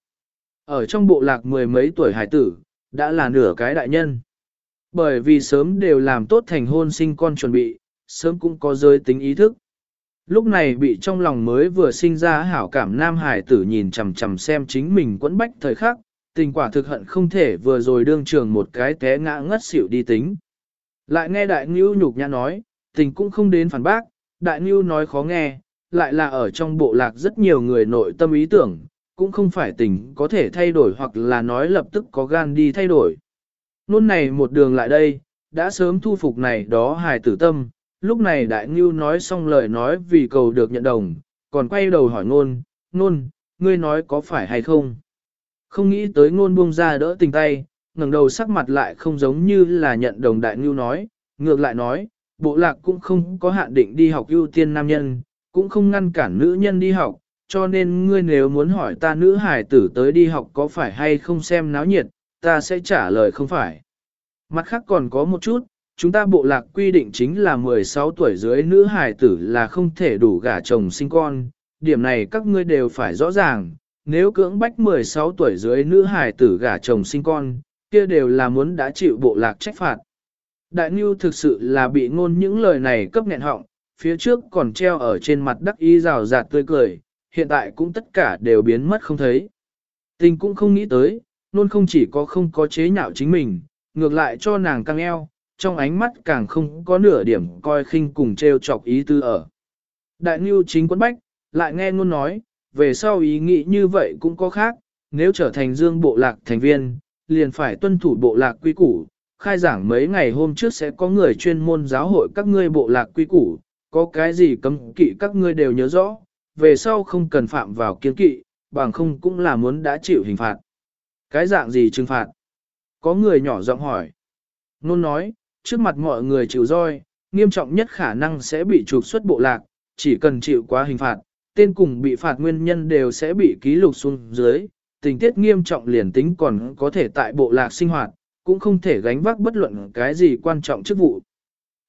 Ở trong bộ lạc mười mấy tuổi hải tử, đã là nửa cái đại nhân. Bởi vì sớm đều làm tốt thành hôn sinh con chuẩn bị, sớm cũng có giới tính ý thức. Lúc này bị trong lòng mới vừa sinh ra hảo cảm nam hải tử nhìn chằm chằm xem chính mình quẫn bách thời khắc, tình quả thực hận không thể vừa rồi đương trường một cái té ngã ngất xỉu đi tính. Lại nghe Đại Ngưu nhục nhã nói, tình cũng không đến phản bác, Đại Ngưu nói khó nghe, lại là ở trong bộ lạc rất nhiều người nội tâm ý tưởng, cũng không phải tình có thể thay đổi hoặc là nói lập tức có gan đi thay đổi. Nôn này một đường lại đây, đã sớm thu phục này đó hài tử tâm, lúc này Đại Ngưu nói xong lời nói vì cầu được nhận đồng, còn quay đầu hỏi Ngôn, ngươi nói có phải hay không? Không nghĩ tới Ngôn buông ra đỡ tình tay, ngẩng đầu sắc mặt lại không giống như là nhận đồng Đại Ngưu nói, ngược lại nói, bộ lạc cũng không có hạn định đi học ưu tiên nam nhân, cũng không ngăn cản nữ nhân đi học, cho nên ngươi nếu muốn hỏi ta nữ hài tử tới đi học có phải hay không xem náo nhiệt, ta sẽ trả lời không phải. Mặt khác còn có một chút, chúng ta bộ lạc quy định chính là 16 tuổi dưới nữ hài tử là không thể đủ gả chồng sinh con, điểm này các ngươi đều phải rõ ràng, nếu cưỡng bách 16 tuổi dưới nữ hài tử gả chồng sinh con, kia đều là muốn đã chịu bộ lạc trách phạt. Đại Ngưu thực sự là bị ngôn những lời này cấp nghẹn họng, phía trước còn treo ở trên mặt đắc ý rào rạt tươi cười, hiện tại cũng tất cả đều biến mất không thấy. Tình cũng không nghĩ tới, nôn không chỉ có không có chế nhạo chính mình, ngược lại cho nàng căng eo, trong ánh mắt càng không có nửa điểm coi khinh cùng treo chọc ý tư ở. Đại Ngưu chính quấn bách, lại nghe ngôn nói, về sau ý nghĩ như vậy cũng có khác, nếu trở thành dương bộ lạc thành viên, liền phải tuân thủ bộ lạc quy củ. Khai giảng mấy ngày hôm trước sẽ có người chuyên môn giáo hội các ngươi bộ lạc quy củ, có cái gì cấm kỵ các ngươi đều nhớ rõ, về sau không cần phạm vào kiên kỵ, bằng không cũng là muốn đã chịu hình phạt. Cái dạng gì trừng phạt? Có người nhỏ giọng hỏi. Nôn nói, trước mặt mọi người chịu roi, nghiêm trọng nhất khả năng sẽ bị trục xuất bộ lạc, chỉ cần chịu quá hình phạt, tên cùng bị phạt nguyên nhân đều sẽ bị ký lục xuống dưới, tình tiết nghiêm trọng liền tính còn có thể tại bộ lạc sinh hoạt, cũng không thể gánh vác bất luận cái gì quan trọng chức vụ.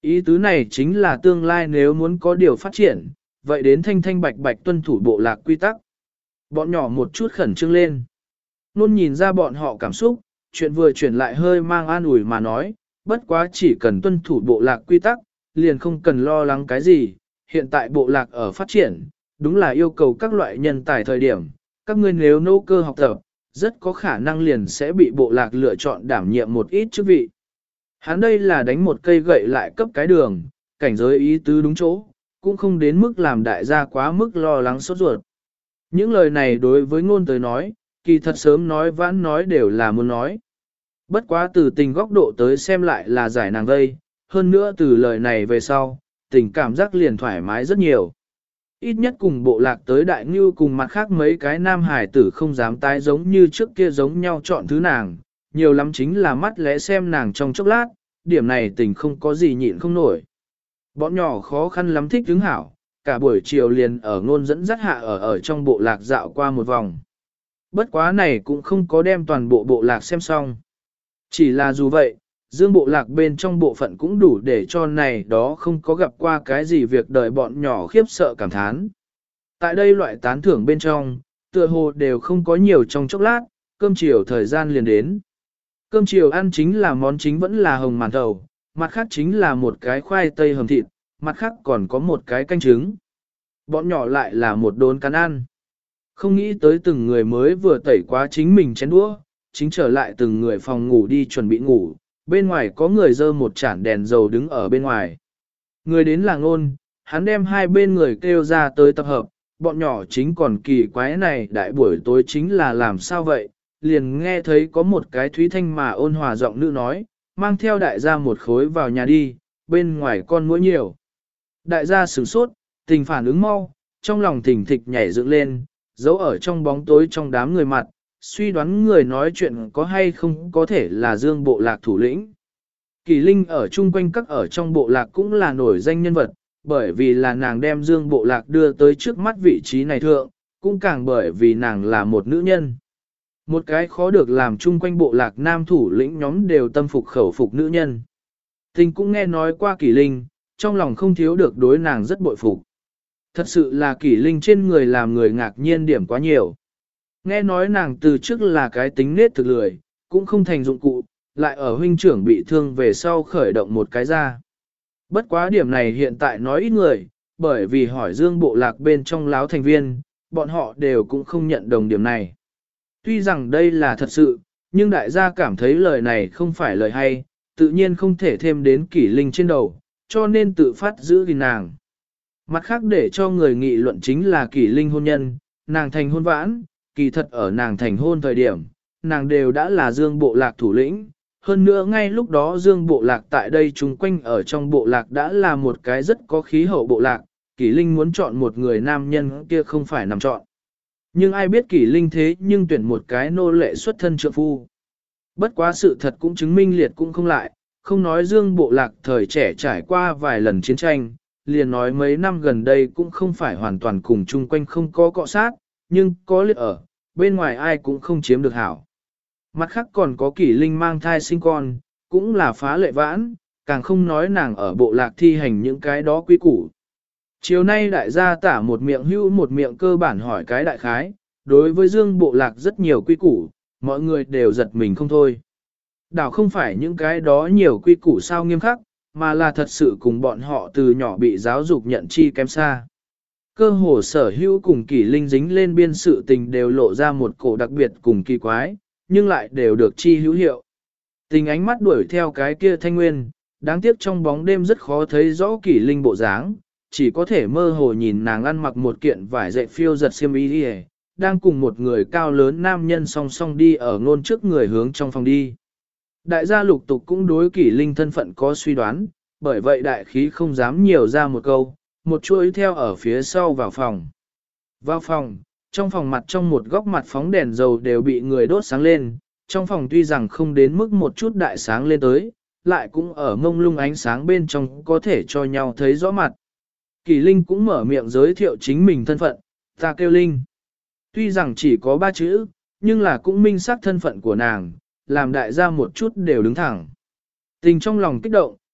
Ý tứ này chính là tương lai nếu muốn có điều phát triển, vậy đến thanh thanh bạch bạch tuân thủ bộ lạc quy tắc. Bọn nhỏ một chút khẩn trương lên. Nôn nhìn ra bọn họ cảm xúc, chuyện vừa chuyển lại hơi mang an ủi mà nói, bất quá chỉ cần tuân thủ bộ lạc quy tắc, liền không cần lo lắng cái gì, hiện tại bộ lạc ở phát triển, đúng là yêu cầu các loại nhân tài thời điểm, các ngươi nếu nô cơ học tập, rất có khả năng liền sẽ bị bộ lạc lựa chọn đảm nhiệm một ít chức vị. Hắn đây là đánh một cây gậy lại cấp cái đường, cảnh giới ý tứ đúng chỗ, cũng không đến mức làm đại gia quá mức lo lắng sốt ruột. Những lời này đối với ngôn tới nói, kỳ thật sớm nói vãn nói đều là muốn nói. Bất quá từ tình góc độ tới xem lại là giải nàng vây, hơn nữa từ lời này về sau, tình cảm giác liền thoải mái rất nhiều. Ít nhất cùng bộ lạc tới đại ngưu cùng mặt khác mấy cái nam hải tử không dám tái giống như trước kia giống nhau chọn thứ nàng, nhiều lắm chính là mắt lẽ xem nàng trong chốc lát, điểm này tình không có gì nhịn không nổi. Bọn nhỏ khó khăn lắm thích hứng hảo, cả buổi chiều liền ở ngôn dẫn dắt hạ ở trong bộ lạc dạo qua một vòng. Bất quá này cũng không có đem toàn bộ bộ lạc xem xong. Chỉ là dù vậy, dương bộ lạc bên trong bộ phận cũng đủ để cho này đó không có gặp qua cái gì việc đời bọn nhỏ khiếp sợ cảm thán. Tại đây loại tán thưởng bên trong, tựa hồ đều không có nhiều trong chốc lát, cơm chiều thời gian liền đến. Cơm chiều ăn chính là món chính vẫn là hồng màn thầu, mặt khác chính là một cái khoai tây hầm thịt, mặt khác còn có một cái canh trứng. Bọn nhỏ lại là một đốn cắn ăn. Không nghĩ tới từng người mới vừa tẩy quá chính mình chén đũa, chính trở lại từng người phòng ngủ đi chuẩn bị ngủ, bên ngoài có người dơ một chản đèn dầu đứng ở bên ngoài. Người đến là Ngôn, hắn đem hai bên người kêu ra tới tập hợp, bọn nhỏ chính còn kỳ quái này đại buổi tối chính là làm sao vậy, liền nghe thấy có một cái thúy thanh mà ôn hòa giọng nữ nói, mang theo đại gia một khối vào nhà đi, bên ngoài con muỗi nhiều. Đại gia sửng sốt, tình phản ứng mau, trong lòng thỉnh thịch nhảy dựng lên, giấu ở trong bóng tối trong đám người mặt, suy đoán người nói chuyện có hay không có thể là Dương bộ lạc thủ lĩnh. Kỳ Linh ở chung quanh các ở trong bộ lạc cũng là nổi danh nhân vật, bởi vì là nàng đem Dương bộ lạc đưa tới trước mắt vị trí này thượng, cũng càng bởi vì nàng là một nữ nhân. Một cái khó được làm chung quanh bộ lạc nam thủ lĩnh nhóm đều tâm phục khẩu phục nữ nhân. Tình cũng nghe nói qua Kỳ Linh, trong lòng không thiếu được đối nàng rất bội phục. Thật sự là Kỳ Linh trên người làm người ngạc nhiên điểm quá nhiều. Nghe nói nàng từ trước là cái tính nết thực lười, cũng không thành dụng cụ, lại ở huynh trưởng bị thương về sau khởi động một cái ra. Bất quá điểm này hiện tại nói ít người, bởi vì hỏi Dương bộ lạc bên trong láo thành viên, bọn họ đều cũng không nhận đồng điểm này. Tuy rằng đây là thật sự, nhưng đại gia cảm thấy lời này không phải lời hay, tự nhiên không thể thêm đến Kỷ Linh trên đầu, cho nên tự phát giữ gìn nàng. Mặt khác để cho người nghị luận chính là Kỷ Linh hôn nhân, nàng thành hôn vãn, kỳ thật ở nàng thành hôn thời điểm, nàng đều đã là Dương bộ lạc thủ lĩnh. Hơn nữa ngay lúc đó Dương bộ lạc tại đây chung quanh ở trong bộ lạc đã là một cái rất có khí hậu bộ lạc, Kỷ Linh muốn chọn một người nam nhân kia không phải nằm chọn. Nhưng ai biết Kỷ Linh thế nhưng tuyển một cái nô lệ xuất thân trượng phu. Bất quá sự thật cũng chứng minh liệt cũng không lại, không nói Dương bộ lạc thời trẻ trải qua vài lần chiến tranh, liền nói mấy năm gần đây cũng không phải hoàn toàn cùng chung quanh không có cọ sát, nhưng có liệt ở, bên ngoài ai cũng không chiếm được hảo. Mặt khác còn có Kỷ Linh mang thai sinh con, cũng là phá lệ vãn, càng không nói nàng ở bộ lạc thi hành những cái đó quy củ. Chiều nay đại gia tả một miệng hưu một miệng cơ bản hỏi cái đại khái, đối với Dương bộ lạc rất nhiều quy củ, mọi người đều giật mình không thôi. Đảo không phải những cái đó nhiều quy củ sao nghiêm khắc, mà là thật sự cùng bọn họ từ nhỏ bị giáo dục nhận chi kém xa. Cơ hồ sở hữu cùng Kỷ Linh dính lên biên sự tình đều lộ ra một cổ đặc biệt cùng kỳ quái, nhưng lại đều được chi hữu hiệu. Tình ánh mắt đuổi theo cái kia thanh nguyên, đáng tiếc trong bóng đêm rất khó thấy rõ Kỷ Linh bộ dáng, chỉ có thể mơ hồ nhìn nàng ăn mặc một kiện vải dệt phiêu giật xiêm y đi, đang cùng một người cao lớn nam nhân song song đi ở ngôn trước người hướng trong phòng đi. Đại gia lục tục cũng đối Kỷ Linh thân phận có suy đoán, bởi vậy đại khí không dám nhiều ra một câu, một chuỗi theo ở phía sau vào phòng. Vào phòng, trong phòng mặt trong một góc mặt phóng đèn dầu đều bị người đốt sáng lên, trong phòng tuy rằng không đến mức một chút đại sáng lên tới, lại cũng ở mông lung ánh sáng bên trong có thể cho nhau thấy rõ mặt. Kỷ Linh cũng mở miệng giới thiệu chính mình thân phận, ta kêu Linh. Tuy rằng chỉ có 3 chữ, nhưng là cũng minh xác thân phận của nàng, làm đại gia một chút đều đứng thẳng. Tình trong lòng kích động,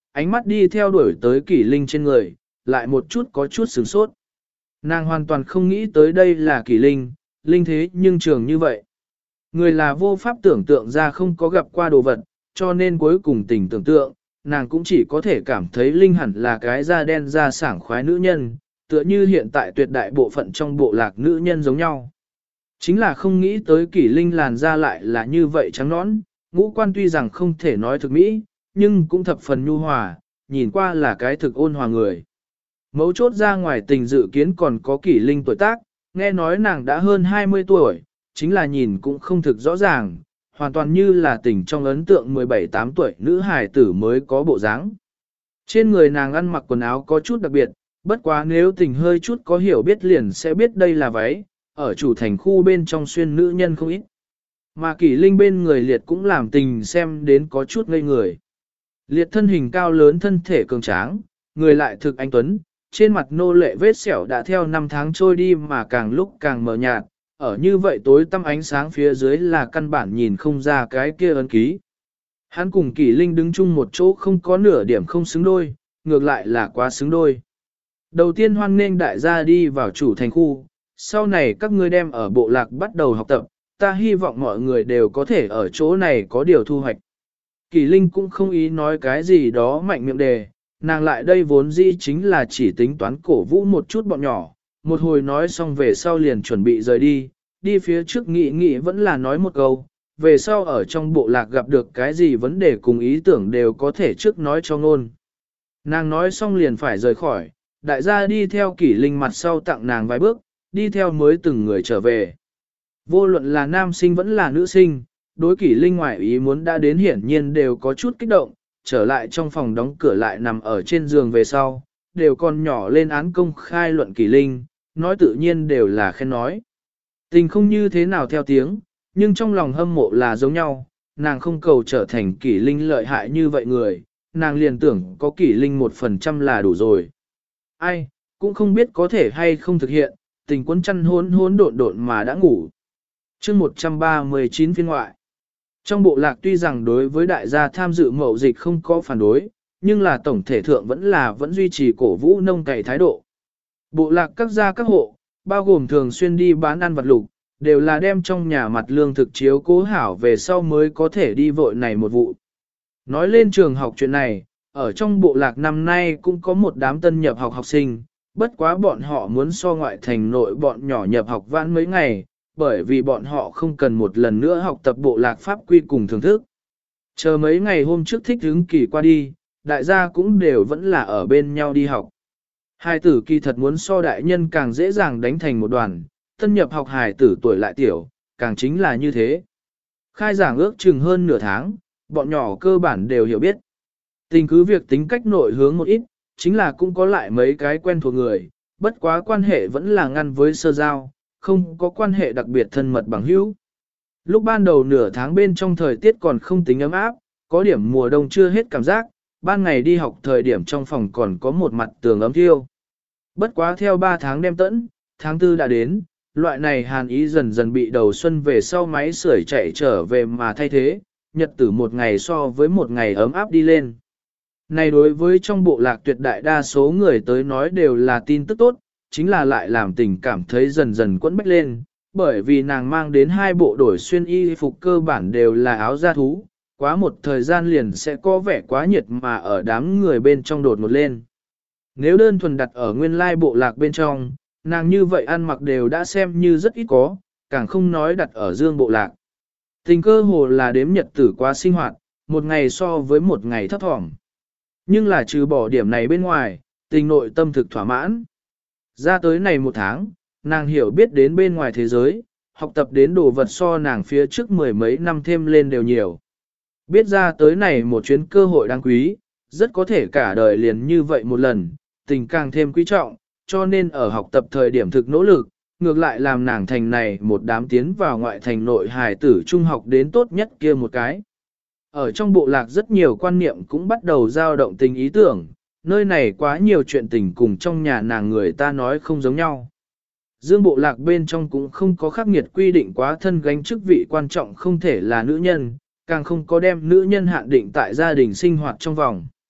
ánh mắt đi theo đuổi tới Kỷ Linh trên người, lại một chút có chút sửng sốt. Nàng hoàn toàn không nghĩ tới đây là Kỷ Linh, Linh thế nhưng trường như vậy. Người là vô pháp tưởng tượng ra không có gặp qua đồ vật, cho nên cuối cùng tình tưởng tượng, nàng cũng chỉ có thể cảm thấy Linh hẳn là cái da đen da sảng khoái nữ nhân, tựa như hiện tại tuyệt đại bộ phận trong bộ lạc nữ nhân giống nhau. Chính là không nghĩ tới Kỷ Linh làn da lại là như vậy trắng nõn, ngũ quan tuy rằng không thể nói thực mỹ, nhưng cũng thập phần nhu hòa, nhìn qua là cái thực ôn hòa người. Mấu chốt ra ngoài tình dự kiến còn có Kỷ Linh tuổi tác, nghe nói nàng đã hơn 20 tuổi, chính là nhìn cũng không thực rõ ràng, hoàn toàn như là tình trong ấn tượng 17-8 tuổi nữ hài tử mới có bộ dáng. Trên người nàng ăn mặc quần áo có chút đặc biệt, bất quá nếu tình hơi chút có hiểu biết liền sẽ biết đây là váy, ở chủ thành khu bên trong xuyên nữ nhân không ít. Mà Kỷ Linh bên người liệt cũng làm tình xem đến có chút ngây người. Liệt thân hình cao lớn thân thể cường tráng, người lại thực anh tuấn, trên mặt nô lệ vết sẹo đã theo năm tháng trôi đi mà càng lúc càng mờ nhạt, ở như vậy tối tăm ánh sáng phía dưới là căn bản nhìn không ra cái kia ấn ký. Hắn cùng Kỷ Linh đứng chung một chỗ không có nửa điểm không xứng đôi, ngược lại là quá xứng đôi. Đầu tiên hoan nghênh đại gia đi vào chủ thành khu, sau này các ngươi đem ở bộ lạc bắt đầu học tập, ta hy vọng mọi người đều có thể ở chỗ này có điều thu hoạch. Kỷ Linh cũng không ý nói cái gì đó mạnh miệng đề, nàng lại đây vốn dĩ chính là chỉ tính toán cổ vũ một chút bọn nhỏ, một hồi nói xong về sau liền chuẩn bị rời đi, đi phía trước nghĩ vẫn là nói một câu, về sau ở trong bộ lạc gặp được cái gì vấn đề cùng ý tưởng đều có thể trước nói cho ngôn. Nàng nói xong liền phải rời khỏi, đại gia đi theo Kỷ Linh mặt sau tặng nàng vài bước, đi theo mới từng người trở về. Vô luận là nam sinh vẫn là nữ sinh, đối Kỷ Linh ngoại ý muốn đã đến hiển nhiên đều có chút kích động, trở lại trong phòng đóng cửa lại nằm ở trên giường về sau, đều còn nhỏ lên án công khai luận Kỷ Linh, nói tự nhiên đều là khen nói. Tình không như thế nào theo tiếng, nhưng trong lòng hâm mộ là giống nhau, nàng không cầu trở thành Kỷ Linh lợi hại như vậy người, nàng liền tưởng có Kỷ Linh 1% là đủ rồi. Ai, cũng không biết có thể hay không thực hiện, tình quân chăn hỗn độn mà đã ngủ. Chương 139 phiên ngoại. Trong bộ lạc tuy rằng đối với đại gia tham dự mậu dịch không có phản đối, nhưng là tổng thể thượng vẫn duy trì cổ vũ nông cày thái độ. Bộ lạc các gia các hộ, bao gồm thường xuyên đi bán ăn vặt lục, đều là đem trong nhà mặt lương thực chiếu cố hảo về sau mới có thể đi vội này một vụ. Nói lên trường học chuyện này, ở trong bộ lạc năm nay cũng có một đám tân nhập học học sinh, bất quá bọn họ muốn so ngoại thành nội bọn nhỏ nhập học vãn mấy ngày, bởi vì bọn họ không cần một lần nữa học tập bộ lạc pháp quy cùng thưởng thức. Chờ mấy ngày hôm trước thích hứng kỳ qua đi, đại gia cũng đều vẫn là ở bên nhau đi học. Hài tử kỳ thật muốn so đại nhân càng dễ dàng đánh thành một đoàn, tân nhập học hài tử tuổi lại tiểu, càng chính là như thế. Khai giảng ước chừng hơn nửa tháng, bọn nhỏ cơ bản đều hiểu biết. Tình cứ việc tính cách nội hướng một ít, chính là cũng có lại mấy cái quen thuộc người, bất quá quan hệ vẫn là ngăn với sơ giao, không có quan hệ đặc biệt thân mật bằng hữu. Lúc ban đầu nửa tháng bên trong thời tiết còn không tính ấm áp, có điểm mùa đông chưa hết cảm giác, ban ngày đi học thời điểm trong phòng còn có một mặt tường ấm thiêu. Bất quá theo 3 tháng đêm tẫn, tháng 4 đã đến, loại này hàn ý dần dần bị đầu xuân về sau máy sưởi chạy trở về mà thay thế, nhật tử một ngày so với một ngày ấm áp đi lên. Này đối với trong bộ lạc tuyệt đại đa số người tới nói đều là tin tức tốt, chính là lại làm tình cảm thấy dần dần quẫn bách lên, bởi vì nàng mang đến 2 bộ đổi xuyên y phục cơ bản đều là áo da thú, quá một thời gian liền sẽ có vẻ quá nhiệt mà ở đám người bên trong đột một lên. Nếu đơn thuần đặt ở nguyên lai bộ lạc bên trong, nàng như vậy ăn mặc đều đã xem như rất ít có, càng không nói đặt ở dương bộ lạc. Tình cơ hồ là đếm nhật tử quá sinh hoạt, một ngày so với một ngày thấp thỏm. Nhưng là trừ bỏ điểm này bên ngoài, tình nội tâm thực thỏa mãn. Ra tới này một tháng, nàng hiểu biết đến bên ngoài thế giới, học tập đến đồ vật so nàng phía trước 10 mấy năm thêm lên đều nhiều. Biết ra tới này một chuyến cơ hội đáng quý, rất có thể cả đời liền như vậy một lần, tình càng thêm quý trọng, cho nên ở học tập thời điểm thực nỗ lực, ngược lại làm nàng thành này một đám tiến vào ngoại thành nội hài tử trung học đến tốt nhất kia một cái. Ở trong bộ lạc rất nhiều quan niệm cũng bắt đầu dao động tình ý tưởng, nơi này quá nhiều chuyện tình cùng trong nhà nàng người ta nói không giống nhau. Dương bộ lạc bên trong cũng không có khắc nghiệt quy định quá thân gánh chức vị quan trọng không thể là nữ nhân, càng không có đem nữ nhân hạn định tại gia đình sinh hoạt trong vòng.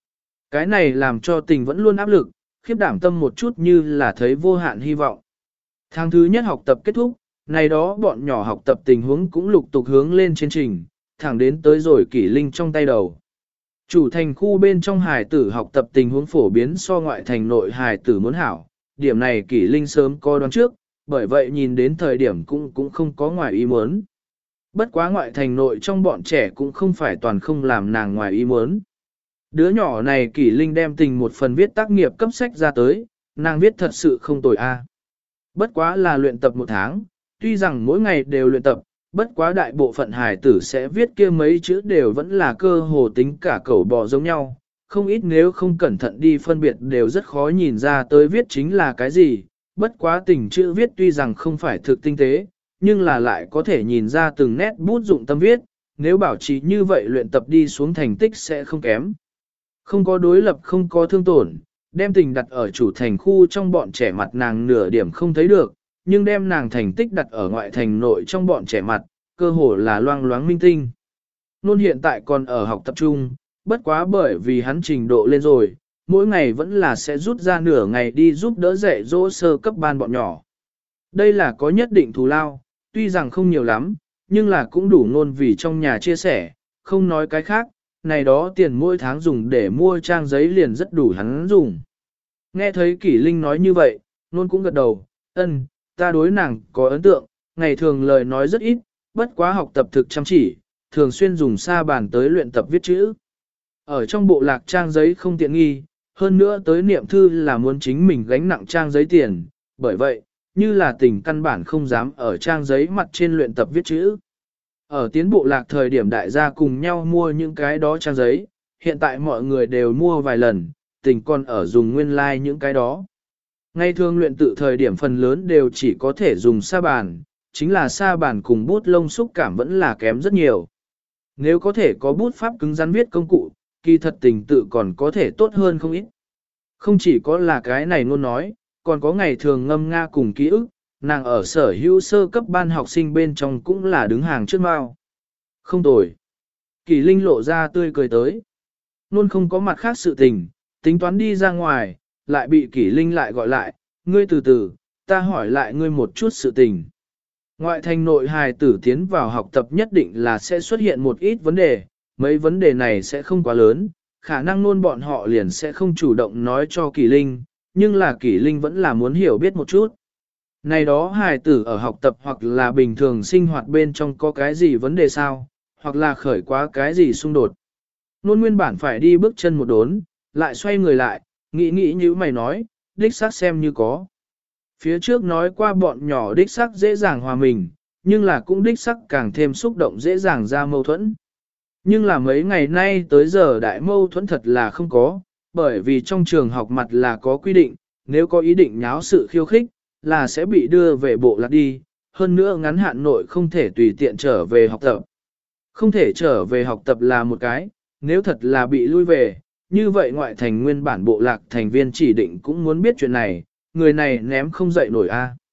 Cái này làm cho tình vẫn luôn áp lực, khiếp đảm tâm một chút như là thấy vô hạn hy vọng. Tháng thứ nhất học tập kết thúc, này đó bọn nhỏ học tập tình huống cũng lục tục hướng lên trên trình, thẳng đến tới rồi kỷ linh trong tay đầu. Chủ thành khu bên trong hài tử học tập tình huống phổ biến so ngoại thành nội hài tử muốn hảo, điểm này kỷ linh sớm có đoán trước, bởi vậy nhìn đến thời điểm cũng không có ngoài ý muốn. Bất quá ngoại thành nội trong bọn trẻ cũng không phải toàn không làm nàng ngoài ý muốn. Đứa nhỏ này kỷ linh đem tình một phần viết tác nghiệp cấp sách ra tới, nàng viết thật sự không tồi a. Bất quá là luyện tập một tháng, tuy rằng mỗi ngày đều luyện tập, bất quá đại bộ phận hài tử sẽ viết kia mấy chữ đều vẫn là cơ hồ tính cả cẩu bò giống nhau, không ít nếu không cẩn thận đi phân biệt đều rất khó nhìn ra tới viết chính là cái gì, bất quá tình chữ viết tuy rằng không phải thực tinh tế, nhưng là lại có thể nhìn ra từng nét bút dụng tâm viết, nếu bảo trì như vậy luyện tập đi xuống thành tích sẽ không kém. Không có đối lập không có thương tổn, đem tình đặt ở chủ thành khu trong bọn trẻ mặt nàng nửa điểm không thấy được, nhưng đem nàng thành tích đặt ở ngoại thành nội trong bọn trẻ mặt, cơ hồ là loang loáng minh tinh. Nôn hiện tại còn ở học tập trung, bất quá bởi vì hắn trình độ lên rồi, mỗi ngày vẫn là sẽ rút ra nửa ngày đi giúp đỡ dạy dỗ sơ cấp ban bọn nhỏ. Đây là có nhất định thù lao, tuy rằng không nhiều lắm, nhưng là cũng đủ nôn vì trong nhà chia sẻ, không nói cái khác, này đó tiền mỗi tháng dùng để mua trang giấy liền rất đủ hắn dùng. Nghe thấy Kỷ Linh nói như vậy, nôn cũng gật đầu, ân, ta đối nàng có ấn tượng, ngày thường lời nói rất ít, bất quá học tập thực chăm chỉ, thường xuyên dùng sa bàn tới luyện tập viết chữ. Ở trong bộ lạc trang giấy không tiện nghi, hơn nữa tới niệm thư là muốn chính mình gánh nặng trang giấy tiền, bởi vậy, như là tình căn bản không dám ở trang giấy mặt trên luyện tập viết chữ. Ở tiến bộ lạc thời điểm đại gia cùng nhau mua những cái đó trang giấy, hiện tại mọi người đều mua vài lần, tình còn ở dùng nguyên lai like những cái đó. Ngay thường luyện tự thời điểm phần lớn đều chỉ có thể dùng sa bàn, chính là sa bàn cùng bút lông xúc cảm vẫn là kém rất nhiều. Nếu có thể có bút pháp cứng rắn viết công cụ, kỳ thật tình tự còn có thể tốt hơn không ít. Không chỉ có là cái này ngôn nói, còn có ngày thường ngâm nga cùng ký ức, nàng ở sở hữu sơ cấp ban học sinh bên trong cũng là đứng hàng trước mao. Không tồi. Kỳ Linh lộ ra tươi cười tới. Luôn không có mặt khác sự tình, tính toán đi ra ngoài, lại bị Kỳ Linh lại gọi lại, ngươi từ từ, ta hỏi lại ngươi một chút sự tình. Ngoại thành nội hài tử tiến vào học tập nhất định là sẽ xuất hiện một ít vấn đề, mấy vấn đề này sẽ không quá lớn, khả năng luôn bọn họ liền sẽ không chủ động nói cho Kỳ Linh, nhưng là Kỳ Linh vẫn là muốn hiểu biết một chút. Này đó hài tử ở học tập hoặc là bình thường sinh hoạt bên trong có cái gì vấn đề sao, hoặc là khởi quá cái gì xung đột. Nôn nguyên bản phải đi bước chân một đốn, lại xoay người lại, nghĩ như mày nói, đích xác xem như có. Phía trước nói qua bọn nhỏ đích xác dễ dàng hòa mình, nhưng là cũng đích xác càng thêm xúc động dễ dàng ra mâu thuẫn. Nhưng là mấy ngày nay tới giờ đại mâu thuẫn thật là không có, bởi vì trong trường học mặt là có quy định, nếu có ý định nháo sự khiêu khích, là sẽ bị đưa về bộ lạc đi, hơn nữa ngắn hạn nội không thể tùy tiện trở về học tập. Không thể trở về học tập là một cái, nếu thật là bị lui về, như vậy ngoại thành nguyên bản bộ lạc thành viên chỉ định cũng muốn biết chuyện này, người này ném không dậy nổi a.